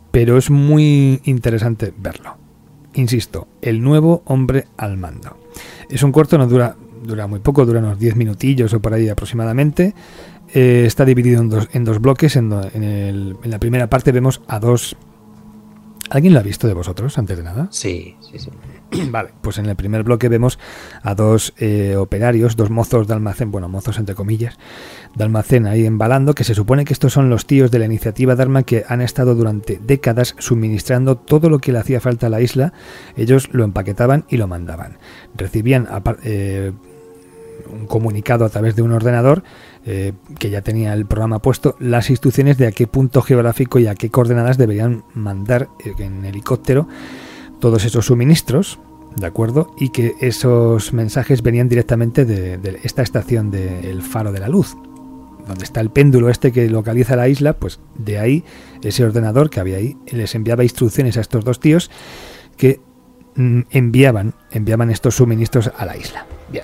pero es muy interesante verlo. Insisto, El nuevo hombre al mando. Es un corto, no dura, dura muy poco, dura unos diez minutillos o por ahí aproximadamente. Eh, está dividido en dos, en dos bloques. En, do, en, el, en la primera parte vemos a dos... ¿Alguien lo ha visto de vosotros, antes de nada? Sí, sí, sí. Vale, pues en el primer bloque vemos a dos eh, operarios, dos mozos de almacén, bueno, mozos entre comillas, de almacén ahí embalando, que se supone que estos son los tíos de la iniciativa Dharma que han estado durante décadas suministrando todo lo que le hacía falta a la isla. Ellos lo empaquetaban y lo mandaban. Recibían eh, un comunicado a través de un ordenador eh, que ya tenía el programa puesto, las instrucciones de a qué punto geográfico y a qué coordenadas deberían mandar eh, en helicóptero todos esos suministros, ¿de acuerdo? Y que esos mensajes venían directamente de, de esta estación del Faro de la Luz, donde está el péndulo este que localiza la isla. Pues de ahí, ese ordenador que había ahí, les enviaba instrucciones a estos dos tíos que mm, enviaban, enviaban estos suministros a la isla. Bien.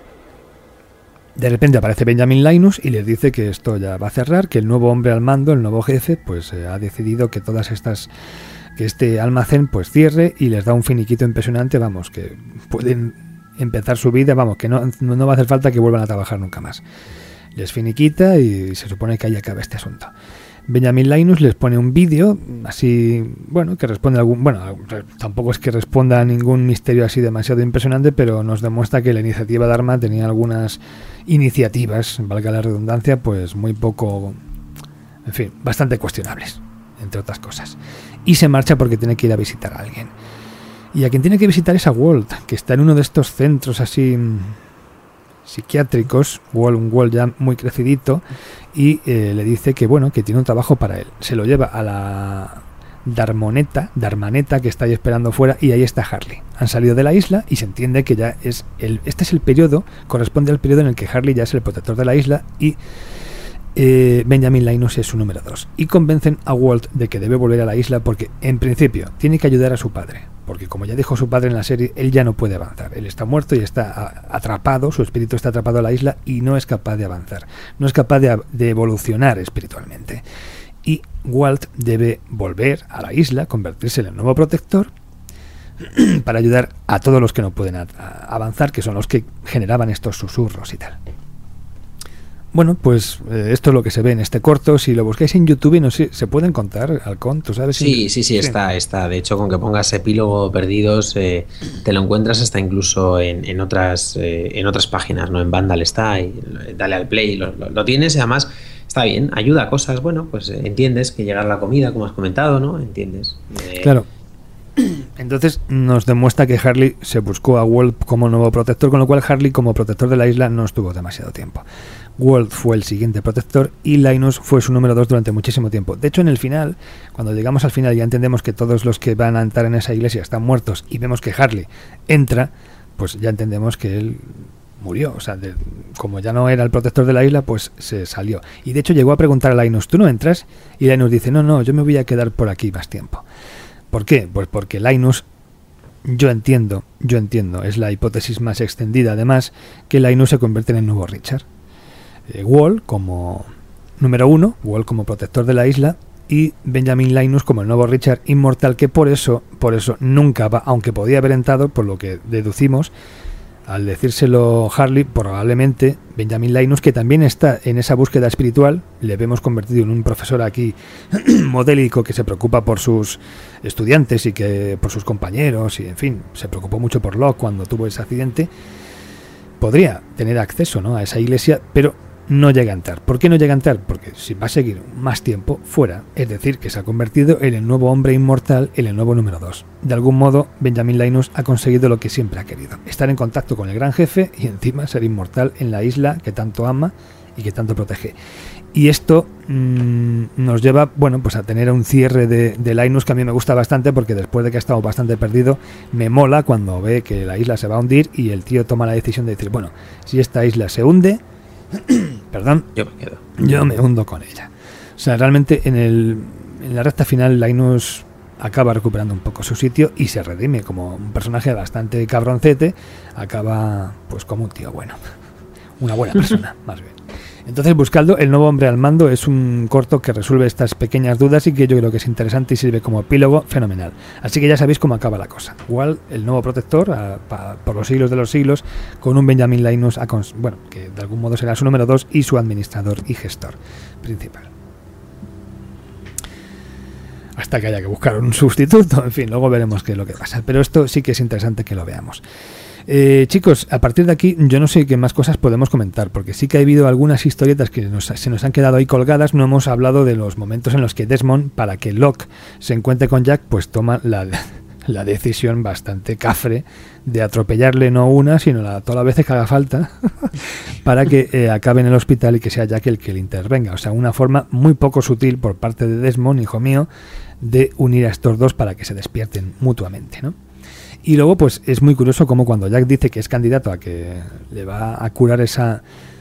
De repente aparece Benjamin Linus y les dice que esto ya va a cerrar, que el nuevo hombre al mando, el nuevo jefe, pues eh, ha decidido que todas estas... que este almacén pues cierre y les da un finiquito impresionante, vamos, que pueden empezar su vida, vamos, que no, no va a hacer falta que vuelvan a trabajar nunca más. Les finiquita y se supone que ahí acaba este asunto. Benjamin Linus les pone un vídeo así, bueno, que responde a algún, bueno, tampoco es que responda a ningún misterio así demasiado impresionante, pero nos demuestra que la iniciativa Dharma tenía algunas iniciativas, valga la redundancia, pues muy poco, en fin, bastante cuestionables, entre otras cosas. Y se marcha porque tiene que ir a visitar a alguien. Y a quien tiene que visitar es a Walt, que está en uno de estos centros así psiquiátricos, Walt, un Walt ya muy crecidito, y eh, le dice que bueno, que tiene un trabajo para él. Se lo lleva a la Dharmoneta, Dharmaneta, que está ahí esperando fuera, y ahí está Harley. Han salido de la isla y se entiende que ya es el, este es el periodo, corresponde al periodo en el que Harley ya es el protector de la isla y Eh, Benjamin Linus es su número dos, y convencen a Walt de que debe volver a la isla porque en principio tiene que ayudar a su padre, porque como ya dijo su padre en la serie, él ya no puede avanzar, él está muerto y está atrapado, su espíritu está atrapado a la isla y no es capaz de avanzar, no es capaz de, de evolucionar espiritualmente, y Walt debe volver a la isla, convertirse en el nuevo protector para ayudar a todos los que no pueden a, a avanzar, que son los que generaban estos susurros y tal. Bueno, pues eh, esto es lo que se ve en este corto. Si lo buscáis en YouTube, no sé, ¿se pueden contar, Halcón? ¿Tú sabes? Sí, sí, sí, está, está. De hecho, con que pongas epílogo perdidos, eh, te lo encuentras hasta incluso en, en otras eh, en otras páginas, ¿no? En Vandal está, y dale al play, lo, lo, lo tienes y además está bien, ayuda a cosas. Bueno, pues eh, entiendes que llegar la comida, como has comentado, ¿no? Entiendes. Eh, claro. Entonces nos demuestra que Harley se buscó a Walt como nuevo protector, con lo cual Harley como protector de la isla no estuvo demasiado tiempo. Walt fue el siguiente protector y Linus fue su número dos durante muchísimo tiempo. De hecho, en el final, cuando llegamos al final ya entendemos que todos los que van a entrar en esa iglesia están muertos y vemos que Harley entra, pues ya entendemos que él murió. O sea, de, como ya no era el protector de la isla, pues se salió. Y de hecho llegó a preguntar a Linus, ¿tú no entras? Y Linus dice, no, no, yo me voy a quedar por aquí más tiempo. ¿Por qué? Pues porque Linus, yo entiendo, yo entiendo, es la hipótesis más extendida además, que Linus se convierte en el nuevo Richard. Eh, Walt como número uno, Walt como protector de la isla y Benjamin Linus como el nuevo Richard inmortal, que por eso, por eso nunca va, aunque podía haber entrado, por lo que deducimos al decírselo Harley, probablemente Benjamin Linus, que también está en esa búsqueda espiritual, le vemos convertido en un profesor aquí modélico que se preocupa por sus estudiantes y que por sus compañeros y en fin, se preocupó mucho por Locke cuando tuvo ese accidente, podría tener acceso, ¿no?, a esa iglesia, pero no llega a entrar. ¿Por qué no llega a entrar? Porque si va a seguir más tiempo fuera, es decir, que se ha convertido en el nuevo hombre inmortal, en el nuevo número dos. De algún modo, Benjamin Linus ha conseguido lo que siempre ha querido, estar en contacto con el gran jefe y encima ser inmortal en la isla que tanto ama y que tanto protege. Y esto mmm, nos lleva, bueno, pues a tener un cierre de, de Linus que a mí me gusta bastante, porque después de que ha estado bastante perdido, me mola cuando ve que la isla se va a hundir y el tío toma la decisión de decir, bueno, si esta isla se hunde, perdón, yo me quedo. Yo me hundo con ella. O sea, realmente en, el, en la recta final Linus acaba recuperando un poco su sitio y se redime como un personaje bastante cabroncete, acaba pues como un tío bueno, una buena persona, más bien. Entonces, buscadlo. El nuevo hombre al mando es un corto que resuelve estas pequeñas dudas y que yo creo que es interesante y sirve como epílogo fenomenal. Así que ya sabéis cómo acaba la cosa. Igual, el nuevo protector, a, pa, por los siglos de los siglos, con un Benjamin Linus, a cons- bueno, que de algún modo será su número dos y su administrador y gestor principal. Hasta que haya que buscar un sustituto, en fin, luego veremos qué es lo que pasa. Pero esto sí que es interesante que lo veamos. Eh, chicos, a partir de aquí yo no sé qué más cosas podemos comentar, porque sí que ha habido algunas historietas que nos, se nos han quedado ahí colgadas. No hemos hablado de los momentos en los que Desmond, para que Locke se encuentre con Jack, pues toma la, la decisión bastante cafre de atropellarle no una, sino la, todas las veces que haga falta para que eh, acabe en el hospital y que sea Jack el que le intervenga. O sea, una forma muy poco sutil por parte de Desmond, hijo mío, de unir a estos dos para que se despierten mutuamente, ¿no? Y luego, pues es muy curioso como cuando Jack dice que es candidato a que le va a curar esa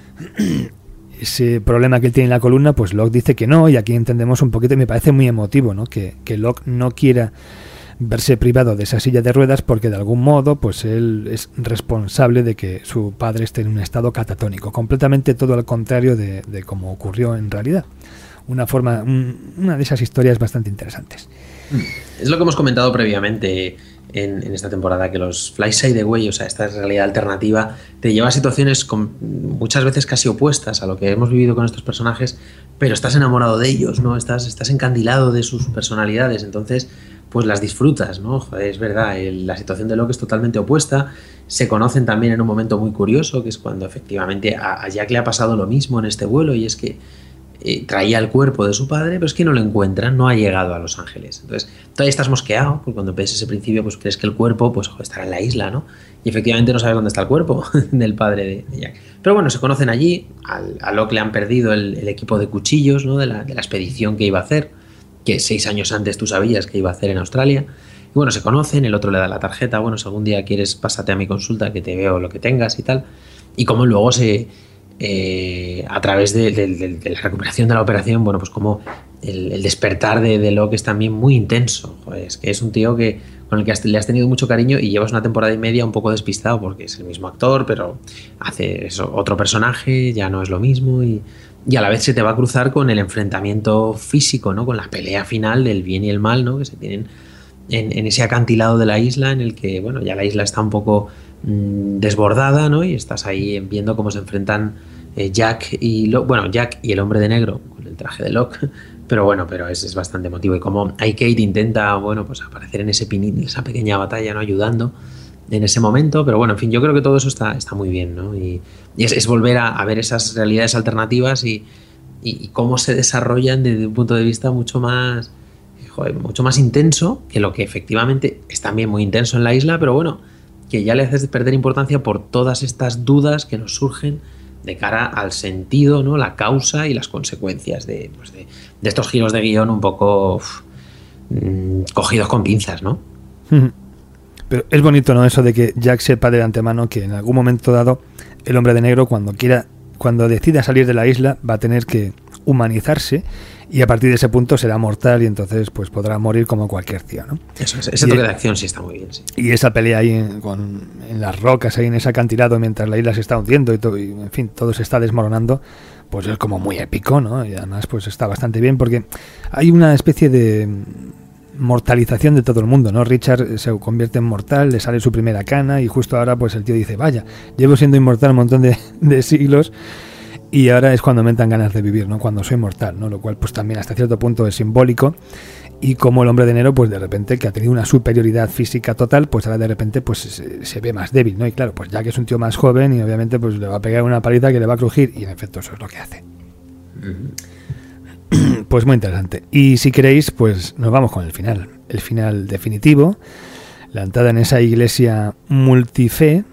ese problema que él tiene en la columna, pues Locke dice que no, y aquí entendemos un poquito, y me parece muy emotivo, ¿no? Que, que Locke no quiera verse privado de esa silla de ruedas porque de algún modo pues él es responsable de que su padre esté en un estado catatónico, completamente todo al contrario de, de como ocurrió en realidad. Una forma, un, una de esas historias bastante interesantes. Es lo que hemos comentado previamente en, en esta temporada, que los Fly Side Away, o sea, esta realidad alternativa, te lleva a situaciones con, muchas veces casi opuestas a lo que hemos vivido con estos personajes, pero estás enamorado de ellos, ¿no? Estás, estás encandilado de sus personalidades, entonces pues las disfrutas, ¿no? Joder, es verdad, el, la situación de Locke es totalmente opuesta. Se conocen también en un momento muy curioso, que es cuando efectivamente a, a Jack le ha pasado lo mismo en este vuelo, y es que Eh, traía el cuerpo de su padre, pero es que no lo encuentran, no ha llegado a Los Ángeles. Entonces, todavía estás mosqueado, porque cuando ves ese principio, pues crees que el cuerpo pues, joder, estará en la isla, ¿no? Y efectivamente no sabes dónde está el cuerpo del padre de, de Jack. Pero bueno, se conocen allí, al, a Locke le han perdido el, el equipo de cuchillos, ¿no? de, la, de la expedición que iba a hacer, que seis años antes tú sabías que iba a hacer en Australia. Y bueno, se conocen, el otro le da la tarjeta, bueno, si algún día quieres, pásate a mi consulta, que te veo lo que tengas y tal. Y como luego se... Eh, a través de, de, de, de la recuperación de la operación, bueno, pues como el, el despertar de, de Locke es también muy intenso. Joder, es que es un tío que, con el que has, le has tenido mucho cariño y llevas una temporada y media un poco despistado porque es el mismo actor, pero hace eso, otro personaje, ya no es lo mismo, y, y a la vez se te va a cruzar con el enfrentamiento físico, ¿no? Con la pelea final del bien y el mal, ¿no? Que se tienen en, en ese acantilado de la isla, en el que, bueno, ya la isla está un poco mmm, desbordada, ¿no? Y estás ahí viendo cómo se enfrentan eh, Jack y Locke, bueno, Jack y el hombre de negro con el traje de Locke, pero bueno, pero es, es bastante emotivo. Y como ahí Kate intenta, bueno, pues aparecer en ese pin, esa pequeña batalla, ¿no? Ayudando en ese momento, pero bueno, en fin, yo creo que todo eso está, está muy bien, ¿no? Y, y es, es volver a, a ver esas realidades alternativas y, y, y cómo se desarrollan desde un punto de vista mucho más, joder, mucho más intenso que lo que efectivamente es también muy intenso en la isla, pero bueno, que ya le haces perder importancia por todas estas dudas que nos surgen de cara al sentido, ¿no? La causa y las consecuencias de, pues de, de estos giros de guión un poco uf, mmm, cogidos con pinzas, ¿no? Pero es bonito, ¿no? Eso de que Jack sepa de antemano que en algún momento dado el hombre de negro, cuando quiera, cuando decida salir de la isla, va a tener que humanizarse y a partir de ese punto será mortal y entonces pues podrá morir como cualquier tío, ¿no? Eso es, ese toque de acción sí está muy bien, sí. Y esa pelea ahí en, con, en las rocas, ahí en ese acantilado mientras la isla se está hundiendo y, todo, y en fin, todo se está desmoronando, pues es como muy épico, ¿no? Y además pues está bastante bien porque hay una especie de mortalización de todo el mundo, ¿no? Richard se convierte en mortal, le sale su primera cana y justo ahora pues el tío dice, vaya, llevo siendo inmortal un montón de, de siglos y ahora es cuando me entran ganas de vivir, ¿no? Cuando soy mortal, ¿no? Lo cual pues también hasta cierto punto es simbólico, y como el hombre de negro pues de repente que ha tenido una superioridad física total, pues ahora de repente pues se, se ve más débil, ¿no? Y claro, pues ya que es un tío más joven y obviamente pues le va a pegar una paliza que le va a crujir y en efecto eso es lo que hace. Uh-huh. Pues muy interesante. Y si queréis pues nos vamos con el final, el final definitivo, la entrada en esa iglesia multife,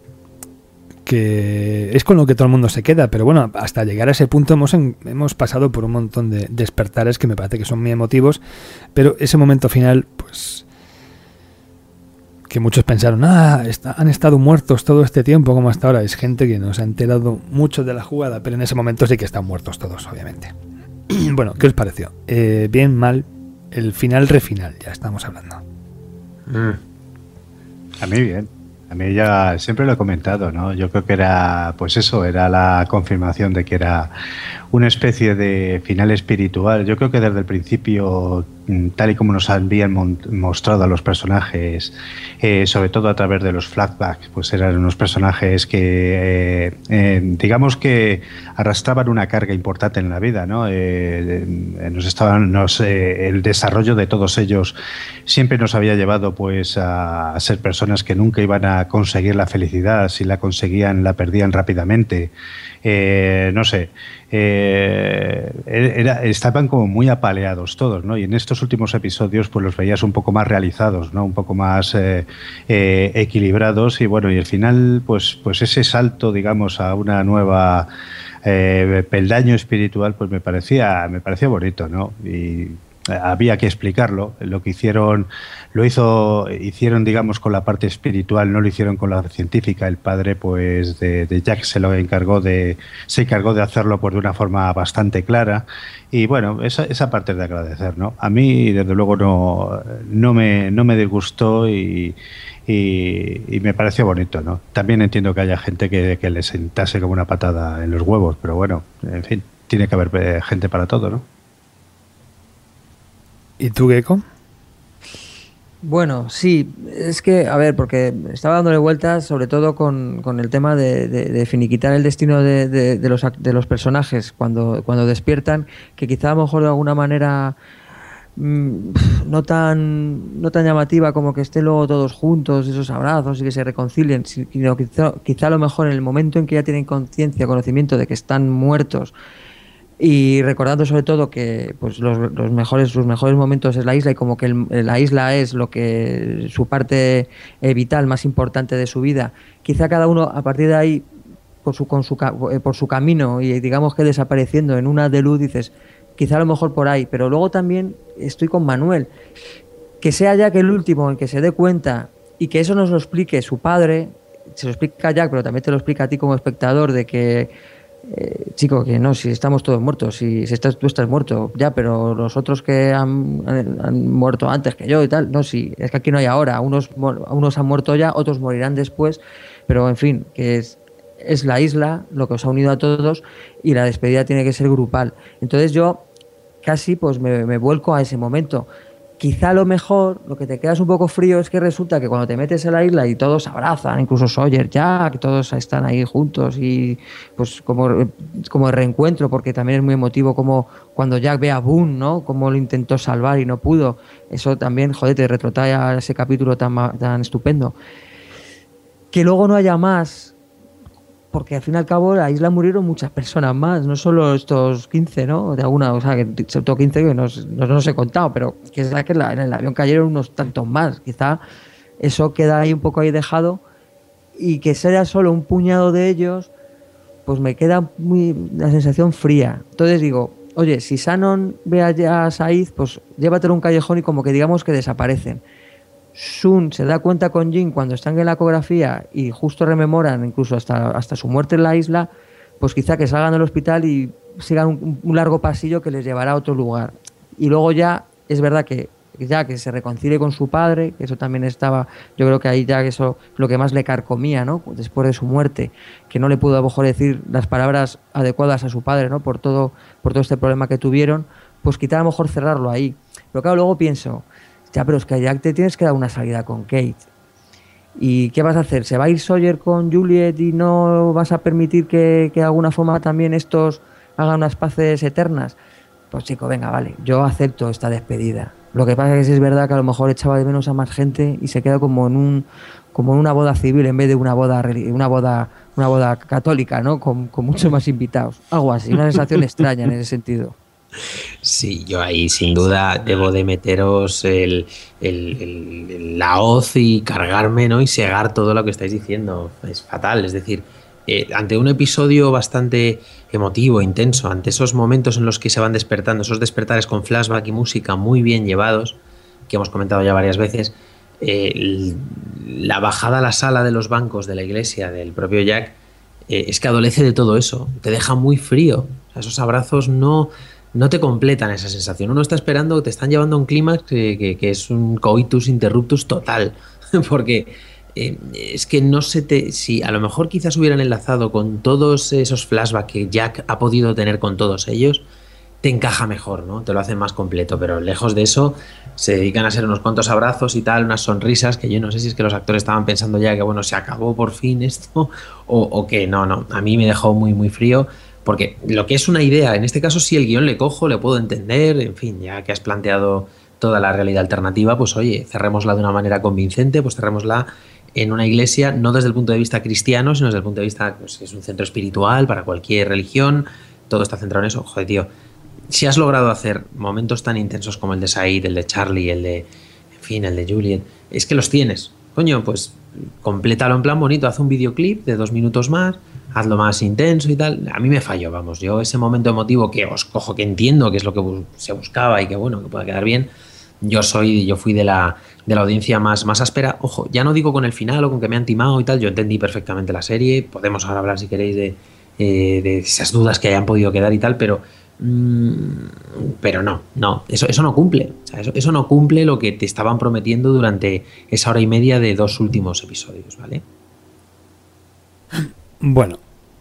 que es con lo que todo el mundo se queda, pero bueno, hasta llegar a ese punto hemos, en, hemos pasado por un montón de despertares que me parece que son muy emotivos, pero ese momento final, pues que muchos pensaron, ah, está, han estado muertos todo este tiempo como hasta ahora, es gente que nos ha enterado mucho de la jugada, pero en ese momento sí que están muertos todos, obviamente. Bueno, ¿qué os pareció? Eh, bien, mal, el final refinal, ya estamos hablando. Mm. A mí bien. A mí ya siempre lo he comentado, ¿no? Yo creo que era, pues eso, era la confirmación de que era una especie de final espiritual. Yo creo que desde el principio, tal y como nos habían mostrado a los personajes, eh, sobre todo a través de los flashbacks, pues eran unos personajes que, eh, eh, digamos que arrastraban una carga importante en la vida, ¿no? Eh, nos estaban, nos, eh, el desarrollo de todos ellos siempre nos había llevado, pues, a, a ser personas que nunca iban a conseguir la felicidad. Si la conseguían, la perdían rápidamente. Eh, no sé, eh, era, estaban como muy apaleados todos, ¿no? Y en estos últimos episodios pues los veías un poco más realizados, ¿no? Un poco más eh, eh, equilibrados, y bueno, y al final pues, pues ese salto, digamos, a una nueva eh, peldaño espiritual, pues me parecía, me parecía bonito, ¿no? Y había que explicarlo. Lo que hicieron, lo hizo, hicieron, digamos, con la parte espiritual, no lo hicieron con la científica. El padre, pues, de, de Jack se lo encargó de, se encargó de hacerlo, pues, de una forma bastante clara. Y bueno, esa, esa parte es de agradecer, ¿no? A mí, desde luego, no, no me, no me disgustó y, y, y me pareció bonito, ¿no? También entiendo que haya gente que, que le sentase como una patada en los huevos, pero bueno, en fin, tiene que haber gente para todo, ¿no? ¿Y tú, Gecko? Bueno, sí, es que, a ver, porque estaba dándole vueltas sobre todo con, con el tema de, de, de finiquitar el destino de, de, de, los, de los personajes cuando, cuando despiertan, que quizá a lo mejor de alguna manera mmm, no tan no tan llamativa como que estén luego todos juntos, esos abrazos y que se reconcilien, sino quizá, quizá a lo mejor en el momento en que ya tienen conciencia, conocimiento de que están muertos, y recordando sobre todo que pues los, los mejores sus mejores momentos es la isla, y como que el, la isla es lo que su parte eh, vital más importante de su vida, quizá cada uno a partir de ahí por su, con su, por su camino, y digamos que desapareciendo en una de luz, dices quizá a lo mejor por ahí. Pero luego también estoy con Manuel, que sea Jack el último en que se dé cuenta, y que eso nos lo explique su padre, se lo explica a Jack pero también te lo explica a ti como espectador, de que Eh, chico, que no, si estamos todos muertos, si, si estás, tú estás muerto ya, pero los otros que han, han, han muerto antes que yo y tal, no, si es que aquí no hay ahora, unos, unos han muerto ya, otros morirán después, pero en fin, que es, es la isla lo que os ha unido a todos, y la despedida tiene que ser grupal. Entonces yo casi pues me, me vuelco a ese momento. Quizá a lo mejor lo que te quedas un poco frío es que resulta que cuando te metes en la isla y todos se abrazan, incluso Sawyer, Jack, todos están ahí juntos, y pues como, como el reencuentro, porque también es muy emotivo como cuando Jack ve a Boone, ¿no? Cómo lo intentó salvar y no pudo. Eso también, joder, te retrotrae a ese capítulo tan, tan estupendo. Que luego no haya más, porque al fin y al cabo la isla murieron muchas personas más, no solo estos quince, ¿no? De alguna, o sea, que excepto quince que no, no, no os he contado, pero que es que en el avión cayeron unos tantos más. Quizá eso queda ahí un poco ahí dejado, y que sea solo un puñado de ellos, pues me queda muy la sensación fría. Entonces digo, oye, si Shannon ve a Said, pues llévatelo a un callejón y como que digamos que desaparecen. Sun se da cuenta con Jin cuando están en la ecografía y justo rememoran incluso hasta, hasta su muerte en la isla, pues quizá que salgan del hospital y sigan un, un largo pasillo que les llevará a otro lugar. Y luego ya es verdad que ya que se reconcilie con su padre, que eso también estaba, yo creo que ahí ya eso lo que más le carcomía, ¿no? Después de su muerte, que no le pudo a lo mejor decir las palabras adecuadas a su padre, ¿no? Por todo, por todo este problema que tuvieron, pues quizá a lo mejor cerrarlo ahí. Pero claro, luego pienso, ya, pero es que a Jack te tienes que dar una salida con Kate. ¿Y qué vas a hacer? ¿Se va a ir Sawyer con Juliet y no vas a permitir que, que de alguna forma también estos hagan unas paces eternas? Pues chico, venga, vale, yo acepto esta despedida. Lo que pasa es que es verdad que a lo mejor echaba de menos a más gente y se queda como en un como en una boda civil en vez de una boda una boda una boda católica, ¿no? Con, con muchos más invitados. Algo así, una sensación extraña en ese sentido. Sí, yo ahí sin duda debo de meteros el, el, el, el, la hoz y cargarme, ¿no? Y segar todo lo que estáis diciendo. Es fatal, es decir, eh, ante un episodio bastante emotivo, intenso, ante esos momentos en los que se van despertando, esos despertares con flashback y música muy bien llevados, que hemos comentado ya varias veces, eh, la bajada a la sala de los bancos de la iglesia del propio Jack, eh, es que adolece de todo eso, te deja muy frío. O sea, esos abrazos no... no te completan esa sensación. Uno está esperando, te están llevando a un clímax que, que, que es un coitus interruptus total, porque eh, es que no se te... Si a lo mejor quizás hubieran enlazado con todos esos flashbacks que Jack ha podido tener con todos ellos, te encaja mejor, ¿no? Te lo hacen más completo, pero lejos de eso se dedican a ser unos cuantos abrazos y tal, unas sonrisas que yo no sé si es que los actores estaban pensando ya que bueno, se acabó por fin esto o, o que no, no, a mí me dejó muy muy frío, porque lo que es una idea, en este caso si el guión le cojo, le puedo entender, en fin, ya que has planteado toda la realidad alternativa, pues oye, cerrémosla de una manera convincente, pues cerrémosla en una iglesia, no desde el punto de vista cristiano, sino desde el punto de vista, pues es un centro espiritual para cualquier religión, todo está centrado en eso, joder tío. Si has logrado hacer momentos tan intensos como el de Said, el de Charlie, el de, en fin, el de Juliet, es que los tienes. Coño, pues complétalo en plan bonito, haz un videoclip de dos minutos más, hazlo más intenso y tal. A mí me falló, vamos, yo ese momento emotivo que os cojo, que entiendo que es lo que bus- se buscaba y que bueno, que pueda quedar bien, yo soy, yo fui de la, de la audiencia más, más áspera. Ojo, ya no digo con el final o con que me han timado y tal, yo entendí perfectamente la serie, podemos ahora hablar si queréis de, eh, de esas dudas que hayan podido quedar y tal, pero pero no, no, eso, eso no cumple, o sea, eso, eso no cumple lo que te estaban prometiendo durante esa hora y media de dos últimos episodios, ¿vale? Bueno,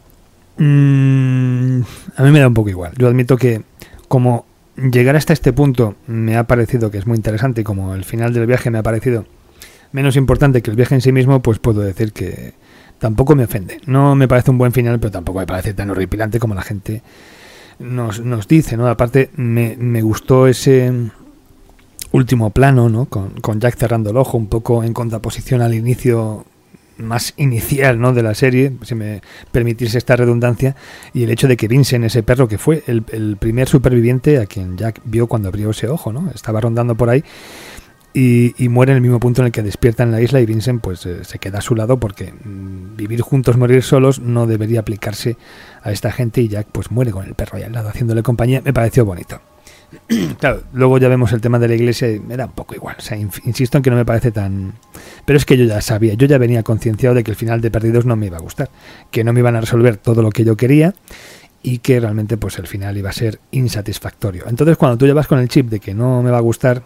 mmm, a mí me da un poco igual. Yo admito que como llegar hasta este punto me ha parecido que es muy interesante y como el final del viaje me ha parecido menos importante que el viaje en sí mismo, pues puedo decir que tampoco me ofende. No me parece un buen final, pero tampoco me parece tan horripilante como la gente Nos, nos dice, ¿no? Aparte me, me gustó ese último plano, ¿no? Con, con Jack cerrando el ojo, un poco en contraposición al inicio más inicial, ¿no? De la serie, si me permitís esta redundancia, y el hecho de que Vincent, ese perro que fue el, el primer superviviente a quien Jack vio cuando abrió ese ojo, ¿no? Estaba rondando por ahí y, y muere en el mismo punto en el que despierta en la isla y Vincent pues eh, se queda a su lado porque mmm, vivir juntos, morir solos no debería aplicarse a esta gente y Jack pues muere con el perro ahí al lado haciéndole compañía. Me pareció bonito. Claro, luego ya vemos el tema de la iglesia y me da un poco igual, o sea, insisto en que no me parece tan... Pero es que yo ya sabía, yo ya venía concienciado de que el final de Perdidos no me iba a gustar, que no me iban a resolver todo lo que yo quería y que realmente pues el final iba a ser insatisfactorio. Entonces cuando tú ya vas con el chip de que no me va a gustar,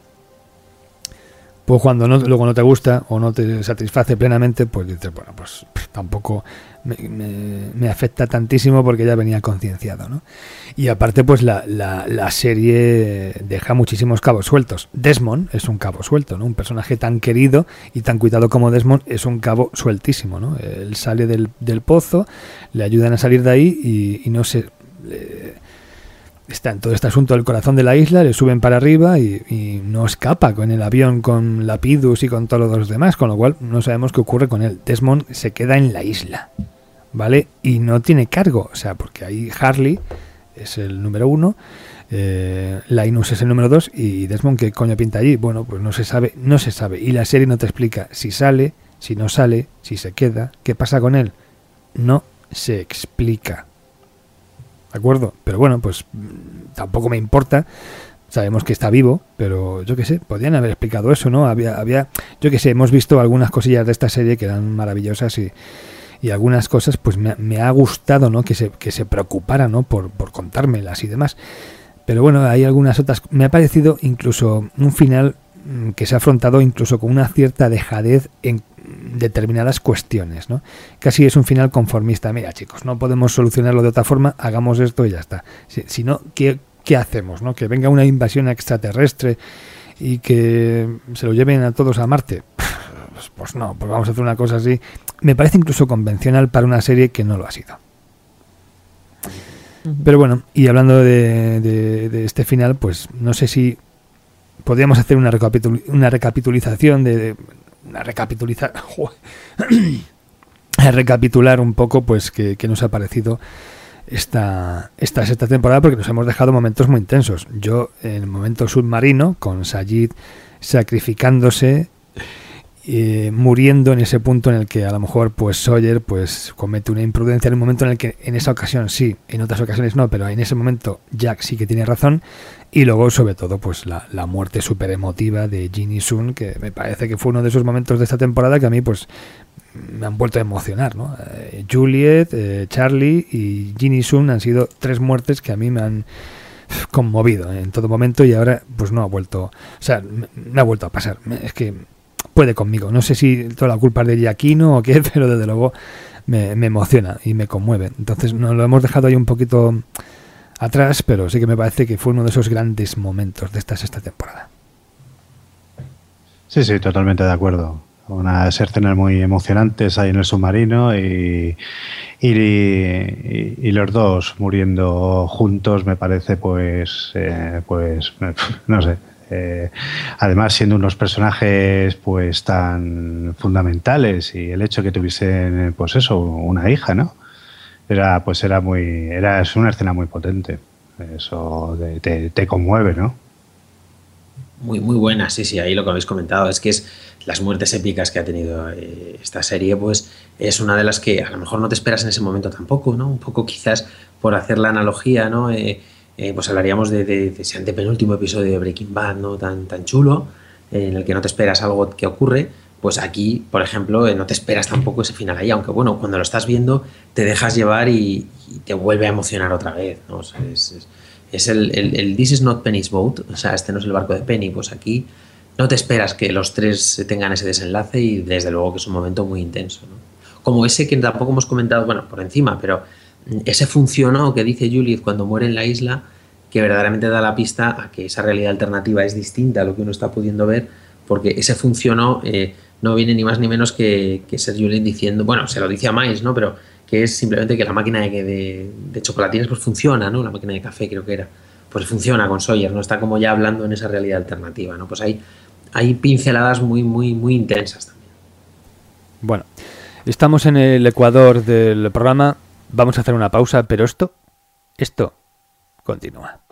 pues cuando no, luego no te gusta o no te satisface plenamente, pues dices, bueno, pues tampoco me, me, me afecta tantísimo porque ya venía concienciado, ¿no? Y aparte, pues la, la, la serie deja muchísimos cabos sueltos. Desmond es un cabo suelto, ¿no? Un personaje tan querido y tan cuidado como Desmond es un cabo sueltísimo, ¿no? Él sale del, del pozo, le ayudan a salir de ahí y, y no sé... Le, está en todo este asunto del corazón de la isla, le suben para arriba y, y no escapa con el avión, con Lapidus y con todos los demás, con lo cual no sabemos qué ocurre con él. Desmond se queda en la isla, ¿vale? Y no tiene cargo, o sea, porque ahí Harley es el número uno, eh, Linus es el número dos y Desmond, ¿qué coño pinta allí? Bueno, pues no se sabe, no se sabe. Y la serie no te explica si sale, si no sale, si se queda, qué pasa con él. No se explica. ¿De acuerdo? Pero bueno, pues tampoco me importa. Sabemos que está vivo, pero yo qué sé, podrían haber explicado eso, ¿no? Había, había, yo qué sé, hemos visto algunas cosillas de esta serie que eran maravillosas y, y algunas cosas, pues me, me ha gustado, ¿no? Que se, que se preocupara, ¿no? Por, por contármelas y demás. Pero bueno, hay algunas otras. Me ha parecido incluso un final que se ha afrontado incluso con una cierta dejadez en determinadas cuestiones, ¿no? Casi es un final conformista. Mira, chicos, no podemos solucionarlo de otra forma, hagamos esto y ya está. Si, si no, ¿qué, qué hacemos, no? Que venga una invasión extraterrestre y que se lo lleven a todos a Marte. Pues, pues no, pues vamos a hacer una cosa así. Me parece incluso convencional para una serie que no lo ha sido. Pero bueno, y hablando de, de, de este final, pues no sé si podríamos hacer una, recapitul una recapitulización de... de una recapitulizar recapitular un poco pues que, que nos ha parecido esta, esta sexta temporada, porque nos hemos dejado momentos muy intensos. Yo en el momento submarino con Sayid sacrificándose, eh, muriendo en ese punto en el que a lo mejor pues Sawyer pues comete una imprudencia, en un momento en el que en esa ocasión sí, en otras ocasiones no, pero en ese momento Jack sí que tiene razón. Y luego, sobre todo, pues la, la muerte súper emotiva de Ginny Sun, que me parece que fue uno de esos momentos de esta temporada que a mí pues me han vuelto a emocionar, ¿no? Eh, Juliet, eh, Charlie y Ginny Sun han sido tres muertes que a mí me han conmovido en todo momento y ahora pues no ha vuelto, o sea, me, me ha vuelto a pasar. Es que puede conmigo. No sé si toda la culpa es de Giacchino o qué, pero desde luego me, me emociona y me conmueve. Entonces nos lo hemos dejado ahí un poquito atrás, pero sí que me parece que fue uno de esos grandes momentos de esta sexta temporada. Sí, sí, totalmente de acuerdo. Unas escenas muy emocionantes ahí en el submarino y, y, y, y los dos muriendo juntos me parece pues, eh, pues no sé. Eh, además siendo unos personajes pues tan fundamentales y el hecho que tuviesen pues eso, una hija, ¿no? Era pues era muy, era es una escena muy potente. Eso te, te, te conmueve, ¿no? Muy, muy buena, sí, sí, ahí lo que habéis comentado es que es las muertes épicas que ha tenido eh, esta serie, pues es una de las que a lo mejor no te esperas en ese momento tampoco, ¿no? Un poco quizás por hacer la analogía, ¿no? Eh, eh, pues hablaríamos de, de, de ese antepenúltimo episodio de Breaking Bad, ¿no? Tan, tan chulo, eh, en el que no te esperas algo que ocurre, pues aquí, por ejemplo, eh, no te esperas tampoco ese final ahí, aunque bueno, cuando lo estás viendo te dejas llevar y, y te vuelve a emocionar otra vez, ¿no? O sea, es, es, es el, el, el This is not Penny's boat, o sea, este no es el barco de Penny, pues aquí no te esperas que los tres tengan ese desenlace y desde luego que es un momento muy intenso, ¿no? Como ese que tampoco hemos comentado, bueno, por encima, pero ese funcionó que dice Juliet cuando muere en la isla, que verdaderamente da la pista a que esa realidad alternativa es distinta a lo que uno está pudiendo ver, porque ese funcionó eh, no viene ni más ni menos que, que ser Juliet diciendo, bueno, se lo dice a Miles, ¿no? Pero que es simplemente que la máquina de, de, de chocolatines pues funciona, ¿no? La máquina de café creo que era, pues funciona con Sawyer, ¿no? Está como ya hablando en esa realidad alternativa, ¿no? Pues hay, hay pinceladas muy, muy, muy intensas también. Bueno, estamos en el ecuador del programa, vamos a hacer una pausa, pero esto, esto continúa.